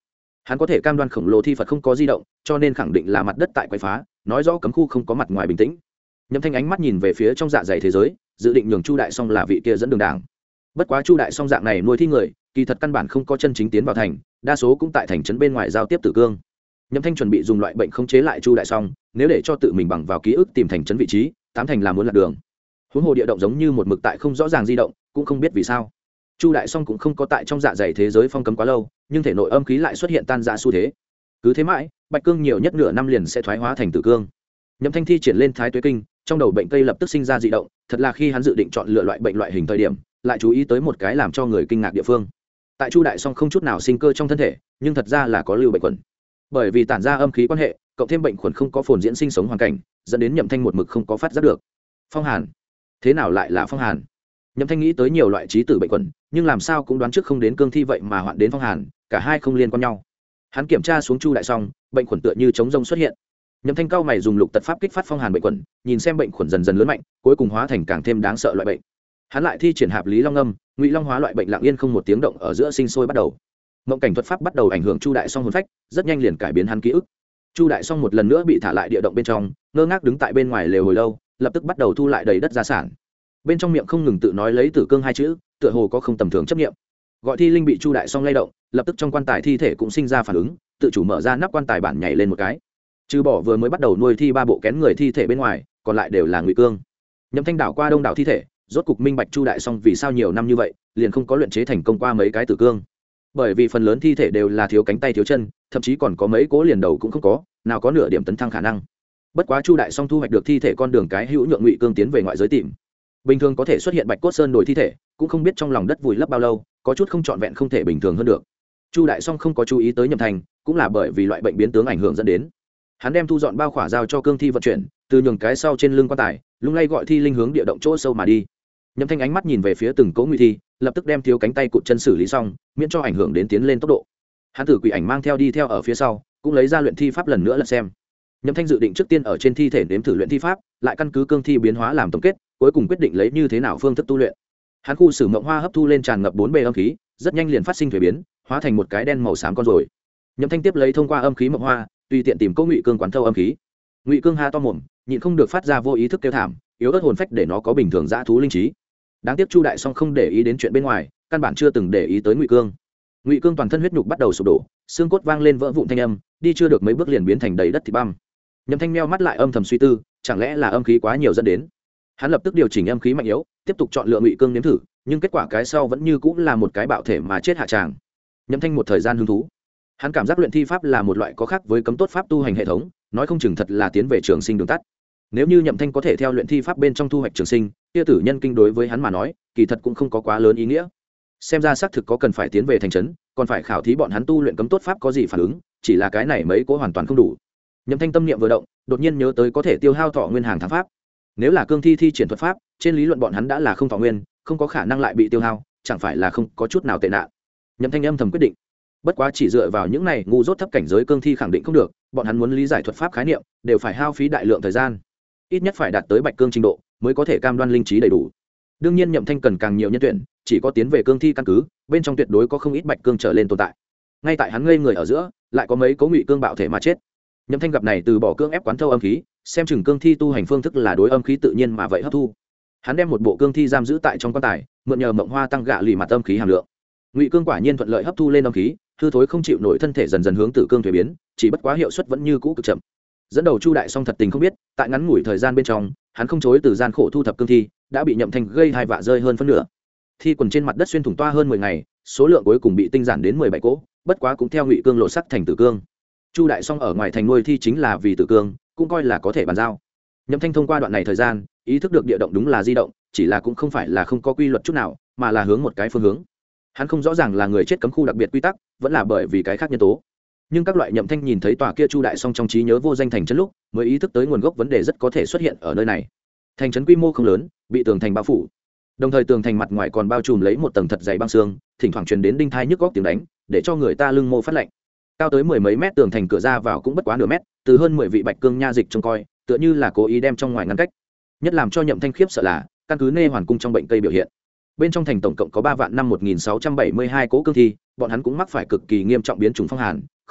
hắn có thể cam đoan khổng lồ thi phật không có di động, cho nên khẳng định là mặt đất tại quậy phá, nói rõ cấm khu không có mặt ngoài bình tĩnh. Nhậm Thanh ánh mắt nhìn về phía trong dạ dày thế giới, dự định nhường Chu Đại Song là vị kia dẫn đường đảng. Bất quá Chu Đại Song dạng này nuôi thi người, kỳ thật căn bản không có chân chính tiến vào thành, đa số cũng tại thành trấn bên ngoài giao tiếp tử cương. Nhậm Thanh chuẩn bị dùng loại bệnh khống chế lại Chu Đại Song, nếu để cho tự mình bằng vào ký ức tìm thành trấn vị trí, tám thành là muốn lạc đường. Huống hồ địa động giống như một mực tại không rõ ràng di động, cũng không biết vì sao. Chu Đại Song cũng không có tại trong dạ dày thế giới phong cấm quá lâu, nhưng thể nội âm khí lại xuất hiện tan rã xu thế. Cứ thế mãi, bạch cương nhiều nhất nửa năm liền sẽ thoái hóa thành tử cương. Nhậm Thanh thi triển lên Thái Tuế Kinh, trong đầu bệnh cây lập tức sinh ra dị động, thật là khi hắn dự định chọn lựa loại bệnh loại hình thời điểm, lại chú ý tới một cái làm cho người kinh ngạc địa phương. Tại Chu Đại Song không chút nào sinh cơ trong thân thể, nhưng thật ra là có lưu bệnh khuẩn. Bởi vì tản ra âm khí quan hệ, cộng thêm bệnh khuẩn không có phồn diễn sinh sống hoàn cảnh, dẫn đến Nhậm Thanh một mực không có phát giác được. Phong hàn, thế nào lại là phong hàn? Nhậm Thanh nghĩ tới nhiều loại trí tử bệnh khuẩn, nhưng làm sao cũng đoán trước không đến cương thi vậy mà hoạn đến phong hàn, cả hai không liên quan nhau. Hắn kiểm tra xuống Chu Đại Song, bệnh khuẩn tựa như chống rông xuất hiện. Nhậm Thanh cao mày dùng lục tật pháp kích phát phong hàn bệnh khuẩn, nhìn xem bệnh khuẩn dần dần lớn mạnh, cuối cùng hóa thành càng thêm đáng sợ loại bệnh. Hắn lại thi triển Hạp Lý Long Âm, Ngụy Long hóa loại bệnh lặng yên không một tiếng động ở giữa sinh sôi bắt đầu. Mộng cảnh thuật pháp bắt đầu ảnh hưởng Chu Đại Song hồn phách, rất nhanh liền cải biến hắn ký ức. Chu Đại Song một lần nữa bị thả lại địa động bên trong, ngơ ngác đứng tại bên ngoài lều hồi lâu, lập tức bắt đầu thu lại đầy đất gia sản. Bên trong miệng không ngừng tự nói lấy tử cương hai chữ, tựa hồ có không tầm thường chấp niệm. Gọi thi linh bị Chu Đại Song lay động, lập tức trong quan tài thi thể cũng sinh ra phản ứng, tự chủ mở ra nắp quan tài bản nhảy lên một cái. Trừ bỏ vừa mới bắt đầu nuôi thi ba bộ kén người thi thể bên ngoài, còn lại đều là ngụy cương. Nhậm Thanh đảo qua đông đảo thi thể, rốt cục minh bạch Chu Đại Song vì sao nhiều năm như vậy liền không có luyện chế thành công qua mấy cái tử cương. Bởi vì phần lớn thi thể đều là thiếu cánh tay thiếu chân, thậm chí còn có mấy cố liền đầu cũng không có, nào có nửa điểm tấn thăng khả năng. Bất quá Chu Đại Song thu hoạch được thi thể con đường cái hữu nhượng ngụy cương tiến về ngoại giới tìm. Bình thường có thể xuất hiện bạch cốt sơn đổi thi thể, cũng không biết trong lòng đất vùi lấp bao lâu, có chút không trọn vẹn không thể bình thường hơn được. Chu Đại Song không có chú ý tới Nhậm Thanh, cũng là bởi vì loại bệnh biến tướng ảnh hưởng dẫn đến. Hắn đem thu dọn bao khỏa giao cho cương thi vận chuyển, từ nhường cái sau trên lưng quan tài, lung lay gọi thi linh hướng địa động chỗ sâu mà đi. Nhậm Thanh ánh mắt nhìn về phía từng cỗ ngụy thi, lập tức đem thiếu cánh tay cụt chân xử lý xong, miễn cho ảnh hưởng đến tiến lên tốc độ. Hắn tử quỷ ảnh mang theo đi theo ở phía sau, cũng lấy ra luyện thi pháp lần nữa lật xem. Nhậm Thanh dự định trước tiên ở trên thi thể nếm thử luyện thi pháp, lại căn cứ cương thi biến hóa làm tổng kết, cuối cùng quyết định lấy như thế nào phương thức tu luyện. Hắn khu sử mộng hoa hấp thu lên tràn ngập 4 bề âm khí, rất nhanh liền phát sinh thủy biến, hóa thành một cái đen màu xám con rồi. Nhậm Thanh tiếp lấy thông qua âm khí mộng hoa, tùy tiện tìm câu ngụy cương quán thâu âm khí. Ngụy cương ha to mồm, nhịn không được phát ra vô ý thức kêu thảm, yếu ớt hồn phách để nó có bình thường dã thú linh trí. Đáng tiếc Chu Đại Song không để ý đến chuyện bên ngoài, căn bản chưa từng để ý tới ngụy cương. Ngụy cương toàn thân huyết nhục bắt đầu sụp đổ, xương cốt vang lên vỡ vụn thanh âm, đi chưa được mấy bước liền biến thành đầy đất thịt băm. Nhậm Thanh meo mắt lại âm thầm suy tư, chẳng lẽ là âm khí quá nhiều dẫn đến. Hắn lập tức điều chỉnh âm khí mạnh yếu, tiếp tục chọn lựa ngụy cương nếm thử, nhưng kết quả cái sau vẫn như cũng là một cái bạo thể mà chết hạ tràng. Nhậm Thanh một thời gian hứng thú, hắn cảm giác luyện thi pháp là một loại có khác với cấm tốt pháp tu hành hệ thống, nói không chừng thật là tiến về trường sinh đường tắt. Nếu như Nhậm Thanh có thể theo luyện thi pháp bên trong thu hoạch trường sinh, kia tử nhân kinh đối với hắn mà nói, kỳ thật cũng không có quá lớn ý nghĩa. Xem ra xác thực có cần phải tiến về thành trấn, còn phải khảo thí bọn hắn tu luyện cấm tốt pháp có gì phản ứng, chỉ là cái này mấy cố hoàn toàn không đủ. Nhậm Thanh tâm niệm vừa động, đột nhiên nhớ tới có thể tiêu hao thọ nguyên hàng tháng pháp. Nếu là cương thi thi triển thuật pháp, trên lý luận bọn hắn đã là không thọ nguyên, không có khả năng lại bị tiêu hao, chẳng phải là không có chút nào tệ nạn. Nhậm Thanh âm thầm quyết định. Bất quá chỉ dựa vào những này ngu dốt thấp cảnh giới cương thi khẳng định không được, bọn hắn muốn lý giải thuật pháp khái niệm, đều phải hao phí đại lượng thời gian. Ít nhất phải đạt tới bạch cương trình độ, mới có thể cam đoan linh trí đầy đủ. Đương nhiên Nhậm Thanh cần càng nhiều nhân tuyển, chỉ có tiến về cương thi căn cứ, bên trong tuyệt đối có không ít bạch cương trở lên tồn tại. Ngay tại hắn ngây người ở giữa, lại có mấy cố ngụy cương bạo thể mà chết. Nhậm Thanh gặp này từ bỏ cương ép quán thâu âm khí, xem chừng cương thi tu hành phương thức là đối âm khí tự nhiên mà vậy hấp thu. Hắn đem một bộ cương thi giam giữ tại trong quan tài, mượn nhờ mộng hoa tăng gạ lì mặt âm khí hàm lượng. Ngụy cương quả nhiên thuận lợi hấp thu lên âm khí, hư thối không chịu nổi thân thể dần dần hướng tử cương thuế biến, chỉ bất quá hiệu suất vẫn như cũ cực chậm. Dẫn đầu Chu Đại Song thật tình không biết, tại ngắn ngủi thời gian bên trong, hắn không chối từ gian khổ thu thập cương thi, đã bị Nhậm Thanh gây hai vạ rơi hơn phân nửa. Thi quần trên mặt đất xuyên thủng toa hơn 10 ngày, số lượng cuối cùng bị tinh giản đến 17 cỗ, bất quá cũng theo ngụy cương lộ sắc thành tử cương. Chu Đại Song ở ngoài thành nuôi thi chính là vì tử cương, cũng coi là có thể bàn giao. Nhậm Thanh thông qua đoạn này thời gian, ý thức được địa động đúng là di động, chỉ là cũng không phải là không có quy luật chút nào, mà là hướng một cái phương hướng. Hắn không rõ ràng là người chết cấm khu đặc biệt quy tắc, vẫn là bởi vì cái khác nhân tố. Nhưng các loại Nhậm Thanh nhìn thấy tòa kia Chu Đại Song trong trí nhớ vô danh thành trấn lúc, mới ý thức tới nguồn gốc vấn đề rất có thể xuất hiện ở nơi này. Thành trấn quy mô không lớn, bị tường thành bao phủ, đồng thời tường thành mặt ngoài còn bao trùm lấy một tầng thật dày băng xương, thỉnh thoảng truyền đến đinh thai nhức góc tiếng đánh, để cho người ta lưng mô phát lạnh. Cao tới 10 mấy mét tường thành cửa ra vào cũng bất quá nửa mét, từ hơn 10 vị bạch cương nha dịch trông coi, tựa như là cố ý đem trong ngoài ngăn cách. Nhất làm cho Nhậm Thanh khiếp sợ là, căn cứ Nê Hoàn cung trong bệnh cây biểu hiện, bên trong thành tổng cộng có 3 vạn 5672 cố cương thi, bọn hắn cũng mắc phải cực kỳ nghiêm trọng biến chủng phong hàn,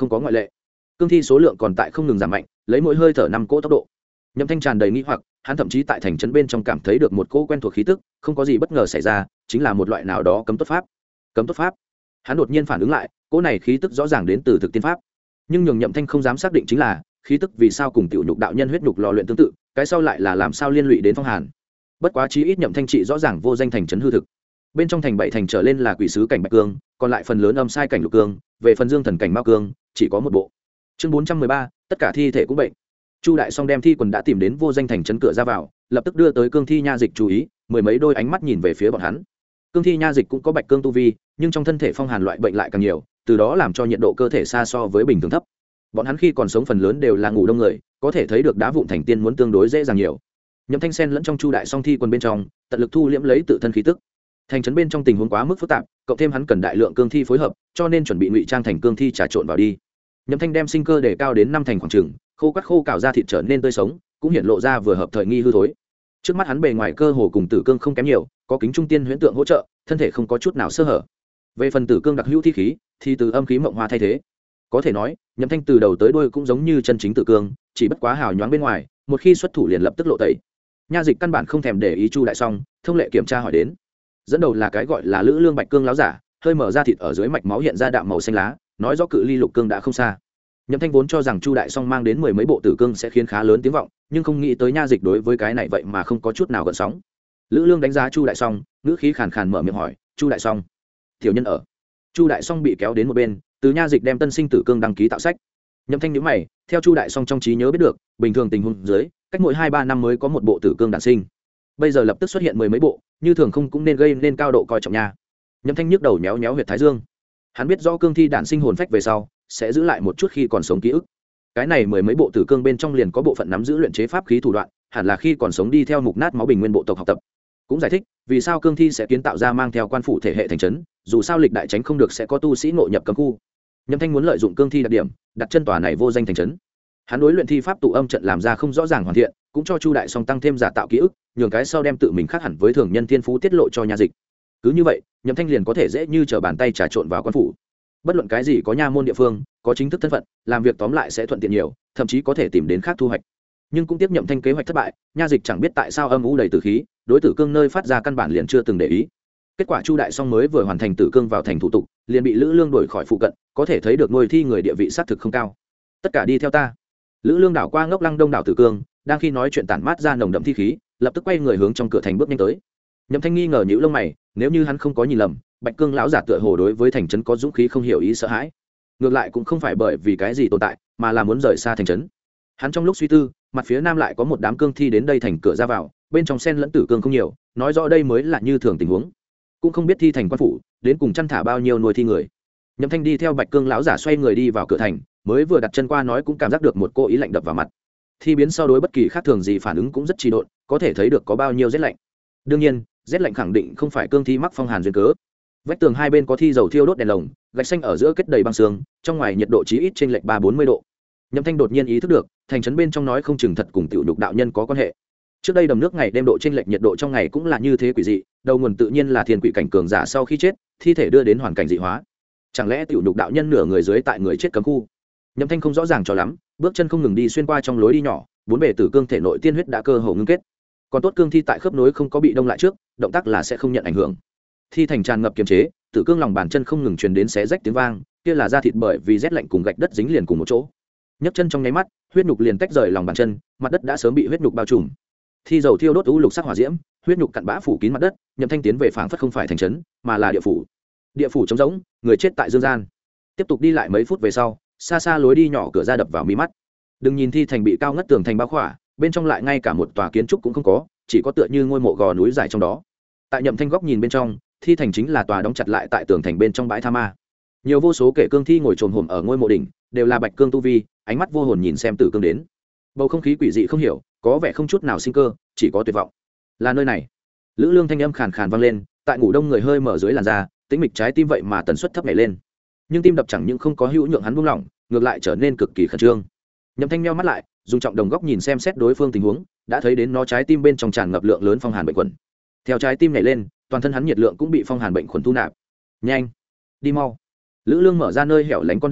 không có ngoại lệ. Cương thi số lượng còn tại không ngừng giảm mạnh, lấy mỗi hơi thở 5 cỗ tốc độ. Nhậm Thanh tràn đầy nghi hoặc, hắn thậm chí tại thành trấn bên trong cảm thấy được một cỗ quen thuộc khí tức, không có gì bất ngờ xảy ra, chính là một loại nào đó cấm tốt pháp. Cấm tốt pháp. Hắn đột nhiên phản ứng lại, cỗ này khí tức rõ ràng đến từ thực tiên pháp. Nhưng nhường Nhậm Thanh không dám xác định chính là, khí tức vì sao cùng tiểu nhục đạo nhân huyết nhục lò luyện tương tự, cái sau lại là làm sao liên lụy đến phong hàn. Bất quá chí ít Nhậm Thanh trị rõ ràng vô danh thành trấn hư thực. Bên trong thành 7 thành trở lên là quỷ sứ cảnh bạch cương, còn lại phần lớn âm sai cảnh lục cương, về phần dương thần cảnh mao cương chỉ có một bộ. Chương 413, tất cả thi thể cũng bệnh. Chu Đại Song đem thi quần đã tìm đến vô danh thành trấn cửa ra vào, lập tức đưa tới cương thi nha dịch chú ý, mười mấy đôi ánh mắt nhìn về phía bọn hắn. Cương thi nha dịch cũng có bạch cương tu vi, nhưng trong thân thể phong hàn loại bệnh lại càng nhiều, từ đó làm cho nhiệt độ cơ thể xa so với bình thường thấp. Bọn hắn khi còn sống phần lớn đều là ngủ đông người, có thể thấy được đá vụn thành tiên muốn tương đối dễ dàng nhiều. Nhậm Thanh sen lẫn trong Chu Đại Song thi quần bên trong, tận lực thu liễm lấy tự thân khí tức. Thành trấn bên trong tình huống quá mức phức tạp, cộng thêm hắn cần đại lượng cương thi phối hợp, cho nên chuẩn bị ngụy trang thành cương thi trà trộn vào đi. Nhậm Thanh đem sinh cơ để cao đến 5 thành khoảng chừng, khô cắt khô cào ra thịt trở nên tươi sống, cũng hiện lộ ra vừa hợp thời nghi hư thối. Trước mắt hắn bề ngoài cơ hồ cùng tử cương không kém nhiều, có kính trung tiên huyễn tượng hỗ trợ, thân thể không có chút nào sơ hở. Về phần tử cương đặc hữu thi khí, thì từ âm khí mộng hoa thay thế. Có thể nói, Nhậm Thanh từ đầu tới đuôi cũng giống như chân chính tử cương, chỉ bất quá hào nhoáng bên ngoài, một khi xuất thủ liền lập tức lộ tẩy. Nha dịch căn bản không thèm để ý Chu Đại Song, thông lệ kiểm tra hỏi đến. Dẫn đầu là cái gọi là Lữ Lương Bạch Cương láo giả, hơi mở ra thịt ở dưới mạch máu hiện ra đạm màu xanh lá, nói rõ cự ly lục cương đã không xa. Nhậm Thanh vốn cho rằng Chu Đại Song mang đến 10 mấy bộ tử cương sẽ khiến khá lớn tiếng vọng, nhưng không nghĩ tới nha dịch đối với cái này vậy mà không có chút nào gợn sóng. Lữ Lương đánh giá Chu Đại Song, ngữ khí khàn khàn mở miệng hỏi, "Chu Đại Song, tiểu nhân ở?" Chu Đại Song bị kéo đến một bên, từ nha dịch đem tân sinh tử cương đăng ký tạo sách. Nhậm Thanh nhíu mày, theo Chu Đại Song trong trí nhớ biết được, bình thường tình huống dưới, cách mỗi 2-3 năm mới có một bộ tử cương đản sinh. Bây giờ lập tức xuất hiện 10 mấy bộ, như thường không cũng nên gây nên cao độ coi trọng nha. Nhậm Thanh nhức đầu nhéo nhéo huyệt thái dương. Hắn biết rõ cương thi đản sinh hồn phách về sau, sẽ giữ lại một chút khi còn sống ký ức. Cái này 10 mấy bộ tử cương bên trong liền có bộ phận nắm giữ luyện chế pháp khí thủ đoạn, hẳn là khi còn sống đi theo mục nát máu bình nguyên bộ tộc học tập. Cũng giải thích vì sao cương thi sẽ kiến tạo ra mang theo quan phủ thể hệ thành trấn, dù sao lịch đại tránh không được sẽ có tu sĩ ngộ nhập cấm khu. Nhậm Thanh muốn lợi dụng cương thi đặc điểm, đặt chân tòa này vô danh thành trấn. Hắn đối luyện thi pháp tụ âm trận làm ra không rõ ràng hoàn thiện, cũng cho Chu Đại Song tăng thêm giả tạo ký ức, nhường cái sau đem tự mình khác hẳn với thường nhân thiên phú tiết lộ cho nha dịch. Cứ như vậy, Nhậm Thanh liền có thể dễ như trở bàn tay trà trộn vào quan phủ. Bất luận cái gì có nha môn địa phương, có chính thức thân phận, làm việc tóm lại sẽ thuận tiện nhiều, thậm chí có thể tìm đến khác thu hoạch. Nhưng cũng tiếp Nhậm Thanh kế hoạch thất bại, nha dịch chẳng biết tại sao âm u đầy tử khí, đối tử cương nơi phát ra căn bản liền chưa từng để ý. Kết quả Chu Đại Song mới vừa hoàn thành tử cương vào thành thủ tục, liền bị Lữ Lương đuổi khỏi phụ cận, có thể thấy được nuôi thi người địa vị xác thực không cao. Tất cả đi theo ta. Lữ Lương đảo qua ngốc lăng đông đảo tử cương, đang khi nói chuyện tản mát ra nồng đậm thi khí, lập tức quay người hướng trong cửa thành bước nhanh tới. Nhậm Thanh nghi ngờ nhíu lông mày, nếu như hắn không có nhìn lầm, Bạch Cương lão giả tựa hồ đối với thành trấn có dũng khí không hiểu ý sợ hãi. Ngược lại cũng không phải bởi vì cái gì tồn tại, mà là muốn rời xa thành trấn. Hắn trong lúc suy tư, mặt phía nam lại có một đám cương thi đến đây thành cửa ra vào, bên trong sen lẫn tử cương không nhiều, nói rõ đây mới là như thường tình huống. Cũng không biết thi thành quan phủ, đến cùng chăn thả bao nhiêu nuôi thi người. Nhậm Thanh đi theo Bạch Cương lão giả xoay người đi vào cửa thành, mới vừa đặt chân qua nói cũng cảm giác được một cô ý lạnh đập vào mặt. Thi biến sau đối bất kỳ khác thường gì phản ứng cũng rất trì độn, có thể thấy được có bao nhiêu rét lạnh. Đương nhiên, rét lạnh khẳng định không phải cương thi mắc phong hàn duyên cớ. Vách tường hai bên có thi dầu thiêu đốt đèn lồng, gạch xanh ở giữa kết đầy băng sương, trong ngoài nhiệt độ chí ít trên lệch 3-40 độ. Nhậm Thanh đột nhiên ý thức được, thành trấn bên trong nói không chừng thật cùng tiểu đục đạo nhân có quan hệ. Trước đây đầm nước ngày đêm độ trên lệch nhiệt độ trong ngày cũng là như thế quỷ dị, đầu nguồn tự nhiên là thiên quỷ cảnh cường giả sau khi chết, thi thể đưa đến hoàn cảnh dị hóa. Chẳng lẽ tiểu đục đạo nhân nửa người dưới tại người chết cấm khu? Nhậm Thanh không rõ ràng cho lắm, bước chân không ngừng đi xuyên qua trong lối đi nhỏ, bốn bề tử cương thể nội tiên huyết đã cơ hồ ngưng kết. Còn tốt cương thi tại khớp nối không có bị đông lại trước, động tác là sẽ không nhận ảnh hưởng. Thi thành tràn ngập kiềm chế, tử cương lòng bàn chân không ngừng truyền đến xé rách tiếng vang, kia là da thịt bởi vì rét lạnh cùng gạch đất dính liền cùng một chỗ. Nhấc chân trong nháy mắt, huyết nhục liền tách rời lòng bàn chân, mặt đất đã sớm bị huyết nhục bao trùm. Thi dầu thiêu đốt u lục sắc hỏa diễm, huyết nhục cặn bã phủ kín mặt đất. Nhậm Thanh tiến về phảng phất không phải thành trấn, mà là địa phủ. Địa phủ trống rỗng, người chết tại dương gian. Tiếp tục đi lại mấy phút về sau, xa xa lối đi nhỏ cửa ra đập vào mi mắt. Đừng nhìn thi thành bị cao ngất tường thành bao khỏa, bên trong lại ngay cả một tòa kiến trúc cũng không có, chỉ có tựa như ngôi mộ gò núi dài trong đó. Tại Nhậm Thanh góc nhìn bên trong, thi thành chính là tòa đóng chặt lại tại tường thành bên trong bãi tha ma. Nhiều vô số kẻ cương thi ngồi trồm hổm ở ngôi mộ đỉnh, đều là bạch cương tu vi, ánh mắt vô hồn nhìn xem tử cương đến. Bầu không khí quỷ dị không hiểu, có vẻ không chút nào sinh cơ, chỉ có tuyệt vọng. Là nơi này. Lữ Lương thanh âm khàn khàn vang lên, tại ngủ đông người hơi mở dưới làn da, tĩnh mịch trái tim vậy mà tần suất thấp nhảy lên. Nhưng tim đập chẳng những không có hữu nhượng hắn buông lỏng, ngược lại trở nên cực kỳ khẩn trương. Nhậm Thanh nheo mắt lại, dùng trọng đồng góc nhìn xem xét đối phương tình huống, đã thấy đến nó trái tim bên trong tràn ngập lượng lớn phong hàn bệnh khuẩn. Theo trái tim nhảy lên, toàn thân hắn nhiệt lượng cũng bị phong hàn bệnh khuẩn thu nạp. Nhanh, đi mau. Lữ Lương mở ra nơi hẻo lánh con đường,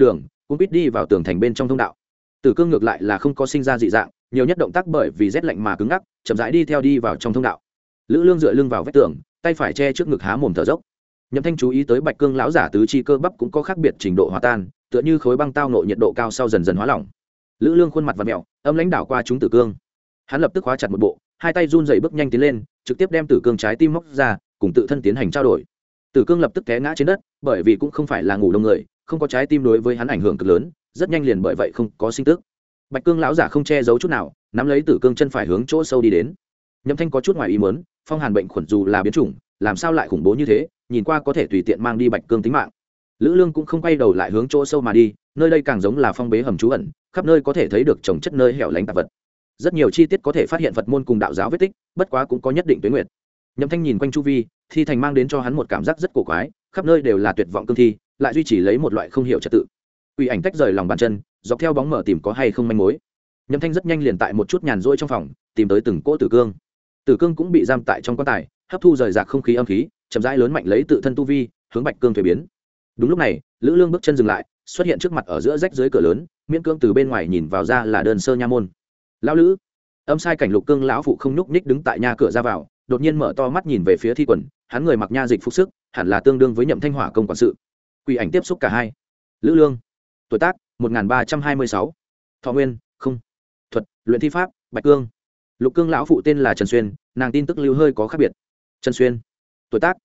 cũng biết đi vào tường thành bên trong thông đạo. Tử cương ngược lại là không có sinh ra dị dạng, nhiều nhất động tác bởi vì rét lạnh mà cứng ngắc, chậm rãi đi theo đi vào trong thông đạo. Lữ Lương dựa lưng vào vách tường, tay phải che trước ngực há mồm thở dốc. Nhậm Thanh chú ý tới Bạch Cương lão giả tứ chi cơ bắp cũng có khác biệt trình độ hòa tan, tựa như khối băng tao nộ nhiệt độ cao sau dần dần hóa lỏng. Lữ Lương khuôn mặt vặn mèo, âm lãnh đảo qua chúng Tử Cương. Hắn lập tức khóa chặt một bộ, hai tay run rẩy bước nhanh tiến lên, trực tiếp đem Tử Cương trái tim móc ra, cùng tự thân tiến hành trao đổi. Tử Cương lập tức té ngã trên đất, bởi vì cũng không phải là ngủ đông người, không có trái tim đối với hắn ảnh hưởng cực lớn, rất nhanh liền bởi vậy không có sinh tức. Bạch Cương lão giả không che giấu chút nào, nắm lấy Tử Cương chân phải hướng chỗ sâu đi đến. Nhậm Thanh có chút ngoài ý muốn, phong hàn bệnh khuẩn dù là biến chủng, làm sao lại khủng bố như thế, nhìn qua có thể tùy tiện mang đi Bạch Cương tính mạng. Lữ Lương cũng không quay đầu lại hướng chỗ sâu mà đi, nơi đây càng giống là phong bế hầm trú ẩn, khắp nơi có thể thấy được trồng chất nơi hẻo lánh tạp vật. Rất nhiều chi tiết có thể phát hiện Phật môn cùng đạo giáo vết tích, bất quá cũng có nhất định tuế nguyệt. Nhậm Thanh nhìn quanh chu vi, thi thành mang đến cho hắn một cảm giác rất cổ quái, khắp nơi đều là tuyệt vọng cương thi, lại duy trì lấy một loại không hiểu trật tự. Quỷ ảnh tách rời lòng bàn chân, dọc theo bóng mở tìm có hay không manh mối. Nhậm Thanh rất nhanh liền tại một chút nhàn rỗi trong phòng, tìm tới từng cỗ tử cương. Tử cương cũng bị giam tại trong quan tài, hấp thu rời rạc không khí âm khí, chậm rãi lớn mạnh lấy tự thân tu vi, hướng Bạch Cương thuế biến. Đúng lúc này, Lữ Lương bước chân dừng lại, xuất hiện trước mặt ở giữa rách dưới cửa lớn, miễn cương từ bên ngoài nhìn vào ra là đơn sơ nha môn. Lão Lữ, âm sai cảnh Lục Cương lão phụ không nhúc nhích đứng tại nha cửa ra vào, đột nhiên mở to mắt nhìn về phía thi quần, hắn người mặc nha dịch phục sức, hẳn là tương đương với Nhậm Thanh hỏa công quản sự. Quỷ ảnh tiếp xúc cả hai. Lữ Lương, tuổi tác 1326, thọ nguyên không, thuật luyện thi pháp Bạch Cương. Lục Cương lão phụ tên là Trần Xuyên, nàng tin tức lưu hơi có khác biệt. Trần Xuyên, tuổi tác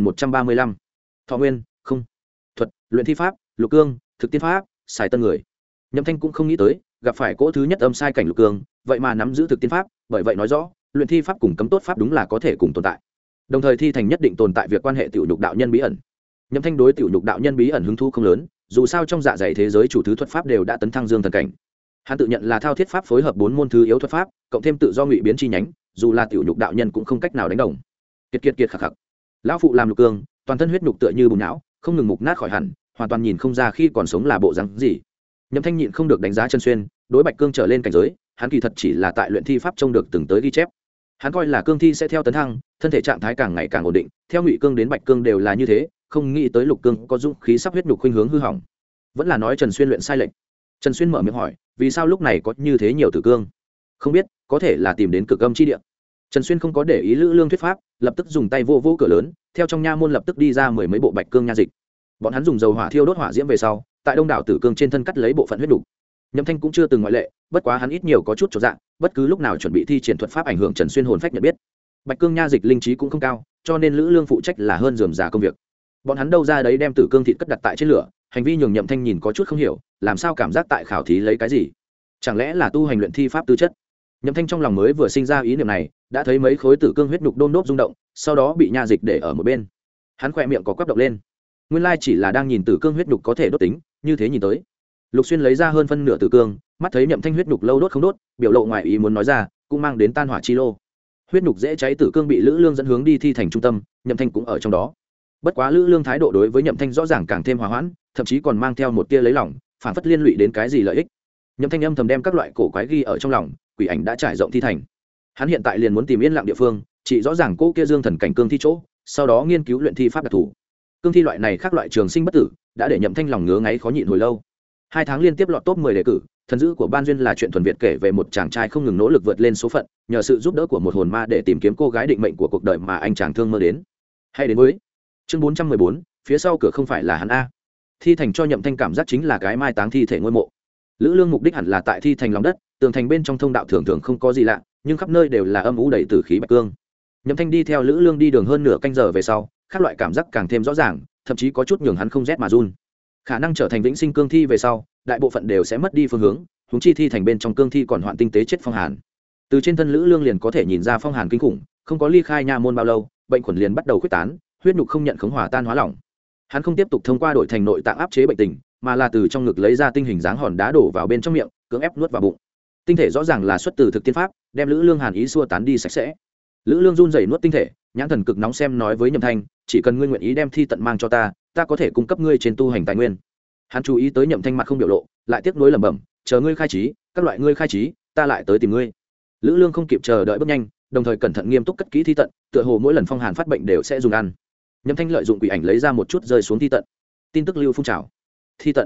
2135, thọ nguyên không, thuật luyện thi pháp Lục Cương, thực tiên pháp xài tân người. Nhậm Thanh cũng không nghĩ tới gặp phải cỗ thứ nhất âm sai cảnh Lục Cương, vậy mà nắm giữ thực tiên pháp, bởi vậy nói rõ luyện thi pháp cùng cấm tốt pháp đúng là có thể cùng tồn tại. Đồng thời thi thành nhất định tồn tại việc quan hệ tiểu nhục đạo nhân bí ẩn. Nhậm Thanh đối tiểu nhục đạo nhân bí ẩn hứng thú không lớn, dù sao trong dạ dày thế giới chủ thứ thuật pháp đều đã tấn thăng dương thần cảnh. Hắn tự nhận là thao thiết pháp phối hợp 4 môn thứ yếu thuật pháp, cộng thêm tự do ngụy biến chi nhánh, dù là tiểu nhục đạo nhân cũng không cách nào đánh đồng. Kiệt khắc khắc. Lão phụ làm Lục Cương, toàn thân huyết nhục tựa như bùn não, không ngừng mục nát khỏi hẳn, hoàn toàn nhìn không ra khi còn sống là bộ dáng gì. Nhậm Thanh nhịn không được đánh giá Trần Xuyên, đối Bạch Cương trở lên cảnh giới, hắn kỳ thật chỉ là tại luyện thi pháp trông được từng tới ghi chép. Hắn coi là cương thi sẽ theo tấn thăng, thân thể trạng thái càng ngày càng ổn định, theo Ngụy Cương đến Bạch Cương đều là như thế, không nghĩ tới Lục Cương có dũng khí sắp huyết nhục khuynh hướng hư hỏng. Vẫn là nói Trần Xuyên luyện sai lệch. Trần Xuyên mở miệng hỏi, vì sao lúc này có như thế nhiều tử cương? Không biết, có thể là tìm đến cực âm chi địa. Trần Xuyên không có để ý Lữ Lương thuyết pháp, lập tức dùng tay vô vô cửa lớn, theo trong nha môn lập tức đi ra 10 mấy bộ Bạch Cương nha dịch. Bọn hắn dùng dầu hỏa thiêu đốt hỏa diễm về sau, tại đông đảo tử cương trên thân cắt lấy bộ phận huyết đủ. Nhậm Thanh cũng chưa từng ngoại lệ, bất quá hắn ít nhiều có chút chỗ dạng, bất cứ lúc nào chuẩn bị thi triển thuật pháp ảnh hưởng Trần Xuyên hồn phách nhận biết. Bạch Cương nha dịch linh trí cũng không cao, cho nên Lữ Lương phụ trách là hơn rườm rà công việc. Bọn hắn đâu ra đấy đem tử cương thịt cất đặt tại trên lửa, hành vi nhường Nhậm Thanh nhìn có chút không hiểu, làm sao cảm giác tại khảo thí lấy cái gì? Chẳng lẽ là tu hành luyện thi pháp tư chất? Nhậm Thanh trong lòng mới vừa sinh ra ý niệm này, đã thấy mấy khối tử cương huyết nhục đôn đốp rung động, sau đó bị nha dịch để ở một bên. Hắn khỏe miệng có quắp động lên. Nguyên lai chỉ là đang nhìn tử cương huyết nhục có thể đốt tính, như thế nhìn tới. Lục Xuyên lấy ra hơn phân nửa tử cương, mắt thấy Nhậm Thanh huyết nhục lâu đốt không đốt, biểu lộ ngoài ý muốn nói ra, cũng mang đến tan hỏa chi lô. Huyết nhục dễ cháy tử cương bị Lữ Lương dẫn hướng đi thi thành trung tâm, Nhậm Thanh cũng ở trong đó. Bất quá Lữ Lương thái độ đối với Nhậm Thanh rõ ràng càng thêm hòa hoãn, thậm chí còn mang theo một tia lấy lòng, phản phất liên lụy đến cái gì lợi ích. Nhậm Thanh âm thầm đem các loại cổ quái ghi ở trong lòng, quỷ ảnh đã trải rộng thi thành. Hắn hiện tại liền muốn tìm yên lặng địa phương, chỉ rõ ràng cô kia dương thần cảnh cương thi chỗ, sau đó nghiên cứu luyện thi pháp đặc thù. Cương thi loại này khác loại trường sinh bất tử, đã để Nhậm Thanh lòng ngứa ngáy khó nhịn hồi lâu. 2 tháng liên tiếp lọt top 10 đề cử, thần dữ của ban duyên là chuyện thuần việt kể về một chàng trai không ngừng nỗ lực vượt lên số phận, nhờ sự giúp đỡ của một hồn ma để tìm kiếm cô gái định mệnh của cuộc đời mà anh chàng thương mơ đến. Hay đến với chương 414, phía sau cửa không phải là hắn a. Thi thành cho Nhậm Thanh cảm giác chính là cái mai táng thi thể ngôi mộ. Lữ Lương mục đích hẳn là tại thi thành lòng đất, tường thành bên trong thông đạo thường thường không có gì lạ, nhưng khắp nơi đều là âm u đầy tử khí bạch cương. Nhậm Thanh đi theo Lữ Lương đi đường hơn nửa canh giờ về sau, các loại cảm giác càng thêm rõ ràng, thậm chí có chút nhường hắn không rét mà run. Khả năng trở thành vĩnh sinh cương thi về sau, đại bộ phận đều sẽ mất đi phương hướng, huống chi thi thành bên trong cương thi còn hoạn tinh tế chết phong hàn. Từ trên thân Lữ Lương liền có thể nhìn ra phong hàn kinh khủng, không có ly khai nha môn bao lâu, bệnh khuẩn liền bắt đầu khuếch tán, huyết nhục không nhận khống hòa tan hóa lỏng. Hắn không tiếp tục thông qua đổi thành nội tạng áp chế bệnh tình, mà là từ trong ngực lấy ra tinh hình dáng hòn đá đổ vào bên trong miệng, cưỡng ép nuốt vào bụng. Tinh thể rõ ràng là xuất từ thực tiên pháp, đem Lữ Lương hàn ý xua tán đi sạch sẽ. Lữ Lương run rẩy nuốt tinh thể, nhãn thần cực nóng xem nói với Nhậm Thanh, chỉ cần ngươi nguyện ý đem thi tận mang cho ta, ta có thể cung cấp ngươi trên tu hành tài nguyên. Hắn chú ý tới Nhậm Thanh mặt không biểu lộ, lại tiếc nuối lẩm bẩm, chờ ngươi khai trí, các loại ngươi khai trí, ta lại tới tìm ngươi. Lữ Lương không kịp chờ đợi bước nhanh, đồng thời cẩn thận nghiêm túc cất kỹ thi tận, tựa hồ mỗi lần phong hàn phát bệnh đều sẽ dùng ăn. Nhậm Thanh lợi dụng quỷ ảnh lấy ra một chút rơi xuống thi tận. Tin tức lưu phun trào. Thi tận.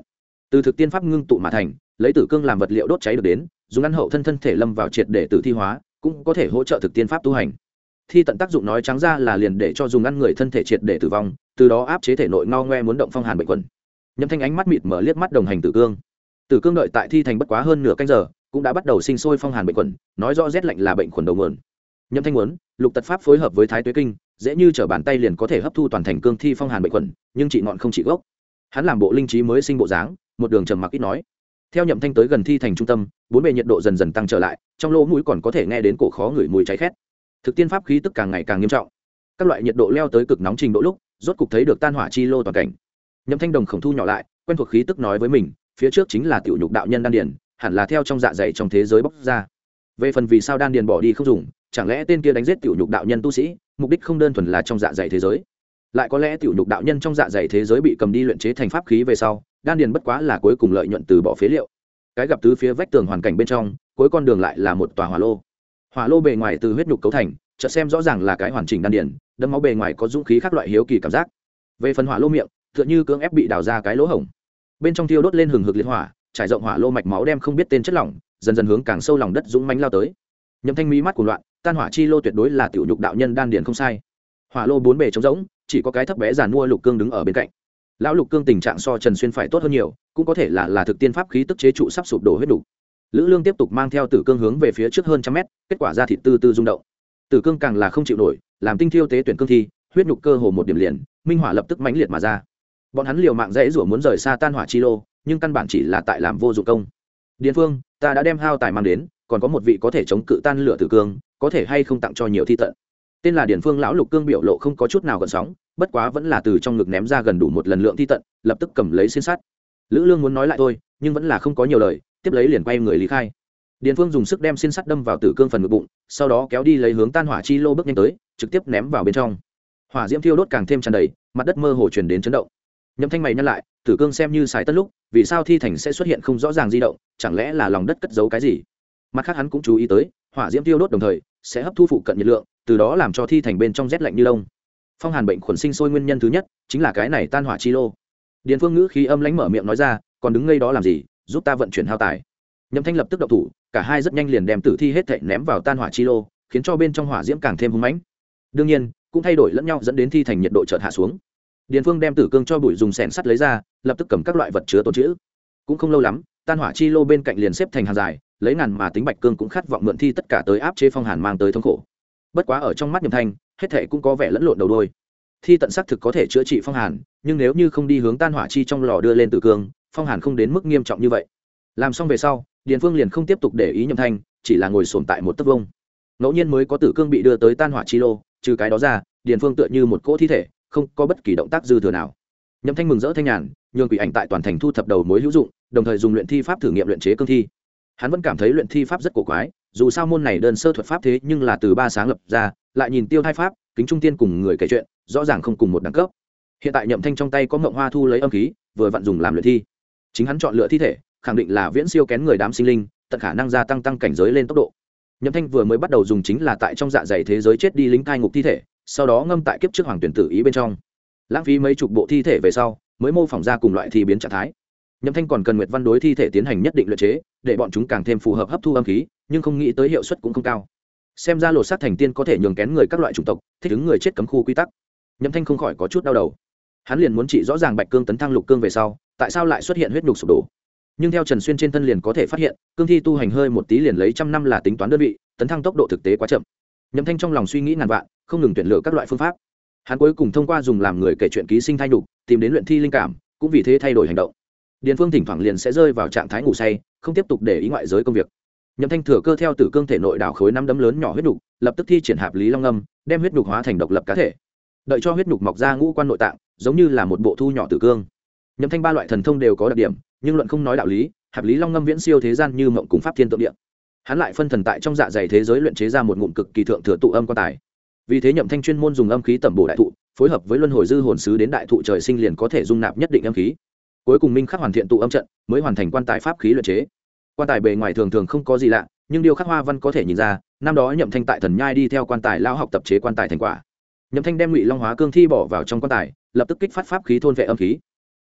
từ thực tiên pháp ngưng tụ mà thành, lấy tử cương làm vật liệu đốt cháy được đến, dùng ăn hậu thân thể lâm vào triệt để tử thi hóa, cũng có thể hỗ trợ thực tiên pháp tu hành. Thi tận tác dụng nói trắng ra là liền để cho dùng ăn người thân thể triệt để tử vong, từ đó áp chế thể nội ngao ngoe muốn động phong hàn bệnh quẩn. Nhâm Thanh ánh mắt mịt mở liếc mắt đồng hành tử cương. Tử cương đợi tại thi thành bất quá hơn nửa canh giờ, cũng đã bắt đầu sinh sôi phong hàn bệnh quẩn, nói rõ rét lạnh là bệnh khuẩn đầu nguồn. Nhâm Thanh muốn, lục tật pháp phối hợp với thái tuế kinh, dễ như trở bàn tay liền có thể hấp thu toàn thành cương thi phong hàn bệnh quẩn, nhưng trị ngọn không trị gốc. Hắn làm bộ linh trí mới sinh bộ dáng, một đường trầm mặc ít nói. Theo Nhậm Thanh tới gần thi thành trung tâm, bốn bề nhiệt độ dần dần tăng trở lại, trong lỗ mũi còn có thể nghe đến cổ khó ngửi mùi cháy khét. Thực tiên pháp khí tức càng ngày càng nghiêm trọng, các loại nhiệt độ leo tới cực nóng trình độ lúc, rốt cục thấy được tan hỏa chi lô toàn cảnh. Nhậm Thanh đồng khổng thu nhỏ lại, quen thuộc khí tức nói với mình, phía trước chính là tiểu nhục đạo nhân đan điền, hẳn là theo trong dạ dày trong thế giới bóc ra. Về phần vì sao đan điền bỏ đi không dùng, chẳng lẽ tên kia đánh giết tiểu nhục đạo nhân tu sĩ, mục đích không đơn thuần là trong dạ dày thế giới, lại có lẽ tiểu nhục đạo nhân trong dạ dày thế giới bị cầm đi luyện chế thành pháp khí về sau, đan điền bất quá là cuối cùng lợi nhuận từ bỏ phế liệu. Cái gặp tứ phía vách tường hoàn cảnh bên trong, cuối con đường lại là một tòa hỏa lô. Hỏa lô bề ngoài từ huyết nhục cấu thành, chợt xem rõ ràng là cái hoàn chỉnh đan điền, đâm máu bề ngoài có dũng khí khác loại hiếu kỳ cảm giác. Về phần hỏa lô miệng, tựa như cưỡng ép bị đào ra cái lỗ hổng, bên trong thiêu đốt lên hừng hực liệt hỏa, trải rộng hỏa lô mạch máu đem không biết tên chất lỏng, dần dần hướng càng sâu lòng đất dũng mãnh lao tới. Nhậm Thanh mí mắt cuồng loạn, tan hỏa chi lô tuyệt đối là tiểu nhục đạo nhân đan điền không sai. Hỏa lô bốn bề trống rỗng, chỉ có cái thấp bé giàn mua Lục Cương đứng ở bên cạnh. Lão Lục Cương tình trạng so Trần Xuyên phải tốt hơn nhiều, cũng có thể là thực tiên pháp khí tức chế trụ sắp sụp đổ huyết đủ. Lữ Lương tiếp tục mang theo Tử Cương hướng về phía trước hơn trăm mét, kết quả ra thịt tư tư rung động. Tử Cương càng là không chịu nổi, làm tinh thiêu tế tuyển cương thi, huyết nhục cơ hồ một điểm liền, minh hỏa lập tức mãnh liệt mà ra. Bọn hắn liều mạng dãy rủa muốn rời xa tan hỏa chi lô, nhưng căn bản chỉ là tại làm vô dụng công. Điền Phương, ta đã đem hao tài mang đến, còn có một vị có thể chống cự tan lửa Tử Cương, có thể hay không tặng cho nhiều thi tận. Tên là Điền Phương lão Lục Cương biểu lộ không có chút nào gợn sóng, bất quá vẫn là từ trong ngực ném ra gần đủ một lần lượng thi tận, lập tức cầm lấy xiên sắt. Lữ Lương muốn nói lại thôi, nhưng vẫn là không có nhiều lời, tiếp lấy liền quay người lý khai. Điền Phương dùng sức đem xiên sắt đâm vào Tử Cương phần ngực bụng, sau đó kéo đi lấy hướng tan hỏa chi lô bước nhanh tới, trực tiếp ném vào bên trong. Hỏa diễm thiêu đốt càng thêm tràn đầy, mặt đất mơ hồ truyền đến chấn động. Nhậm Thanh mày nhăn lại, Tử Cương xem như xài tất lúc, vì sao thi thành sẽ xuất hiện không rõ ràng di động, chẳng lẽ là lòng đất cất giấu cái gì? Mặt khác hắn cũng chú ý tới, hỏa diễm thiêu đốt đồng thời sẽ hấp thu phụ cận nhiệt lượng, từ đó làm cho thi thành bên trong rét lạnh như đông. Phong hàn bệnh khuẩn sinh sôi nguyên nhân thứ nhất chính là cái này tan hỏa chi lô. Điền Phương ngữ khí âm lãnh mở miệng nói ra, còn đứng ngây đó làm gì, giúp ta vận chuyển hao tài. Nhậm Thanh lập tức động thủ, cả hai rất nhanh liền đem tử thi hết thảy ném vào tan hỏa chi lô, khiến cho bên trong hỏa diễm càng thêm hung mãnh. Đương nhiên, cũng thay đổi lẫn nhau dẫn đến thi thành nhiệt độ chợt hạ xuống. Điền Phương đem Tử Cương cho bụi dùng xẻng sắt lấy ra, lập tức cầm các loại vật chứa tồn trữ. Cũng không lâu lắm, tan hỏa chi lô bên cạnh liền xếp thành hàng dài, lấy ngàn mà tính Bạch Cương cũng khát vọng mượn thi tất cả tới áp chế phong hàn mang tới thống khổ. Bất quá ở trong mắt Nhậm Thanh, hết thảy cũng có vẻ lẫn lộn đầu đuôi. Thi tận sắc thực có thể chữa trị phong hàn, nhưng nếu như không đi hướng tan hỏa chi trong lò đưa lên Tử Cương, phong hàn không đến mức nghiêm trọng như vậy. Làm xong về sau, Điền Phương liền không tiếp tục để ý Nhậm Thanh, chỉ là ngồi xổm tại một tấc vuông. Ngẫu nhiên mới có Tử Cương bị đưa tới tan hỏa chi lô, trừ cái đó ra, Điền Phương tựa như một cỗ thi thể, không có bất kỳ động tác dư thừa nào. Nhậm Thanh mừng rỡ thanh nhàn, nhường quỷ ảnh tại toàn thành thu thập đầu mối hữu dụng, đồng thời dùng luyện thi pháp thử nghiệm luyện chế cương thi. Hắn vẫn cảm thấy luyện thi pháp rất cổ quái, dù sao môn này đơn sơ thuật pháp thế nhưng là từ ba sáng lập ra, lại nhìn tiêu thai pháp, kính trung tiên cùng người kể chuyện, rõ ràng không cùng một đẳng cấp. Hiện tại Nhậm Thanh trong tay có Ngộng Hoa thu lấy âm khí, vừa vặn dùng làm luyện thi. Chính hắn chọn lựa thi thể, khẳng định là viễn siêu kén người đám sinh linh, tận khả năng gia tăng cảnh giới lên tốc độ. Nhậm Thanh vừa mới bắt đầu dùng chính là tại trong dạ dày thế giới chết đi lính cai ngục thi thể, sau đó ngâm tại kiếp trước hoàng tuyển tử ý bên trong, lãng phí mấy chục bộ thi thể về sau mới mô phỏng ra cùng loại thi biến trạng thái. Nhậm Thanh còn cần Nguyệt Văn đối thi thể tiến hành nhất định luyện chế, để bọn chúng càng thêm phù hợp hấp thu âm khí, nhưng không nghĩ tới hiệu suất cũng không cao. Xem ra lột xác thành tiên có thể nhường kén người các loại chủng tộc thích ứng người chết cấm khu quy tắc. Nhậm Thanh không khỏi có chút đau đầu. Hắn liền muốn trị rõ ràng Bạch Cương tấn thăng Lục Cương về sau, tại sao lại xuất hiện huyết nhục sụp đổ? Nhưng theo Trần Xuyên trên thân liền có thể phát hiện, cương thi tu hành hơi một tí liền lấy trăm năm là tính toán đơn vị, tấn thăng tốc độ thực tế quá chậm. Nhậm Thanh trong lòng suy nghĩ ngàn vạn, không ngừng tuyển lựa các loại phương pháp. Hắn cuối cùng thông qua dùng làm người kể chuyện ký sinh thai nhục, tìm đến luyện thi linh cảm, cũng vì thế thay đổi hành động. Điền Phương thỉnh thoảng liền sẽ rơi vào trạng thái ngủ say, không tiếp tục để ý ngoại giới công việc. Nhậm Thanh thừa cơ theo Tử Cương thể nội đào khối năm đấm lớn nhỏ huyết nhục, lập tức thi triển Hạp Lý Long Ngâm, đem huyết nhục hóa thành độc lập cá thể. Đợi cho huyết nhục mọc ra ngũ quan nội tạng, giống như là một bộ thu nhỏ Tử Cương. Nhậm Thanh ba loại thần thông đều có đặc điểm, nhưng luận không nói đạo lý, Hạp Lý Long Ngâm viễn siêu thế gian như mộng cùng pháp thiên tượng địa. Hắn lại phân thần tại trong dạ dày thế giới luyện chế ra một ngụm cực kỳ thượng thừa tụ âm quan tài. Vì thế Nhậm Thanh chuyên môn dùng âm khí tẩm bổ đại thụ, phối hợp với luân hồi dư hồn sứ đến đại thụ trời sinh liền có thể dung nạp nhất định âm khí. Cuối cùng minh khắc hoàn thiện tụ âm trận, mới hoàn thành quan tài pháp khí luyện chế. Quan tài bề ngoài thường thường không có gì lạ, nhưng điêu khắc hoa văn có thể nhìn ra, năm đó Nhậm Thanh tại Thần Nhai đi theo quan tài lao học tập chế quan tài thành quả. Nhậm Thanh đem Ngụy Long Hóa cương thi bỏ vào trong quan tài, lập tức kích phát pháp khí thôn vệ âm khí.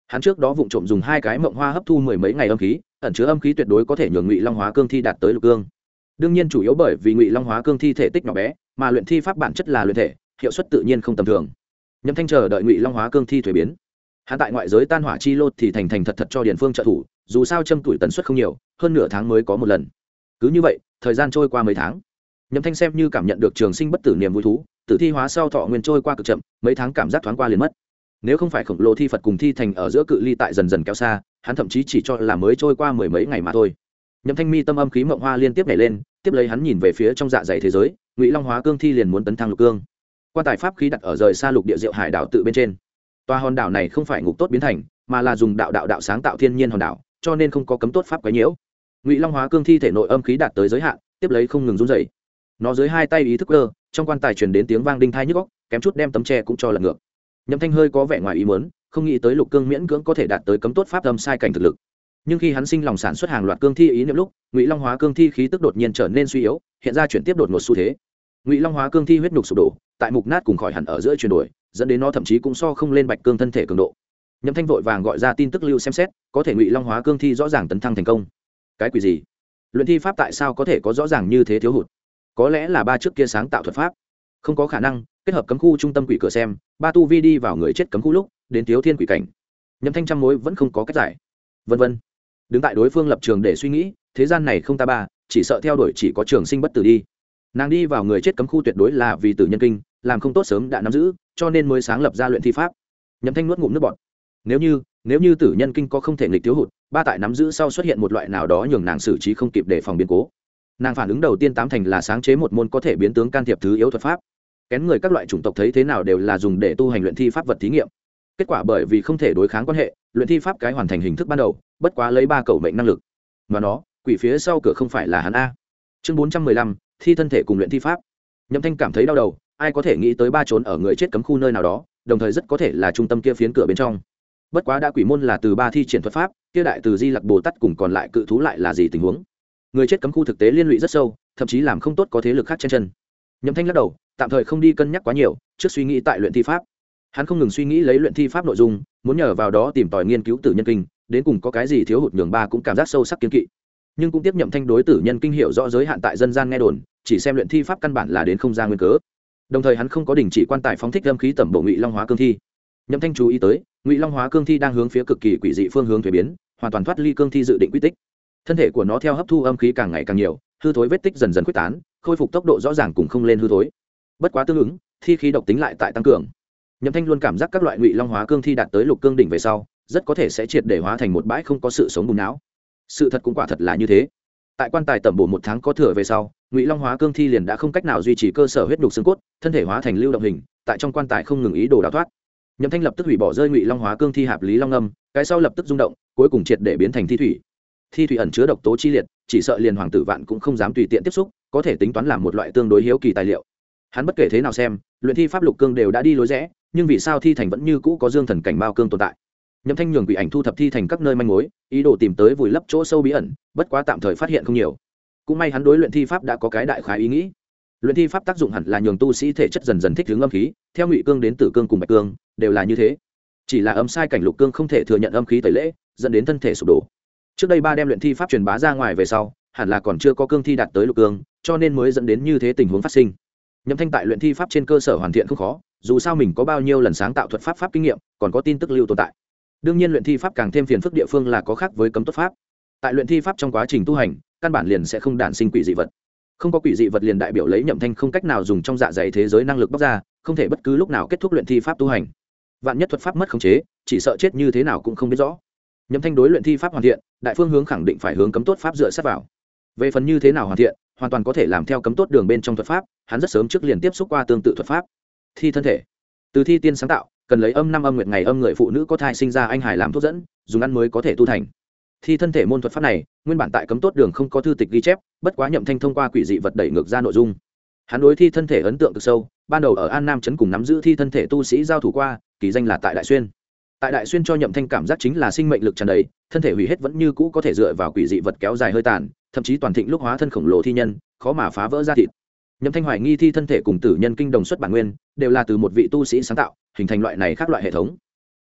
Hắn trước đó vụng trộm dùng 2 cái mộng hoa hấp thu mười mấy ngày âm khí, ẩn chứa âm khí tuyệt đối có thể nhường Ngụy Long Hóa Cương thi đạt tới lục cương. Đương nhiên chủ yếu bởi vì Ngụy Long Hóa Cương thi thể tích nhỏ bé, mà luyện thi pháp bản chất là luyện thể, hiệu suất tự nhiên không tầm thường. Nhậm Thanh chờ đợi Ngụy Long Hóa Cương thi thuế biến. Hắn tại ngoại giới tan hỏa chi lô thì thành thật thật cho Điền Phương trợ thủ, dù sao châm tuổi tần suất không nhiều, hơn nửa tháng mới có một lần. Cứ như vậy, thời gian trôi qua mấy tháng. Nhậm Thanh xem như cảm nhận được trường sinh bất tử niềm vui thú, tử thi hóa sau thọ nguyên trôi qua cực chậm, mấy tháng cảm giác thoáng qua liền mất. Nếu không phải khổng lồ thi Phật cùng thi thành ở giữa cự ly tại dần dần kéo xa, hắn thậm chí chỉ cho là mới trôi qua mười mấy ngày mà thôi. Nhậm Thanh mi tâm âm khí mộng hoa liên tiếp nhảy lên, tiếp lấy hắn nhìn về phía trong dạ dày thế giới, Ngụy Long Hóa Cương thi liền muốn tấn thăng lục cương. Quan tài pháp khí đặt ở rời xa lục địa Diệu Hải đảo tự bên trên. Tòa hòn đảo này không phải ngục tốt biến thành, mà là dùng đạo sáng tạo thiên nhiên hòn đảo, cho nên không có cấm tốt pháp quấy nhiễu. Ngụy Long Hóa Cương thi thể nội âm khí đạt tới giới hạn, tiếp lấy không ngừng run rẩy. Nó dưới hai tay ý thức cơ, trong quan tài truyền đến tiếng vang đinh tai nhức óc, kém chút đem tấm tre cũng cho lật ngược. Nhậm Thanh hơi có vẻ ngoài ý muốn, không nghĩ tới lục cương miễn cưỡng có thể đạt tới cấm tốt pháp âm sai cảnh thực lực. Nhưng khi hắn sinh lòng sản xuất hàng loạt cương thi ý niệm lúc, Ngụy Long Hóa Cương thi khí tức đột nhiên trở nên suy yếu, hiện ra chuyển tiếp đột ngột xu thế. Ngụy Long Hóa Cương thi huyết nhục sụp đổ, tại mục nát cùng khỏi hẳn ở giữa chuyển đổi, dẫn đến nó thậm chí cũng so không lên bạch cương thân thể cường độ. Nhậm Thanh vội vàng gọi ra tin tức lưu xem xét, có thể Ngụy Long Hóa Cương thi rõ ràng tấn thăng thành công. Cái quỷ gì? Luyện thi pháp tại sao có thể có rõ ràng như thế thiếu hụt? Có lẽ là ba trước kia sáng tạo thuật pháp, không có khả năng kết hợp cấm khu trung tâm quỷ cửa xem, ba tu vi đi vào người chết cấm khu lúc đến thiếu thiên quỷ cảnh. Nhậm Thanh trăm mối vẫn không có cách giải. Vân vân. Đứng tại đối phương lập trường để suy nghĩ, thế gian này không ta ba, chỉ sợ theo đuổi chỉ có trường sinh bất tử đi. Nàng đi vào người chết cấm khu tuyệt đối là vì tử nhân kinh, làm không tốt sớm đã nắm giữ, cho nên mới sáng lập ra luyện thi pháp. Nhậm Thanh nuốt ngụm nước bọt. Nếu như tử nhân kinh có không thể nghịch thiếu hụt, ba tại nắm giữ sau xuất hiện một loại nào đó nhường nàng xử trí không kịp để phòng biến cố. Nàng phản ứng đầu tiên tám thành là sáng chế một môn có thể biến tướng can thiệp thứ yếu thuật pháp. Kén người các loại chủng tộc thấy thế nào đều là dùng để tu hành luyện thi pháp vật thí nghiệm. Kết quả bởi vì không thể đối kháng quan hệ, luyện thi pháp cái hoàn thành hình thức ban đầu, bất quá lấy ba cầu mệnh năng lực. Mà nó, quỷ phía sau cửa không phải là hắn a. Chương 415, thi thân thể cùng luyện thi pháp. Nhậm Thanh cảm thấy đau đầu, ai có thể nghĩ tới ba trốn ở người chết cấm khu nơi nào đó, đồng thời rất có thể là trung tâm kia phiến cửa bên trong. Bất quá đã quỷ môn là từ ba thi triển thuật pháp, kia đại từ Di Lặc Bồ Tát cùng còn lại cự thú lại là gì tình huống? Người chết cấm khu thực tế liên lụy rất sâu, thậm chí làm không tốt có thế lực khác chen chân. Nhậm Thanh lắc đầu, tạm thời không đi cân nhắc quá nhiều, trước suy nghĩ tại luyện thi pháp. Hắn không ngừng suy nghĩ lấy luyện thi pháp nội dung, muốn nhờ vào đó tìm tòi nghiên cứu tử nhân kinh, đến cùng có cái gì thiếu hụt nhường ba cũng cảm giác sâu sắc kiên kỵ. Nhưng cũng tiếp Nhậm Thanh đối tử nhân kinh hiểu rõ giới hạn tại dân gian nghe đồn, chỉ xem luyện thi pháp căn bản là đến không ra nguyên cớ. Đồng thời hắn không có đình chỉ quan tài phóng thích âm khí tẩm bổ Ngụy Long Hóa Cương thi. Nhậm Thanh chú ý tới, Ngụy Long Hóa Cương thi đang hướng phía cực kỳ quỷ dị phương hướng thay biến, hoàn toàn thoát ly cương thi dự định quy tích. Thân thể của nó theo hấp thu âm khí càng ngày càng nhiều, hư thối vết tích dần dần khuếch tán, khôi phục tốc độ rõ ràng cùng không lên hư thối. Bất quá tương ứng, thi khí độc tính lại tại tăng cường. Nhậm Thanh luôn cảm giác các loại Ngụy Long Hóa Cương thi đạt tới lục cương đỉnh về sau, rất có thể sẽ triệt để hóa thành một bãi không có sự sống bùn não. Sự thật cũng quả thật là như thế. Tại quan tài tẩm bổ một tháng có thừa về sau, Ngụy Long Hóa Cương thi liền đã không cách nào duy trì cơ sở huyết nhục xương cốt, thân thể hóa thành lưu động hình, tại trong quan tài không ngừng ý đồ đào thoát. Nhậm Thanh lập tức hủy bỏ rơi Ngụy Long Hóa Cương thi hạp lý long âm, cái sau lập tức rung động, cuối cùng triệt để biến thành thi thủy. Thi thủy ẩn chứa độc tố chi liệt, chỉ sợ liền hoàng tử vạn cũng không dám tùy tiện tiếp xúc, có thể tính toán làm một loại tương đối hiếu kỳ tài liệu. Hắn bất kể thế nào xem, luyện thi pháp lục cương đều đã đi lối rẽ, nhưng vì sao thi thành vẫn như cũ có dương thần cảnh bao cương tồn tại? Nhậm Thanh nhường quỷ ảnh thu thập thi thành các nơi manh mối, ý đồ tìm tới vùi lấp chỗ sâu bí ẩn, bất quá tạm thời phát hiện không nhiều. Cũng may hắn đối luyện thi pháp đã có cái đại khái ý nghĩ. Luyện thi pháp tác dụng hẳn là nhường tu sĩ thể chất dần dần thích ứng âm khí, theo ngụy cương đến tử cương cùng bạch cương, đều là như thế. Chỉ là âm sai cảnh lục cương không thể thừa nhận âm khí tẩy lễ, dẫn đến thân thể sụp đổ. Trước đây ba đem luyện thi pháp truyền bá ra ngoài về sau, hẳn là còn chưa có cương thi đạt tới lục cương, cho nên mới dẫn đến như thế tình huống phát sinh. Nhậm Thanh tại luyện thi pháp trên cơ sở hoàn thiện không khó, dù sao mình có bao nhiêu lần sáng tạo thuật pháp kinh nghiệm, còn có tin tức lưu tồn tại. Đương nhiên luyện thi pháp càng thêm phiền phức địa phương là có khác với cấm tốt pháp. Tại luyện thi pháp trong quá trình tu hành, căn bản liền sẽ không đản sinh quỷ dị vật. Không có quỷ dị vật liền đại biểu lấy Nhậm Thanh không cách nào dùng trong dạ dày thế giới năng lực bóc ra, không thể bất cứ lúc nào kết thúc luyện thi pháp tu hành. Vạn nhất thuật pháp mất khống chế, chỉ sợ chết như thế nào cũng không biết rõ. Nhậm Thanh đối luyện thi pháp hoàn thiện, đại phương hướng khẳng định phải hướng cấm tốt pháp dựa sát vào. Về phần như thế nào hoàn thiện, hoàn toàn có thể làm theo cấm tốt đường bên trong thuật pháp, hắn rất sớm trước liền tiếp xúc qua tương tự thuật pháp. Thi thân thể, từ thi tiên sáng tạo, cần lấy âm năm âm nguyệt ngày âm người phụ nữ có thai sinh ra anh hải làm thuốc dẫn, dùng ăn mới có thể tu thành. Thi thân thể môn thuật pháp này, nguyên bản tại cấm tốt đường không có thư tịch ghi chép, bất quá Nhậm Thanh thông qua quỷ dị vật đẩy ngược ra nội dung. Hắn đối thi thân thể ấn tượng cực sâu, ban đầu ở An Nam trấn cùng nắm giữ thi thân thể tu sĩ giao thủ qua, kỳ danh là tại Đại Xuyên. Tại Đại Xuyên cho Nhậm Thanh cảm giác chính là sinh mệnh lực tràn đầy, thân thể hủy hết vẫn như cũ có thể dựa vào quỷ dị vật kéo dài hơi tàn, thậm chí toàn thịnh lúc hóa thân khổng lồ thi nhân, khó mà phá vỡ ra thịt. Nhậm Thanh hoài nghi thi thân thể cùng tử nhân kinh đồng xuất bản nguyên, đều là từ một vị tu sĩ sáng tạo, hình thành loại này khác loại hệ thống.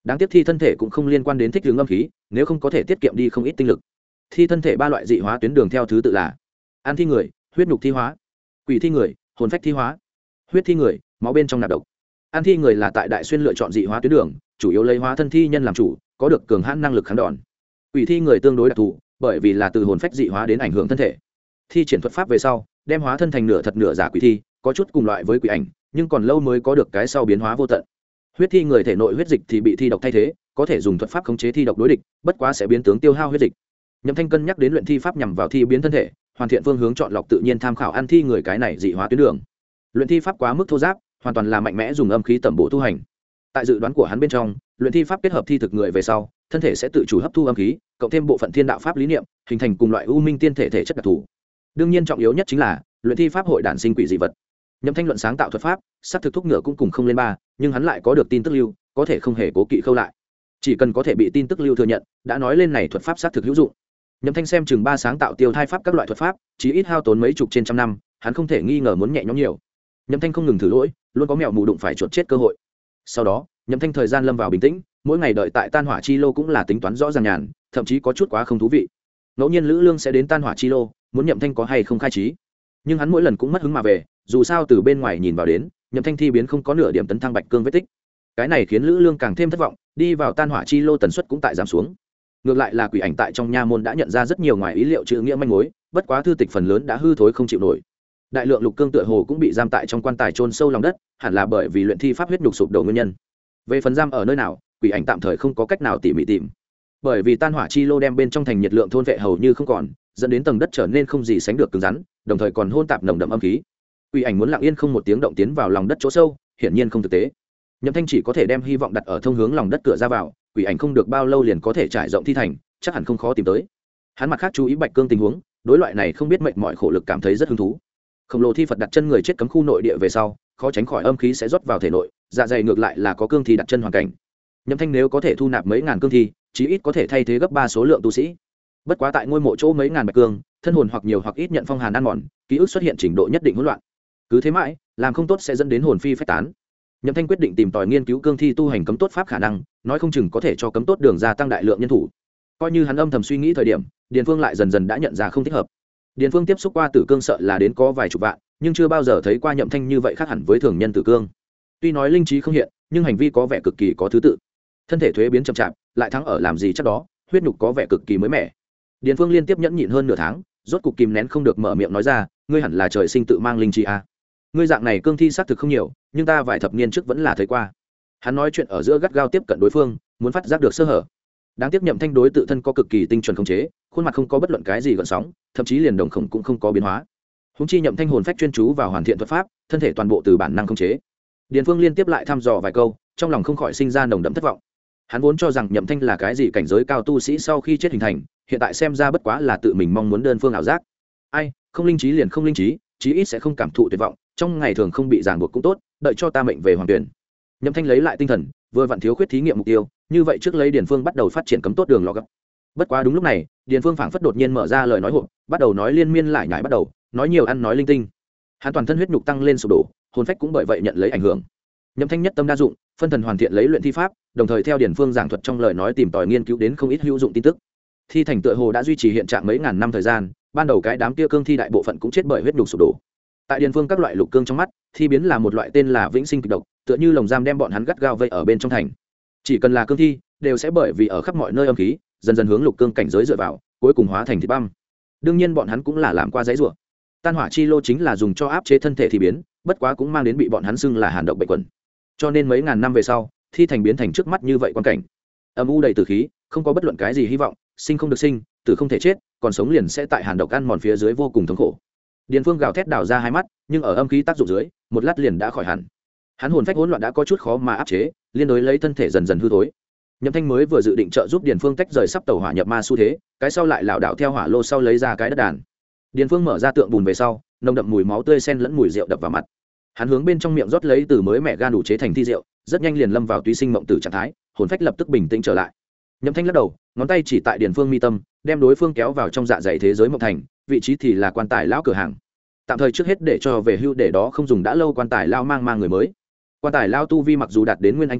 đáng tiếc thi thân thể cũng không liên quan đến thích ứng âm khí, nếu không có thể tiết kiệm đi không ít tinh lực. Thi thân thể 3 loại dị hóa tuyến đường theo thứ tự là ăn thi người, huyết nhục thi hóa, quỷ thi người, hồn phách thi hóa. Huyết thi người, máu bên trong nạp độc. Ăn thi người là tại Đại Xuyên lựa chọn dị hóa tuyến đường, chủ yếu lấy hóa thân thi nhân làm chủ, có được cường hãn năng lực kháng đòn. Quỷ thi người tương đối đặc thù, bởi vì là từ hồn phách dị hóa đến ảnh hưởng thân thể. Thi triển thuật pháp về sau, đem hóa thân thành nửa thật nửa giả quỷ thi, có chút cùng loại với quỷ ảnh, nhưng còn lâu mới có được cái sau biến hóa vô tận. Huyết thi người thể nội huyết dịch thì bị thi độc thay thế, có thể dùng thuật pháp khống chế thi độc đối địch, bất quá sẽ biến tướng tiêu hao huyết dịch. Nhậm Thanh cân nhắc đến luyện thi pháp nhằm vào thi biến thân thể, hoàn thiện phương hướng chọn lọc tự nhiên tham khảo ăn thi người cái này dị hóa tuyến đường. Luyện thi pháp quá mức thô giáp, hoàn toàn là mạnh mẽ dùng âm khí tẩm bổ tu hành. Tại dự đoán của hắn bên trong, luyện thi pháp kết hợp thi thực người về sau, thân thể sẽ tự chủ hấp thu âm khí, cộng thêm bộ phận thiên đạo pháp lý niệm, hình thành cùng loại u minh tiên thể thể chất đặc thù. Đương nhiên trọng yếu nhất chính là luyện thi pháp hội đản sinh quỷ dị vật. Nhậm Thanh luận sáng tạo thuật pháp, sắc thực thúc ngựa cũng cùng không lên ba, nhưng hắn lại có được tin tức lưu, có thể không hề cố kỵ khâu lại. Chỉ cần có thể bị tin tức lưu thừa nhận, đã nói lên này thuật pháp xác thực hữu dụng. Nhậm Thanh xem chừng 3 sáng tạo tiêu thai pháp các loại thuật pháp, chí ít hao tốn mấy chục trên trăm năm, hắn không thể nghi ngờ muốn nhẹ nhõm nhiều. Nhậm Thanh không ngừng thử lỗi, luôn có mèo mù đụng phải chuột chết cơ hội. Sau đó, Nhậm Thanh thời gian lâm vào bình tĩnh, mỗi ngày đợi tại Tan Hỏa Chi Lô cũng là tính toán rõ ràng nhàn, thậm chí có chút quá không thú vị. Ngẫu nhiên Lữ Lương sẽ đến Tan Hỏa Chi Lô, muốn Nhậm Thanh có hay không khai trí, nhưng hắn mỗi lần cũng mất hứng mà về, dù sao từ bên ngoài nhìn vào đến, Nhậm Thanh thi biến không có nửa điểm tấn thăng bạch cương vết tích. Cái này khiến Lữ Lương càng thêm thất vọng, đi vào Tan Hỏa Chi Lô tần suất cũng tại giảm xuống. Ngược lại là quỷ ảnh tại trong nha môn đã nhận ra rất nhiều ngoài ý liệu chữ nghĩa manh mối, bất quá thư tịch phần lớn đã hư thối không chịu nổi. Đại lượng lục cương tựa hồ cũng bị giam tại trong quan tài chôn sâu lòng đất, hẳn là bởi vì luyện thi pháp huyết nhục sụp đổ nguyên nhân. Về phần giam ở nơi nào, quỷ ảnh tạm thời không có cách nào tỉ mỉ tìm, bởi vì Tan Hỏa Chi Lô đem bên trong thành nhiệt lượng thôn vệ hầu như không còn, dẫn đến tầng đất trở nên không gì sánh được cứng rắn, đồng thời còn hôn tạp nồng đậm âm khí. Quỷ ảnh muốn lặng yên không một tiếng động tiến vào lòng đất chỗ sâu, hiển nhiên không thực tế. Nhậm Thanh chỉ có thể đem hy vọng đặt ở thông hướng lòng đất cửa ra vào, quỷ ảnh không được bao lâu liền có thể trải rộng thi thành, chắc hẳn không khó tìm tới. Hắn mặt khác chú ý bạch cương tình huống, đối loại này không biết mệnh mọi khổ lực cảm thấy rất hứng thú. Khổng lồ thi Phật đặt chân người chết cấm khu nội địa về sau, khó tránh khỏi âm khí sẽ rót vào thể nội, dạ dày ngược lại là có cương thi đặt chân hoàn cảnh. Nhậm Thanh nếu có thể thu nạp mấy ngàn cương thi, chí ít có thể thay thế gấp 3 số lượng tu sĩ. Bất quá tại ngôi mộ chỗ mấy ngàn bạch cương, thân hồn hoặc nhiều hoặc ít nhận phong hàn ăn mòn, ký ức xuất hiện trình độ nhất định hỗn loạn. Cứ thế mãi, làm không tốt sẽ dẫn đến hồn phi phách tán. Nhậm Thanh quyết định tìm tòi nghiên cứu cương thi tu hành cấm tốt pháp khả năng, nói không chừng có thể cho cấm tốt đường gia tăng đại lượng nhân thủ. Coi như hắn âm thầm suy nghĩ thời điểm, Điền Phương lại dần dần đã nhận ra không thích hợp. Điền Phương tiếp xúc qua tử cương sợ là đến có vài chục vạn, nhưng chưa bao giờ thấy qua Nhậm Thanh như vậy khác hẳn với thường nhân tử cương. Tuy nói linh trí không hiện, nhưng hành vi có vẻ cực kỳ có thứ tự. Thân thể thuế biến chậm chạp, lại thắng ở làm gì chắc đó, huyết nhục có vẻ cực kỳ mới mẻ. Điền Phương liên tiếp nhẫn nhịn hơn nửa tháng, rốt cục kìm nén không được mở miệng nói ra, ngươi hẳn là trời sinh tự mang linh trí à? Ngươi dạng này cương thi xác thực không nhiều, nhưng ta vài thập niên trước vẫn là thấy qua. Hắn nói chuyện ở giữa gắt gao tiếp cận đối phương, muốn phát giác được sơ hở. Đáng tiếc Nhậm Thanh đối tự thân có cực kỳ tinh chuẩn khống chế, khuôn mặt không có bất luận cái gì gợn sóng, thậm chí liền đồng khổng cũng không có biến hóa. Húng chi Nhậm Thanh hồn phách chuyên chú vào hoàn thiện thuật pháp, thân thể toàn bộ từ bản năng khống chế. Điền Phương liên tiếp lại thăm dò vài câu, trong lòng không khỏi sinh ra nồng đậm thất vọng. Hắn vốn cho rằng Nhậm Thanh là cái gì cảnh giới cao tu sĩ sau khi chết hình thành, hiện tại xem ra bất quá là tự mình mong muốn đơn phương ảo giác. Ai, không linh trí liền không linh trí, chí ít sẽ không cảm thụ tuyệt vọng, trong ngày thường không bị ràng buộc cũng tốt, đợi cho ta mệnh về hoàng tuyển. Nhậm Thanh lấy lại tinh thần, vừa vặn thiếu khuyết thí nghiệm mục tiêu, như vậy trước lấy Điền Phương bắt đầu phát triển cấm tốt đường lò gấp. Bất quá đúng lúc này, Điền Phương phảng phất đột nhiên mở ra lời nói hộp, bắt đầu nói liên miên lại nhải bắt đầu, nói nhiều ăn nói linh tinh. Hắn toàn thân huyết nhục tăng lên sụp đổ, hồn phách cũng bởi vậy nhận lấy ảnh hưởng. Nhậm Thanh nhất tâm đa dụng, phân thần hoàn thiện lấy luyện thi pháp, đồng thời theo Điền Phương giảng thuật trong lời nói tìm tòi nghiên cứu đến không ít hữu dụng tin tức. Thi thành tựa hồ đã duy trì hiện trạng mấy ngàn năm thời gian, ban đầu cái đám kia cương thi đại bộ phận cũng chết bởi huyết nhục sụp đổ. Tại Điền Phương các loại lục cương trong mắt, thi biến là một loại tên là vĩnh sinh kịch độc, tựa như lồng giam đem bọn hắn gắt gao vây ở bên trong thành. Chỉ cần là cương thi, đều sẽ bởi vì ở khắp mọi nơi âm khí, dần dần hướng lục cương cảnh giới dựa vào, cuối cùng hóa thành thịt băm. Đương nhiên bọn hắn cũng là làm qua giấy rủa. Tan Hỏa Chi Lô chính là dùng cho áp chế thân thể thi biến, bất quá cũng mang đến bị bọn hắn xưng là hàn độc bệnh quẩn. Cho nên mấy ngàn năm về sau, thi thành biến thành trước mắt như vậy quan cảnh. Âm u đầy tử khí, không có bất luận cái gì hy vọng, sinh không được sinh, tử không thể chết, còn sống liền sẽ tại hàn độc ăn mòn phía dưới vô cùng thống khổ. Điền Phương gào thét đảo ra hai mắt, nhưng ở âm khí tác dụng dưới, một lát liền đã khỏi hẳn. Hắn hồn phách hỗn loạn đã có chút khó mà áp chế, liên đối lấy thân thể dần dần hư thối. Nhậm Thanh mới vừa dự định trợ giúp Điền Phương tách rời sắp tẩu hỏa nhập ma xu thế, cái sau lại lảo đảo theo hỏa lô sau lấy ra cái đất đàn. Điền Phương mở ra tượng bùn về sau, nồng đậm mùi máu tươi xen lẫn mùi rượu đập vào mặt. Hắn hướng bên trong miệng rót lấy từ mới mẹ gan đủ chế thành thi rượu, rất nhanh liền lâm vào túy sinh mộng tử trạng thái, hồn phách lập tức bình tĩnh trở lại. Nhậm Thanh lắc đầu, ngón tay chỉ tại Điền Phương mi tâm, đem đối phương kéo vào trong dạ dày thế giới mộng thành, vị trí thì là quan tài lão cửa hàng. Tạm thời trước hết để cho về hưu, để đó không dùng đã lâu quan tài lão mang người mới. Quan tài lão tu vi mặc dù đạt đến nguyên anh kỳ,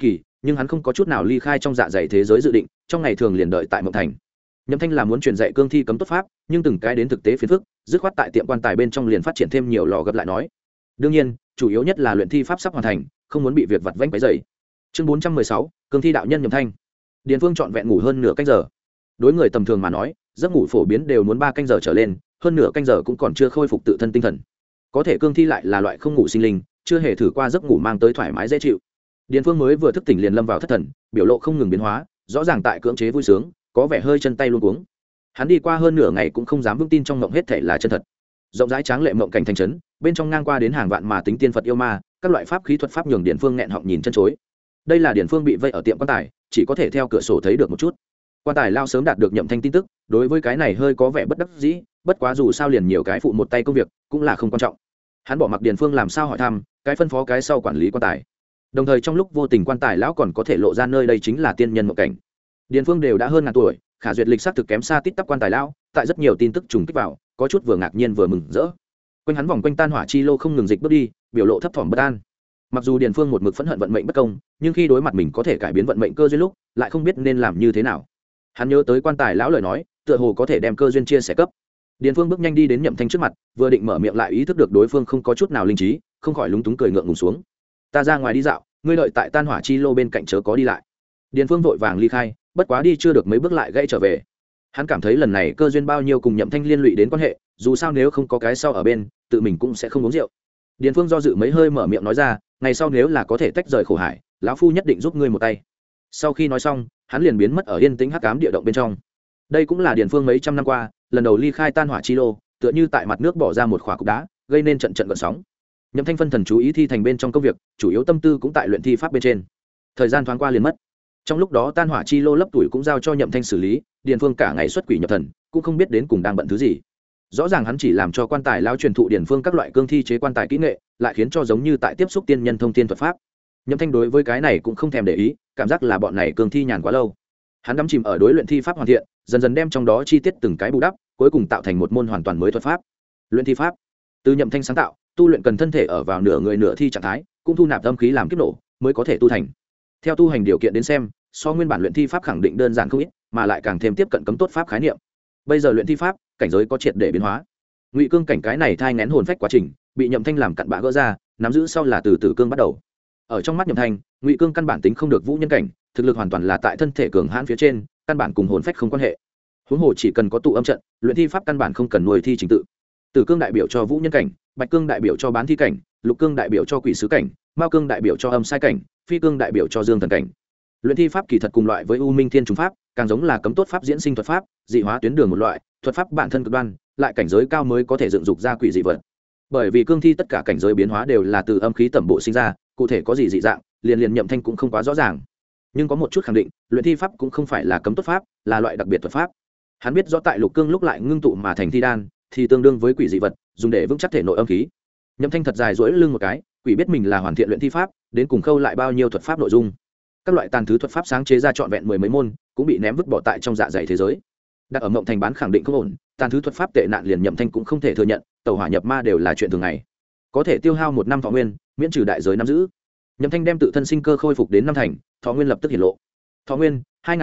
nhưng hắn không có chút nào ly khai trong dạ dày thế giới dự định, trong ngày thường liền đợi tại mộng thành. Nhậm Thanh là muốn truyền dạy cương thi cấm tốt pháp, nhưng từng cái đến thực tế phiền phức, dứt khoát tại tiệm quan tài bên trong liền phát triển thêm nhiều lò gấp lại nói. Đương nhiên, chủ yếu nhất là luyện thi pháp sắp hoàn thành, không muốn bị việc vặt vãnh quấy rầy. Chương 416, cương thi đạo nhân Nhậm Thanh. Điền Phương trọn vẹn ngủ hơn nửa canh giờ. Đối người tầm thường mà nói, giấc ngủ phổ biến đều muốn 3 canh giờ trở lên, hơn nửa canh giờ cũng còn chưa khôi phục tự thân tinh thần. Có thể cương thi lại là loại không ngủ sinh linh, chưa hề thử qua giấc ngủ mang tới thoải mái dễ chịu. Điền Phương mới vừa thức tỉnh liền lâm vào thất thần, biểu lộ không ngừng biến hóa, rõ ràng tại cưỡng chế vui sướng, có vẻ hơi chân tay luống cuống. Hắn đi qua hơn nửa ngày cũng không dám vững tin trong mộng hết thảy là chân thật. Rộng rãi tráng lệ mộng cảnh thành trấn, bên trong ngang qua đến hàng vạn mà tính tiên Phật yêu ma, các loại pháp khí thuật pháp nhường Điền Phương nghẹn họng nhìn chân chối. Đây là Điền Phương bị vây ở tiệm quan tài, chỉ có thể theo cửa sổ thấy được một chút. Quan tài lao sớm đạt được Nhậm Thanh tin tức, đối với cái này hơi có vẻ bất đắc dĩ, bất quá dù sao liền nhiều cái phụ một tay công việc, cũng là không quan trọng. Hắn bỏ mặc Điền Phương làm sao hỏi thăm, cái phân phó cái sau quản lý quan tài. Đồng thời trong lúc vô tình quan tài lão còn có thể lộ ra nơi đây chính là tiên nhân mộng cảnh. Điền Phương đều đã hơn ngàn tuổi, khả duyệt lịch xác thực kém xa tít tắp quan tài lão, tại rất nhiều tin tức trùng kích vào, có chút vừa ngạc nhiên vừa mừng rỡ. Quanh hắn vòng quanh tan hỏa chi lô không ngừng dịch bước đi, biểu lộ thấp thỏm bất an. Mặc dù Điền Phương một mực phẫn hận vận mệnh bất công, nhưng khi đối mặt mình có thể cải biến vận mệnh cơ duyên lúc, lại không biết nên làm như thế nào. Hắn nhớ tới quan tài lão lời nói, tựa hồ có thể đem cơ duyên chia sẻ cấp. Điền Phương bước nhanh đi đến Nhậm Thanh trước mặt, vừa định mở miệng lại ý thức được đối phương không có chút nào linh trí, không khỏi lúng túng cười ngượng ngùng xuống. Ta ra ngoài đi dạo, ngươi đợi tại tan hỏa chi lô bên cạnh chớ có đi lại. Điền Phương vội vàng ly khai, bất quá đi chưa được mấy bước lại gãy trở về. Hắn cảm thấy lần này cơ duyên bao nhiêu cùng Nhậm Thanh liên lụy đến quan hệ, dù sao nếu không có cái sau ở bên, tự mình cũng sẽ không uống rượu. Điền Phương do dự mấy hơi mở miệng nói ra, ngày sau nếu là có thể tách rời khổ hải, lão phu nhất định giúp ngươi một tay. Sau khi nói xong, hắn liền biến mất ở yên tĩnh hắc ám địa động bên trong. Đây cũng là Điền Phương mấy trăm năm qua lần đầu ly khai tan hỏa chi lô, tựa như tại mặt nước bỏ ra một khỏa cục đá, gây nên trận trận gợn sóng. Nhậm Thanh phân thần chú ý thi thành bên trong công việc, chủ yếu tâm tư cũng tại luyện thi pháp bên trên. Thời gian thoáng qua liền mất. Trong lúc đó tan hỏa chi lô lấp tuổi cũng giao cho Nhậm Thanh xử lý, Điền Phương cả ngày xuất quỷ nhập thần, cũng không biết đến cùng đang bận thứ gì. Rõ ràng hắn chỉ làm cho quan tài lao truyền thụ Điền Phương các loại cương thi chế quan tài kỹ nghệ, lại khiến cho giống như tại tiếp xúc tiên nhân thông tiên thuật pháp. Nhậm Thanh đối với cái này cũng không thèm để ý, cảm giác là bọn này cương thi nhàn quá lâu. Hắn đắm chìm ở đối luyện thi pháp hoàn thiện, dần dần đem trong đó chi tiết từng cái bù đắp, cuối cùng tạo thành một môn hoàn toàn mới thuật pháp. Luyện thi pháp, từ Nhậm Thanh sáng tạo, tu luyện cần thân thể ở vào nửa người nửa thi trạng thái, cũng thu nạp âm khí làm kiếp nổ, mới có thể tu thành. Theo tu hành điều kiện đến xem, so nguyên bản luyện thi pháp khẳng định đơn giản không ít, mà lại càng thêm tiếp cận cấm tốt pháp khái niệm. Bây giờ luyện thi pháp, cảnh giới có triệt để biến hóa. Ngụy cương cảnh cái này thai nghén hồn phách quá trình, bị Nhậm Thanh làm cặn bã gỡ ra, nắm giữ sau là từ từ cương bắt đầu. Ở trong mắt Nhậm Thanh, Ngụy cương căn bản tính không được vũ nhân cảnh, thực lực hoàn toàn là tại thân thể cường hãn phía trên, căn bản cùng hồn phách không quan hệ. Huống hồ chỉ cần có tụ âm trận, luyện thi pháp căn bản không cần nuôi thi trình tự. Tử cương đại biểu cho vũ nhân cảnh, bạch cương đại biểu cho bán thi cảnh, lục cương đại biểu cho quỷ sứ cảnh, mao cương đại biểu cho âm sai cảnh, phi cương đại biểu cho dương thần cảnh. Luyện thi pháp kỳ thật cùng loại với u minh thiên trùng pháp, càng giống là cấm tốt pháp diễn sinh thuật pháp, dị hóa tuyến đường một loại, thuật pháp bản thân cực đoan, lại cảnh giới cao mới có thể dựng dục ra quỷ dị vật. Bởi vì cương thi tất cả cảnh giới biến hóa đều là từ âm khí tẩm bộ sinh ra, cụ thể có gì dị dạng, liền Nhậm Thanh cũng không quá rõ ràng. Nhưng có một chút khẳng định, luyện thi pháp cũng không phải là cấm tốt pháp, là loại đặc biệt thuật pháp. Hắn biết rõ tại lục cương lúc lại ngưng tụ mà thành thi đan, thì tương đương với quỷ dị vật, dùng để vững chắc thể nội âm khí. Nhậm Thanh thật dài duỗi lưng một cái, quỷ biết mình là hoàn thiện luyện thi pháp, đến cùng khâu lại bao nhiêu thuật pháp nội dung. Các loại tàn thứ thuật pháp sáng chế ra trọn vẹn mười mấy môn, cũng bị ném vứt bỏ tại trong dạ dày thế giới. Đặt ở Mộng Thành bán khẳng định không ổn, tàn thứ thuật pháp tệ nạn liền Nhậm Thanh cũng không thể thừa nhận, tẩu hỏa nhập ma đều là chuyện thường ngày. Có thể tiêu hao 1 năm thọ nguyên, miễn trừ đại giới nắm giữ. Nhậm Thanh đem tự thân sinh cơ khôi phục đến năm thành, thọ nguyên lập tức hiển lộ. Thọ nguyên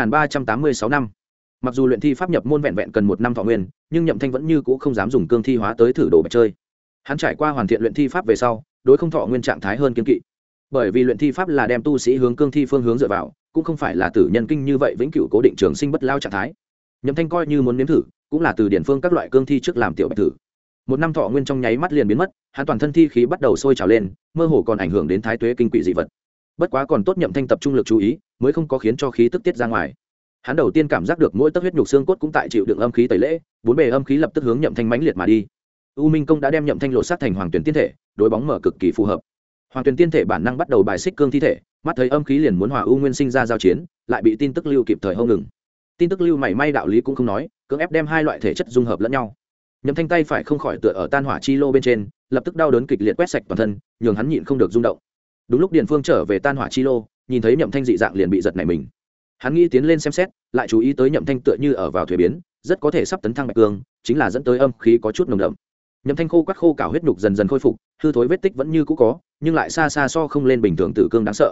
2386 năm. Mặc dù luyện thi pháp nhập môn vẹn vẹn cần 1 năm thọ nguyên, nhưng Nhậm Thanh vẫn như cũ không dám dùng cương thi hóa tới thử đồ bạch chơi. Hắn trải qua hoàn thiện luyện thi pháp về sau, đối không thọ nguyên trạng thái hơn kiên kỵ. Bởi vì luyện thi pháp là đem tu sĩ hướng cương thi phương hướng dựa vào, cũng không phải là tử nhân kinh như vậy vĩnh cửu cố định trường sinh bất lao trạng thái. Nhậm Thanh coi như muốn nếm thử, cũng là từ điển phương các loại cương thi trước làm tiểu bạch thử. 1 năm thọ nguyên trong nháy mắt liền biến mất, hắn toàn thân thi khí bắt đầu sôi trào lên, mơ hồ còn ảnh hưởng đến thái tuế kinh quỷ dị vật. Bất quá còn tốt Nhậm Thanh tập trung lực chú ý, mới không có khiến cho khí tức tiết ra ngoài. Hắn đầu tiên cảm giác được mỗi tấc huyết nhục xương cốt cũng tại chịu đựng âm khí tẩy lễ, bốn bề âm khí lập tức hướng Nhậm Thanh mãnh liệt mà đi. U Minh công đã đem Nhậm Thanh lột xác thành hoàng tuyển tiên thể, đối bóng mở cực kỳ phù hợp. Hoàng tuyển tiên thể bản năng bắt đầu bài xích cương thi thể, mắt thấy âm khí liền muốn hòa u nguyên sinh ra giao chiến, lại bị tin tức lưu kịp thời hông ngừng. Tin tức lưu mảy may đạo lý cũng không nói, cưỡng ép đem hai loại thể chất dung hợp lẫn nhau. Nhậm Thanh tay phải không khỏi tựa ở tan hỏa chi lô bên trên, lập tức đau đớn kịch liệt quét sạch toàn thân, nhường hắn nhịn không được rung động. Đúng lúc Điền Phương trở về tan hỏa chi lô, nhìn thấy Nhậm Thanh dị dạng liền bị giật nảy mình. Hắn nghĩ tiến lên xem xét, lại chú ý tới Nhậm Thanh tựa như ở vào thuế biến, rất có thể sắp tấn thăng bạch cương, chính là dẫn tới âm khí có chút nồng đậm. Nhậm Thanh khô quắt khô cào huyết nhục dần dần khôi phục, hư thối vết tích vẫn như cũ có, nhưng lại xa xa so không lên bình thường tử cương đáng sợ.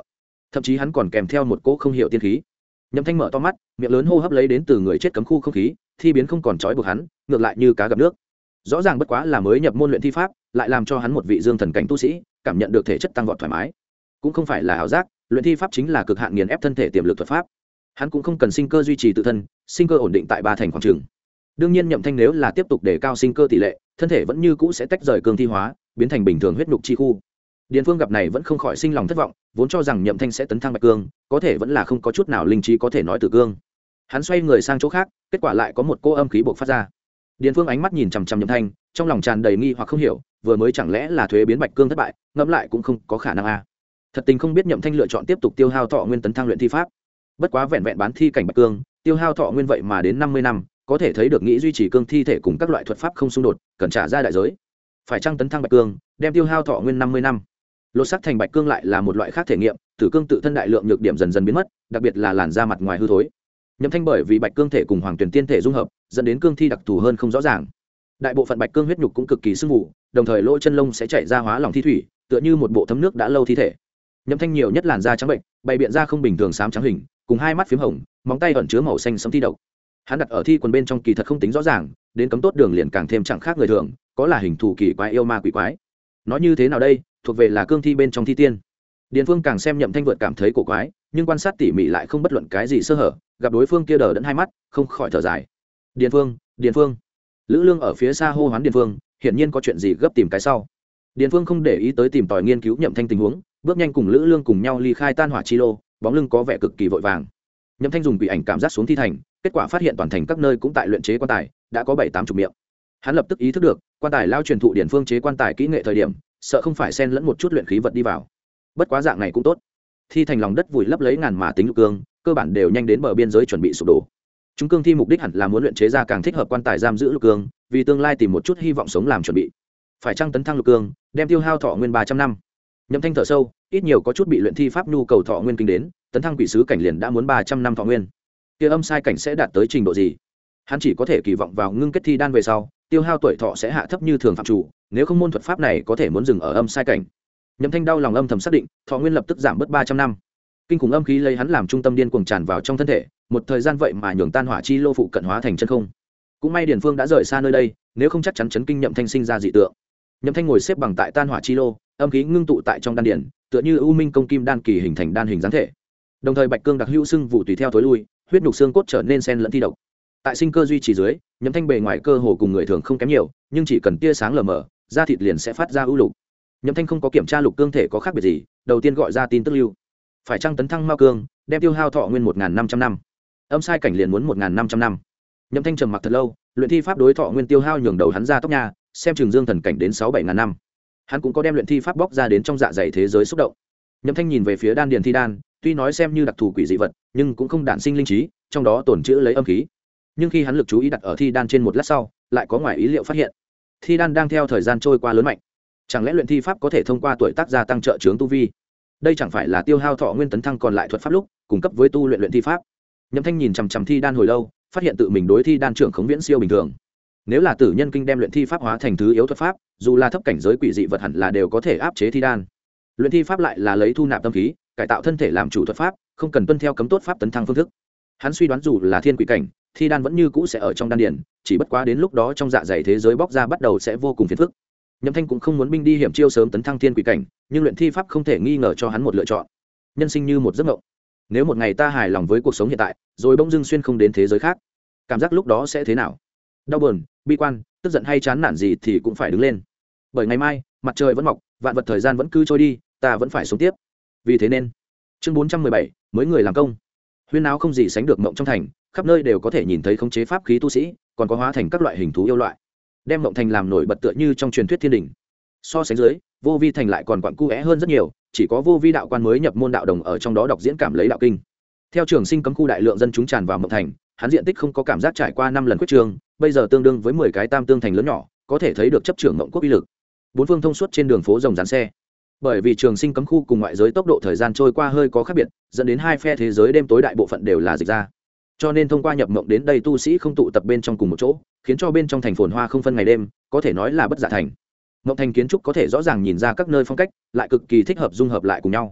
thậm chí hắn còn kèm theo một cỗ không hiểu tiên khí. Nhậm Thanh mở to mắt, miệng lớn hô hấp lấy đến từ người chết cấm khu không khí, thi biến không còn trói buộc hắn, ngược lại như cá gặp nước. Rõ ràng bất quá là mới nhập môn luyện thi pháp, lại làm cho hắn một vị dương thần cảnh tu sĩ cảm nhận được thể chất tăng vọt thoải mái. Cũng không phải là ảo giác, luyện thi pháp chính là cực hạn nghiền ép thân thể tiềm lực thuật pháp. Hắn cũng không cần sinh cơ duy trì tự thân, sinh cơ ổn định tại 3 thành khoảng trường. Đương nhiên Nhậm Thanh nếu là tiếp tục đề cao sinh cơ tỷ lệ, thân thể vẫn như cũ sẽ tách rời cương thi hóa, biến thành bình thường huyết nhục chi khu. Điền Phương gặp này vẫn không khỏi sinh lòng thất vọng, vốn cho rằng Nhậm Thanh sẽ tấn thăng bạch cương, có thể vẫn là không có chút nào linh trí có thể nói tử cương. Hắn xoay người sang chỗ khác, kết quả lại có một cô âm khí bộc phát ra. Điền Phương ánh mắt nhìn chằm chằm Nhậm Thanh, trong lòng tràn đầy nghi hoặc không hiểu, vừa mới chẳng lẽ là thuế biến bạch cương thất bại, ngẫm lại cũng không có khả năng a. Thật tình không biết Nhậm Thanh lựa chọn tiếp tục tiêu hao thọ nguyên tấn thăng luyện thi pháp. Bất quá vẹn vẹn bán thi cảnh bạch cương, tiêu hao thọ nguyên vậy mà đến 50 năm, có thể thấy được nghĩ duy trì cương thi thể cùng các loại thuật pháp không xung đột, cần trả ra đại giới. Phải chăng tấn thăng bạch cương, đem tiêu hao thọ nguyên 50 năm. Lột xác thành bạch cương lại là một loại khác thể nghiệm, tử cương tự thân đại lượng nhược điểm dần dần biến mất, đặc biệt là làn da mặt ngoài hư thối. Nhậm Thanh bởi vì bạch cương thể cùng hoàng tuyển tiên thể dung hợp, dẫn đến cương thi đặc thù hơn không rõ ràng. Đại bộ phận bạch cương huyết nhục cũng cực kỳ sưng mù, đồng thời lỗ chân lông sẽ chảy ra hóa lỏng thi thủy, tựa như một bộ thấm nước đã lâu thi thể. Nhậm Thanh nhiều nhất làn da trắng bệnh, bày biện ra không bình thường xám trắng hình, cùng hai mắt phím hồng, móng tay ẩn chứa màu xanh sẫm thi độc. Hắn đặt ở thi quần bên trong kỳ thật không tính rõ ràng, đến cấm tốt đường liền càng thêm chẳng khác người thường, có là hình thù kỳ quái yêu ma quỷ quái. Nói như thế nào đây, thuộc về là cương thi bên trong thi tiên. Điền Phương càng xem Nhậm Thanh vượt cảm thấy cổ quái, nhưng quan sát tỉ mỉ lại không bất luận cái gì sơ hở, gặp đối phương kia đờ đẫn hai mắt, không khỏi thở dài. Điền Phương, Điền Phương. Lữ Lương ở phía xa hô hoán Điền Phương, hiển nhiên có chuyện gì gấp tìm cái sau. Điền Phương không để ý tới tìm tòi nghiên cứu Nhậm Thanh tình huống, bước nhanh cùng Lữ Lương cùng nhau ly khai tan hỏa chi lô, bóng lưng có vẻ cực kỳ vội vàng. Nhậm Thanh dùng quỷ ảnh cảm giác xuống thi thành, kết quả phát hiện toàn thành các nơi cũng tại luyện chế quan tài, đã có 7-8 miệng. Hắn lập tức ý thức được, quan tài lao truyền thụ Điền Phương chế quan tài kỹ nghệ thời điểm, sợ không phải xen lẫn một chút luyện khí vật đi vào. Bất quá dạng này cũng tốt. Thi thành lòng đất vùi lấp lấy ngàn mà tính lục cương, cơ bản đều nhanh đến bờ biên giới chuẩn bị sụp đổ. Chúng cương thi mục đích hẳn là muốn luyện chế ra càng thích hợp quan tài giam giữ lục cương, vì tương lai tìm một chút hy vọng sống làm chuẩn bị. Phải chăng tấn thăng lục cương, đem tiêu hao thọ nguyên 300 năm. Nhậm Thanh thở sâu, ít nhiều có chút bị luyện thi pháp nhu cầu thọ nguyên kinh đến, tấn thăng quỷ sứ cảnh liền đã muốn 300 năm thọ nguyên. Kia âm sai cảnh sẽ đạt tới trình độ gì? Hắn chỉ có thể kỳ vọng vào ngưng kết thi đan về sau, tiêu hao tuổi thọ sẽ hạ thấp như thường phạm chủ, nếu không môn thuật pháp này có thể muốn dừng ở âm sai cảnh. Nhậm Thanh đau lòng âm thầm xác định, thọ nguyên lập tức giảm bớt 300 năm. Kinh khủng âm khí lấy hắn làm trung tâm điên cuồng tràn vào trong thân thể, một thời gian vậy mà nhường tan hỏa chi lô phụ cận hóa thành chân không. Cũng may Điền Phương đã rời xa nơi đây, nếu không chắc chắn chấn kinh Nhậm Thanh sinh ra dị tượng. Nhậm Thanh ngồi xếp bằng tại tan hỏa chi lô, âm khí ngưng tụ tại trong đan điền, tựa như u minh công kim đan kỳ hình thành đan hình dáng thể. Đồng thời bạch cương đặc hữu sưng vụ tùy theo tối lui, huyết nhục xương cốt trở nên xen lẫn thi độc. Tại sinh cơ duy trì dưới, Nhậm Thanh bề ngoài cơ hồ cùng người thường không kém nhiều, nhưng chỉ cần tia sáng lờ mờ, da thịt liền sẽ phát ra ưu lục. Nhậm Thanh không có kiểm tra lục cương thể có khác biệt gì, đầu tiên gọi ra tin tức lưu. Phải chăng tấn thăng mao cương, đem tiêu hao thọ nguyên 1500 năm. Âm sai cảnh liền muốn 1500 năm. Nhậm Thanh trầm mặc thật lâu, luyện thi pháp đối thọ nguyên tiêu hao nhường đầu hắn ra tóc nha, xem trường dương thần cảnh đến 6-7 ngàn năm. Hắn cũng có đem luyện thi pháp bóc ra đến trong dạ dày thế giới xúc động. Nhậm Thanh nhìn về phía đan điền thi đan, tuy nói xem như đặc thù quỷ dị vật, nhưng cũng không đản sinh linh trí, trong đó tồn trữ lấy âm khí. Nhưng khi hắn lực chú ý đặt ở thi đan trên một lát sau, lại có ngoài ý liệu phát hiện, thi đan đang theo thời gian trôi qua lớn mạnh. Chẳng lẽ luyện thi pháp có thể thông qua tuổi tác gia tăng trợ chướng tu vi? Đây chẳng phải là tiêu hao thọ nguyên tấn thăng còn lại thuật pháp lúc cung cấp với tu luyện luyện thi pháp. Nhậm Thanh nhìn chằm chằm thi đan hồi lâu, phát hiện tự mình đối thi đan trưởng khống viễn siêu bình thường. Nếu là tử nhân kinh đem luyện thi pháp hóa thành thứ yếu thuật pháp, dù là thấp cảnh giới quỷ dị vật hẳn là đều có thể áp chế thi đan. Luyện thi pháp lại là lấy thu nạp tâm khí, cải tạo thân thể làm chủ thuật pháp, không cần tuân theo cấm tốt pháp tấn thăng phương thức. Hắn suy đoán dù là thiên quỷ cảnh, thi đan vẫn như cũ sẽ ở trong đan điền, chỉ bất quá đến lúc đó trong dạ dày thế giới bóc ra bắt đầu sẽ vô cùng phiền phức. Nhậm Thanh cũng không muốn binh đi hiểm chiêu sớm tấn thăng thiên quỷ cảnh, nhưng luyện thi pháp không thể nghi ngờ cho hắn một lựa chọn. Nhân sinh như một giấc mộng, nếu một ngày ta hài lòng với cuộc sống hiện tại, rồi bỗng dưng xuyên không đến thế giới khác, cảm giác lúc đó sẽ thế nào? Đau buồn, bi quan, tức giận hay chán nản gì thì cũng phải đứng lên. Bởi ngày mai, mặt trời vẫn mọc, vạn vật thời gian vẫn cứ trôi đi, ta vẫn phải sống tiếp. Vì thế nên, chương 417, mới người làm công. Huyên náo không gì sánh được mộng trong thành, khắp nơi đều có thể nhìn thấy khống chế pháp khí tu sĩ, còn có hóa thành các loại hình thú yêu loại, đem mộng thành làm nổi bật tựa như trong truyền thuyết thiên đình. So sánh dưới, vô vi thành lại còn quặn cuẽ hơn rất nhiều, chỉ có vô vi đạo quan mới nhập môn đạo đồng ở trong đó đọc diễn cảm lấy đạo kinh. Theo trường sinh cấm khu đại lượng dân chúng tràn vào mộng thành, hắn diện tích không có cảm giác trải qua 5 lần quyết trường, bây giờ tương đương với 10 cái tam tương thành lớn nhỏ, có thể thấy được chấp trưởng mộng quốc uy lực. Bốn phương thông suốt trên đường phố rồng rán xe. Bởi vì trường sinh cấm khu cùng ngoại giới tốc độ thời gian trôi qua hơi có khác biệt, dẫn đến hai phe thế giới đêm tối đại bộ phận đều là dịch ra. Cho nên thông qua nhập mộng đến đây tu sĩ không tụ tập bên trong cùng một chỗ, khiến cho bên trong thành phồn hoa không phân ngày đêm, có thể nói là bất dạ thành. Mộng thành kiến trúc có thể rõ ràng nhìn ra các nơi phong cách, lại cực kỳ thích hợp dung hợp lại cùng nhau.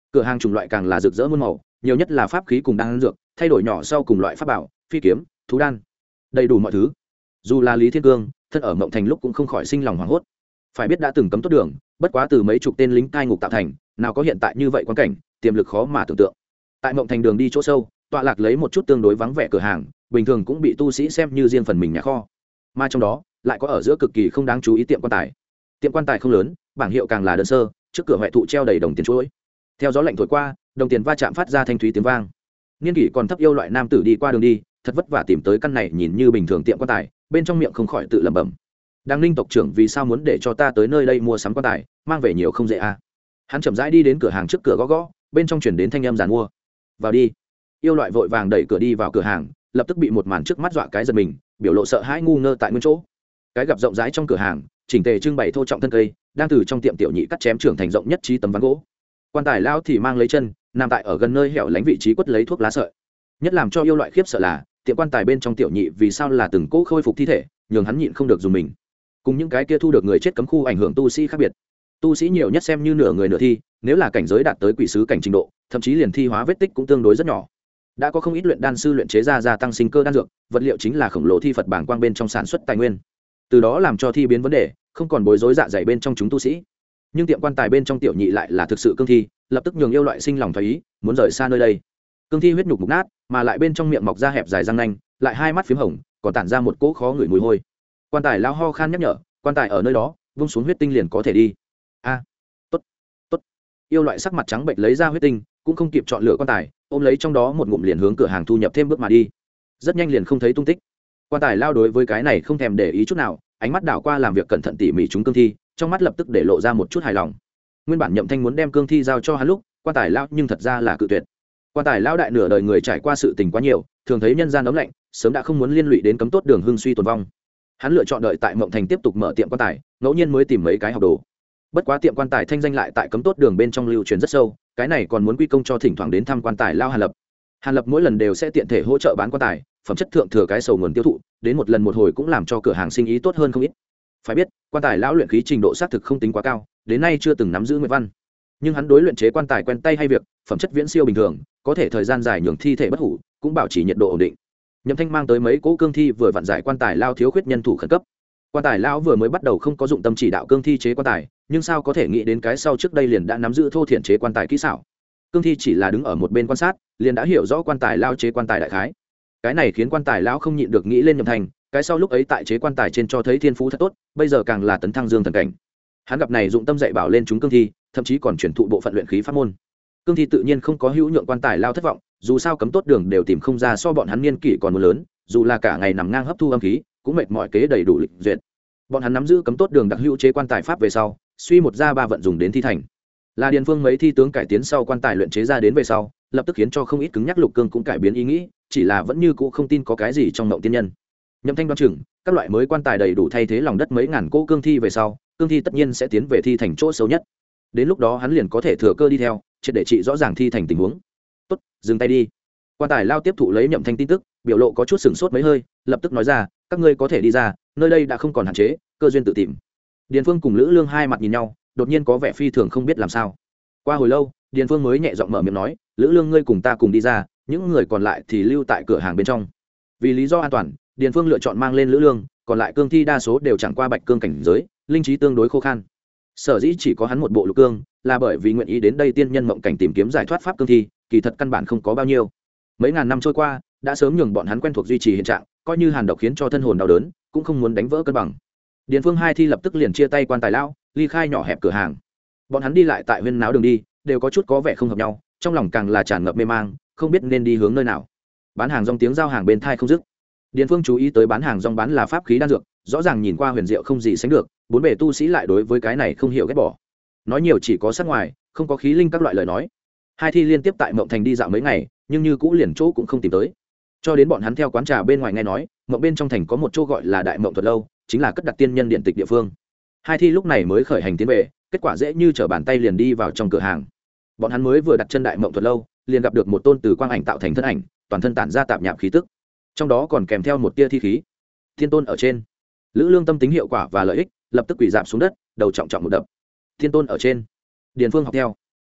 cửa hàng chủng loại càng là rực rỡ muôn màu, nhiều nhất là pháp khí cùng đan dược, thay đổi nhỏ sau cùng loại pháp bảo, phi kiếm, thú đan, đầy đủ mọi thứ. Dù là Lý Thiên Cương thân ở Mộng Thành lúc cũng không khỏi sinh lòng hoảng hốt. Phải biết đã từng cấm tốt đường, bất quá từ mấy chục tên lính cai ngục tạo thành, nào có hiện tại như vậy quan cảnh, tiềm lực khó mà tưởng tượng. Tại Mộng Thành đường đi chỗ sâu, tọa lạc lấy một chút tương đối vắng vẻ cửa hàng, bình thường cũng bị tu sĩ xem như riêng phần mình nhà kho, mà trong đó lại có ở giữa cực kỳ không đáng chú ý tiệm quan tài. Tiệm quan tài không lớn, bảng hiệu càng là đơn sơ, trước cửa huệ thụ treo đầy đồng tiền chuỗi. Theo gió lạnh thổi qua, đồng tiền va chạm phát ra thanh thúy tiếng vang. Niên kỷ còn thấp yêu loại nam tử đi qua đường đi, thật vất vả tìm tới căn này nhìn như bình thường tiệm quan tài, bên trong miệng không khỏi tự lẩm bẩm: Đăng Ninh tộc trưởng vì sao muốn để cho ta tới nơi đây mua sắm quan tài, mang về nhiều không dễ à? Hắn chậm rãi đi đến cửa hàng trước cửa gõ gõ, bên trong chuyển đến thanh âm giàn mua: vào đi. Yêu loại vội vàng đẩy cửa đi vào cửa hàng, lập tức bị một màn trước mắt dọa cái giật mình, biểu lộ sợ hãi ngu ngơ tại nguyên chỗ. Cái gặp rộng rãi trong cửa hàng, chỉnh tề trưng bày thô trọng thân cây, đang từ trong tiệm tiểu nhị cắt chém trưởng thành rộng nhất trí tấm ván gỗ. Quan tài lao thì mang lấy chân, nằm tại ở gần nơi hẻo lánh vị trí quất lấy thuốc lá sợi. Nhất làm cho yêu loại khiếp sợ là, tiệm quan tài bên trong tiểu nhị vì sao là từng cỗ khôi phục thi thể, nhường hắn nhịn không được dùng mình. Cùng những cái kia thu được người chết cấm khu ảnh hưởng tu sĩ khác biệt, tu sĩ nhiều nhất xem như nửa người nửa thi, nếu là cảnh giới đạt tới quỷ sứ cảnh trình độ, thậm chí liền thi hóa vết tích cũng tương đối rất nhỏ. Đã có không ít luyện đan sư luyện chế ra gia tăng sinh cơ đan dược, vật liệu chính là khổng lồ thi Phật bảng quang bên trong sản xuất tài nguyên, từ đó làm cho thi biến vấn đề, không còn bối rối dạ dày bên trong chúng tu sĩ. Nhưng tiệm quan tài bên trong tiểu nhị lại là thực sự cương thi, lập tức nhường yêu loại sinh lòng thoái ý, muốn rời xa nơi đây. Cương thi huyết nhục mục nát, mà lại bên trong miệng mọc ra hẹp dài răng nanh, lại hai mắt phím hồng, còn tản ra một cỗ khó ngửi mùi hôi. Quan tài lao ho khan nhắc nhở, quan tài ở nơi đó, vung xuống huyết tinh liền có thể đi. A, tốt, tốt. Yêu loại sắc mặt trắng bệch lấy ra huyết tinh, cũng không kịp chọn lựa quan tài, ôm lấy trong đó một ngụm liền hướng cửa hàng thu nhập thêm bước mà đi. Rất nhanh liền không thấy tung tích. Quan tài lao đối với cái này không thèm để ý chút nào, ánh mắt đảo qua làm việc cẩn thận tỉ mỉ chúng cương thi, trong mắt lập tức để lộ ra một chút hài lòng. Nguyên bản Nhậm Thanh muốn đem cương thi giao cho hắn lúc, quan tài lao nhưng thật ra là cự tuyệt. Quan tài lao đại nửa đời người trải qua sự tình quá nhiều, thường thấy nhân gian ấm lạnh, sớm đã không muốn liên lụy đến cấm tốt đường hưng suy tồn vong. Hắn lựa chọn đợi tại Mộng Thành tiếp tục mở tiệm quan tài, ngẫu nhiên mới tìm mấy cái học đồ. Bất quá tiệm quan tài thanh danh lại tại cấm tốt đường bên trong lưu truyền rất sâu, cái này còn muốn quy công cho thỉnh thoảng đến thăm quan tài lao Hàn Lập. Hàn Lập mỗi lần đều sẽ tiện thể hỗ trợ bán quan tài, phẩm chất thượng thừa cái sầu nguồn tiêu thụ, đến một lần một hồi cũng làm cho cửa hàng sinh ý tốt hơn không ít. Phải biết, quan tài lão luyện khí trình độ xác thực không tính quá cao, đến nay chưa từng nắm giữ nguyện văn. Nhưng hắn đối luyện chế quan tài quen tay hay việc, phẩm chất viễn siêu bình thường, có thể thời gian dài nhường thi thể bất hủ, cũng bảo trì nhiệt độ ổn định. Nhậm Thanh mang tới mấy cỗ cương thi vừa vặn giải quan tài lao thiếu khuyết nhân thủ khẩn cấp. Quan tài lão vừa mới bắt đầu không có dụng tâm chỉ đạo cương thi chế quan tài, nhưng sao có thể nghĩ đến cái sau trước đây liền đã nắm giữ thô thiển chế quan tài kỹ xảo. Cương thi chỉ là đứng ở một bên quan sát, liền đã hiểu rõ quan tài lao chế quan tài đại khái. Cái này khiến quan tài lão không nhịn được nghĩ lên Nhậm Thanh, cái sau lúc ấy tại chế quan tài trên cho thấy thiên phú thật tốt, bây giờ càng là tấn thăng dương thần cảnh. Hắn gặp này dụng tâm dạy bảo lên chúng cương thi, thậm chí còn chuyển thụ bộ phận luyện khí pháp môn. Cương thi tự nhiên không có hữu nhượng quan tài lao thất vọng, dù sao cấm tốt đường đều tìm không ra so bọn hắn niên kỷ còn một lớn, dù là cả ngày nằm ngang hấp thu âm khí, cũng mệt mỏi kế đầy đủ lịch duyệt. Bọn hắn nắm giữ cấm tốt đường đặc hữu chế quan tài pháp về sau, suy một ra ba vận dùng đến thi thành. Là Điền Phương mấy thi tướng cải tiến sau quan tài luyện chế ra đến về sau, lập tức khiến cho không ít cứng nhắc lục cương cũng cải biến ý nghĩ, chỉ là vẫn như cũ không tin có cái gì trong mộng tiên nhân. Nhậm Thanh đoán chừng, các loại mới quan tài đầy đủ thay thế lòng đất mấy ngàn cỗ cương thi về sau, cương thi tất nhiên sẽ tiến về thi thành chỗ xấu nhất. Đến lúc đó hắn liền có thể thừa cơ đi theo, triệt để trị rõ ràng thi thành tình huống. Tốt, dừng tay đi. Quan tài lao tiếp thụ lấy Nhậm Thanh tin tức, biểu lộ có chút sửng sốt mấy hơi, lập tức nói ra, các ngươi có thể đi ra, nơi đây đã không còn hạn chế, cơ duyên tự tìm. Điền Phương cùng Lữ Lương hai mặt nhìn nhau, đột nhiên có vẻ phi thường không biết làm sao. Qua hồi lâu, Điền Phương mới nhẹ giọng mở miệng nói, Lữ Lương ngươi cùng ta cùng đi ra, những người còn lại thì lưu tại cửa hàng bên trong. Vì lý do an toàn, Điền Phương lựa chọn mang lên Lữ Lương, còn lại cương thi đa số đều chẳng qua bạch cương cảnh giới, linh trí tương đối khô khan. Sở dĩ chỉ có hắn một bộ lục cương, là bởi vì nguyện ý đến đây tiên nhân mộng cảnh tìm kiếm giải thoát pháp cương thi, kỳ thật căn bản không có bao nhiêu. Mấy ngàn năm trôi qua, đã sớm nhường bọn hắn quen thuộc duy trì hiện trạng, coi như hàn độc khiến cho thân hồn đau đớn, cũng không muốn đánh vỡ cân bằng. Điền Phương hai thi lập tức liền chia tay quan tài lão, ly khai nhỏ hẹp cửa hàng. Bọn hắn đi lại tại huyên náo đường đi, đều có chút có vẻ không hợp nhau, trong lòng càng là tràn ngập mê mang, không biết nên đi hướng nơi nào. Bán hàng rong tiếng giao hàng bên thai không dứt. Điền Phương chú ý tới bán hàng rong bán là pháp khí đan dược, rõ ràng nhìn qua huyền diệu không gì sánh được, bốn bề tu sĩ lại đối với cái này không hiểu ghét bỏ. Nói nhiều chỉ có sắc ngoài, không có khí linh các loại lời nói. Hai thi liên tiếp tại Mộng Thành đi dạo mấy ngày, nhưng như cũ liền chỗ cũng không tìm tới. Cho đến bọn hắn theo quán trà bên ngoài nghe nói, Mộng bên trong thành có một chỗ gọi là Đại Mộng Thuật lâu, chính là cất đặt tiên nhân điện tịch địa phương. Hai thi lúc này mới khởi hành tiến về, kết quả dễ như trở bàn tay liền đi vào trong cửa hàng. Bọn hắn mới vừa đặt chân Đại Mộng Thuật lâu, liền gặp được một tôn từ quang ảnh tạo thành thân ảnh, toàn thân tản ra tạp nhạp khí tức, trong đó còn kèm theo một tia thi khí. Thiên tôn ở trên. Lữ Lương tâm tính hiệu quả và lợi ích, lập tức quỳ rạp xuống đất, đầu trọng trọng một đập. Thiên tôn ở trên. Điền Phương học theo.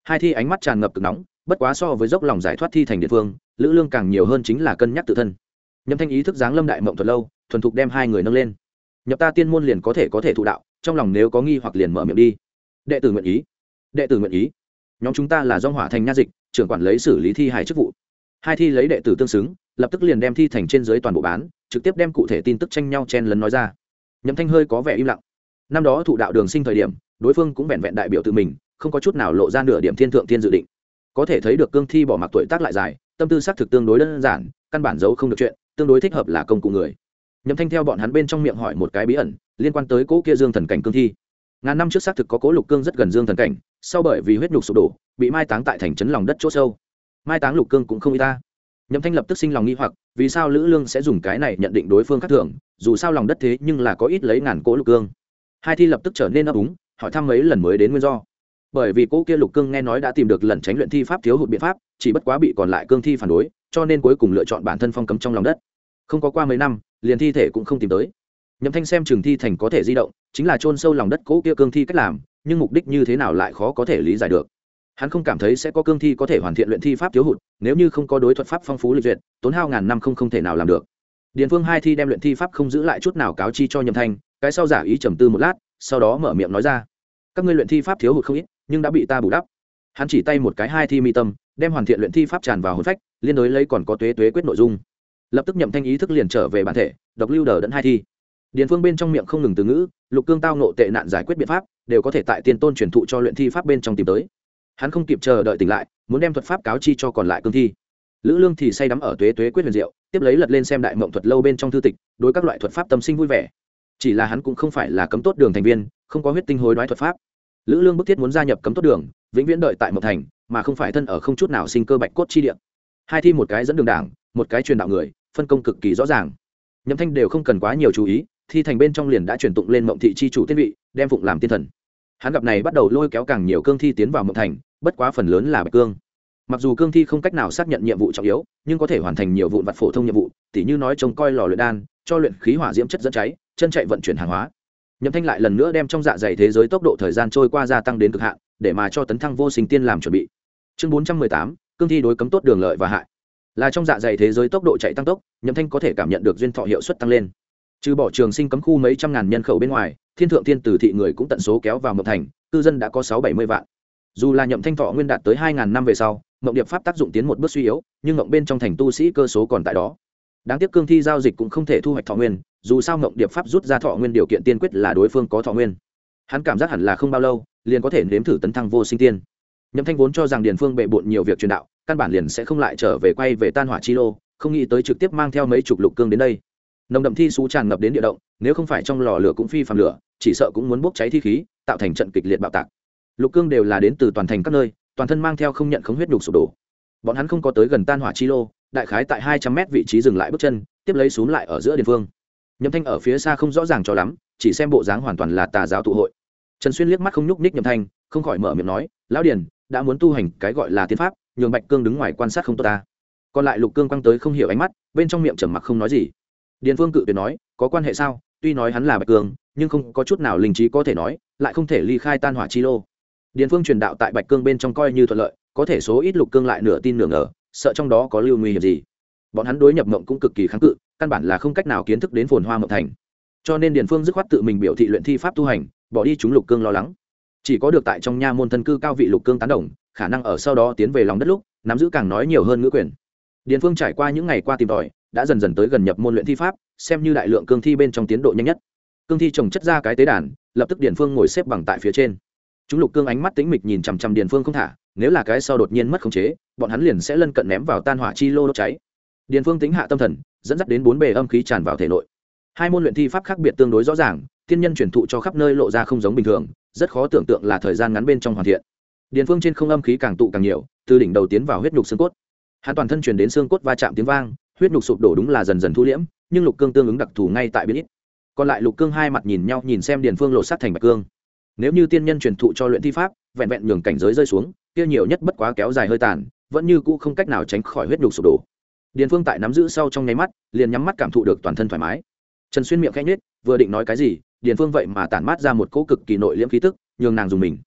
Hai thi ánh mắt tràn ngập cực nóng, bất quá so với dốc lòng giải thoát thi thành Điện Phương, Lữ Lương càng nhiều hơn chính là cân nhắc tự thân. Nhậm Thanh ý thức dáng lâm đại mộng thuật lâu, thuần thục đem hai người nâng lên. Nhập ta tiên môn liền có thể thụ đạo, trong lòng nếu có nghi hoặc liền mở miệng đi. Đệ tử nguyện ý. Đệ tử nguyện ý. Nhóm chúng ta là Dòng Hỏa Thành nha dịch, trưởng quản lấy xử lý thi hài chức vụ. Hai thi lấy đệ tử tương xứng, lập tức liền đem thi thành trên dưới toàn bộ bán, trực tiếp đem cụ thể tin tức tranh nhau chen lấn nói ra. Nhậm Thanh hơi có vẻ im lặng. Năm đó thụ đạo đường sinh thời điểm, đối phương cũng vẹn vẹn đại biểu tự mình, không có chút nào lộ ra nửa điểm thiên thượng thiên dự định. Có thể thấy được cương thi bỏ mặc tuổi tác lại dài, tâm tư xác thực tương đối đơn giản, căn bản giấu không được chuyện, tương đối thích hợp là công cụ người. Nhậm Thanh theo bọn hắn bên trong miệng hỏi một cái bí ẩn liên quan tới cố kia dương thần cảnh cương thi. Ngàn năm trước xác thực có cố lục cương rất gần dương thần cảnh, sau bởi vì huyết nhục sụp đổ, bị mai táng tại thành trấn lòng đất chỗ sâu. Mai táng lục cương cũng không y ta. Nhậm Thanh lập tức sinh lòng nghi hoặc, vì sao Lữ Lương sẽ dùng cái này nhận định đối phương khác thường, dù sao lòng đất thế nhưng là có ít lấy ngàn cố lục cương. Hai thi lập tức trở nên ấp úng, hỏi thăm mấy lần mới đến nguyên do. Bởi vì cố kia lục cương nghe nói đã tìm được lẩn tránh luyện thi pháp thiếu hụt biện pháp, chỉ bất quá bị còn lại cương thi phản đối, cho nên cuối cùng lựa chọn bản thân phong cấm trong lòng đất. Không có qua mấy năm, liền thi thể cũng không tìm tới. Nhậm Thanh xem trường thi thành có thể di động, chính là chôn sâu lòng đất cố kia cương thi cách làm, nhưng mục đích như thế nào lại khó có thể lý giải được. Hắn không cảm thấy sẽ có cương thi có thể hoàn thiện luyện thi pháp thiếu hụt, nếu như không có đối thuật pháp phong phú lịch duyệt, tốn hao ngàn năm không thể nào làm được. Điền Phương hai thi đem luyện thi pháp không giữ lại chút nào cáo chi cho Nhậm Thanh, cái sau giả ý trầm tư một lát, sau đó mở miệng nói ra: các ngươi luyện thi pháp thiếu hụt không ít, nhưng đã bị ta bù đắp. Hắn chỉ tay một cái hai thi mi tâm, đem hoàn thiện luyện thi pháp tràn vào hồn phách, liên đối lấy còn có tuế quyết nội dung. Lập tức Nhậm Thanh ý thức liền trở về bản thể, độc lưu đờ đẫn hai thi. Điền Phương bên trong miệng không ngừng từ ngữ, lục cương tao nộ tệ nạn giải quyết biện pháp, đều có thể tại tiên tôn truyền thụ cho luyện thi pháp bên trong tìm tới. Hắn không kịp chờ đợi tỉnh lại, muốn đem thuật pháp cáo chi cho còn lại cương thi. Lữ Lương thì say đắm ở tuế quyết huyền diệu, tiếp lấy lật lên xem đại mộng thuật lâu bên trong thư tịch, đối các loại thuật pháp tâm sinh vui vẻ. Chỉ là hắn cũng không phải là cấm tốt đường thành viên, không có huyết tinh hối đoái thuật pháp. Lữ Lương bức thiết muốn gia nhập cấm tốt đường, vĩnh viễn đợi tại mộng thành, mà không phải thân ở không chút nào sinh cơ bạch cốt chi địa. Hai thi một cái dẫn đường đảng, một cái truyền đạo người, phân công cực kỳ rõ ràng. Nhậm Thanh đều không cần quá nhiều chú ý, thi thành bên trong liền đã truyền tụng lên mộng thị chi chủ tiên vị, đem phụng làm tiên thần. Hắn gặp này bắt đầu lôi kéo càng nhiều cương thi tiến vào mộng thành, bất quá phần lớn là bạch cương. Mặc dù cương thi không cách nào xác nhận nhiệm vụ trọng yếu, nhưng có thể hoàn thành nhiều vụn vặt phổ thông nhiệm vụ, tỉ như nói trông coi lò luyện đan, cho luyện khí hỏa diễm chất dẫn cháy, chân chạy vận chuyển hàng hóa. Nhậm Thanh lại lần nữa đem trong dạ dày thế giới tốc độ thời gian trôi qua gia tăng đến cực hạn, để mà cho tấn thăng vô sinh tiên làm chuẩn bị. Chương 418, cương thi đối cấm tốt đường lợi và hại. Là trong dạ dày thế giới tốc độ chạy tăng tốc, Nhậm Thanh có thể cảm nhận được duyên thọ hiệu suất tăng lên. Trừ bỏ trường sinh cấm khu mấy trăm ngàn nhân khẩu bên ngoài, thiên thượng thiên tử thị người cũng tận số kéo vào mộng thành, cư dân đã có 6-70 vạn. Dù là Nhậm Thanh thọ nguyên đạt tới 2000 năm về sau, mộng điệp pháp tác dụng tiến một bước suy yếu, nhưng mộng bên trong thành tu sĩ cơ số còn tại đó. Đáng tiếc cương thi giao dịch cũng không thể thu hoạch thọ nguyên, dù sao mộng điệp pháp rút ra thọ nguyên điều kiện tiên quyết là đối phương có thọ nguyên. Hắn cảm giác hẳn là không bao lâu liền có thể nếm thử tấn thăng vô sinh tiên. Nhậm Thanh vốn cho rằng Điền Phương bệ bội nhiều việc truyền đạo, căn bản liền sẽ không lại trở về quay về Tan Hỏa chi lô, không nghĩ tới trực tiếp mang theo mấy chục lục cương đến đây. Nồng đậm thi sú tràn ngập đến địa động, nếu không phải trong lò lửa cũng phi phàm lửa, chỉ sợ cũng muốn bốc cháy thi khí, tạo thành trận kịch liệt bạo tạc. Lục cương đều là đến từ toàn thành các nơi, toàn thân mang theo không nhận khống huyết nhục sụp đổ. Bọn hắn không có tới gần Tan Hỏa chi lô, đại khái tại 200 mét vị trí dừng lại bước chân, tiếp lấy xuống lại ở giữa Điền Phương. Nhậm Thanh ở phía xa không rõ ràng cho lắm, chỉ xem bộ dáng hoàn toàn là tà giáo tụ hội. Trần Xuyên liếc mắt không nhúc nhích Nhậm Thanh, không khỏi mở miệng nói: lão Điền, đã muốn tu hành cái gọi là tiên pháp, nhường Bạch Cương đứng ngoài quan sát không tốt ta. Còn lại Lục Cương quăng tới không hiểu ánh mắt, bên trong miệng trầm mặc không nói gì. Điền Phương cự tuyệt nói: có quan hệ sao? Tuy nói hắn là Bạch Cương, nhưng không có chút nào linh trí có thể nói, lại không thể ly khai Tan Hỏa chi lô. Điền Phương truyền đạo tại Bạch Cương bên trong coi như thuận lợi, có thể số ít Lục Cương lại nửa tin nửa ngờ, sợ trong đó có lưu nguy hiểm gì. Bọn hắn đối nhập mộng cũng cực kỳ kháng cự, căn bản là không cách nào kiến thức đến phồn hoa mộng thành. Cho nên Điền Phương dứt khoát tự mình biểu thị luyện thi pháp tu hành, bỏ đi chúng Lục Cương lo lắng. Chỉ có được tại trong nha môn thân cư cao vị Lục Cương tán đồng, khả năng ở sau đó tiến về lòng đất lúc nắm giữ càng nói nhiều hơn ngữ quyền. Điền Phương trải qua những ngày qua tìm tòi, đã dần dần tới gần nhập môn luyện thi pháp, xem như đại lượng cương thi bên trong tiến độ nhanh nhất. Cương thi trồng chất ra cái tế đàn, lập tức Điền Phương ngồi xếp bằng tại phía trên. Chúng Lục Cương ánh mắt tĩnh mịch nhìn chằm chằm Điền Phương không thả, nếu là cái sau đột nhiên mất khống chế, bọn hắn liền sẽ lân cận ném vào Tan Hỏa chi lô đốt cháy. Điền Phương tính hạ tâm thần, dẫn dắt đến 4 bề âm khí tràn vào thể nội. Hai môn luyện thi pháp khác biệt tương đối rõ ràng, thiên nhân truyền thụ cho khắp nơi lộ ra không giống bình thường, rất khó tưởng tượng là thời gian ngắn bên trong hoàn thiện. Điền Phương trên không âm khí càng tụ càng nhiều, từ đỉnh đầu tiến vào huyết nhục xương cốt. Hắn toàn thân truyền đến xương cốt va chạm tiếng vang, huyết nhục sụp đổ đúng là dần dần thu liễm, nhưng Lục Cương tương ứng đặc thù ngay tại biến ít. Còn lại Lục Cương hai mặt nhìn nhau nhìn xem Điền Phương lột xác thành Bạch Cương. Nếu như tiên nhân truyền thụ cho luyện thi pháp, vẹn vẹn nhường cảnh giới rơi xuống, kia nhiều nhất bất quá kéo dài hơi tàn, vẫn như cũ không cách nào tránh khỏi huyết nhục sụp đổ. Điền Phương tại nắm giữ sau trong nháy mắt, liền nhắm mắt cảm thụ được toàn thân thoải mái. Trần Xuyên miệng khẽ nhếch, vừa định nói cái gì, Điền Phương vậy mà tản mát ra một cỗ cực kỳ nội liễm khí tức, nhường nàng dùng mình.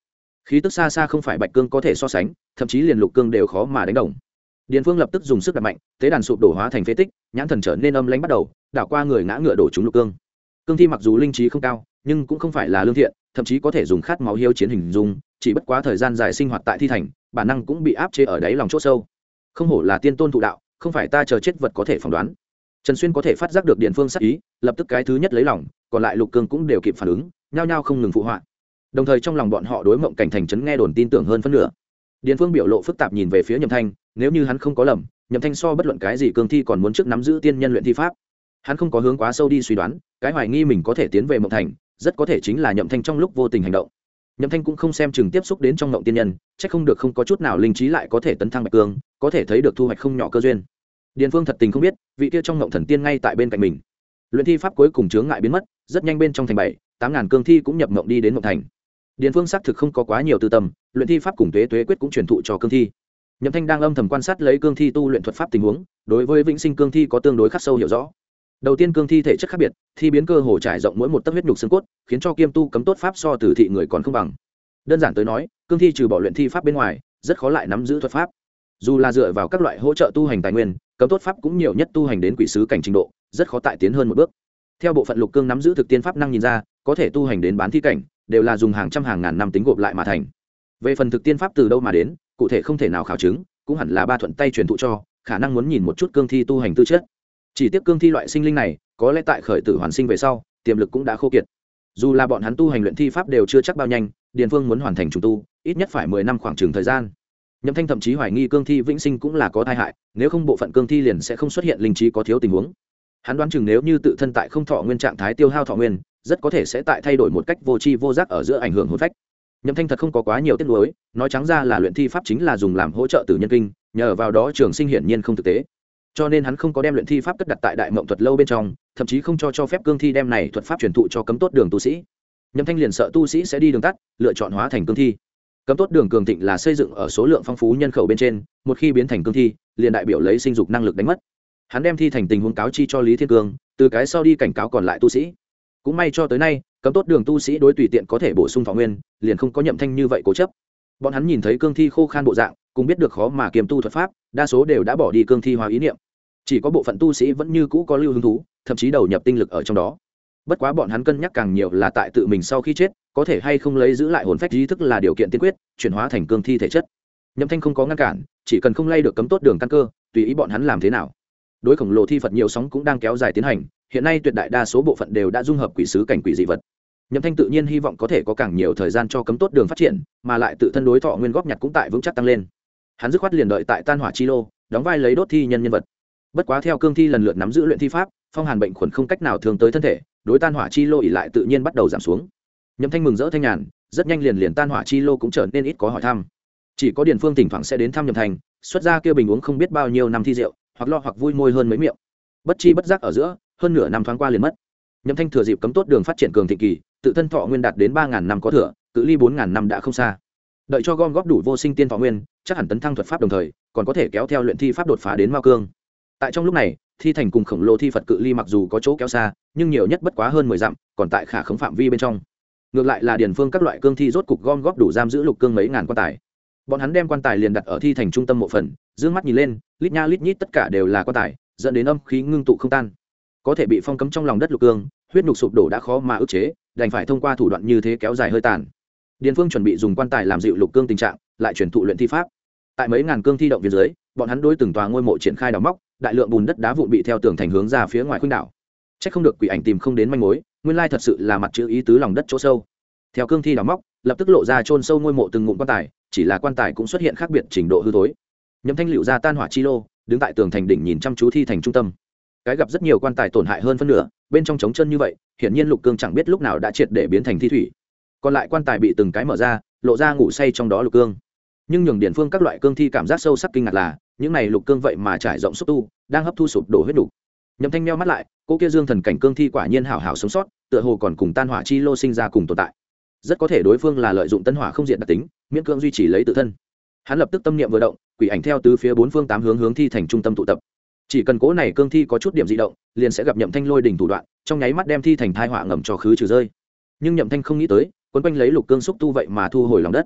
khí tức xa xa không phải bạch cương có thể so sánh, thậm chí liền lục cương đều khó mà đánh đồng. Điền Phương lập tức dùng sức đập mạnh, tế đàn sụp đổ hóa thành phế tích, nhãn thần trở nên âm lãnh bắt đầu, đảo qua người ngã ngựa đổ trúng lục cương. Cương thi mặc dù linh trí không cao, nhưng cũng không phải là lương thiện, thậm chí có thể dùng khát máu hiếu chiến hình dung, chỉ bất quá thời gian dài sinh hoạt tại thi thành, bản năng cũng bị áp chế ở đáy lòng chỗ sâu. Không hổ là tiên tôn thụ đạo, không phải ta chờ chết vật có thể phỏng đoán. Trần Xuyên có thể phát giác được Điền Phương sát ý, lập tức cái thứ nhất lấy lòng, còn lại lục cương cũng đều kịp phản ứng, nhao nhao không ngừng phụ họa. Đồng thời trong lòng bọn họ đối Mộng Cảnh thành trấn nghe đồn tin tưởng hơn phân nửa. Điền Phương biểu lộ phức tạp nhìn về phía Nhậm Thanh, nếu như hắn không có lầm, Nhậm Thanh so bất luận cái gì cương thi còn muốn trước nắm giữ tiên nhân luyện thi pháp. Hắn không có hướng quá sâu đi suy đoán, cái hoài nghi mình có thể tiến về Mộng Thành, rất có thể chính là Nhậm Thanh trong lúc vô tình hành động. Nhậm Thanh cũng không xem chừng tiếp xúc đến trong Mộng tiên nhân, chắc không được không có chút nào linh trí lại có thể tấn thăng bạch cương, có thể thấy được thu hoạch không nhỏ cơ duyên. Điền Phương thật tình không biết, vị kia trong Mộng thần tiên ngay tại bên cạnh mình. Luyện thi pháp cuối cùng chướng ngại biến mất, rất nhanh bên trong thành 7-8 ngàn cương thi cũng nhập Mộng đi đến Mộng Thành. Điền Phương xác thực không có quá nhiều tư tâm, luyện thi pháp cùng tuế quyết cũng truyền thụ cho cương thi. Nhậm Thanh đang âm thầm quan sát lấy cương thi tu luyện thuật pháp tình huống, đối với vĩnh sinh cương thi có tương đối khắc sâu hiểu rõ. Đầu tiên cương thi thể chất khác biệt, thi biến cơ hồ trải rộng mỗi một tấc huyết nhục xương cốt, khiến cho kiêm tu cấm tốt pháp so tử thị người còn không bằng. Đơn giản tới nói, cương thi trừ bỏ luyện thi pháp bên ngoài, rất khó lại nắm giữ thuật pháp. Dù là dựa vào các loại hỗ trợ tu hành tài nguyên, cấm tốt pháp cũng nhiều nhất tu hành đến quỷ sứ cảnh trình độ, rất khó tại tiến hơn một bước. Theo bộ phận lục cương nắm giữ thực tiên pháp năng nhìn ra, có thể tu hành đến bán thi cảnh, đều là dùng hàng trăm hàng ngàn năm tính gộp lại mà thành. Về phần thực tiên pháp từ đâu mà đến, cụ thể không thể nào khảo chứng, cũng hẳn là ba thuận tay truyền thụ cho, khả năng muốn nhìn một chút cương thi tu hành tư chất. Chỉ tiếc cương thi loại sinh linh này, có lẽ tại khởi tử hoàn sinh về sau, tiềm lực cũng đã khô kiệt. Dù là bọn hắn tu hành luyện thi pháp đều chưa chắc bao nhanh, Điền Phương muốn hoàn thành trùng tu, ít nhất phải 10 năm khoảng chừng thời gian. Nhậm Thanh thậm chí hoài nghi cương thi vĩnh sinh cũng là có tai hại, nếu không bộ phận cương thi liền sẽ không xuất hiện linh trí có thiếu tình huống. Hắn đoán chừng nếu như tự thân tại không thọ nguyên trạng thái tiêu hao thọ nguyên, rất có thể sẽ tại thay đổi một cách vô tri vô giác ở giữa ảnh hưởng hồn phách. Nhậm Thanh thật không có quá nhiều tiếc nuối, nói trắng ra là luyện thi pháp chính là dùng làm hỗ trợ tử nhân kinh, nhờ vào đó trường sinh hiển nhiên không thực tế. Cho nên hắn không có đem luyện thi pháp cất đặt tại đại mộng thuật lâu bên trong, thậm chí không cho phép cương thi đem này thuật pháp truyền thụ cho cấm tốt đường tu sĩ. Nhậm Thanh liền sợ tu sĩ sẽ đi đường tắt, lựa chọn hóa thành cương thi. Cấm tốt đường cường thịnh là xây dựng ở số lượng phong phú nhân khẩu bên trên, một khi biến thành cương thi, liền đại biểu lấy sinh dục năng lực đánh mất. Hắn đem thi thành tình huống cáo chi cho Lý Thiên Cương, từ cái sau đi cảnh cáo còn lại tu sĩ. Cũng may cho tới nay, cấm tốt đường tu sĩ đối tùy tiện có thể bổ sung thọ nguyên, liền không có Nhậm Thanh như vậy cố chấp. Bọn hắn nhìn thấy cương thi khô khan bộ dạng, cũng biết được khó mà kiềm tu thuật pháp, đa số đều đã bỏ đi cương thi hóa ý niệm. Chỉ có bộ phận tu sĩ vẫn như cũ có lưu hứng thú, thậm chí đầu nhập tinh lực ở trong đó. Bất quá bọn hắn cân nhắc càng nhiều là tại tự mình sau khi chết, có thể hay không lấy giữ lại hồn phách ý thức là điều kiện tiên quyết, chuyển hóa thành cương thi thể chất. Nhậm Thanh không có ngăn cản, chỉ cần không lay được cấm tốt đường căn cơ, tùy ý bọn hắn làm thế nào. Đối khổng lồ thi Phật nhiều sóng cũng đang kéo dài tiến hành, hiện nay tuyệt đại đa số bộ phận đều đã dung hợp quỷ sứ cảnh quỷ dị vật. Nhậm Thanh tự nhiên hy vọng có thể có càng nhiều thời gian cho cấm tốt đường phát triển, mà lại tự thân đối thọ nguyên góp nhặt cũng tại vững chắc tăng lên. Hắn dứt khoát liền đợi tại Tan Hỏa Chi Lô, đóng vai lấy đốt thi nhân vật. Bất quá theo cương thi lần lượt nắm giữ luyện thi pháp, phong hàn bệnh khuẩn không cách nào thương tới thân thể, đối Tan Hỏa Chi Lô ỉ lại tự nhiên bắt đầu giảm xuống. Nhậm Thanh mừng rỡ thanh nhàn, rất nhanh liền Tan Hỏa Chi Lô cũng trở nên ít có hỏi thăm. Chỉ có Điền Phương thỉnh thoảng sẽ đến thăm Nhậm Thanh, xuất ra kia bình uống không biết bao nhiêu năm thi rượu, hoặc lo hoặc vui môi hơn mấy miệng. Bất chi bất giác ở giữa, hơn nửa năm thoáng qua liền mất. Nhậm Thanh thừa dịp cấm tốt đường phát triển cường thịnh kỳ, tự thân thọ nguyên đạt đến 3000 năm có thừa, cự ly 4000 năm đã không xa. Đợi cho gom góp đủ vô sinh tiên thọ nguyên, chắc hẳn tấn thăng thuật pháp đồng thời, còn có thể kéo theo luyện thi pháp đột phá đến mao cương. Tại trong lúc này, thi thành cùng khổng lồ thi Phật cự ly mặc dù có chỗ kéo xa, nhưng nhiều nhất bất quá hơn 10 dặm, còn tại khả khống phạm vi bên trong. Ngược lại là Điền Phương các loại cương thi rốt cục gom góp đủ giam giữ lục cương mấy ngàn quan tài. Bọn hắn đem quan tài liền đặt ở thi thành trung tâm mộ phần, dương mắt nhìn lên, lít nha lít nhít tất cả đều là quan tài, dẫn đến âm khí ngưng tụ không tan. Có thể bị phong cấm trong lòng đất lục cương, huyết nhục sụp đổ đã khó mà ức chế, đành phải thông qua thủ đoạn như thế kéo dài hơi tàn. Điền Phương chuẩn bị dùng quan tài làm dịu lục cương tình trạng, lại chuyển thụ luyện thi pháp. Tại mấy ngàn cương thi động viên dưới, bọn hắn đối từng tòa ngôi mộ triển khai đào móc, đại lượng bùn đất đá vụn bị theo tường thành hướng ra phía ngoài khuynh đảo. Chắc không được quỷ ảnh tìm không đến manh mối, nguyên lai thật sự là mặt chữ ý tứ lòng đất chỗ sâu. Theo cương thi đào móc, lập tức lộ ra chôn sâu ngôi mộ từng ngụm quan tài, chỉ là quan tài cũng xuất hiện khác biệt trình độ hư thối. Nhậm Thanh liệu ra Tan Hỏa Chi Lô, đứng tại tường thành đỉnh nhìn chăm chú thi thành trung tâm. Cái gặp rất nhiều quan tài tổn hại hơn phân nửa, bên trong trống chân như vậy, hiển nhiên lục cương chẳng biết lúc nào đã triệt để biến thành thi thủy. Còn lại quan tài bị từng cái mở ra, lộ ra ngủ say trong đó lục cương. Nhưng nhường Điền Phương các loại cương thi cảm giác sâu sắc kinh ngạc là, những này lục cương vậy mà trải rộng xúc tu, đang hấp thu sụp đổ huyết đủ. Nhậm Thanh meo mắt lại, cô kia dương thần cảnh cương thi quả nhiên hảo hảo sống sót, tựa hồ còn cùng Tan Hỏa Chi Lô sinh ra cùng tồn tại. Rất có thể đối phương là lợi dụng tân hỏa không diện đặc tính, miễn cưỡng duy trì lấy tự thân. Hắn lập tức tâm niệm vừa động, quỷ ảnh theo tứ phía bốn phương tám hướng thi thành trung tâm tụ tập. Chỉ cần cố này cương thi có chút điểm dị động, liền sẽ gặp Nhậm Thanh lôi đỉnh thủ đoạn, trong nháy mắt đem thi thành thai họa ngầm cho khứ trừ rơi. Nhưng Nhậm Thanh không nghĩ tới, quấn quanh lấy lục cương xúc tu vậy mà thu hồi lòng đất.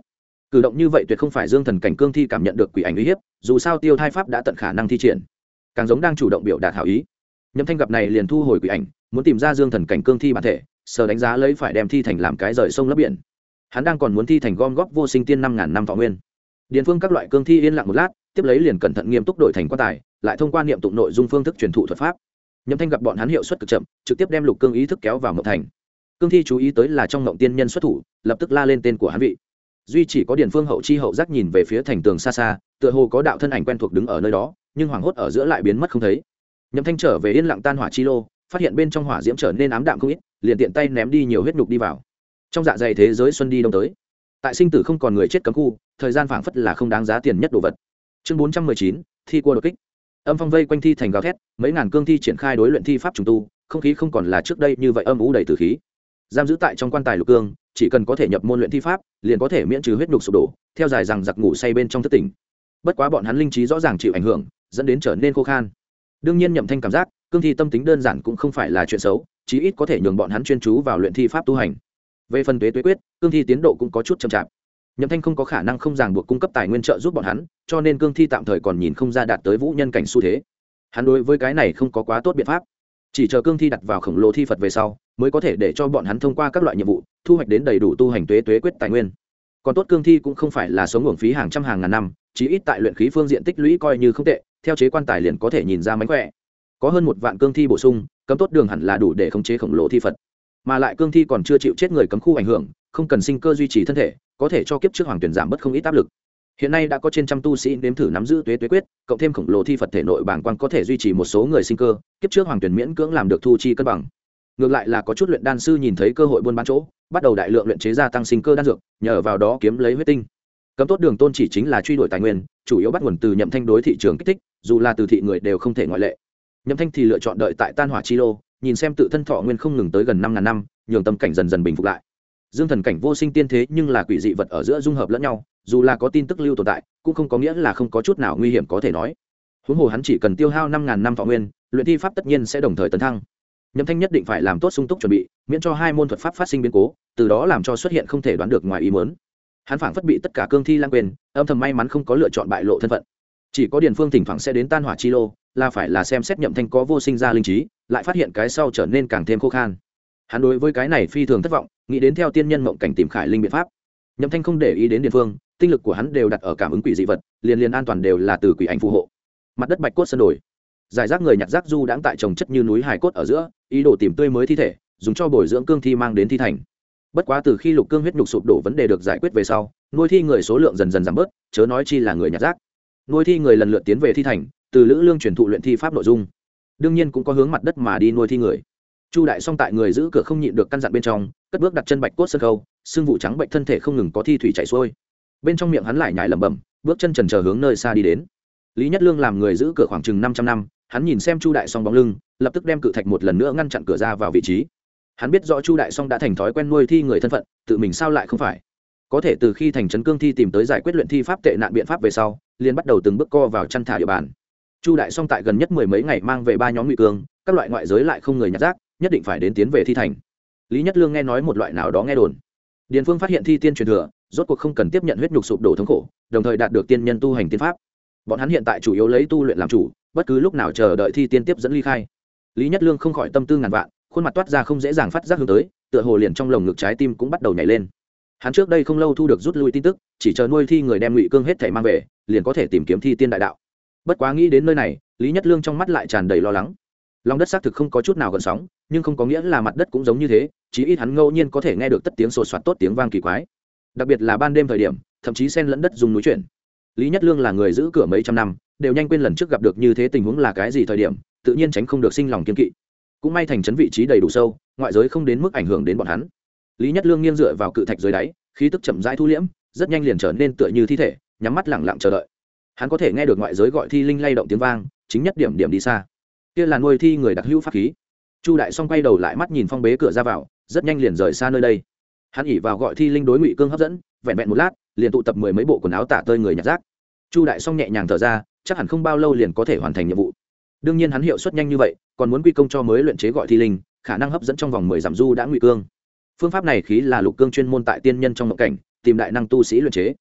cử động như vậy tuyệt không phải dương thần cảnh cương thi cảm nhận được quỷ ảnh uy hiếp, dù sao tiêu thai pháp đã tận khả năng thi triển, càng giống đang chủ động biểu đạt hảo ý. Nhậm Thanh gặp này liền thu hồi quỷ ảnh, muốn tìm ra dương thần cảnh cương thi bản thể, sờ đánh giá lấy phải đem thi thành làm cái rời sông lấp biển. Hắn đang còn muốn thi thành gom góp vô sinh tiên 5.000 năm thọ nguyên. Điền Phương các loại cương thi yên lặng một lát, tiếp lấy liền cẩn thận nghiêm túc đổi thành quan tài, lại thông qua niệm tụng nội dung phương thức truyền thụ thuật pháp. Nhậm Thanh gặp bọn hắn hiệu suất cực chậm, trực tiếp đem lục cương ý thức kéo vào mộng thành. Cương thi chú ý tới là trong mộng tiên nhân xuất thủ, lập tức la lên tên của hắn vị. Duy chỉ có Điền Phương hậu chi hậu giác nhìn về phía thành tường xa xa, tựa hồ có đạo thân ảnh quen thuộc đứng ở nơi đó, nhưng hoàng hốt ở giữa lại biến mất không thấy. Nhậm Thanh trở về yên lặng tan hỏa chi lô, phát hiện bên trong hỏa diễm trở nên ám đạm không ít, liền tiện tay ném đi nhiều huyết nhục đi vào. Trong dạ dày thế giới xuân đi đông tới. Tại sinh tử không còn người chết cấm khu, thời gian phảng phất là không đáng giá tiền nhất đồ vật. Chương 419, thi cua đột kích. Âm phong vây quanh thi thành gào thét, mấy ngàn cương thi triển khai đối luyện thi pháp trùng tu, không khí không còn là trước đây như vậy âm u đầy tử khí. Giam giữ tại trong quan tài lục cương, chỉ cần có thể nhập môn luyện thi pháp, liền có thể miễn trừ huyết nhục sụp đổ, theo dài rằng giặc ngủ say bên trong thất tỉnh. Bất quá bọn hắn linh trí rõ ràng chịu ảnh hưởng, dẫn đến trở nên khô khan. Đương nhiên Nhậm Thanh cảm giác, cương thi tâm tính đơn giản cũng không phải là chuyện xấu, chí ít có thể nhường bọn hắn chuyên chú vào luyện thi pháp tu hành. Về phần tuế quyết, cương thi tiến độ cũng có chút chậm chạp. Nhậm Thanh không có khả năng không ràng buộc cung cấp tài nguyên trợ giúp bọn hắn, cho nên cương thi tạm thời còn nhìn không ra đạt tới vũ nhân cảnh xu thế. Hắn đối với cái này không có quá tốt biện pháp, chỉ chờ cương thi đặt vào khổng lồ thi Phật về sau, mới có thể để cho bọn hắn thông qua các loại nhiệm vụ, thu hoạch đến đầy đủ tu hành tuế quyết tài nguyên. Còn tốt cương thi cũng không phải là sống uổng phí hàng trăm hàng ngàn năm, chí ít tại luyện khí phương diện tích lũy coi như không tệ, theo chế quan tài liền có thể nhìn ra mánh khỏe. Có hơn 1 vạn cương thi bổ sung, cấm tốt đường hẳn là đủ để khống chế khổng lồ thi Phật. Mà lại cương thi còn chưa chịu chết người cấm khu ảnh hưởng, không cần sinh cơ duy trì thân thể, có thể cho kiếp trước hoàng tuyển giảm bớt không ít áp lực. Hiện nay đã có trên trăm tu sĩ nếm thử nắm giữ tuế quyết, cộng thêm khổng lồ thi Phật thể nội bàng quang có thể duy trì một số người sinh cơ, kiếp trước hoàng tuyển miễn cưỡng làm được thu chi cân bằng. Ngược lại là có chút luyện đan sư nhìn thấy cơ hội buôn bán chỗ, bắt đầu đại lượng luyện chế gia tăng sinh cơ đan dược, nhờ vào đó kiếm lấy huyết tinh. Cấm tốt đường tôn chỉ chính là truy đuổi tài nguyên, chủ yếu bắt nguồn từ Nhậm Thanh đối thị trường kích thích, dù là từ thị người đều không thể ngoại lệ. Nhậm Thanh thì lựa chọn đợi tại tan hỏa chi lô, nhìn xem tự thân thọ nguyên không ngừng tới gần 5.000 năm, nhường tâm cảnh dần dần bình phục lại. Dương thần cảnh vô sinh tiên thế nhưng là quỷ dị vật ở giữa dung hợp lẫn nhau, dù là có tin tức lưu tồn tại, cũng không có nghĩa là không có chút nào nguy hiểm có thể nói. Huống hồ hắn chỉ cần tiêu hao 5.000 năm thọ nguyên, luyện thi pháp tất nhiên sẽ đồng thời tấn thăng. Nhậm Thanh nhất định phải làm tốt sung túc chuẩn bị, miễn cho hai môn thuật pháp phát sinh biến cố, từ đó làm cho xuất hiện không thể đoán được ngoài ý muốn. Hắn phảng phất bị tất cả cương thi lãng quên, âm thầm may mắn không có lựa chọn bại lộ thân phận. Chỉ có Điền Phương thỉnh thoảng sẽ đến tan hỏa chi lô, là phải là xem xét Nhậm Thanh có vô sinh ra linh trí, lại phát hiện cái sau trở nên càng thêm khô khan. Hắn đối với cái này phi thường thất vọng, nghĩ đến theo tiên nhân mộng cảnh tìm khải linh biện pháp. Nhậm Thanh không để ý đến Điền Phương, tinh lực của hắn đều đặt ở cảm ứng quỷ dị vật, liền an toàn đều là từ quỷ ảnh phù hộ. Mặt đất bạch cốt sơn đổi, giải rác người nhặt rác du đãng tại trồng chất như núi hài cốt ở giữa, ý đồ tìm tươi mới thi thể, dùng cho bồi dưỡng cương thi mang đến thi thành. Bất quá từ khi lục cương huyết nhục sụp đổ vấn đề được giải quyết về sau, nuôi thi người số lượng dần dần giảm bớt, chớ nói chi là người nhặt rác. Nuôi thi người lần lượt tiến về thi thành, từ lữ lương truyền thụ luyện thi pháp nội dung. Đương nhiên cũng có hướng mặt đất mà đi nuôi thi người. Chu Đại Song tại người giữ cửa không nhịn được căn dặn bên trong, cất bước đặt chân bạch cốt sơn khâu, xương vụ trắng bệnh thân thể không ngừng có thi thủy chảy xuôi. Bên trong miệng hắn lại nhải lẩm bẩm, bước chân chần chờ hướng nơi xa đi đến. Lý Nhất Lương làm người giữ cửa khoảng chừng 500 năm, hắn nhìn xem Chu Đại Song bóng lưng, lập tức đem cự thạch một lần nữa ngăn chặn cửa ra vào vị trí. Hắn biết rõ Chu Đại Song đã thành thói quen nuôi thi người thân phận, tự mình sao lại không phải. Có thể từ khi thành trấn cương thi tìm tới giải quyết luyện thi pháp tệ nạn biện pháp về sau, liền bắt đầu từng bước co vào chăn thả địa bàn. Chu Đại Song tại gần nhất 10 mấy ngày mang về 3 nhóm ngụy cương, các loại ngoại giới lại không người nhặt rác, nhất định phải đến tiến về thi thành. Lý Nhất Lương nghe nói một loại nào đó nghe đồn. Điền Phương phát hiện thi tiên truyền thừa, rốt cuộc không cần tiếp nhận huyết nhục sụp đổ thống khổ, đồng thời đạt được tiên nhân tu hành tiên pháp. Bọn hắn hiện tại chủ yếu lấy tu luyện làm chủ, bất cứ lúc nào chờ đợi thi tiên tiếp dẫn ly khai. Lý Nhất Lương không khỏi tâm tư ngàn vạn, khuôn mặt toát ra không dễ dàng phát giác hướng tới, tựa hồ liền trong lồng ngực trái tim cũng bắt đầu nhảy lên. Hắn trước đây không lâu thu được rút lui tin tức, chỉ chờ nuôi thi người đem ngụy cương hết thảy mang về, liền có thể tìm kiếm thi tiên đại đạo. Bất quá nghĩ đến nơi này, Lý Nhất Lương trong mắt lại tràn đầy lo lắng. Lòng đất xác thực không có chút nào gợn sóng, nhưng không có nghĩa là mặt đất cũng giống như thế, chí ít hắn ngẫu nhiên có thể nghe được tất tiếng sột soạt tốt tiếng vang kỳ quái. Đặc biệt là ban đêm thời điểm, thậm chí xen lẫn đất dùng núi chuyển. Lý Nhất Lương là người giữ cửa mấy trăm năm, đều nhanh quên lần trước gặp được như thế tình huống là cái gì thời điểm, tự nhiên tránh không được sinh lòng kiên kỵ. Cũng may thành trấn vị trí đầy đủ sâu, ngoại giới không đến mức ảnh hưởng đến bọn hắn. Lý Nhất Lương nghiêng dựa vào cự thạch dưới đáy, khí tức chậm rãi thu liễm, rất nhanh liền trở nên tựa như thi thể, nhắm mắt lặng lặng chờ đợi. Hắn có thể nghe được ngoại giới gọi thi linh lay động tiếng vang, chính nhất điểm điểm đi xa. Kia là nuôi thi người đặc hữu pháp khí. Chu Đại Song quay đầu lại mắt nhìn phong bế cửa ra vào, rất nhanh liền rời xa nơi đây. Hắn ỉ vào gọi thi linh đối ngụy cương hấp dẫn, vẹn vẹn một lát, liền tụ tập 10 mấy bộ quần áo tả tơi người nhặt rác. Chu Đại Song nhẹ nhàng thở ra, chắc hẳn không bao lâu liền có thể hoàn thành nhiệm vụ. Đương nhiên hắn hiệu suất nhanh như vậy, còn muốn quy công cho mới luyện chế gọi thi linh, khả năng hấp dẫn trong vòng 10 dặm du đã ngụy cương. Phương pháp này khí là lục cương chuyên môn tại tiên nhân trong mộng cảnh, tìm đại năng tu sĩ luyện chế.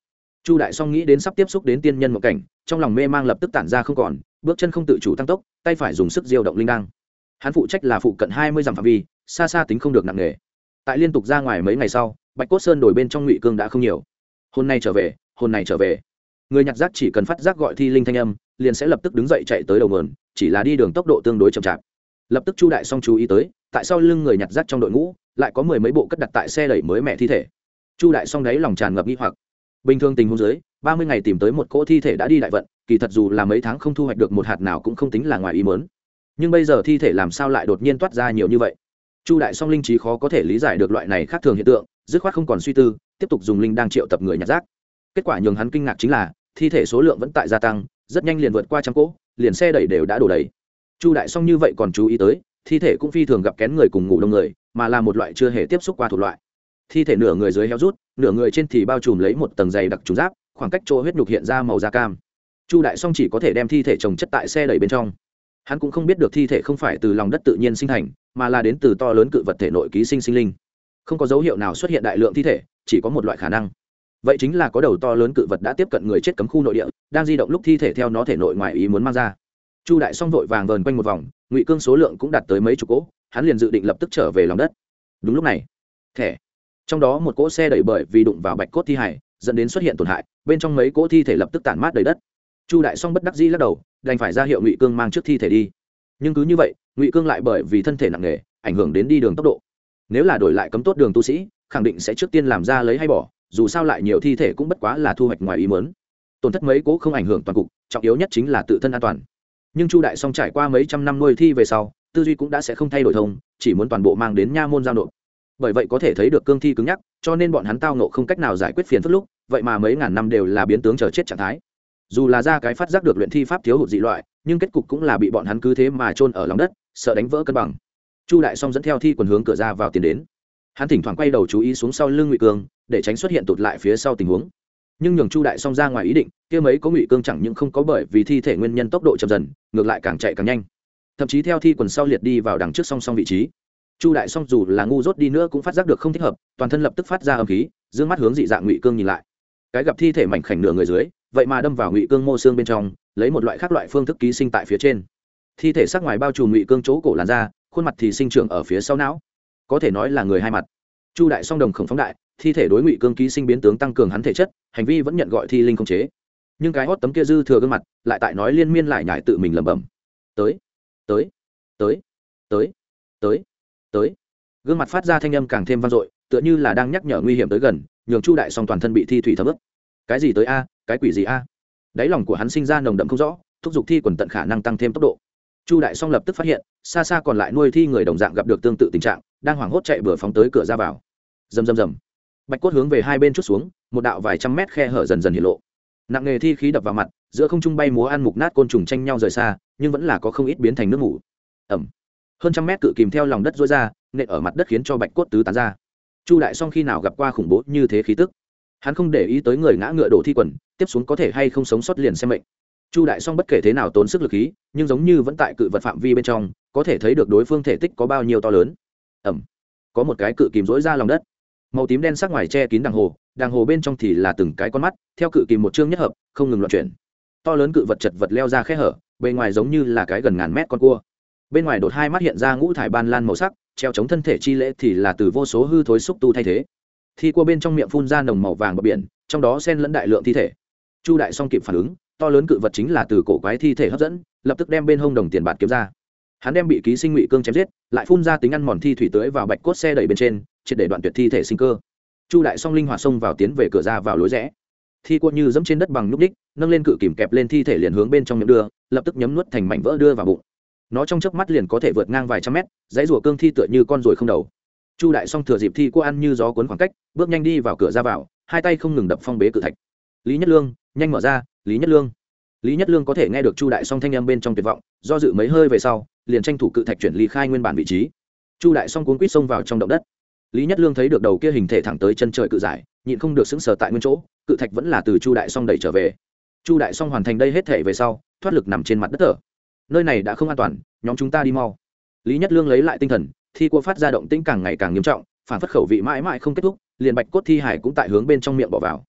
Chu Đại Song nghĩ đến sắp tiếp xúc đến tiên nhân một cảnh, trong lòng mê mang lập tức tản ra không còn, bước chân không tự chủ tăng tốc, tay phải dùng sức diêu động linh đăng. Hắn phụ trách là phụ cận 20 dặm phạm vi, xa xa tính không được nặng nề. Tại liên tục ra ngoài mấy ngày sau, Bạch Cốt Sơn đổi bên trong Ngụy Cương đã không nhiều. Hôm nay trở về, hôm nay trở về. Người nhặt rác chỉ cần phát giác gọi thi linh thanh âm, liền sẽ lập tức đứng dậy chạy tới đầu nguồn, chỉ là đi đường tốc độ tương đối chậm chạp. Lập tức Chu Đại Song chú ý tới, tại sau lưng người nhặt rác trong đội ngũ, lại có mười mấy bộ cất đặt tại xe đẩy mới mẹ thi thể. Chu Đại Song đấy lòng tràn ngập nghi hoặc. Bình thường tình huống dưới, 30 ngày tìm tới một cỗ thi thể đã đi đại vận, kỳ thật dù là mấy tháng không thu hoạch được một hạt nào cũng không tính là ngoài ý muốn. Nhưng bây giờ thi thể làm sao lại đột nhiên toát ra nhiều như vậy? Chu Đại Song linh trí khó có thể lý giải được loại này khác thường hiện tượng, dứt khoát không còn suy tư, tiếp tục dùng linh đang triệu tập người nhặt rác. Kết quả nhường hắn kinh ngạc chính là, thi thể số lượng vẫn tại gia tăng, rất nhanh liền vượt qua trăm cỗ, liền xe đẩy đều đã đổ đầy. Chu Đại Song như vậy còn chú ý tới, thi thể cũng phi thường gặp kén người cùng ngủ đông người, mà là một loại chưa hề tiếp xúc qua thuộc loại. Thi thể nửa người dưới héo rút, nửa người trên thì bao trùm lấy một tầng dày đặc trùng giáp, khoảng cách chỗ huyết nhục hiện ra màu da cam. Chu Đại Song chỉ có thể đem thi thể chồng chất tại xe đẩy bên trong. Hắn cũng không biết được thi thể không phải từ lòng đất tự nhiên sinh thành, mà là đến từ to lớn cự vật thể nội ký sinh sinh linh. Không có dấu hiệu nào xuất hiện đại lượng thi thể, chỉ có một loại khả năng. Vậy chính là có đầu to lớn cự vật đã tiếp cận người chết cấm khu nội địa, đang di động lúc thi thể theo nó thể nội ngoài ý muốn mang ra. Chu Đại Song vội vàng vờn quanh một vòng, Ngụy Cương số lượng cũng đạt tới mấy chục cỗ, hắn liền dự định lập tức trở về lòng đất. Đúng lúc này, thẻ trong đó một cỗ xe đẩy bởi vì đụng vào bạch cốt thi hải, dẫn đến xuất hiện tổn hại, bên trong mấy cỗ thi thể lập tức tản mát đầy đất. Chu Đại Song bất đắc dĩ lắc đầu, đành phải ra hiệu Ngụy Cương mang trước thi thể đi. Nhưng cứ như vậy, Ngụy Cương lại bởi vì thân thể nặng nề, ảnh hưởng đến đi đường tốc độ. Nếu là đổi lại cấm tốt đường tu sĩ, khẳng định sẽ trước tiên làm ra lấy hay bỏ, dù sao lại nhiều thi thể cũng bất quá là thu hoạch ngoài ý muốn. Tổn thất mấy cỗ không ảnh hưởng toàn cục, trọng yếu nhất chính là tự thân an toàn. Nhưng Chu Đại Song trải qua mấy trăm năm nuôi thi về sau, tư duy cũng đã sẽ không thay đổi thông, chỉ muốn toàn bộ mang đến nha môn giao nộp. Bởi vậy có thể thấy được cương thi cứng nhắc, cho nên bọn hắn tao nộ không cách nào giải quyết phiền phức lúc, vậy mà mấy ngàn năm đều là biến tướng chờ chết trạng thái. Dù là ra cái phát giác được luyện thi pháp thiếu hụt dị loại, nhưng kết cục cũng là bị bọn hắn cứ thế mà chôn ở lòng đất, sợ đánh vỡ cân bằng. Chu Đại Song dẫn theo thi quần hướng cửa ra vào tiến đến. Hắn thỉnh thoảng quay đầu chú ý xuống sau lưng Ngụy Cương, để tránh xuất hiện tụt lại phía sau tình huống. Nhưng nhường Chu Đại Song ra ngoài ý định, kia mấy có Ngụy Cương chẳng những không có bởi vì thi thể nguyên nhân tốc độ chậm dần, ngược lại càng chạy càng nhanh. Thậm chí theo thi quần sau liệt đi vào đằng trước song song vị trí. Chu Đại Song dù là ngu dốt đi nữa cũng phát giác được không thích hợp, toàn thân lập tức phát ra âm khí, dương mắt hướng dị dạng Ngụy Cương nhìn lại. Cái gặp thi thể mảnh khảnh nửa người dưới, vậy mà đâm vào Ngụy Cương mô xương bên trong, lấy một loại khác loại phương thức ký sinh tại phía trên. Thi thể sắc ngoài bao trùm Ngụy Cương chỗ cổ làn da, khuôn mặt thì sinh trưởng ở phía sau não, có thể nói là người hai mặt. Chu Đại Song đồng khổng phóng đại, thi thể đối Ngụy Cương ký sinh biến tướng tăng cường hắn thể chất, hành vi vẫn nhận gọi thi linh không chế. Nhưng cái hót tấm kia dư thừa gương mặt, lại tại nói liên miên lại nhải tự mình lẩm bẩm. Tới, tới, tới, tới, tới, tới. Gương mặt phát ra thanh âm càng thêm vang dội, tựa như là đang nhắc nhở nguy hiểm tới gần, nhường Chu Đại Song toàn thân bị thi thủy thấm ướt. Cái gì tới a, cái quỷ gì a? Đáy lòng của hắn sinh ra nồng đậm không rõ, thúc giục thi quần tận khả năng tăng thêm tốc độ. Chu Đại Song lập tức phát hiện, xa xa còn lại nuôi thi người đồng dạng gặp được tương tự tình trạng, đang hoảng hốt chạy bừa phóng tới cửa ra vào. Rầm rầm rầm. Bạch cốt hướng về hai bên chút xuống, một đạo vài trăm mét khe hở dần dần hiện lộ. Nặng nghề thi khí đập vào mặt, giữa không trung bay múa ăn mục nát côn trùng tranh nhau rời xa, nhưng vẫn là có không ít biến thành nước mủ. Ẩm. Hơn trăm mét cự kìm theo lòng đất rũa ra, nện ở mặt đất khiến cho bạch cốt tứ tán ra. Chu Đại Song khi nào gặp qua khủng bố như thế khí tức, hắn không để ý tới người ngã ngựa đổ thi quần, tiếp xuống có thể hay không sống sót liền xem mệnh. Chu Đại Song bất kể thế nào tốn sức lực khí, nhưng giống như vẫn tại cự vật phạm vi bên trong, có thể thấy được đối phương thể tích có bao nhiêu to lớn. Ẩm. Có một cái cự kìm rỗi ra lòng đất, màu tím đen sắc ngoài che kín đằng hồ bên trong thì là từng cái con mắt, theo cự kìm một chương nhất hợp, không ngừng loạn chuyển. To lớn cự vật chật vật leo ra khe hở, bên ngoài giống như là cái gần ngàn mét con cua. Bên ngoài đột hai mắt hiện ra ngũ thải ban lan màu sắc, treo chống thân thể chi lễ thì là từ vô số hư thối xúc tu thay thế. Thi cua bên trong miệng phun ra nồng màu vàng bờ biển, trong đó xen lẫn đại lượng thi thể. Chu Đại Song kịp phản ứng, to lớn cự vật chính là từ cổ quái thi thể hấp dẫn, lập tức đem bên hông đồng tiền bạc kiếm ra. Hắn đem bị ký sinh Ngụy Cương chém giết, lại phun ra tính ăn mòn thi thủy tưới vào bạch cốt xe đẩy bên trên, triệt để đoạn tuyệt thi thể sinh cơ. Chu Đại Song linh hoạt xông vào tiến về cửa ra vào lối rẽ. Thi cua như dẫm trên đất bằng nhúc ních, nâng lên cự kìm kẹp lên thi thể liền hướng bên trong miệng đưa, lập tức nhấm nuốt thành mảnh vỡ đưa vào bụng. Nó trong chớp mắt liền có thể vượt ngang vài trăm mét, dãy rùa cương thi tựa như con ruồi không đầu. Chu Đại Song thừa dịp thi cua ăn như gió cuốn khoảng cách, bước nhanh đi vào cửa ra vào, hai tay không ngừng đập phong bế cự thạch. Lý Nhất Lương, nhanh mở ra, Lý Nhất Lương. Lý Nhất Lương có thể nghe được Chu Đại Song thanh âm bên trong tuyệt vọng, do dự mấy hơi về sau, liền tranh thủ cự thạch chuyển ly khai nguyên bản vị trí. Chu Đại Song cuống quýt xông vào trong động đất. Lý Nhất Lương thấy được đầu kia hình thể thẳng tới chân trời cự giải, nhịn không được sững sờ tại nguyên chỗ, cự thạch vẫn là từ Chu Đại Song đẩy trở về. Chu Đại Song hoàn thành đây hết thể về sau, thoát lực nằm trên mặt đất thở. Nơi này đã không an toàn, nhóm chúng ta đi mau. Lý Nhất Lương lấy lại tinh thần, thi cua phát ra động tĩnh càng ngày càng nghiêm trọng, phản phất khẩu vị mãi mãi không kết thúc, liền bạch cốt thi hải cũng tại hướng bên trong miệng bỏ vào.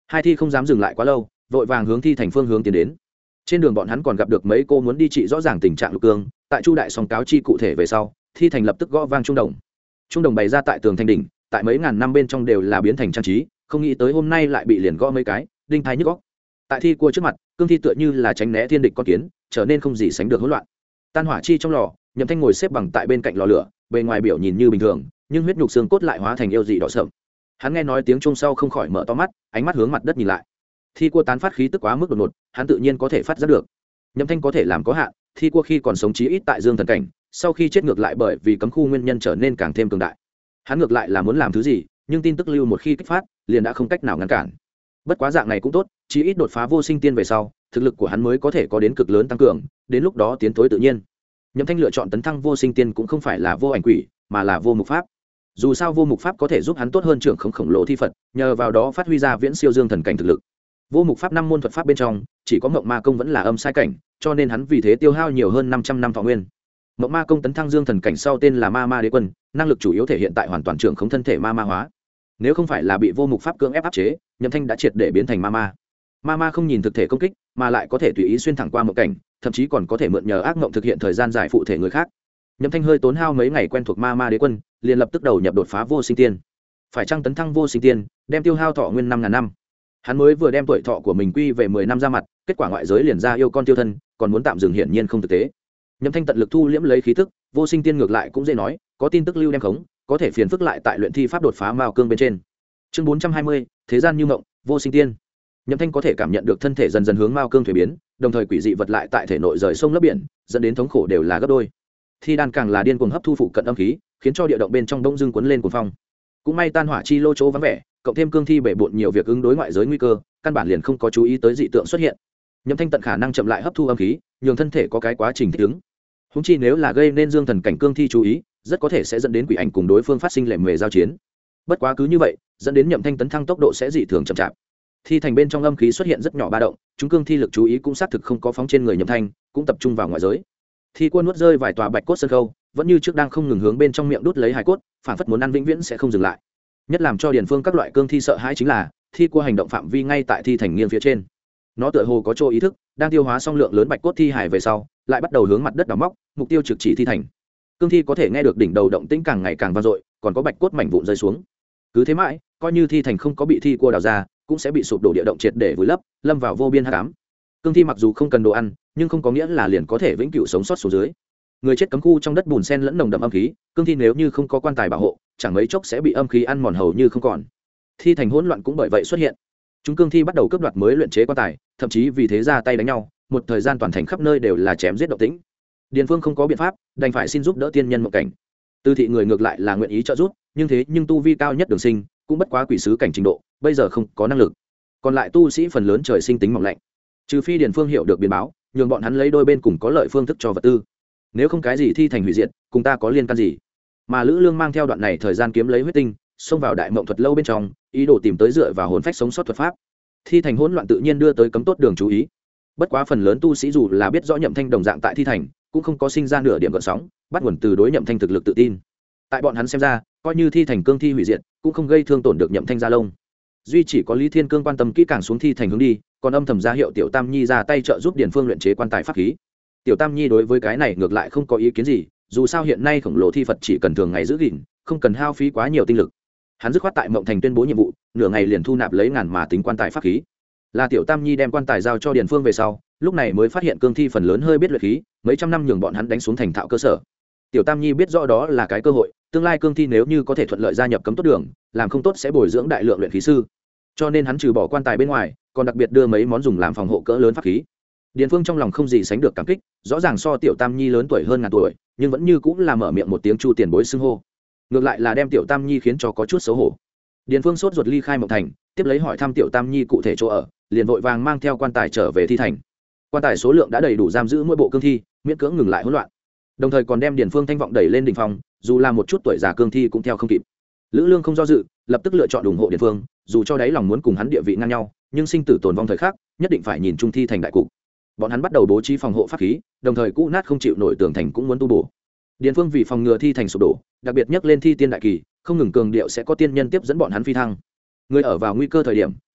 Hai thi không dám dừng lại quá lâu, vội vàng hướng thi thành phương hướng tiến đến. Trên đường bọn hắn còn gặp được mấy cô muốn đi trị rõ ràng tình trạng Lục Cương. Tại Chu đại song cáo chi cụ thể về sau, thi thành lập tức gõ vang trung đồng. Trung đồng bày ra tại tường thành đỉnh, tại mấy ngàn năm bên trong đều là biến thành trang trí, không nghĩ tới hôm nay lại bị liền gõ mấy cái, đinh thái nhức óc. Tại thi cua trước mặt, cương thi tựa như là tránh né thiên địch con kiến, trở nên không gì sánh được hỗn loạn. Tan hỏa chi trong lò, Nhậm Thanh ngồi xếp bằng tại bên cạnh lò lửa, bề ngoài biểu nhìn như bình thường, nhưng huyết nhục xương cốt lại hóa thành yêu dị đỏ sậm. Hắn nghe nói tiếng chuông sau không khỏi mở to mắt, ánh mắt hướng mặt đất nhìn lại. Thi cua tán phát khí tức quá mức đột ngột, hắn tự nhiên có thể phát giác được. Nhậm Thanh có thể làm có hạn, thi cua khi còn sống chí ít tại dương thần cảnh, sau khi chết ngược lại bởi vì cấm khu nguyên nhân trở nên càng thêm cường đại. Hắn ngược lại là muốn làm thứ gì, nhưng tin tức lưu một khi kích phát, liền đã không cách nào ngăn cản. Bất quá dạng này cũng tốt, chí ít đột phá vô sinh tiên về sau, thực lực của hắn mới có thể có đến cực lớn tăng cường, đến lúc đó tiến tối tự nhiên. Nhậm Thanh lựa chọn tấn thăng vô sinh tiên cũng không phải là vô ảnh quỷ, mà là vô mục pháp. Dù sao vô mục pháp có thể giúp hắn tốt hơn trưởng khổng lồ thi Phật, nhờ vào đó phát huy ra viễn siêu dương thần cảnh thực lực. Vô mục pháp 5 môn thuật pháp bên trong, chỉ có Mộng Ma công vẫn là âm sai cảnh, cho nên hắn vì thế tiêu hao nhiều hơn 500 năm thọ nguyên. Mộng Ma công tấn thăng dương thần cảnh sau tên là Ma Ma Đế Quân, năng lực chủ yếu thể hiện tại hoàn toàn trưởng khống thân thể ma ma hóa. Nếu không phải là bị vô mục pháp cưỡng ép áp chế, Nhậm Thanh đã triệt để biến thành ma ma. Ma ma không nhìn thực thể công kích, mà lại có thể tùy ý xuyên thẳng qua mộng cảnh, thậm chí còn có thể mượn nhờ ác mộng thực hiện thời gian dài phụ thể người khác. Nhậm Thanh hơi tốn hao mấy ngày quen thuộc Ma Ma Đế Quân, liền lập tức đầu nhập đột phá vô sinh tiên. Phải chăng tấn thăng vô sinh tiên, đem tiêu hao thọ nguyên 5000 năm. Hắn mới vừa đem tuổi thọ của mình quy về 10 năm ra mặt, kết quả ngoại giới liền ra yêu con tiêu thân, còn muốn tạm dừng hiển nhiên không thực tế. Nhậm Thanh tận lực thu liễm lấy khí tức, vô sinh tiên ngược lại cũng dễ nói, có tin tức lưu đem khống, có thể phiền phức lại tại luyện thi pháp đột phá mao cương bên trên. Chương 420, thế gian như mộng, vô sinh tiên. Nhậm Thanh có thể cảm nhận được thân thể dần dần hướng mao cương thủy biến, đồng thời quỷ dị vật lại tại thể nội rời sông lấp biển, dẫn đến thống khổ đều là gấp đôi. Thi đan càng là điên cuồng hấp thu phụ cận âm khí, khiến cho địa động bên trong đông dương cuốn lên cuồng phong. Cũng may tan hỏa chi lô chỗ vắng vẻ, cộng thêm cương thi bể bộn nhiều việc ứng đối ngoại giới nguy cơ, căn bản liền không có chú ý tới dị tượng xuất hiện. Nhậm Thanh tận khả năng chậm lại hấp thu âm khí, nhường thân thể có cái quá trình thích ứng. Húng chi nếu là gây nên dương thần cảnh cương thi chú ý, rất có thể sẽ dẫn đến quỷ ảnh cùng đối phương phát sinh lệ mề giao chiến. Bất quá cứ như vậy, dẫn đến Nhậm Thanh tấn thăng tốc độ sẽ dị thường chậm chạp. Thi thành bên trong âm khí xuất hiện rất nhỏ ba động, chúng cương thi lực chú ý cũng xác thực không có phóng trên người Nhậm Thanh, cũng tập trung vào ngoại giới. Thi quân nuốt rơi vài tòa bạch cốt sơn khâu, vẫn như trước đang không ngừng hướng bên trong miệng đút lấy hài cốt, phản phất muốn ăn vĩnh viễn sẽ không dừng lại. Nhất làm cho Điền Phương các loại cương thi sợ hãi chính là, thi cua hành động phạm vi ngay tại thi thành nghiêng phía trên. Nó tựa hồ có chỗ ý thức, đang tiêu hóa xong lượng lớn bạch cốt thi hải về sau, lại bắt đầu hướng mặt đất đào móc, mục tiêu trực chỉ thi thành. Cương thi có thể nghe được đỉnh đầu động tĩnh càng ngày càng vang dội, còn có bạch cốt mảnh vụn rơi xuống. Cứ thế mãi, coi như thi thành không có bị thi cua đào ra, cũng sẽ bị sụp đổ địa động triệt để vùi lấp, lâm vào vô biên hắc ám. Cương thi mặc dù không cần đồ ăn, nhưng không có nghĩa là liền có thể vĩnh cửu sống sót xuống dưới. Người chết cấm khu trong đất bùn sen lẫn nồng đậm âm khí, cương thi nếu như không có quan tài bảo hộ, chẳng mấy chốc sẽ bị âm khí ăn mòn hầu như không còn. Thi thành hỗn loạn cũng bởi vậy xuất hiện. Chúng cương thi bắt đầu cướp đoạt mới luyện chế quan tài, thậm chí vì thế ra tay đánh nhau, một thời gian toàn thành khắp nơi đều là chém giết động tĩnh. Điền Phương không có biện pháp, đành phải xin giúp đỡ tiên nhân mộng cảnh. Tư thị người ngược lại là nguyện ý trợ giúp, nhưng tu vi cao nhất Đường Sinh cũng bất quá quỷ sứ cảnh trình độ, bây giờ không có năng lực. Còn lại tu sĩ phần lớn trời sinh tính mỏng lạnh, trừ phi Điền Phương hiểu được biến báo, nhường bọn hắn lấy đôi bên cùng có lợi phương thức cho vật tư. Nếu không cái gì thi thành hủy diệt, cùng ta có liên can gì? Mà Lữ Lương mang theo đoạn này thời gian kiếm lấy huyết tinh, xông vào đại mộng thuật lâu bên trong, ý đồ tìm tới dựa vào hồn phách sống sót thuật pháp. Thi thành hỗn loạn tự nhiên đưa tới cấm tốt đường chú ý. Bất quá phần lớn tu sĩ dù là biết rõ Nhậm Thanh đồng dạng tại thi thành, cũng không có sinh ra nửa điểm gợn sóng, bắt nguồn từ đối Nhậm Thanh thực lực tự tin. Tại bọn hắn xem ra, coi như thi thành cương thi hủy diệt, cũng không gây thương tổn được Nhậm Thanh gia lông. Duy chỉ có Lý Thiên Cương quan tâm kỹ càng xuống thi thành hướng đi, còn âm thầm ra hiệu Tiểu Tam Nhi ra tay trợ giúp Điền Phương luyện chế quan tài pháp khí. Tiểu Tam Nhi đối với cái này ngược lại không có ý kiến gì, dù sao hiện nay khổng lồ thi Phật chỉ cần thường ngày giữ gìn, không cần hao phí quá nhiều tinh lực. Hắn dứt khoát tại Mộng Thành tuyên bố nhiệm vụ, nửa ngày liền thu nạp lấy ngàn mà tính quan tài pháp khí. Là Tiểu Tam Nhi đem quan tài giao cho Điền Phương về sau, lúc này mới phát hiện cương thi phần lớn hơi biết luyện khí, mấy trăm năm nhường bọn hắn đánh xuống thành thạo cơ sở. Tiểu Tam Nhi biết rõ đó là cái cơ hội, tương lai cương thi nếu như có thể thuận lợi gia nhập cấm tốt đường, làm không tốt sẽ bồi dưỡng đại lượng luyện khí sư. Cho nên hắn trừ bỏ quan tài bên ngoài, còn đặc biệt đưa mấy món dùng làm phòng hộ cỡ lớn pháp khí. Điền Phương trong lòng không gì sánh được cảm kích, rõ ràng so Tiểu Tam Nhi lớn tuổi hơn ngàn tuổi, nhưng vẫn như cũng là mở miệng một tiếng Chu tiền bối xưng hô. Ngược lại là đem Tiểu Tam Nhi khiến cho có chút xấu hổ. Điền Phương sốt ruột ly khai Mộng Thành, tiếp lấy hỏi thăm Tiểu Tam Nhi cụ thể chỗ ở, liền vội vàng mang theo quan tài trở về thi thành. Quan tài số lượng đã đầy đủ giam giữ mỗi bộ cương thi, miễn cưỡng ngừng lại hỗn loạn. Đồng thời còn đem Điền Phương thanh vọng đẩy lên đỉnh phong, dù là một chút tuổi già cương thi cũng theo không kịp. Lữ Lương không do dự, lập tức lựa chọn ủng hộ Điền Phương, dù cho đáy lòng muốn cùng hắn địa vị ngang nhau, nhưng sinh tử tồn vong thời khắc, nhất định phải nhìn trung thi thành đại cục. Bọn hắn bắt đầu bố trí phòng hộ pháp khí, đồng thời cũ nát không chịu nổi tường thành cũng muốn tu bổ. Điền Phương vì phòng ngừa thi thành sụp đổ, đặc biệt nhắc lên thi tiên đại kỳ, không ngừng cường điệu sẽ có tiên nhân tiếp dẫn bọn hắn phi thăng. Người ở vào nguy cơ thời điểm,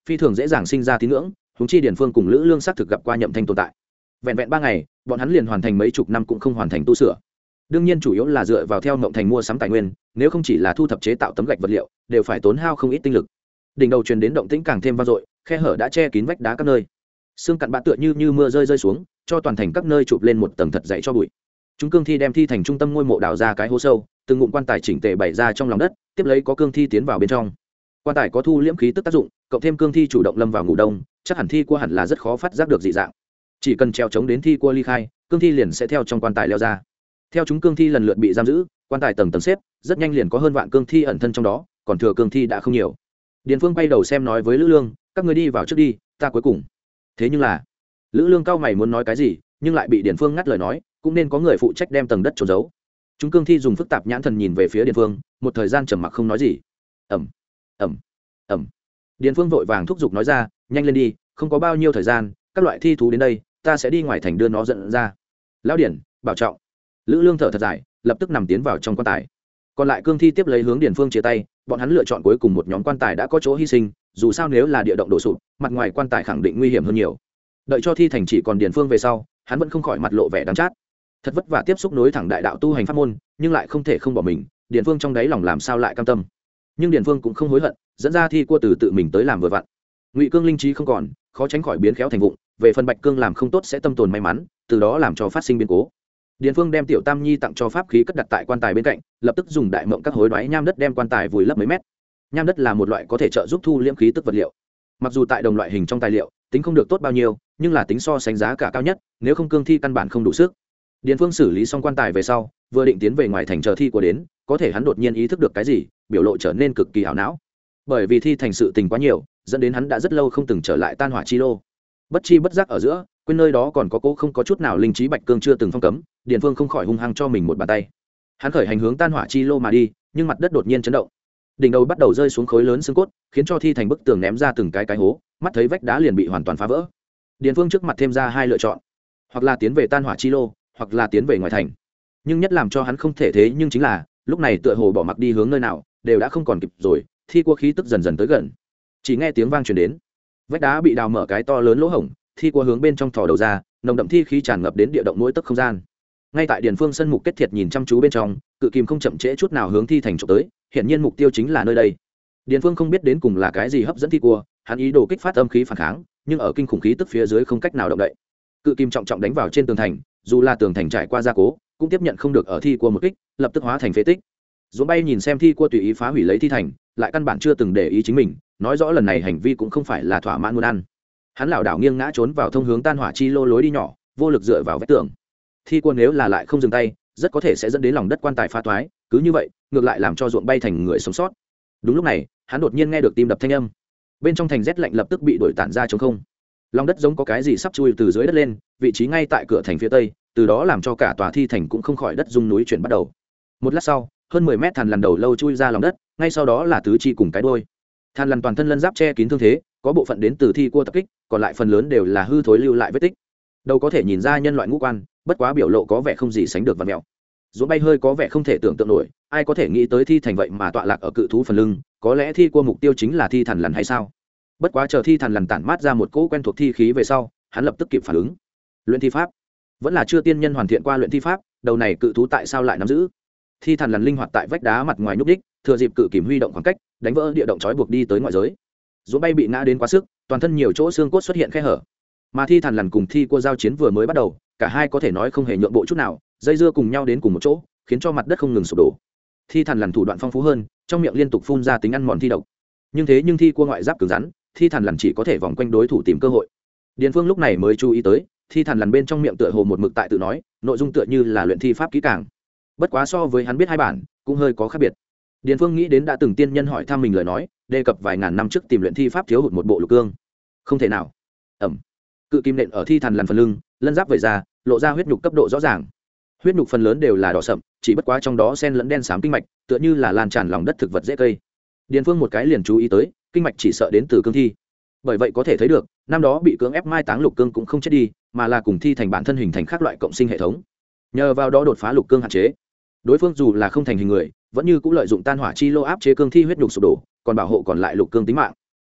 phi thường dễ dàng sinh ra tín ngưỡng. Huống chi Điền Phương cùng Lữ Lương xác thực gặp qua Nhậm Thanh tồn tại. Vẹn vẹn 3 ngày, bọn hắn liền hoàn thành mấy chục năm cũng không hoàn thành tu sửa. Đương nhiên chủ yếu là dựa vào theo Ngộng Thành mua sắm tài nguyên, nếu không chỉ là thu thập chế tạo tấm gạch vật liệu, đều phải tốn hao không ít tinh lực. Đỉnh đầu truyền đến động tĩnh càng thêm vang dội, khe hở đã che kín vách đá các nơi. Sương cặn bã tựa như mưa rơi xuống, cho toàn thành các nơi chụp lên một tầng thật dày cho bụi. Chúng cương thi đem thi thành trung tâm ngôi mộ đào ra cái hố sâu, từng ngụm quan tài chỉnh tề bày ra trong lòng đất, tiếp lấy có cương thi tiến vào bên trong. Quan tài có thu liễm khí tức tác dụng, cộng thêm cương thi chủ động lâm vào ngủ đông, chắc hẳn thi cua hẳn là rất khó phát giác được dị dạng. Chỉ cần treo chống đến thi cua ly khai, cương thi liền sẽ theo trong quan tài leo ra. Theo chúng cương thi lần lượt bị giam giữ, quan tài tầng tầng xếp, rất nhanh liền có hơn vạn cương thi ẩn thân trong đó, còn thừa cương thi đã không nhiều. Điền Phương quay đầu xem nói với Lữ Lương, các người đi vào trước đi, ta cuối cùng. Thế nhưng là, Lữ Lương cao mày muốn nói cái gì, nhưng lại bị Điền Phương ngắt lời nói, cũng nên có người phụ trách đem tầng đất trốn giấu. Chúng cương thi dùng phức tạp nhãn thần nhìn về phía Điền Phương, một thời gian trầm mặc không nói gì. Ẩm, ẩm, ẩm. Điền Phương vội vàng thúc giục nói ra, nhanh lên đi, không có bao nhiêu thời gian, các loại thi thú đến đây, ta sẽ đi ngoài thành đưa nó dẫn ra. Lão Điền, bảo trọng. Lữ Lương thở thật dài, lập tức nằm tiến vào trong quan tài. Còn lại cương thi tiếp lấy hướng Điền Phương chia tay, bọn hắn lựa chọn cuối cùng một nhóm quan tài đã có chỗ hy sinh, dù sao nếu là địa động đổ sụp, mặt ngoài quan tài khẳng định nguy hiểm hơn nhiều. Đợi cho thi thành chỉ còn Điền Phương về sau, hắn vẫn không khỏi mặt lộ vẻ đắng chát. Thật vất vả tiếp xúc nối thẳng đại đạo tu hành pháp môn, nhưng lại không thể không bỏ mình, Điền Phương trong đáy lòng làm sao lại cam tâm. Nhưng Điền Phương cũng không hối hận, dẫn ra thi cua từ tự mình tới làm vừa vặn. Ngụy Cương linh trí không còn, khó tránh khỏi biến khéo thành vụng, về phần Bạch Cương làm không tốt sẽ tâm tồn may mắn, từ đó làm cho phát sinh biến cố. Điền Phương đem Tiểu Tam Nhi tặng cho pháp khí cất đặt tại quan tài bên cạnh, lập tức dùng đại mộng các hối đoái nham đất đem quan tài vùi lấp mấy mét. Nham đất là một loại có thể trợ giúp thu liễm khí tức vật liệu. Mặc dù tại đồng loại hình trong tài liệu, tính không được tốt bao nhiêu, nhưng là tính so sánh giá cả cao nhất, nếu không cương thi căn bản không đủ sức. Điền Phương xử lý xong quan tài về sau, vừa định tiến về ngoài thành chờ thi của đến, có thể hắn đột nhiên ý thức được cái gì, biểu lộ trở nên cực kỳ ảo não. Bởi vì thi thành sự tình quá nhiều, dẫn đến hắn đã rất lâu không từng trở lại Tan Hỏa Chi Lô. Bất chi bất giác ở giữa, quên nơi đó còn có cố không có chút nào linh trí Bạch Cương chưa từng phong cấm, Điền Phương không khỏi hung hăng cho mình một bàn tay. Hắn khởi hành hướng Tan Hỏa Chi Lô mà đi, nhưng mặt đất đột nhiên chấn động. Đỉnh đầu bắt đầu rơi xuống khối lớn xương cốt, khiến cho thi thành bức tường ném ra từng cái hố, mắt thấy vách đá liền bị hoàn toàn phá vỡ. Điền Phương trước mặt thêm ra hai lựa chọn, hoặc là tiến về Tan Hỏa Chi Lô, hoặc là tiến về ngoài thành. Nhưng nhất làm cho hắn không thể thế nhưng chính là, lúc này tựa hồ bỏ mặc đi hướng nơi nào, đều đã không còn kịp rồi, thi cua khí tức dần dần tới gần. Chỉ nghe tiếng vang truyền đến, vách đá bị đào mở cái to lớn lỗ hổng, thi cua hướng bên trong thò đầu ra, nồng đậm thi khí tràn ngập đến địa động mỗi tấc không gian. Ngay tại Điền Phương sân mục kết thiệt nhìn chăm chú bên trong, cự kìm không chậm trễ chút nào hướng thi thành trộm tới, hiển nhiên mục tiêu chính là nơi đây. Điền Phương không biết đến cùng là cái gì hấp dẫn thi cua, hắn ý đồ kích phát âm khí phản kháng, nhưng ở kinh khủng khí tức phía dưới không cách nào động đậy. Cự kìm trọng trọng đánh vào trên tường thành, dù là tường thành trải qua gia cố, cũng tiếp nhận không được ở thi cua một kích, lập tức hóa thành phế tích. Dũng bay nhìn xem thi cua tùy ý phá hủy lấy thi thành, lại căn bản chưa từng để ý chính mình, nói rõ lần này hành vi cũng không phải là thỏa mãn muốn ăn. Hắn lảo đảo nghiêng ngã trốn vào thông hướng Tan Hỏa Chi Lô lối đi nhỏ, vô lực dựa vào vách tường. Thi cua nếu là lại không dừng tay, rất có thể sẽ dẫn đến lòng đất quan tài phá toái, cứ như vậy, ngược lại làm cho ruộng bay thành người sống sót. Đúng lúc này, hắn đột nhiên nghe được tim đập thanh âm. Bên trong thành rét lạnh lập tức bị đổi tản ra trống không. Lòng đất giống có cái gì sắp chui từ dưới đất lên, vị trí ngay tại cửa thành phía tây, từ đó làm cho cả tòa thi thành cũng không khỏi đất rung núi chuyển bắt đầu. Một lát sau, hơn 10 mét thằn lằn đầu lâu chui ra lòng đất, ngay sau đó là tứ chi cùng cái đuôi. Thằn lằn toàn thân lân giáp che kín thương thế, có bộ phận đến từ thi cua tập kích, còn lại phần lớn đều là hư thối lưu lại vết tích. Đầu có thể nhìn ra nhân loại ngũ quan, bất quá biểu lộ có vẻ không gì sánh được vặn mèo. Dũng bay hơi có vẻ không thể tưởng tượng nổi, ai có thể nghĩ tới thi thành vậy mà tọa lạc ở cự thú phần lưng, có lẽ thi cua mục tiêu chính là thi thằn lằn hay sao? Bất quá chờ thi thằn lằn tản mát ra một cỗ quen thuộc thi khí về sau, hắn lập tức kịp phản ứng. Luyện thi pháp, vẫn là chưa tiên nhân hoàn thiện qua luyện thi pháp, đầu này cự thú tại sao lại nắm giữ? Thi thằn lằn linh hoạt tại vách đá mặt ngoài nhúc đích, thừa dịp cự kìm huy động khoảng cách, đánh vỡ địa động trói buộc đi tới ngoại giới. Dũng bay bị ngã đến quá sức, toàn thân nhiều chỗ xương cốt xuất hiện khe hở. Mà thi thằn lằn cùng thi cua giao chiến vừa mới bắt đầu, cả hai có thể nói không hề nhượng bộ chút nào, dây dưa cùng nhau đến cùng một chỗ, khiến cho mặt đất không ngừng sụp đổ. Thi thằn lằn thủ đoạn phong phú hơn, trong miệng liên tục phun ra tính ăn mòn thi độc. Nhưng thi cua ngoại giáp cứng rắn, thi thằn lằn chỉ có thể vòng quanh đối thủ tìm cơ hội. Điền Phương lúc này mới chú ý tới, thi thằn lằn bên trong miệng tựa hồ một mực tại tự nói, nội dung tựa như là luyện thi pháp kỹ càng. Bất quá so với hắn biết hai bản, cũng hơi có khác biệt. Điền Phương nghĩ đến đã từng tiên nhân hỏi thăm mình lời nói, đề cập vài ngàn năm trước tìm luyện thi pháp thiếu hụt một bộ lục cương. Không thể nào. Ẩm. Cự kim nện ở thi thằn lằn phần lưng, lân giáp vẩy ra, lộ ra huyết nhục cấp độ rõ ràng. Huyết nhục phần lớn đều là đỏ sậm, chỉ bất quá trong đó xen lẫn đen xám kinh mạch, tựa như là lan tràn lòng đất thực vật dễ cây. Điền Phương một cái liền chú ý tới, kinh mạch chỉ sợ đến từ cương thi. Bởi vậy có thể thấy được, năm đó bị cưỡng ép mai táng lục cương cũng không chết đi, mà là cùng thi thành bản thân hình thành các loại cộng sinh hệ thống. Nhờ vào đó đột phá lục cương hạn chế. Đối phương dù là không thành hình người, vẫn như cũng lợi dụng Tan Hỏa Chi Lô áp chế cương thi huyết nhục sụp đổ, còn bảo hộ còn lại lục cương tính mạng.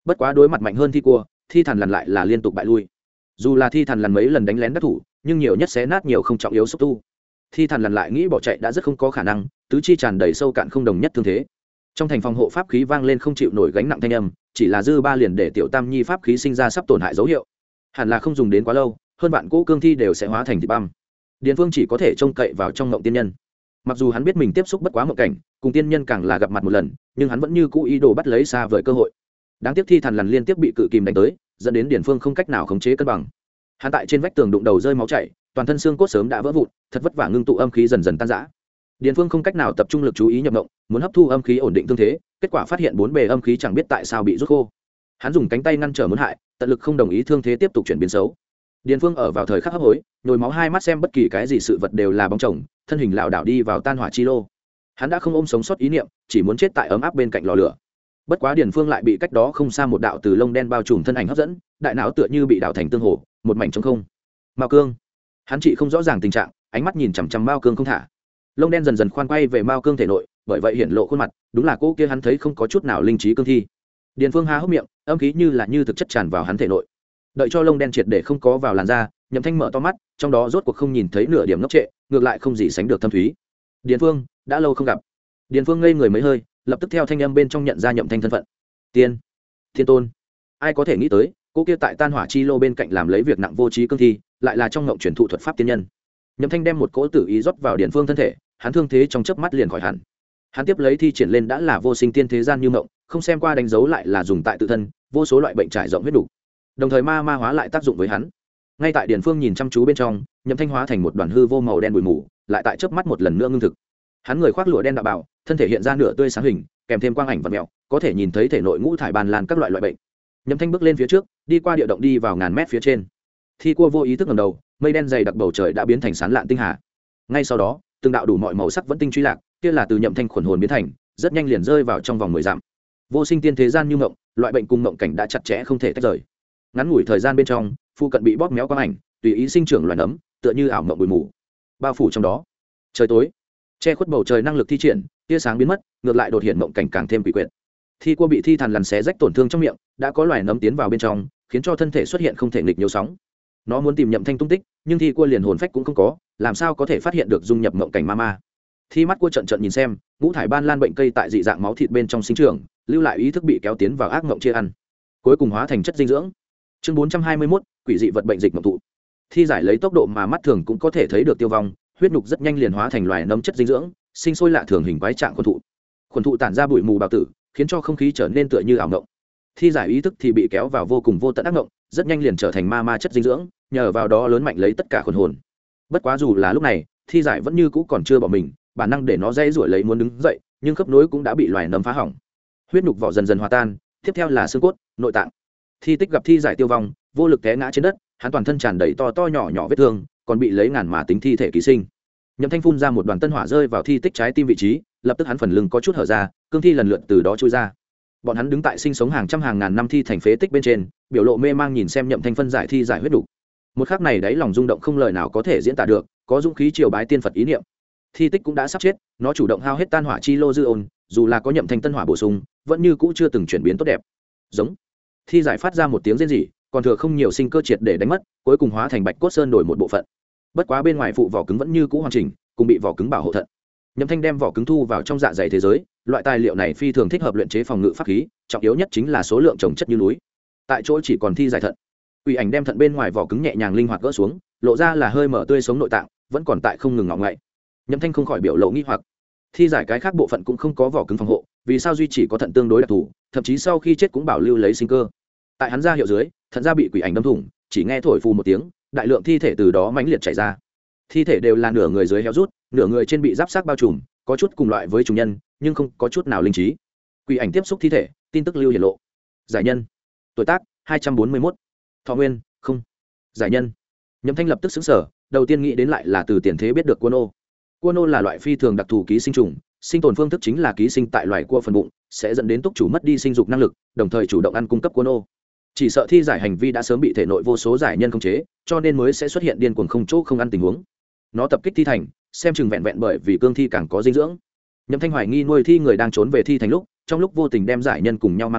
bất quá đối mặt mạnh hơn thi cua, thi thần lần lại là liên tục bại lui. Dù là thi thần lần mấy lần đánh lén đắc thủ, nhưng nhiều nhất xé nát nhiều không trọng yếu xúc tu. Thi thần lần lại nghĩ bỏ chạy đã rất không có khả năng, tứ chi tràn đầy sâu cạn không đồng nhất thương thế. Trong thành phòng hộ pháp khí vang lên không chịu nổi gánh nặng thanh âm, chỉ là dư ba liền để tiểu tam nhi pháp khí sinh ra sắp tổn hại dấu hiệu. Hẳn là không dùng đến quá lâu, hơn vạn cỗ cương thi đều sẽ hóa thành thịt băm. Điền Vương chỉ có thể trông cậy vào trong ngộng tiên nhân. Mặc dù hắn biết mình tiếp xúc bất quá mộng cảnh, cùng tiên nhân càng là gặp mặt một lần, nhưng hắn vẫn như cũ ý đồ bắt lấy xa vời cơ hội. Đáng tiếc thi thần lần liên tiếp bị cự kìm đánh tới, dẫn đến Điền Vương không cách nào khống chế cân bằng. Hắn tại trên vách tường đụng đầu rơi máu chảy, toàn thân xương cốt sớm đã vỡ vụn, thật vất vả ngưng tụ âm khí dần dần tan rã. Điền Vương không cách nào tập trung lực chú ý nhập động, muốn hấp thu âm khí ổn định thương thế, kết quả phát hiện bốn bề âm khí chẳng biết tại sao bị rút khô. Hắn dùng cánh tay ngăn trở muốn hại, tận lực không đồng ý thương thế tiếp tục chuyển biến xấu. Điền Vương ở vào thời khắc hấp hối, nhồi máu hai mắt xem bất kỳ cái gì sự vật đều là bóng chồng, thân hình lảo đảo đi vào tan hỏa chi lô. Hắn đã không ôm sống sót ý niệm, chỉ muốn chết tại ấm áp bên cạnh lò lửa. Bất quá Điền Vương lại bị cách đó không xa một đạo từ lông đen bao trùm thân ảnh hấp dẫn, đại não tựa như bị đảo thành tương hồ, một mảnh trống không. Mao Cương, hắn chỉ không rõ ràng tình trạng, ánh mắt nhìn chằm chằm Mao Cương không thả. Lông đen dần dần khoan quay về Mao Cương thể nội, bởi vậy hiện lộ khuôn mặt, đúng là cô kia hắn thấy không có chút nào linh trí cương thi. Điền Vương há hốc miệng, âm khí như là như thực chất tràn vào hắn thể nội. Đợi cho lông đen triệt để không có vào làn da, Nhậm Thanh mở to mắt, trong đó rốt cuộc không nhìn thấy nửa điểm ngốc trệ, ngược lại không gì sánh được thâm thúy. Điền Vương, đã lâu không gặp. Điền Vương ngây người mấy hơi, lập tức theo thanh âm bên trong nhận ra Nhậm Thanh thân phận. Tiên, Thiên Tôn. Ai có thể nghĩ tới, cô kia tại tan hỏa chi lô bên cạnh làm lấy việc nặng vô trí cương thi, lại là trong ngộng truyền thụ thuật pháp tiên nhân. Nhậm Thanh đem một cỗ tử ý rót vào Điền Vương thân thể, hắn thương thế trong chớp mắt liền khỏi hẳn. Hắn tiếp lấy thi triển lên đã là vô sinh tiên thế gian như mộng, không xem qua đánh dấu lại là dùng tại tự thân, vô số loại bệnh trải rộng huyết đủ. Đồng thời ma hóa lại tác dụng với hắn. Ngay tại Điền Phương nhìn chăm chú bên trong, Nhậm Thanh hóa thành một đoàn hư vô màu đen bụi mù, lại tại chớp mắt một lần nữa ngưng thực. Hắn người khoác lụa đen đạo bào, thân thể hiện ra nửa tươi sáng hình, kèm thêm quang ảnh vật mèo, có thể nhìn thấy thể nội ngũ thải bàn lan các loại bệnh. Nhậm Thanh bước lên phía trước, đi qua địa động đi vào ngàn mét phía trên. Thi Cua vô ý thức ngẩng đầu, mây đen dày đặc bầu trời đã biến thành sán lạn tinh hà. Ngay sau đó, từng đạo đủ mọi màu sắc vẫn tinh truy lạc, kia là từ Nhậm Thanh khuẩn hồn biến thành, rất nhanh liền rơi vào trong vòng 10 dặm. Vô sinh tiên thế gian như mộng, loại bệnh cùng mộng cảnh đã chặt chẽ không thể tách rời. Ngắn ngủi thời gian bên trong, phu cận bị bóp méo quang ảnh, tùy ý sinh trưởng loài nấm, tựa như ảo mộng bụi mù, bao phủ trong đó. Trời tối, che khuất bầu trời năng lực thi triển, tia sáng biến mất, ngược lại đột hiện mộng cảnh càng thêm quỷ quyệt. Thi Cua bị thi thần lần xé rách tổn thương trong miệng, đã có loài nấm tiến vào bên trong, khiến cho thân thể xuất hiện không thể nghịch nhiều sóng. Nó muốn tìm Nhậm Thanh tung tích, nhưng Thi Cua liền hồn phách cũng không có, làm sao có thể phát hiện được dung nhập mộng cảnh ma ma. Thi mắt Cua trận trận nhìn xem, ngũ thải ban lan bệnh cây tại dị dạng máu thịt bên trong sinh trưởng, lưu lại ý thức bị kéo tiến vào ác mộng chia ăn, cuối cùng hóa thành chất dinh dưỡng. Chương 421, quỷ dị vật bệnh dịch mộng thụ. Thi giải lấy tốc độ mà mắt thường cũng có thể thấy được tiêu vong, huyết nhục rất nhanh liền hóa thành loài nấm chất dinh dưỡng, sinh sôi lạ thường hình quái trạng khuẩn thụ. Khuẩn thụ tản ra bụi mù bào tử, khiến cho không khí trở nên tựa như ảo mộng. Thi giải ý thức thì bị kéo vào vô cùng vô tận ác mộng, rất nhanh liền trở thành ma ma chất dinh dưỡng, nhờ vào đó lớn mạnh lấy tất cả khuẩn hồn. Bất quá dù là lúc này, thi giải vẫn như cũ còn chưa bỏ mình, bản năng để nó dãy rủi lấy muốn đứng dậy, nhưng khớp nối cũng đã bị loài nấm phá hỏng. Huyết nhục vỏ dần dần hòa tan, tiếp theo là xương cốt, nội tạng. Thi tích gặp thi giải tiêu vong, vô lực té ngã trên đất, hắn toàn thân tràn đầy to to nhỏ nhỏ vết thương, còn bị lấy ngàn mà tính thi thể ký sinh. Nhậm Thanh phun ra một đoàn tân hỏa rơi vào thi tích trái tim vị trí, lập tức hắn phần lưng có chút hở ra, cương thi lần lượt từ đó chui ra. Bọn hắn đứng tại sinh sống hàng trăm hàng ngàn năm thi thành phế tích bên trên, biểu lộ mê mang nhìn xem Nhậm Thanh phân giải thi giải huyết đủ. Một khắc này đáy lòng rung động không lời nào có thể diễn tả được, có dũng khí triều bái tiên Phật ý niệm. Thi tích cũng đã sắp chết, nó chủ động hao hết tan hỏa chi lô dư ôn, dù là có Nhậm Thanh tân hỏa bổ sung, vẫn như cũ chưa từng chuyển biến tốt đẹp. Giống. Thi giải phát ra một tiếng rên rỉ, còn thừa không nhiều sinh cơ triệt để đánh mất, cuối cùng hóa thành bạch cốt sơn đổi một bộ phận. Bất quá bên ngoài phụ vỏ cứng vẫn như cũ hoàn chỉnh, cùng bị vỏ cứng bảo hộ thận. Nhậm Thanh đem vỏ cứng thu vào trong dạ dày thế giới, loại tài liệu này phi thường thích hợp luyện chế phòng ngự pháp khí, trọng yếu nhất chính là số lượng trồng chất như núi. Tại chỗ chỉ còn thi giải thận. Quỷ ảnh đem thận bên ngoài vỏ cứng nhẹ nhàng linh hoạt gỡ xuống, lộ ra là hơi mở tươi sống nội tạng, vẫn còn tại không ngừng ngọ ngậy. Nhậm Thanh không khỏi biểu lộ nghi hoặc. Thi giải cái khác bộ phận cũng không có vỏ cứng phòng hộ, vì sao duy chỉ có thận tương đối đặc thù, thậm chí sau khi chết cũng bảo lưu lấy sinh cơ. Tại hắn ra hiệu dưới, thận ra bị quỷ ảnh đâm thủng, chỉ nghe thổi phù một tiếng, đại lượng thi thể từ đó mãnh liệt chảy ra. Thi thể đều là nửa người dưới héo rút, nửa người trên bị giáp xác bao trùm, có chút cùng loại với trùng nhân, nhưng không có chút nào linh trí. Quỷ ảnh tiếp xúc thi thể, tin tức lưu hiển lộ. Giải nhân, tuổi tác 241, thọ nguyên không. Giải nhân. Nhậm Thanh lập tức xứng sở, đầu tiên nghĩ đến lại là từ tiền thế biết được cua nô. Cua nô là loại phi thường đặc thù ký sinh trùng, sinh tồn phương thức chính là ký sinh tại loài cua phần bụng, sẽ dẫn đến túc chủ mất đi sinh dục năng lực, đồng thời chủ động ăn cung cấp cua nô. Chỉ sợ thi giải hành vi đã sớm bị thể nội vô số giải nhân khống chế, cho nên mới sẽ xuất hiện điên cuồng không chỗ không ăn tình huống. Nó tập kích thi thành, xem chừng vẹn vẹn bởi vì cương thi càng có dinh dưỡng. Nhậm Thanh hoài nghi nuôi thi người đang trốn về thi thành lúc, trong lúc vô tình đem giải nhân cùng nhau mang đến,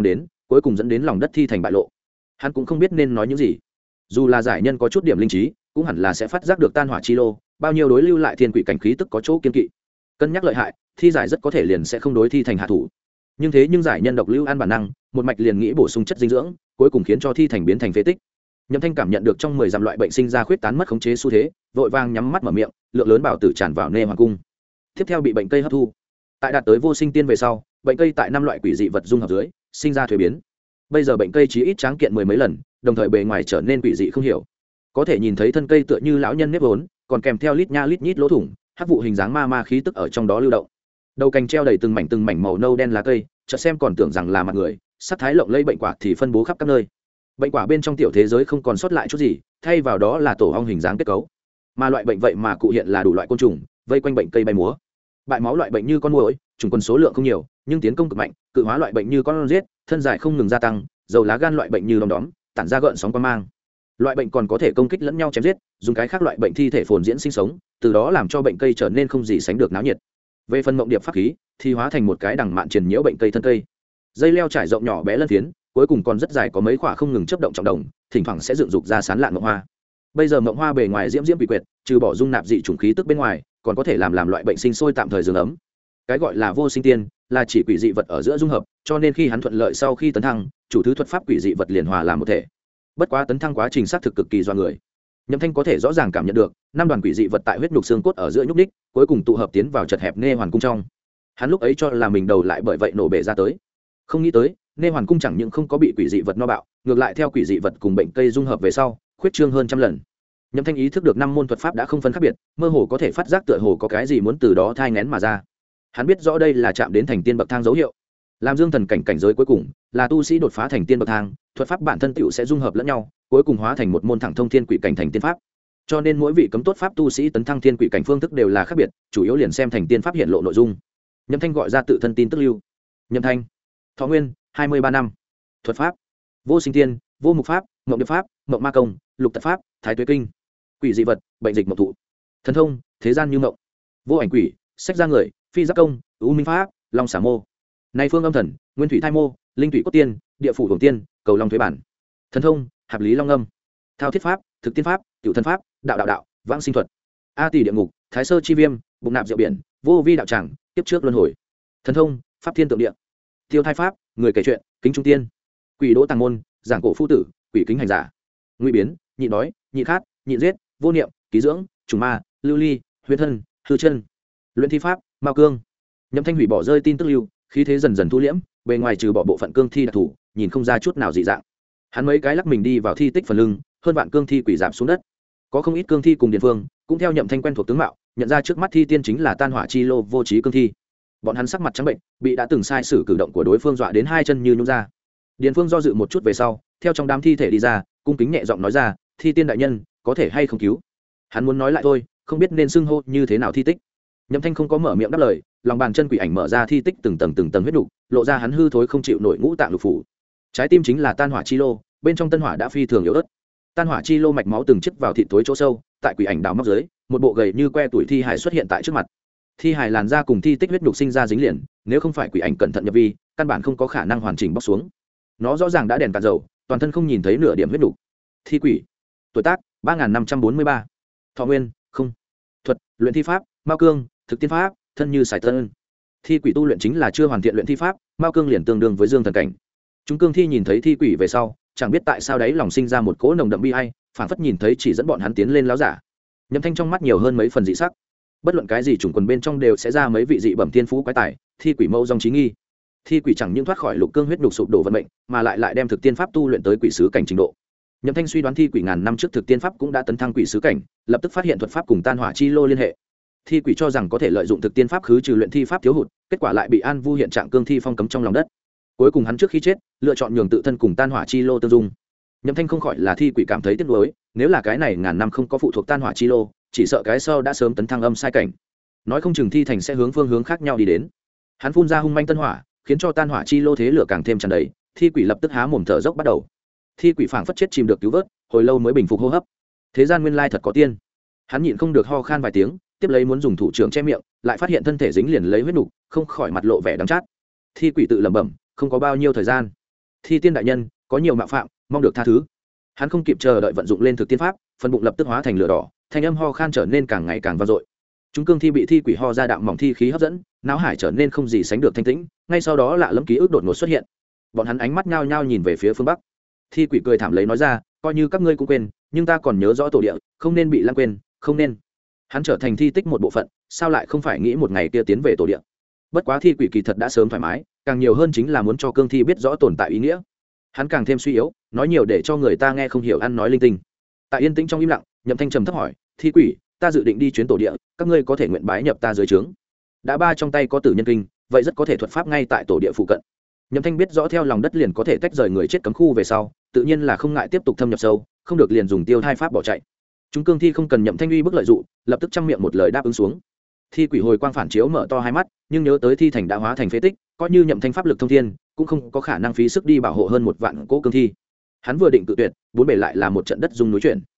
cuối cùng dẫn đến lòng đất thi thành bại lộ. Hắn cũng không biết nên nói những gì. Dù là giải nhân có chút điểm linh trí, cũng hẳn là sẽ phát giác được tan hỏa chi lô bao nhiêu đối lưu lại thiên quỷ cảnh khí tức có chỗ kiên kỵ. Cân nhắc lợi hại, thi giải rất có thể liền sẽ không đối thi thành hạ thủ. Nhưng giải nhân độc lưu an bản năng, một mạch liền nghĩ bổ sung chất dinh dưỡng, cuối cùng khiến cho thi thành biến thành phế tích. Nhậm Thanh cảm nhận được trong 10 dặm loại bệnh sinh ra khuyết tán mất khống chế xu thế, vội vàng nhắm mắt mở miệng, lượng lớn bảo tử tràn vào nê hoàng cung. Tiếp theo bị bệnh cây hấp thu. Tại đạt tới vô sinh tiên về sau, bệnh cây tại 5 loại quỷ dị vật dung hợp dưới, sinh ra thuế biến. Bây giờ bệnh cây chí ít tráng kiện 10 mấy lần, đồng thời bề ngoài trở nên quỷ dị không hiểu. Có thể nhìn thấy thân cây tựa như lão nhân nếp vốn, còn kèm theo lít nha lít nhít lỗ thủng, hắc vụ hình dáng ma khí tức ở trong đó lưu động. Đầu cành treo đầy từng mảnh màu nâu đen lá cây, chợt xem còn tưởng rằng là mặt người, sắc thái lộng lẫy bệnh quả thì phân bố khắp các nơi. Bệnh quả bên trong tiểu thế giới không còn sót lại chút gì, thay vào đó là tổ ong hình dáng kết cấu. Mà loại bệnh vậy mà cụ hiện là đủ loại côn trùng, vây quanh bệnh cây bay múa. Bại máu loại bệnh như con muỗi, trùng quân số lượng không nhiều, nhưng tiến công cực mạnh, cự hóa loại bệnh như con giết, thân dài không ngừng gia tăng, dầu lá gan loại bệnh như đom đóm, tản ra gợn sóng quang mang. Loại bệnh còn có thể công kích lẫn nhau chém giết, dùng cái khác loại bệnh thi thể phồn diễn sinh sống, từ đó làm cho bệnh cây trở nên không gì sánh được náo nhiệt. Về phần mộng điệp pháp khí thì hóa thành một cái đằng mạn truyền nhiễu bệnh cây thân cây, dây leo trải rộng nhỏ bé lân phiến, cuối cùng còn rất dài có mấy quả không ngừng chớp động trọng đồng, thỉnh thoảng sẽ dựng dục ra sán lạn mộng hoa. Bây giờ mộng hoa bề ngoài diễm diễm bị quyệt, trừ bỏ dung nạp dị chủng khí tức bên ngoài, còn có thể làm loại bệnh sinh sôi tạm thời dưỡng ấm. Cái gọi là vô sinh tiên là chỉ quỷ dị vật ở giữa dung hợp, cho nên khi hắn thuận lợi sau khi tấn thăng, chủ thứ thuật pháp quỷ dị vật liền hòa làm một thể. Bất quá tấn thăng quá trình xác thực cực kỳ do người. Nhậm Thanh có thể rõ ràng cảm nhận được, 5 đoàn quỷ dị vật tại huyết nhục xương cốt ở giữa nhúc đích, cuối cùng tụ hợp tiến vào chật hẹp nê hoàn cung trong. Hắn lúc ấy cho là mình đầu lại bởi vậy nổ bể ra tới. Không nghĩ tới, nê hoàn cung chẳng những không có bị quỷ dị vật no bạo, ngược lại theo quỷ dị vật cùng bệnh cây dung hợp về sau, khuyết trương hơn trăm lần. Nhậm Thanh ý thức được 5 môn thuật pháp đã không phân khác biệt, mơ hồ có thể phát giác tựa hồ có cái gì muốn từ đó thai nghén mà ra. Hắn biết rõ đây là chạm đến thành tiên bậc thang dấu hiệu. Làm dương thần cảnh giới cuối cùng, là tu sĩ đột phá thành tiên bậc thang, thuật pháp bản thân tựu sẽ dung hợp lẫn nhau, cuối cùng hóa thành một môn thẳng thông thiên quỷ cảnh thành tiên pháp. Cho nên mỗi vị cấm tốt pháp tu sĩ tấn thăng thiên quỷ cảnh phương thức đều là khác biệt, chủ yếu liền xem thành tiên pháp hiện lộ nội dung. Nhậm Thanh gọi ra tự thân tin tức lưu. Nhậm Thanh, thọ nguyên 23 năm, thuật pháp vô sinh tiên, vô mục pháp, mộng điệp pháp, mộng ma công, lục tật pháp, thái tuế kinh, quỷ dị vật, bệnh dịch mộng thụ, thần thông thế gian như mộng, vô ảnh quỷ, sách ra người, phi giác công, ưu minh pháp, long xả mô, nay phương âm thần, nguyên thủy thai mô, linh thủy cốt tiên, địa phủ hưởng tiên, cầu long thuế bản, thần thông hạp lý long âm, thao thiết pháp, thực tiên pháp, tiểu thân pháp, đạo vãng sinh thuật, a tỷ địa ngục, thái sơ chi viêm, bụng nạp rượu biển, vô vi đạo tràng, tiếp trước luân hồi, thần thông pháp thiên tượng địa, tiêu thai pháp, người kể chuyện, kính trung tiên, quỷ đỗ tàng môn, giảng cổ phu tử, quỷ kính hành giả, nguy biến, nhịn đói, nhịn khát, nhịn giết, vô niệm, ký dưỡng, trùng ma, lưu ly, huyễn thân, hư chân, luyện thi pháp, mao cương. Nhậm Thanh hủy bỏ rơi tin tức lưu, khí thế dần dần thu liễm, bề ngoài trừ bỏ bộ phận cương thi đặc thù, nhìn không ra chút nào dị dạng. Hắn mấy cái lắc mình đi vào thi tích phần lưng, hơn vạn cương thi quỷ giảm xuống đất. Có không ít cương thi cùng điện phương, cũng theo Nhậm Thanh quen thuộc tướng mạo, nhận ra trước mắt thi tiên chính là tan hỏa chi lô vô trí cương thi. Bọn hắn sắc mặt trắng bệnh, bị đã từng sai sử cử động của đối phương dọa đến hai chân như nhũn ra. Điện phương do dự một chút về sau, theo trong đám thi thể đi ra, cung kính nhẹ giọng nói ra, thi tiên đại nhân, có thể hay không cứu. Hắn muốn nói lại thôi, không biết nên xưng hô như thế nào thi tích. Nhậm Thanh không có mở miệng đáp lời, lòng bàn chân quỷ ảnh mở ra thi tích từng tầng huyết đủ, lộ ra hắn hư thối không chịu nổi ngũ tạng lục phủ. Trái tim chính là tan hỏa chi lô, bên trong tân hỏa đã phi thường yếu ớt. Tan hỏa chi lô mạch máu từng chiếc vào thịt tối chỗ sâu, tại quỷ ảnh đào móc dưới, một bộ gầy như que tuổi thi hài xuất hiện tại trước mặt. Thi hài làn da cùng thi tích huyết nhục sinh ra dính liền, nếu không phải quỷ ảnh cẩn thận nhập vi, căn bản không có khả năng hoàn chỉnh bóc xuống. Nó rõ ràng đã đèn cạn dầu, toàn thân không nhìn thấy nửa điểm huyết nhục. Thi quỷ, tuổi tác 3543, thọ nguyên không, thuật luyện thi pháp, mao cương, thực tiên pháp, thân như sải tân. Thi quỷ tu luyện chính là chưa hoàn thiện luyện thi pháp, mao cương liền tương đương với dương thần cảnh. Chúng cương thi nhìn thấy thi quỷ về sau, chẳng biết tại sao đấy lòng sinh ra một cỗ nồng đậm bi ai, phảng phất nhìn thấy chỉ dẫn bọn hắn tiến lên láo giả. Nhậm Thanh trong mắt nhiều hơn mấy phần dị sắc. Bất luận cái gì chủng quần bên trong đều sẽ ra mấy vị dị bẩm thiên phú quái tài, thi quỷ mâu dòng trí nghi. Thi quỷ chẳng những thoát khỏi lục cương huyết đục sụp đổ vận mệnh, mà lại đem thực tiên pháp tu luyện tới quỷ sứ cảnh trình độ. Nhậm Thanh suy đoán thi quỷ ngàn năm trước thực tiên pháp cũng đã tấn thăng quỷ sứ cảnh, lập tức phát hiện thuật pháp cùng tan hỏa chi lô liên hệ. Thi quỷ cho rằng có thể lợi dụng thực tiên pháp khứ trừ luyện thi pháp thiếu hụt, kết quả lại bị An Vu hiện trạng cương thi phong cấm trong lòng đất. Cuối cùng hắn trước khi chết, lựa chọn nhường tự thân cùng tan hỏa chi lô tương dung. Nhậm Thanh không khỏi là thi quỷ cảm thấy tiếc nuối, nếu là cái này ngàn năm không có phụ thuộc tan hỏa chi lô, chỉ sợ cái sau đã sớm tấn thăng âm sai cảnh. Nói không chừng thi thành sẽ hướng phương hướng khác nhau đi đến. Hắn phun ra hung manh tân hỏa, khiến cho tan hỏa chi lô thế lửa càng thêm tràn đầy, thi quỷ lập tức há mồm thở dốc bắt đầu. Thi quỷ phảng phất chết chìm được cứu vớt, hồi lâu mới bình phục hô hấp. Thế gian nguyên lai thật có tiên. Hắn nhịn không được ho khan vài tiếng, tiếp lấy muốn dùng thủ trưởng che miệng, lại phát hiện thân thể dính liền lấy huyết nục, không khỏi mặt lộ vẻ đắng chát. Thi quỷ tự lẩm bẩm, không có bao nhiêu thời gian. thi tiên đại nhân có nhiều mạo phạm mong được tha thứ. Hắn không kịp chờ đợi vận dụng lên thực tiên pháp, phần bụng lập tức hóa thành lửa đỏ, thanh âm ho khan trở nên càng ngày càng vang dội. Chúng cương thi bị thi quỷ ho ra đạo mỏng thi khí hấp dẫn, não hải trở nên không gì sánh được thanh tĩnh, ngay sau đó lạ lẫm ký ức đột ngột xuất hiện. Bọn hắn ánh mắt nhao nhao nhìn về phía phương bắc. Thi quỷ cười thảm lấy nói ra, coi như các ngươi cũng quên, nhưng ta còn nhớ rõ tổ địa, không nên bị lãng quên, không nên. Hắn trở thành thi tích một bộ phận, sao lại không phải nghĩ một ngày kia tiến về tổ địa. Bất quá thi quỷ kỳ thật đã sớm thoải mái, càng nhiều hơn chính là muốn cho cương thi biết rõ tồn tại ý nghĩa. Hắn càng thêm suy yếu, nói nhiều để cho người ta nghe không hiểu, ăn nói linh tinh. Tại yên tĩnh trong im lặng, Nhậm Thanh trầm thấp hỏi, thi quỷ, ta dự định đi chuyến tổ địa, các ngươi có thể nguyện bái nhập ta dưới trướng. Đã ba trong tay có tử nhân kinh, vậy rất có thể thuật pháp ngay tại tổ địa phụ cận. Nhậm Thanh biết rõ theo lòng đất liền có thể tách rời người chết cấm khu về sau, tự nhiên là không ngại tiếp tục thâm nhập sâu, không được liền dùng tiêu thai pháp bỏ chạy. Chúng cương thi không cần Nhậm Thanh uy bức lợi dụng, lập tức trăm miệng một lời đáp ứng xuống. Thi quỷ hồi quang phản chiếu mở to hai mắt, nhưng nhớ tới thi thành đã hóa thành phế tích, coi như Nhậm Thanh pháp lực thông thiên, cũng không có khả năng phí sức đi bảo hộ hơn 1 vạn cỗ cương thi. Hắn vừa định tự tuyệt, bốn bề lại là một trận đất rung núi chuyển.